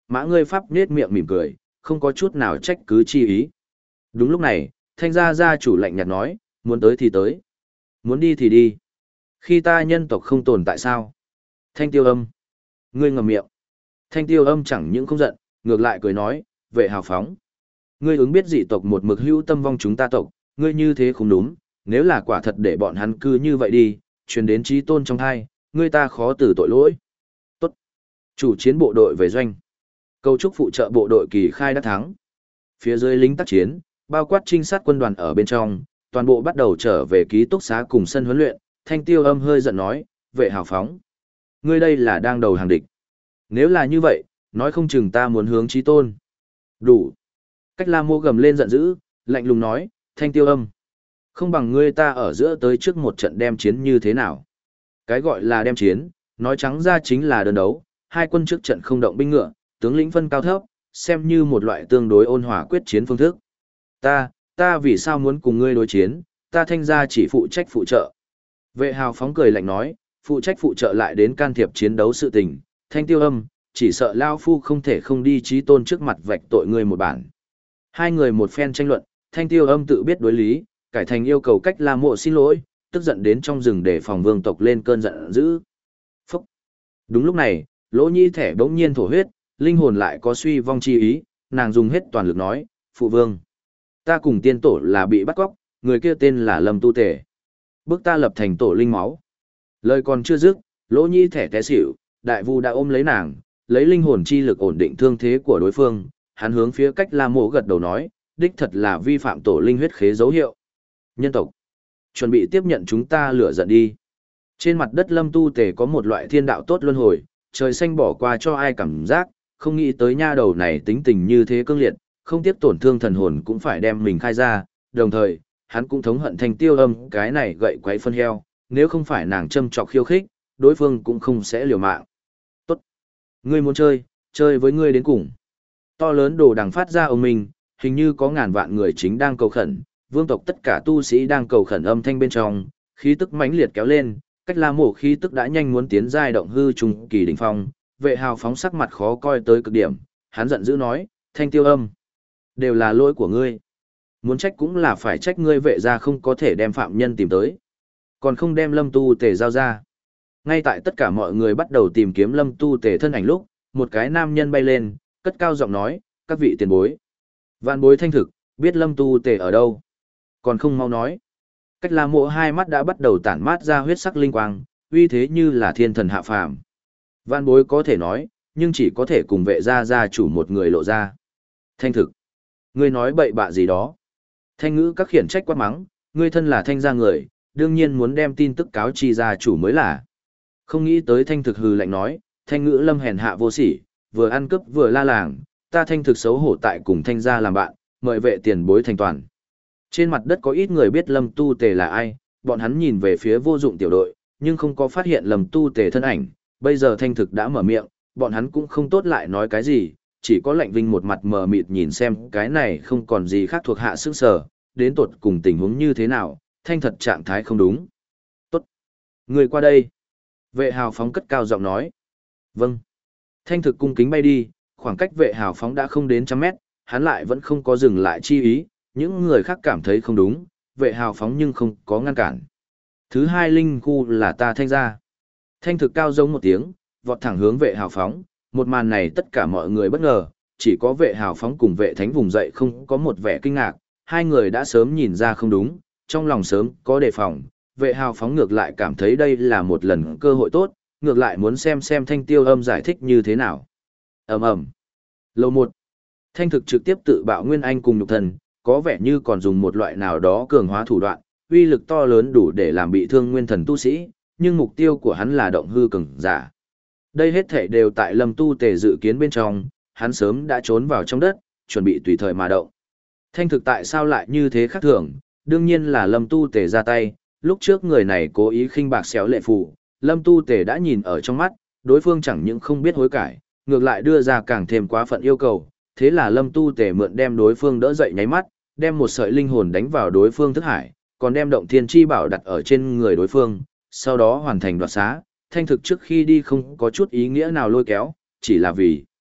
Mã ngươi pháp nết miệng mỉm cười, không có chút nào trách cứ chi ý. Đúng lúc này, thanh gia gia chủ lạnh nhạt nói, muốn tới thì tới, muốn đi thì đi. Khi ta nhân tộc không tồn tại sao? Thanh tiêu âm. Ngươi ngậm miệng. Thanh tiêu âm chẳng những không giận, ngược lại cười nói, vệ hào phóng. Ngươi ứng biết dị tộc một mực hữu tâm vong chúng ta tộc, ngươi như thế không đúng, nếu là quả thật để bọn hắn cư như vậy đi, truyền đến trí tôn trong thai, ngươi ta khó từ tội lỗi. Tốt. Chủ chiến bộ đội về doanh. Cầu chúc phụ trợ bộ đội kỳ khai đắc thắng. Phía dưới lính tác chiến, bao quát trinh sát quân đoàn ở bên trong, toàn bộ bắt đầu trở về ký túc xá cùng sân huấn luyện. Thanh tiêu âm hơi giận nói, vệ hào phóng. Ngươi đây là đang đầu hàng địch. Nếu là như vậy, nói không chừng ta muốn hướng trí tôn. Đủ. Cách la mô gầm lên giận dữ, lạnh lùng nói, thanh tiêu âm. Không bằng ngươi ta ở giữa tới trước một trận đem chiến như thế nào. Cái gọi là đem chiến, nói trắng ra chính là đơn đấu, hai quân trước trận không động binh ngựa, tướng lĩnh phân cao thấp, xem như một loại tương đối ôn hòa quyết chiến phương thức. Ta, ta vì sao muốn cùng ngươi đối chiến, ta thanh gia chỉ phụ trách phụ trợ. Vệ hào phóng cười lạnh nói, phụ trách phụ trợ lại đến can thiệp chiến đấu sự tình, thanh tiêu âm, chỉ sợ Lao Phu không thể không đi trí tôn trước mặt vạch tội ngươi một bản. Hai người một phen tranh luận, thanh tiêu âm tự biết đối lý, cải thành yêu cầu cách la mộ xin lỗi, tức giận đến trong rừng để phòng vương tộc lên cơn giận dữ. Phúc! Đúng lúc này, lỗ nhĩ thẻ bỗng nhiên thổ huyết, linh hồn lại có suy vong chi ý, nàng dùng hết toàn lực nói, phụ vương. Ta cùng tiên tổ là bị bắt cóc, người kia tên là Lâm Tu Tể. Bước ta lập thành tổ linh máu. Lời còn chưa dứt, lỗ nhĩ thẻ té xỉu, đại vu đã ôm lấy nàng, lấy linh hồn chi lực ổn định thương thế của đối phương, hắn hướng phía cách la mộ gật đầu nói, đích thật là vi phạm tổ linh huyết khế dấu hiệu. Nhân tộc, chuẩn bị tiếp nhận chúng ta lửa giận đi. Trên mặt đất Lâm Tu Tề có một loại thiên đạo tốt luân hồi, trời xanh bỏ qua cho ai cảm giác, không nghĩ tới nha đầu này tính tình như thế cương liệt, không tiếc tổn thương thần hồn cũng phải đem mình khai ra, đồng thời, hắn cũng thống hận thanh tiêu âm cái này gậy quấy phân heo, nếu không phải nàng châm trọc khiêu khích, đối phương cũng không sẽ liều mạng. Tốt. Ngươi muốn chơi, chơi với ngươi đến cùng. To lớn đồ đằng phát ra ông mình, hình như có ngàn vạn người chính đang cầu khẩn, vương tộc tất cả tu sĩ đang cầu khẩn âm thanh bên trong, khí tức mãnh liệt kéo lên, cách la mộ khí tức đã nhanh muốn tiến giai động hư trung kỳ đỉnh phong, vệ hào phóng sắc mặt khó coi tới cực điểm, hắn giận dữ nói, thanh tiêu âm, đều là lỗi của ngươi. Muốn trách cũng là phải trách ngươi vệ ra không có thể đem phạm nhân tìm tới, còn không đem Lâm Tu Tề giao ra. Ngay tại tất cả mọi người bắt đầu tìm kiếm Lâm Tu Tề thân ảnh lúc, một cái nam nhân bay lên, cất cao giọng nói, các vị tiền bối. Vạn bối thanh thực, biết Lâm Tu Tề ở đâu. Còn không mau nói. Cách la mộ hai mắt đã bắt đầu tản mát ra huyết sắc linh quang, uy thế như là thiên thần hạ phàm. Vạn bối có thể nói, nhưng chỉ có thể cùng vệ gia gia chủ một người lộ ra. Thanh thực. Ngươi nói bậy bạ gì đó. Thanh ngữ các khiển trách quát mắng, ngươi thân là thanh gia người, đương nhiên muốn đem tin tức cáo chi gia chủ mới là. Không nghĩ tới thanh thực hừ lạnh nói, thanh ngữ lâm hèn hạ vô sỉ, vừa ăn cướp vừa la làng, ta thanh thực xấu hổ tại cùng thanh gia làm bạn, mời vệ tiền bối thành toàn. Trên mặt đất có ít người biết Lâm Tu Tề là ai, bọn hắn nhìn về phía vô dụng tiểu đội, nhưng không có phát hiện Lâm Tu Tề thân ảnh, bây giờ thanh thực đã mở miệng, bọn hắn cũng không tốt lại nói cái gì, chỉ có lạnh vinh một mặt mờ mịt nhìn xem cái này không còn gì khác thuộc hạ sức sở, đến tột cùng tình huống như thế nào, thanh thật trạng thái không đúng. Tốt. Người qua đây. Vệ hào phóng cất cao giọng nói. Vâng. Thanh thực cung kính bay đi, khoảng cách vệ hào phóng đã không đến trăm mét, hắn lại vẫn không có dừng lại chi ý, những người khác cảm thấy không đúng, vệ hào phóng nhưng không có ngăn cản. Thứ hai linh khu là ta thanh gia. Thanh thực cao giống một tiếng, vọt thẳng hướng vệ hào phóng, một màn này tất cả mọi người bất ngờ, chỉ có vệ hào phóng cùng vệ thánh vùng dậy không có một vẻ kinh ngạc, hai người đã sớm nhìn ra không đúng, trong lòng sớm có đề phòng, vệ hào phóng ngược lại cảm thấy đây là một lần cơ hội tốt, ngược lại muốn xem xem thanh tiêu âm giải thích như thế nào. Ầm ầm. Lầu một. Thanh thực trực tiếp tự bạo nguyên anh cùng nhục thần, có vẻ như còn dùng một loại nào đó cường hóa thủ đoạn, uy lực to lớn đủ để làm bị thương nguyên thần tu sĩ, nhưng mục tiêu của hắn là động hư cường giả. Đây hết thể đều tại Lâm Tu Tề dự kiến bên trong, hắn sớm đã trốn vào trong đất, chuẩn bị tùy thời mà động. Thanh thực tại sao lại như thế khác thường, đương nhiên là Lâm Tu Tề ra tay, lúc trước người này cố ý khinh bạc xéo lệ phù, Lâm Tu Tề đã nhìn ở trong mắt, đối phương chẳng những không biết hối cải, ngược lại đưa ra càng thêm quá phận yêu cầu, thế là Lâm Tu Tề mượn đem đối phương đỡ dậy nháy mắt, đem một sợi linh hồn đánh vào đối phương thức hải, còn đem động thiên chi bảo đặt ở trên người đối phương, sau đó hoàn thành đoạt xá. Thanh thực trước khi đi không có chút ý nghĩa nào lôi kéo, chỉ là vì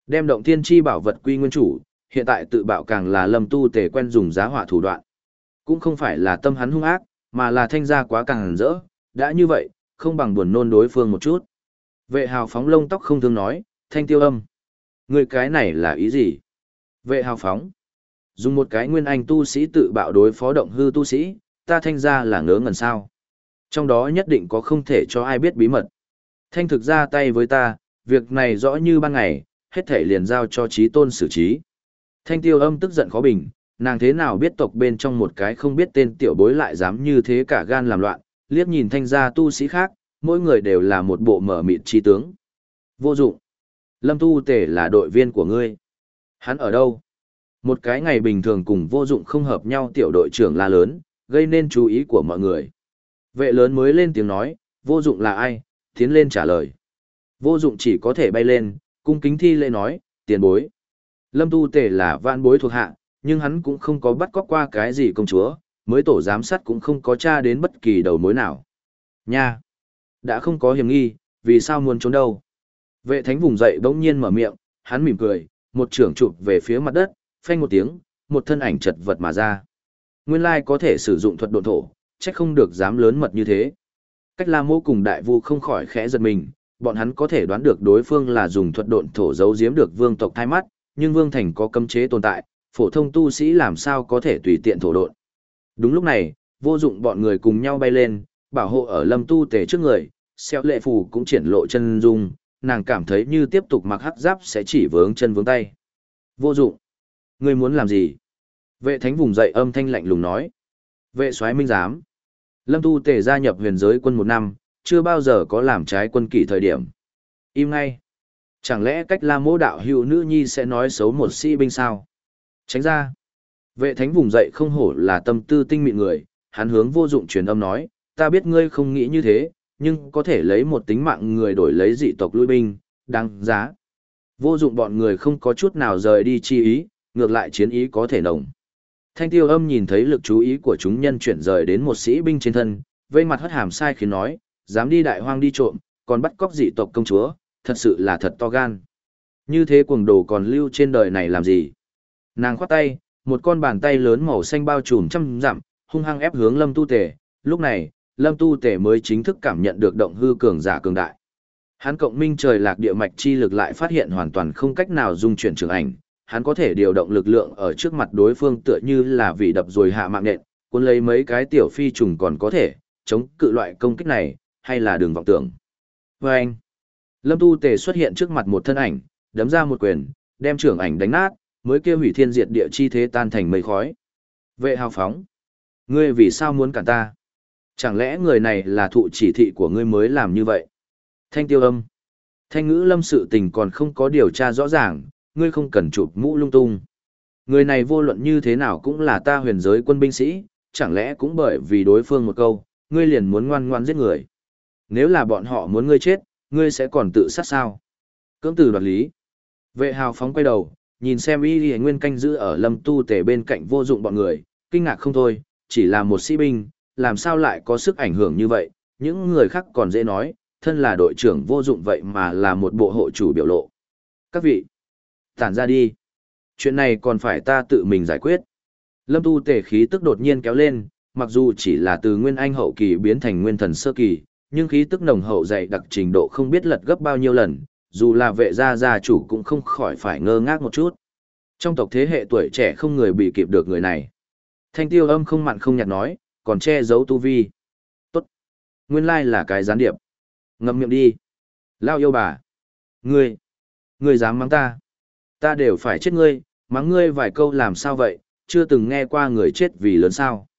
Đem động thiên chi bảo vật quy nguyên chủ, hiện tại tự bạo càng là Lâm Tu Tề quen dùng giá hỏa thủ đoạn. Cũng không phải là tâm hắn hung ác, mà là thanh gia quá càng rỡ, đã như vậy, không bằng buồn nôn đối phương một chút. Vệ hào phóng lông tóc không thương nói, Thanh Tiêu Âm. Người cái này là ý gì? Vệ hào phóng. Dùng một cái nguyên anh tu sĩ tự bạo đối phó động hư tu sĩ, ta thanh gia là ngớ ngẩn sao. Trong đó nhất định có không thể cho ai biết bí mật. Thanh thực ra tay với ta, việc này rõ như ban ngày, hết thể liền giao cho trí tôn xử trí. Thanh Tiêu Âm tức giận khó bình, nàng thế nào biết tộc bên trong một cái không biết tên tiểu bối lại dám như thế cả gan làm loạn, liếc nhìn thanh gia tu sĩ khác, mỗi người đều là một bộ mở mịt trí tướng. Vô dụng. Lâm Tu Tề là đội viên của ngươi. Hắn ở đâu? Một cái ngày bình thường cùng vô dụng không hợp nhau tiểu đội trưởng la lớn, gây nên chú ý của mọi người. Vệ lớn mới lên tiếng nói, vô dụng là ai? Tiến lên trả lời. Vô dụng chỉ có thể bay lên, cung kính thi lễ nói, tiền bối. Lâm Tu Tề là vạn bối thuộc hạ, nhưng hắn cũng không có bắt cóc qua cái gì công chúa, mới tổ giám sát cũng không có tra đến bất kỳ đầu mối nào. Nha! Đã không có hiểm nghi, vì sao muốn trốn đâu? Vệ thánh vùng dậy bỗng nhiên mở miệng, hắn mỉm cười, một trưởng chụp về phía mặt đất, phanh một tiếng, một thân ảnh chật vật mà ra. Nguyên lai có thể sử dụng thuật độn thổ, chắc không được dám lớn mật như thế. Cách La Mô cùng Đại Vu không khỏi khẽ giật mình, bọn hắn có thể đoán được đối phương là dùng thuật độn thổ giấu giếm được vương tộc thai mắt, nhưng vương thành có cấm chế tồn tại, phổ thông tu sĩ làm sao có thể tùy tiện thổ độn. Đúng lúc này, vô dụng bọn người cùng nhau bay lên, bảo hộ ở Lâm Tu Tề trước người, Xeo Lệ Phù cũng triển lộ chân dung, nàng cảm thấy như tiếp tục mặc hắc giáp sẽ chỉ vướng chân vướng tay. Vô dụng. Ngươi muốn làm gì? Vệ thánh vùng dậy âm thanh lạnh lùng nói. Vệ soái minh giám. Lâm Tu Tề gia nhập huyền giới quân một năm, chưa bao giờ có làm trái quân kỷ thời điểm. Im ngay. Chẳng lẽ cách La Mô đạo hữu nữ nhi sẽ nói xấu một sĩ binh sao? Tránh ra. Vệ thánh vùng dậy không hổ là tâm tư tinh mịn người, hắn hướng vô dụng truyền âm nói, ta biết ngươi không nghĩ như thế, nhưng có thể lấy một tính mạng người đổi lấy dị tộc lui binh, đáng giá. Vô dụng bọn người không có chút nào rời đi chi ý, ngược lại chiến ý có thể nồng. Thanh Tiêu Âm nhìn thấy lực chú ý của chúng nhân chuyển rời đến một sĩ binh trên thân, vây mặt hất hàm sai khiến nói, dám đi đại hoang đi trộm, còn bắt cóc dị tộc công chúa, thật sự là thật to gan. Như thế cuồng đồ còn lưu trên đời này làm gì? Nàng khoát tay, một con bàn tay lớn màu xanh bao trùm trăm dặm, hung hăng ép hướng Lâm Tu Tề. Lúc này, Lâm Tu Tề mới chính thức cảm nhận được động hư cường giả cường đại. Hắn cộng minh trời lạc địa mạch chi lực lại phát hiện hoàn toàn không cách nào dung chuyển trường ảnh, hắn có thể điều động lực lượng ở trước mặt đối phương tựa như là vị đập rồi hạ mạng nện, cuốn lấy mấy cái tiểu phi trùng còn có thể chống cự loại công kích này, hay là đường vọng tưởng. Và anh, Lâm Tu Tề xuất hiện trước mặt một thân ảnh, đấm ra một quyền, đem trưởng ảnh đánh nát, mới kêu hủy thiên diệt địa chi thế tan thành mây khói. Vệ hào phóng, ngươi vì sao muốn cản ta? Chẳng lẽ người này là thụ chỉ thị của ngươi mới làm như vậy? Thanh Tiêu Âm, Thanh Ngữ Lâm sự tình còn không có điều tra rõ ràng, ngươi không cần chụp mũ lung tung. Người này vô luận như thế nào cũng là ta huyền giới quân binh sĩ, chẳng lẽ cũng bởi vì đối phương một câu, ngươi liền muốn ngoan ngoan giết người. Nếu là bọn họ muốn ngươi chết, ngươi sẽ còn tự sát sao? Cưỡng từ đoạt lý. Vệ hào phóng quay đầu, nhìn xem y y nguyên canh giữ ở Lâm Tu Tề bên cạnh vô dụng bọn người, kinh ngạc không thôi, chỉ là một sĩ binh, làm sao lại có sức ảnh hưởng như vậy, những người khác còn dễ nói, thân là đội trưởng vô dụng vậy mà là một bộ hộ chủ biểu lộ. Các vị, tản ra đi. Chuyện này còn phải ta tự mình giải quyết. Lâm Tu Tề khí tức đột nhiên kéo lên, mặc dù chỉ là từ nguyên anh hậu kỳ biến thành nguyên thần sơ kỳ, nhưng khí tức nồng hậu dày đặc trình độ không biết lật gấp bao nhiêu lần, dù là vệ gia gia chủ cũng không khỏi phải ngơ ngác một chút. Trong tộc thế hệ tuổi trẻ không người bị kịp được người này. Thanh Tiêu Âm không mặn không nhạt nói, còn che giấu tu vi. Tốt. Nguyên lai là cái gián điệp. Ngậm miệng đi. Lao yêu bà. Ngươi. Ngươi dám mắng ta. Ta đều phải chết ngươi, mắng ngươi vài câu làm sao vậy, chưa từng nghe qua người chết vì lớn sao.